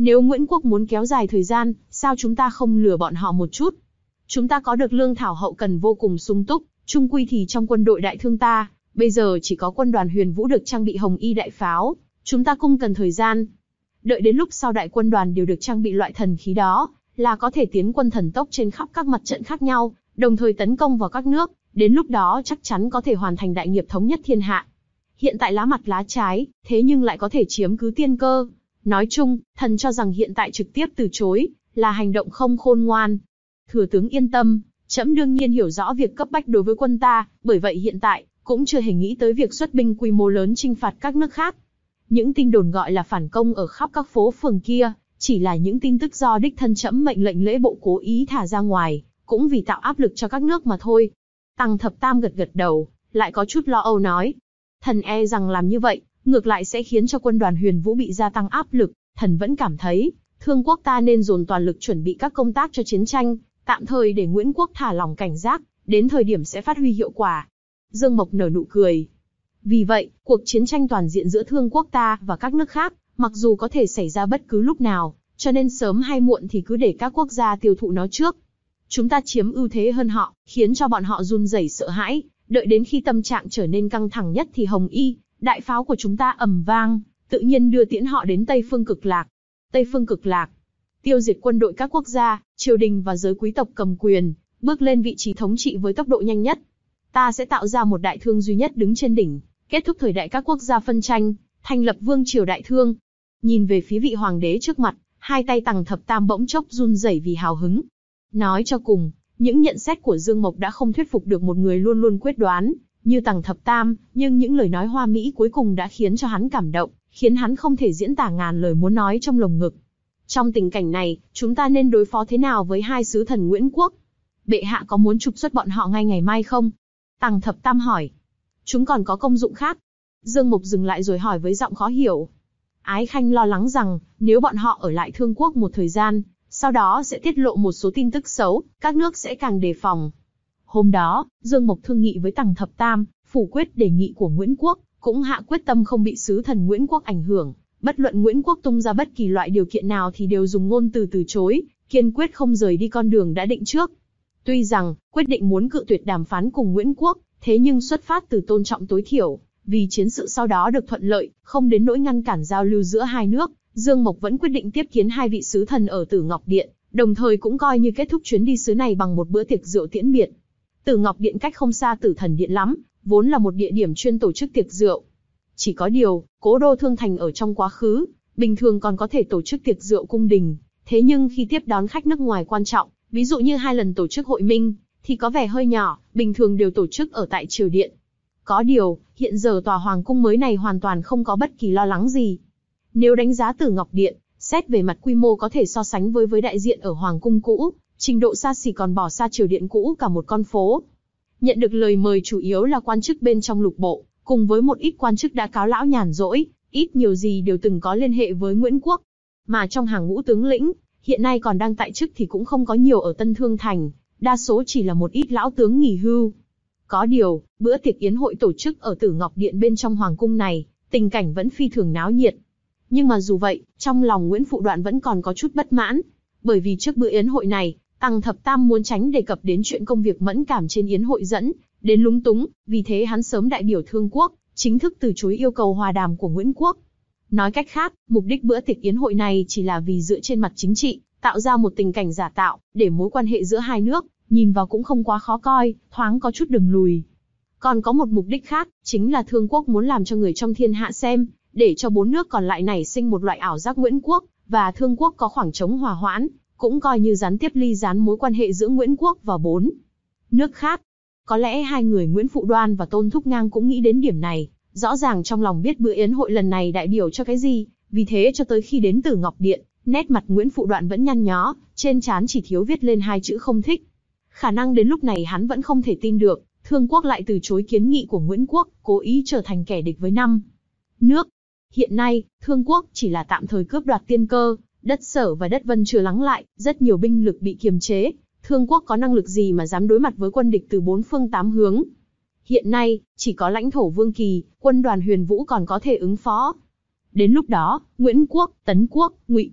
Nếu Nguyễn quốc muốn kéo dài thời gian, sao chúng ta không lừa bọn họ một chút? Chúng ta có được lương thảo hậu cần vô cùng sung túc, chung quy thì trong quân đội đại thương ta, bây giờ chỉ có quân đoàn Huyền Vũ được trang bị hồng y đại pháo, chúng ta không cần thời gian. Đợi đến lúc sau đại quân đoàn đều được trang bị loại thần khí đó, là có thể tiến quân thần tốc trên khắp các mặt trận khác nhau, đồng thời tấn công vào các nước, đến lúc đó chắc chắn có thể hoàn thành đại nghiệp thống nhất thiên hạ. Hiện tại lá mặt lá trái, thế nhưng lại có thể chiếm cứ tiên cơ. Nói chung, thần cho rằng hiện tại trực tiếp từ chối, là hành động không khôn ngoan. Thừa tướng yên tâm, trẫm đương nhiên hiểu rõ việc cấp bách đối với quân ta, bởi vậy hiện tại, cũng chưa hề nghĩ tới việc xuất binh quy mô lớn chinh phạt các nước khác. Những tin đồn gọi là phản công ở khắp các phố phường kia, chỉ là những tin tức do đích thân trẫm mệnh lệnh lễ bộ cố ý thả ra ngoài, cũng vì tạo áp lực cho các nước mà thôi. Tăng Thập Tam gật gật đầu, lại có chút lo âu nói. Thần e rằng làm như vậy, ngược lại sẽ khiến cho quân đoàn Huyền Vũ bị gia tăng áp lực, thần vẫn cảm thấy, thương quốc ta nên dồn toàn lực chuẩn bị các công tác cho chiến tranh, tạm thời để Nguyễn quốc thả lỏng cảnh giác, đến thời điểm sẽ phát huy hiệu quả. Dương Mộc nở nụ cười. Vì vậy, cuộc chiến tranh toàn diện giữa thương quốc ta và các nước khác, mặc dù có thể xảy ra bất cứ lúc nào, cho nên sớm hay muộn thì cứ để các quốc gia tiêu thụ nó trước. Chúng ta chiếm ưu thế hơn họ, khiến cho bọn họ run rẩy sợ hãi, đợi đến khi tâm trạng trở nên căng thẳng nhất thì hồng y, đại pháo của chúng ta ầm vang, tự nhiên đưa tiễn họ đến Tây Phương Cực Lạc. Tây Phương Cực Lạc, tiêu diệt quân đội các quốc gia, triều đình và giới quý tộc cầm quyền, bước lên vị trí thống trị với tốc độ nhanh nhất. Ta sẽ tạo ra một đại thương duy nhất đứng trên đỉnh, kết thúc thời đại các quốc gia phân tranh, thành lập vương triều đại thương. Nhìn về phía vị hoàng đế trước mặt, hai tay Tăng Thập Tam bỗng chốc run rẩy vì hào hứng. Nói cho cùng, những nhận xét của Dương Mộc đã không thuyết phục được một người luôn luôn quyết đoán như Tăng Thập Tam, nhưng những lời nói hoa mỹ cuối cùng đã khiến cho hắn cảm động, khiến hắn không thể diễn tả ngàn lời muốn nói trong lồng ngực. Trong tình cảnh này, chúng ta nên đối phó thế nào với hai sứ thần Nguyễn quốc? Bệ hạ có muốn trục xuất bọn họ ngay ngày mai không? Tăng Thập Tam hỏi. Chúng còn có công dụng khác. Dương Mộc dừng lại rồi hỏi với giọng khó hiểu. Ái Khanh lo lắng rằng, nếu bọn họ ở lại Thương quốc một thời gian, sau đó sẽ tiết lộ một số tin tức xấu, các nước sẽ càng đề phòng. Hôm đó, Dương Mộc thương nghị với Tăng Thập Tam, phủ quyết đề nghị của Nguyễn quốc, cũng hạ quyết tâm không bị sứ thần Nguyễn quốc ảnh hưởng. Bất luận Nguyễn quốc tung ra bất kỳ loại điều kiện nào thì đều dùng ngôn từ từ chối, kiên quyết không rời đi con đường đã định trước. Tuy rằng, quyết định muốn cự tuyệt đàm phán cùng Nguyễn quốc, thế nhưng xuất phát từ tôn trọng tối thiểu, vì chiến sự sau đó được thuận lợi, không đến nỗi ngăn cản giao lưu giữa hai nước, Dương Mộc vẫn quyết định tiếp kiến hai vị sứ thần ở Tử Ngọc Điện, đồng thời cũng coi như kết thúc chuyến đi sứ này bằng một bữa tiệc rượu tiễn biệt. Tử Ngọc Điện cách không xa Tử Thần Điện lắm, vốn là một địa điểm chuyên tổ chức tiệc rượu. Chỉ có điều, cố đô Thương Thành ở trong quá khứ, bình thường còn có thể tổ chức tiệc rượu cung đình, thế nhưng khi tiếp đón khách nước ngoài quan trọng, ví dụ như hai lần tổ chức hội minh, thì có vẻ hơi nhỏ, bình thường đều tổ chức ở tại triều điện. Có điều, hiện giờ tòa hoàng cung mới này hoàn toàn không có bất kỳ lo lắng gì. Nếu đánh giá Tử Ngọc Điện, xét về mặt quy mô có thể so sánh với với đại diện ở hoàng cung cũ, trình độ xa xỉ còn bỏ xa triều điện cũ cả một con phố. Nhận được lời mời chủ yếu là quan chức bên trong lục bộ, cùng với một ít quan chức đã cáo lão nhàn rỗi, ít nhiều gì đều từng có liên hệ với Nguyễn quốc. Mà trong hàng ngũ tướng lĩnh, hiện nay còn đang tại chức thì cũng không có nhiều ở Tân Thương Thành, đa số chỉ là một ít lão tướng nghỉ hưu. Có điều, bữa tiệc yến hội tổ chức ở Tử Ngọc Điện bên trong hoàng cung này, tình cảnh vẫn phi thường náo nhiệt. Nhưng mà dù vậy, trong lòng Nguyễn Phụ Đoạn vẫn còn có chút bất mãn, bởi vì trước bữa yến hội này, Tăng Thập Tam muốn tránh đề cập đến chuyện công việc mẫn cảm trên yến hội dẫn đến lúng túng, vì thế hắn sớm đại biểu Thương quốc, chính thức từ chối yêu cầu hòa đàm của Nguyễn quốc. Nói cách khác, mục đích bữa tiệc yến hội này chỉ là vì dựa trên mặt chính trị, tạo ra một tình cảnh giả tạo, để mối quan hệ giữa hai nước nhìn vào cũng không quá khó coi, thoáng có chút đường lùi. Còn có một mục đích khác, chính là Thương quốc muốn làm cho người trong thiên hạ xem, để cho bốn nước còn lại nảy sinh một loại ảo giác Nguyễn quốc và Thương quốc có khoảng trống hòa hoãn, cũng coi như gián tiếp ly gián mối quan hệ giữa Nguyễn quốc và bốn nước khác. Có lẽ hai người Nguyễn Phụ Đoan và Tôn Thúc Ngang cũng nghĩ đến điểm này, rõ ràng trong lòng biết bữa yến hội lần này đại biểu cho cái gì, vì thế cho tới khi đến Tử Ngọc Điện, nét mặt Nguyễn Phụ Đoạn vẫn nhăn nhó, trên trán chỉ thiếu viết lên hai chữ không thích. Khả năng đến lúc này hắn vẫn không thể tin được, Thương quốc lại từ chối kiến nghị của Nguyễn quốc, cố ý trở thành kẻ địch với năm nước. Hiện nay, Thương quốc chỉ là tạm thời cướp đoạt tiên cơ, đất Sở và đất Vân chưa lắng lại, rất nhiều binh lực bị kiềm chế. Thương quốc có năng lực gì mà dám đối mặt với quân địch từ bốn phương tám hướng? Hiện nay, chỉ có lãnh thổ Vương Kỳ, quân đoàn Huyền Vũ còn có thể ứng phó. Đến lúc đó, Nguyễn quốc, Tấn quốc, Ngụy quốc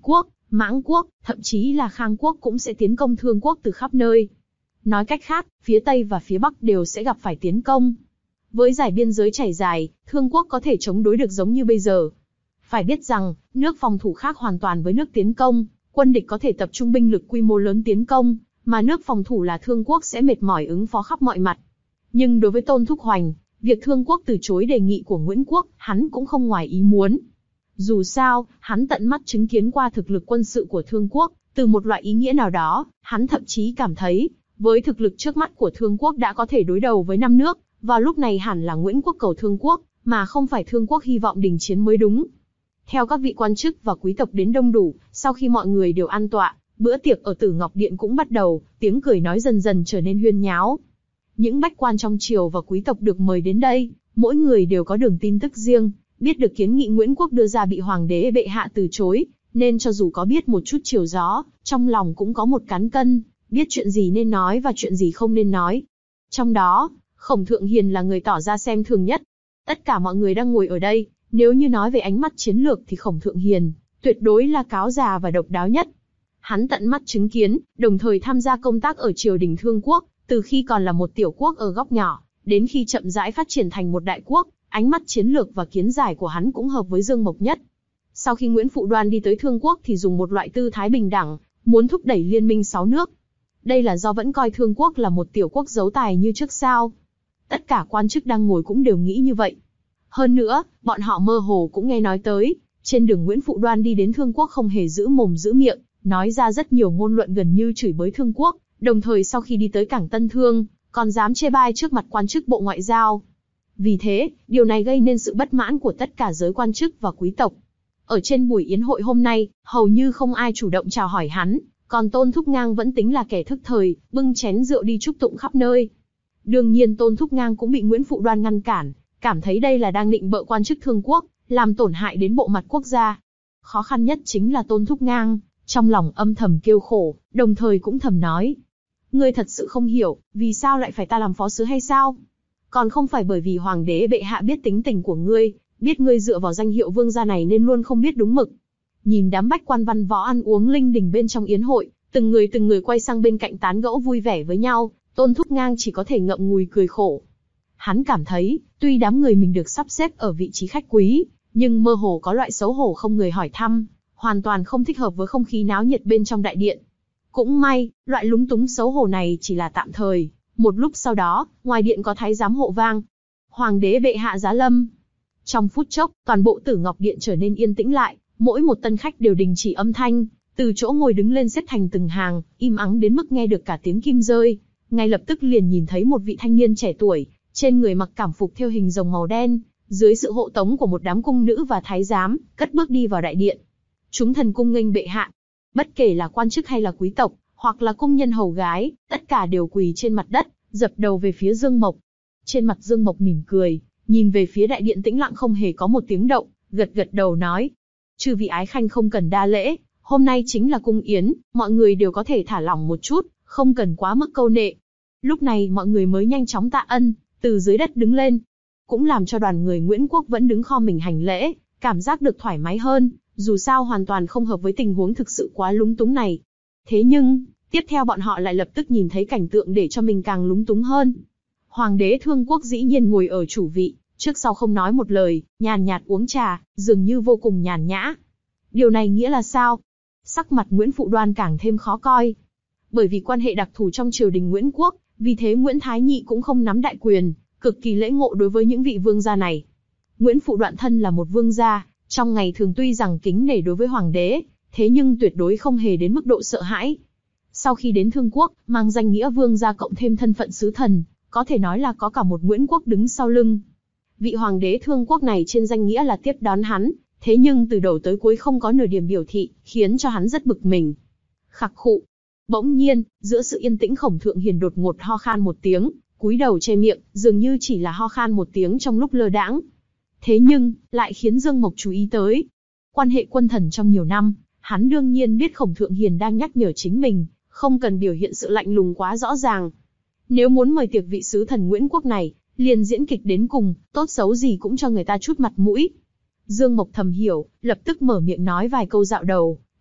Mãng quốc, thậm chí là Khang quốc cũng sẽ tiến công Thương quốc từ khắp nơi. Nói cách khác, phía Tây và phía Bắc đều sẽ gặp phải tiến công. Với giải biên giới trải dài, Thương quốc có thể chống đối được giống như bây giờ. Phải biết rằng, nước phòng thủ khác hoàn toàn với nước tiến công, quân địch có thể tập trung binh lực quy mô lớn tiến công, mà nước phòng thủ là Thương quốc sẽ mệt mỏi ứng phó khắp mọi mặt. Nhưng đối với Tôn Thúc Hoành, việc Thương quốc từ chối đề nghị của Nguyễn quốc, hắn cũng không ngoài ý muốn. Dù sao, hắn tận mắt chứng kiến qua thực lực quân sự của Thương quốc, từ một loại ý nghĩa nào đó, hắn thậm chí cảm thấy, với thực lực trước mắt của Thương quốc đã có thể đối đầu với năm nước, vào lúc này hẳn là Nguyễn quốc cầu Thương quốc, mà không phải Thương quốc hy vọng đình chiến mới đúng. Theo các vị quan chức và quý tộc đến đông đủ, sau khi mọi người đều an tọa, bữa tiệc ở Tử Ngọc Điện cũng bắt đầu, tiếng cười nói dần dần trở nên huyên nháo. Những bách quan trong triều và quý tộc được mời đến đây, mỗi người đều có đường tin tức riêng, biết được kiến nghị Nguyễn quốc đưa ra bị hoàng đế bệ hạ từ chối, nên cho dù có biết một chút chiều gió, trong lòng cũng có một cán cân, biết chuyện gì nên nói và chuyện gì không nên nói. Trong đó, Khổng Thượng Hiền là người tỏ ra xem thường nhất. Tất cả mọi người đang ngồi ở đây, nếu như nói về ánh mắt chiến lược thì Khổng Thượng Hiền tuyệt đối là cáo già và độc đáo nhất. Hắn tận mắt chứng kiến, đồng thời tham gia công tác ở triều đình Thương quốc, từ khi còn là một tiểu quốc ở góc nhỏ, đến khi chậm rãi phát triển thành một đại quốc, ánh mắt chiến lược và kiến giải của hắn cũng hợp với Dương Mộc nhất. Sau khi Nguyễn Phụ Đoan đi tới Thương quốc thì dùng một loại tư thái bình đẳng, muốn thúc đẩy liên minh sáu nước. Đây là do vẫn coi Thương quốc là một tiểu quốc giấu tài như trước sao. Tất cả quan chức đang ngồi cũng đều nghĩ như vậy. Hơn nữa, bọn họ mơ hồ cũng nghe nói tới, trên đường Nguyễn Phụ Đoan đi đến Thương quốc không hề giữ mồm giữ miệng, nói ra rất nhiều ngôn luận gần như chửi bới Thương quốc, đồng thời sau khi đi tới cảng Tân Thương, còn dám chê bai trước mặt quan chức Bộ Ngoại giao. Vì thế, điều này gây nên sự bất mãn của tất cả giới quan chức và quý tộc. Ở trên buổi yến hội hôm nay, hầu như không ai chủ động chào hỏi hắn, còn Tôn Thúc Ngang vẫn tính là kẻ thức thời, bưng chén rượu đi chúc tụng khắp nơi. Đương nhiên Tôn Thúc Ngang cũng bị Nguyễn Phụ Đoan ngăn cản, cảm thấy đây là đang nịnh bợ quan chức Thương quốc, làm tổn hại đến bộ mặt quốc gia. Khó khăn nhất chính là Tôn Thúc Ngang, trong lòng âm thầm kêu khổ, đồng thời cũng thầm nói. Ngươi thật sự không hiểu, vì sao lại phải ta làm phó sứ hay sao? Còn không phải bởi vì hoàng đế bệ hạ biết tính tình của ngươi, biết ngươi dựa vào danh hiệu vương gia này nên luôn không biết đúng mực. Nhìn đám bách quan văn võ ăn uống linh đình bên trong yến hội, từng người từng người quay sang bên cạnh tán gẫu vui vẻ với nhau, Tôn Thúc Ngang chỉ có thể ngậm ngùi cười khổ. Hắn cảm thấy, tuy đám người mình được sắp xếp ở vị trí khách quý, nhưng mơ hồ có loại xấu hổ không người hỏi thăm, hoàn toàn không thích hợp với không khí náo nhiệt bên trong đại điện. Cũng may, loại lúng túng xấu hổ này chỉ là tạm thời. Một lúc sau đó, ngoài điện có thái giám hộ vang. Hoàng đế bệ hạ giá lâm. Trong phút chốc, toàn bộ Tử Ngọc Điện trở nên yên tĩnh lại, mỗi một tân khách đều đình chỉ âm thanh, từ chỗ ngồi đứng lên xếp thành từng hàng, im ắng đến mức nghe được cả tiếng kim rơi. Ngay lập tức liền nhìn thấy một vị thanh niên trẻ tuổi, trên người mặc cảm phục theo hình rồng màu đen, dưới sự hộ tống của một đám cung nữ và thái giám, cất bước đi vào đại điện. Chúng thần cung nghênh bệ hạ. Bất kể là quan chức hay là quý tộc, hoặc là cung nhân hầu gái, tất cả đều quỳ trên mặt đất, dập đầu về phía Dương Mộc. Trên mặt Dương Mộc mỉm cười, nhìn về phía đại điện tĩnh lặng không hề có một tiếng động, gật gật đầu nói. Chư vị ái khanh không cần đa lễ, hôm nay chính là cung yến, mọi người đều có thể thả lỏng một chút, không cần quá mức câu nệ. Lúc này mọi người mới nhanh chóng tạ ân, từ dưới đất đứng lên. Cũng làm cho đoàn người Nguyễn quốc vẫn đứng kho mình hành lễ, cảm giác được thoải mái hơn, dù sao hoàn toàn không hợp với tình huống thực sự quá lúng túng này. Thế nhưng, tiếp theo bọn họ lại lập tức nhìn thấy cảnh tượng để cho mình càng lúng túng hơn. Hoàng đế Thương quốc dĩ nhiên ngồi ở chủ vị, trước sau không nói một lời, nhàn nhạt uống trà, dường như vô cùng nhàn nhã. Điều này nghĩa là sao? Sắc mặt Nguyễn Phụ Đoan càng thêm khó coi. Bởi vì quan hệ đặc thù trong triều đình Nguyễn quốc, vì thế Nguyễn Thái Nhị cũng không nắm đại quyền, cực kỳ lễ ngộ đối với những vị vương gia này. Nguyễn Phụ Đoan thân là một vương gia, trong ngày thường tuy rằng kính nể đối với hoàng đế, thế nhưng tuyệt đối không hề đến mức độ sợ hãi. Sau khi đến Thương quốc, mang danh nghĩa vương gia cộng thêm thân phận sứ thần, có thể nói là có cả một Nguyễn quốc đứng sau lưng. Vị hoàng đế Thương quốc này trên danh nghĩa là tiếp đón hắn, thế nhưng từ đầu tới cuối không có nửa điểm biểu thị, khiến cho hắn rất bực mình. Khặc khụ. Bỗng nhiên, giữa sự yên tĩnh Khổng Thượng Hiền đột ngột ho khan một tiếng, cúi đầu che miệng, dường như chỉ là ho khan một tiếng trong lúc lơ đãng. Thế nhưng, lại khiến Dương Mộc chú ý tới. Quan hệ quân thần trong nhiều năm, hắn đương nhiên biết Khổng Thượng Hiền đang nhắc nhở chính mình, không cần biểu hiện sự lạnh lùng quá rõ ràng. Nếu muốn mời tiệc vị sứ thần Nguyễn quốc này, liền diễn kịch đến cùng, tốt xấu gì cũng cho người ta chút mặt mũi. Dương Mộc thầm hiểu, lập tức mở miệng nói vài câu dạo đầu,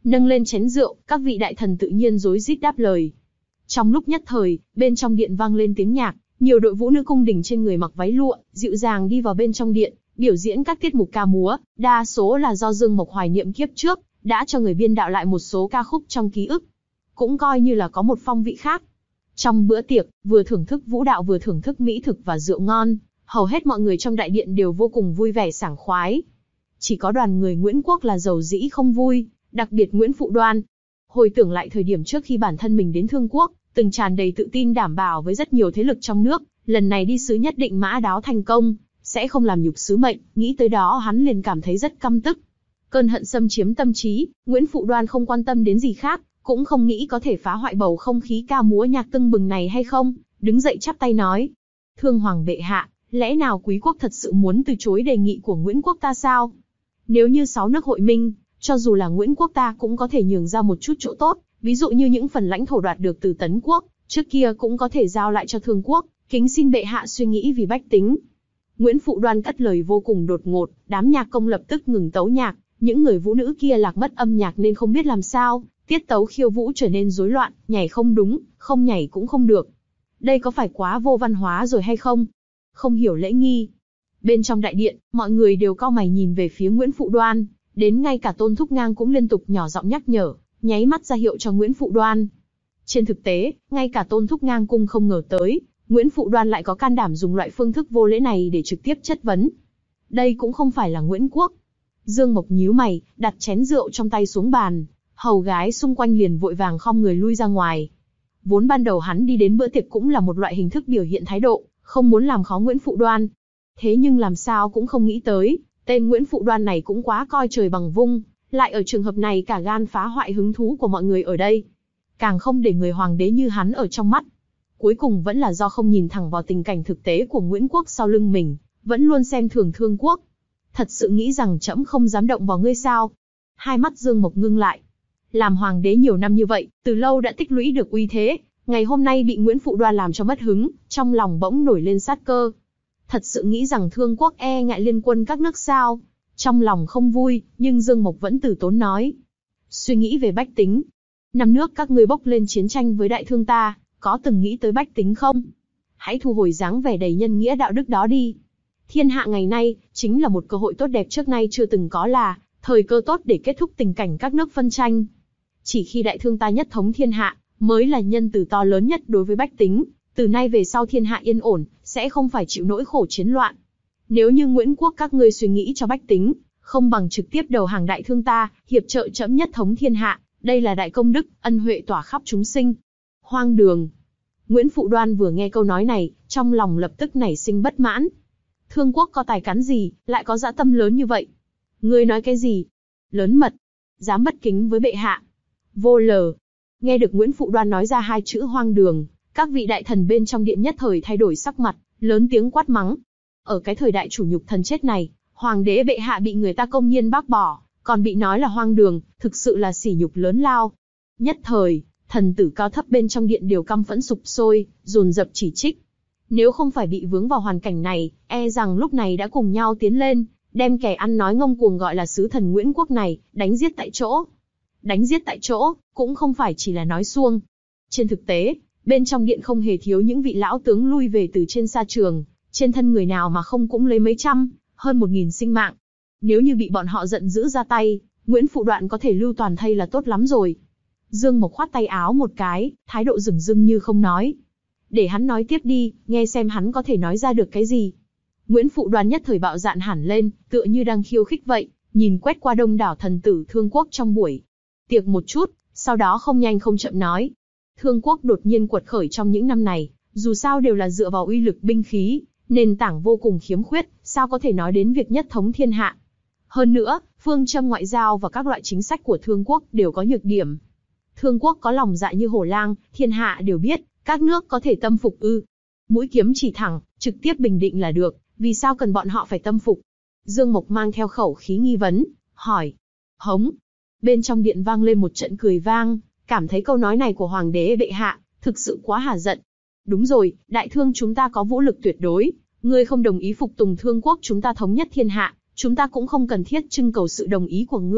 Nâng lên chén rượu, các vị đại thần tự nhiên rối rít đáp lời. Trong lúc nhất thời, bên trong điện vang lên tiếng nhạc, nhiều đội vũ nữ cung đình trên người mặc váy lụa, dịu dàng đi vào bên trong điện, biểu diễn các tiết mục ca múa, đa số là do Dương Mộc hoài niệm kiếp trước, đã cho người biên đạo lại một số ca khúc trong ký ức. Cũng coi như là có một phong vị khác. Trong bữa tiệc, vừa thưởng thức vũ đạo vừa thưởng thức mỹ thực và rượu ngon, hầu hết mọi người trong đại điện đều vô cùng vui vẻ sảng khoái. Chỉ có đoàn người Nguyễn Quốc là giàu dĩ không vui, đặc biệt Nguyễn Phụ Đoan. Hồi tưởng lại thời điểm trước khi bản thân mình đến Thương Quốc, từng tràn đầy tự tin đảm bảo với rất nhiều thế lực trong nước, lần này đi sứ nhất định mã đáo thành công, sẽ không làm nhục sứ mệnh, nghĩ tới đó hắn liền cảm thấy rất căm tức. Cơn hận xâm chiếm tâm trí, Nguyễn Phụ Đoan không quan tâm đến gì khác, cũng không nghĩ có thể phá hoại bầu không khí ca múa nhạc tưng bừng này hay không, đứng dậy chắp tay nói. Thương Hoàng bệ hạ, lẽ nào quý quốc thật sự muốn từ chối đề nghị của Nguyễn Quốc ta sao? Nếu như sáu nước hội minh, cho dù là Nguyễn Quốc ta cũng có thể nhường ra một chút chỗ tốt, ví dụ như những phần lãnh thổ đoạt được từ Tấn Quốc, trước kia cũng có thể giao lại cho Thương Quốc, kính xin bệ hạ suy nghĩ vì bách tính. Nguyễn Phụ Đoan cất lời vô cùng đột ngột, đám nhạc công lập tức ngừng tấu nhạc, những người vũ nữ kia lạc mất âm nhạc nên không biết làm sao, tiết tấu khiêu vũ trở nên rối loạn, nhảy không đúng, không nhảy cũng không được. Đây có phải quá vô văn hóa rồi hay không? Không hiểu lễ nghi. Bên trong đại điện, mọi người đều cau mày nhìn về phía Nguyễn Phụ Đoan, đến ngay cả Tôn Thúc Ngang cũng liên tục nhỏ giọng nhắc nhở, nháy mắt ra hiệu cho Nguyễn Phụ Đoan. Trên thực tế, ngay cả Tôn Thúc Ngang cũng không ngờ tới, Nguyễn Phụ Đoan lại có can đảm dùng loại phương thức vô lễ này để trực tiếp chất vấn. Đây cũng không phải là Nguyễn Quốc. Dương Mộc nhíu mày, đặt chén rượu trong tay xuống bàn, hầu gái xung quanh liền vội vàng khom người lui ra ngoài. Vốn ban đầu hắn đi đến bữa tiệc cũng là một loại hình thức biểu hiện thái độ, không muốn làm khó Nguyễn Phụ Đoan. Thế nhưng làm sao cũng không nghĩ tới, tên Nguyễn Phụ Đoan này cũng quá coi trời bằng vung, lại ở trường hợp này cả gan phá hoại hứng thú của mọi người ở đây. Càng không để người hoàng đế như hắn ở trong mắt. Cuối cùng vẫn là do không nhìn thẳng vào tình cảnh thực tế của Nguyễn Quốc sau lưng mình, vẫn luôn xem thường Thương Quốc. Thật sự nghĩ rằng trẫm không dám động vào ngươi sao? Hai mắt Dương Mộc ngưng lại. Làm hoàng đế nhiều năm như vậy, từ lâu đã tích lũy được uy thế, ngày hôm nay bị Nguyễn Phụ Đoan làm cho mất hứng, trong lòng bỗng nổi lên sát cơ. Thật sự nghĩ rằng Thương Quốc e ngại liên quân các nước sao? Trong lòng không vui, nhưng Dương Mộc vẫn từ tốn nói. Suy nghĩ về bách tính. Năm nước các ngươi bốc lên chiến tranh với đại thương ta, có từng nghĩ tới bách tính không? Hãy thu hồi dáng vẻ đầy nhân nghĩa đạo đức đó đi. Thiên hạ ngày nay, chính là một cơ hội tốt đẹp trước nay chưa từng có, là thời cơ tốt để kết thúc tình cảnh các nước phân tranh. Chỉ khi đại thương ta nhất thống thiên hạ, mới là nhân từ to lớn nhất đối với bách tính. Từ nay về sau thiên hạ yên ổn, sẽ không phải chịu nỗi khổ chiến loạn. Nếu như Nguyễn Quốc các ngươi suy nghĩ cho bách tính, không bằng trực tiếp đầu hàng đại thương ta, hiệp trợ trẫm nhất thống thiên hạ, đây là đại công đức, ân huệ tỏa khắp chúng sinh. Hoang đường. Nguyễn Phụ Đoan vừa nghe câu nói này, trong lòng lập tức nảy sinh bất mãn. Thương Quốc có tài cán gì, lại có dã tâm lớn như vậy? Ngươi nói cái gì? Lớn mật. Dám bất kính với bệ hạ. Vô lờ. Nghe được Nguyễn Phụ Đoan nói ra hai chữ hoang đường, các vị đại thần bên trong điện nhất thời thay đổi sắc mặt, lớn tiếng quát mắng. Ở cái thời đại chủ nhục thần chết này, hoàng đế bệ hạ bị người ta công nhiên bác bỏ, còn bị nói là hoang đường, thực sự là sỉ nhục lớn lao. Nhất thời, thần tử cao thấp bên trong điện đều căm phẫn sục sôi, dồn dập chỉ trích. Nếu không phải bị vướng vào hoàn cảnh này, e rằng lúc này đã cùng nhau tiến lên, đem kẻ ăn nói ngông cuồng gọi là sứ thần Nguyễn Quốc này, đánh giết tại chỗ. Đánh giết tại chỗ, cũng không phải chỉ là nói suông. Trên thực tế, bên trong điện không hề thiếu những vị lão tướng lui về từ trên sa trường, trên thân người nào mà không cũng lấy mấy trăm, hơn một nghìn sinh mạng. Nếu như bị bọn họ giận dữ ra tay, Nguyễn Phụ Đoan có thể lưu toàn thây là tốt lắm rồi. Dương Mộc khoát tay áo một cái, thái độ dửng dưng như không nói. Để hắn nói tiếp đi, nghe xem hắn có thể nói ra được cái gì. Nguyễn Phụ Đoan nhất thời bạo dạn hẳn lên, tựa như đang khiêu khích vậy, nhìn quét qua đông đảo thần tử Thương Quốc trong buổi tiệc một chút, sau đó không nhanh không chậm nói. Thương Quốc đột nhiên quật khởi trong những năm này, dù sao đều là dựa vào uy lực binh khí, nền tảng vô cùng khiếm khuyết, sao có thể nói đến việc nhất thống thiên hạ. Hơn nữa, phương châm ngoại giao và các loại chính sách của Thương Quốc đều có nhược điểm. Thương Quốc có lòng dạ như hổ lang, thiên hạ đều biết, các nước có thể tâm phục ư? Mũi kiếm chỉ thẳng, trực tiếp bình định là được, vì sao cần bọn họ phải tâm phục? Dương Mộc mang theo khẩu khí nghi vấn, hỏi. Hống. Bên trong điện vang lên một trận cười vang, cảm thấy câu nói này của hoàng đế bệ hạ, thực sự quá hả giận. Đúng rồi, đại thương chúng ta có vũ lực tuyệt đối, ngươi không đồng ý phục tùng Thương Quốc chúng ta thống nhất thiên hạ, chúng ta cũng không cần thiết trưng cầu sự đồng ý của ngươi,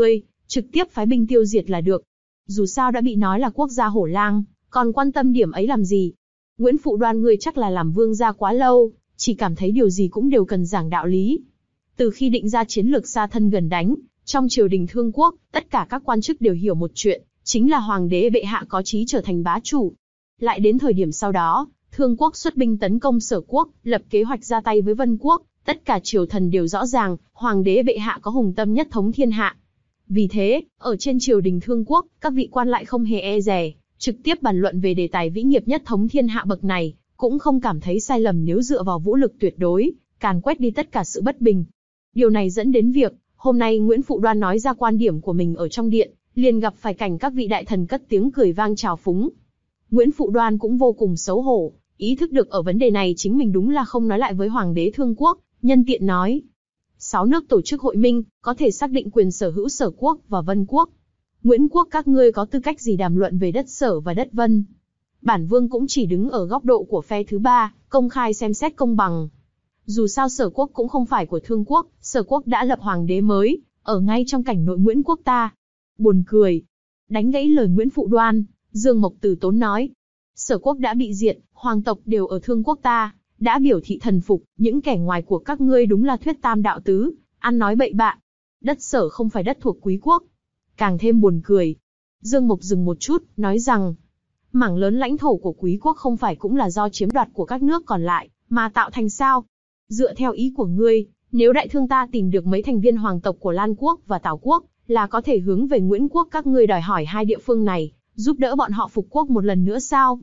trực tiếp phái binh tiêu diệt là được. Dù sao đã bị nói là quốc gia hổ lang, còn quan tâm điểm ấy làm gì? Nguyễn Phụ Đoan ngươi chắc là làm vương gia quá lâu, chỉ cảm thấy điều gì cũng đều cần giảng đạo lý. Từ khi định ra chiến lược xa thân gần đánh, trong triều đình Thương Quốc, tất cả các quan chức đều hiểu một chuyện, chính là hoàng đế bệ hạ có chí trở thành bá chủ. Lại đến thời điểm sau đó, Thương Quốc xuất binh tấn công Sở Quốc, lập kế hoạch ra tay với Vân Quốc, tất cả triều thần đều rõ ràng, hoàng đế bệ hạ có hùng tâm nhất thống thiên hạ. Vì thế, ở trên triều đình Thương Quốc, các vị quan lại không hề e dè, trực tiếp bàn luận về đề tài vĩ nghiệp nhất thống thiên hạ bậc này, cũng không cảm thấy sai lầm nếu dựa vào vũ lực tuyệt đối, càn quét đi tất cả sự bất bình. Điều này dẫn đến việc, hôm nay Nguyễn Phụ Đoan nói ra quan điểm của mình ở trong điện, liền gặp phải cảnh các vị đại thần cất tiếng cười vang chào phúng. Nguyễn Phụ Đoan cũng vô cùng xấu hổ, ý thức được ở vấn đề này chính mình đúng là không nói lại với hoàng đế Thương Quốc, nhân tiện nói. Sáu nước tổ chức hội minh, có thể xác định quyền sở hữu Sở Quốc và Vân Quốc. Nguyễn Quốc các ngươi có tư cách gì đàm luận về đất Sở và đất Vân? Bản vương cũng chỉ đứng ở góc độ của phe thứ ba, công khai xem xét công bằng. Dù sao Sở Quốc cũng không phải của Thương Quốc, Sở Quốc đã lập hoàng đế mới, ở ngay trong cảnh nội Nguyễn Quốc ta. Buồn cười. Đánh gãy lời Nguyễn Phụ Đoan, Dương Mộc từ tốn nói. Sở Quốc đã bị diệt, hoàng tộc đều ở Thương Quốc ta, đã biểu thị thần phục, những kẻ ngoài của các ngươi đúng là thuyết tam đạo tứ, ăn nói bậy bạ. Đất Sở không phải đất thuộc Quý Quốc. Càng thêm buồn cười. Dương Mộc dừng một chút, nói rằng, mảng lớn lãnh thổ của Quý Quốc không phải cũng là do chiếm đoạt của các nước còn lại, mà tạo thành sao? Dựa theo ý của ngươi, nếu đại thương ta tìm được mấy thành viên hoàng tộc của Lan Quốc và Tào Quốc, là có thể hướng về Nguyễn Quốc các ngươi đòi hỏi hai địa phương này, giúp đỡ bọn họ phục quốc một lần nữa sao?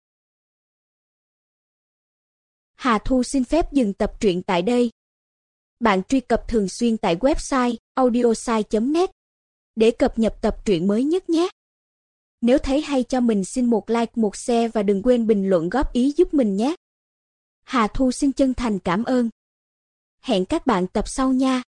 Hà Thu xin phép dừng tập truyện tại đây. Bạn truy cập thường xuyên tại website audiosai chấm net để cập nhật tập truyện mới nhất nhé. Nếu thấy hay cho mình xin một like, một share và đừng quên bình luận góp ý giúp mình nhé. Hà Thu xin chân thành cảm ơn. Hẹn các bạn tập sau nha.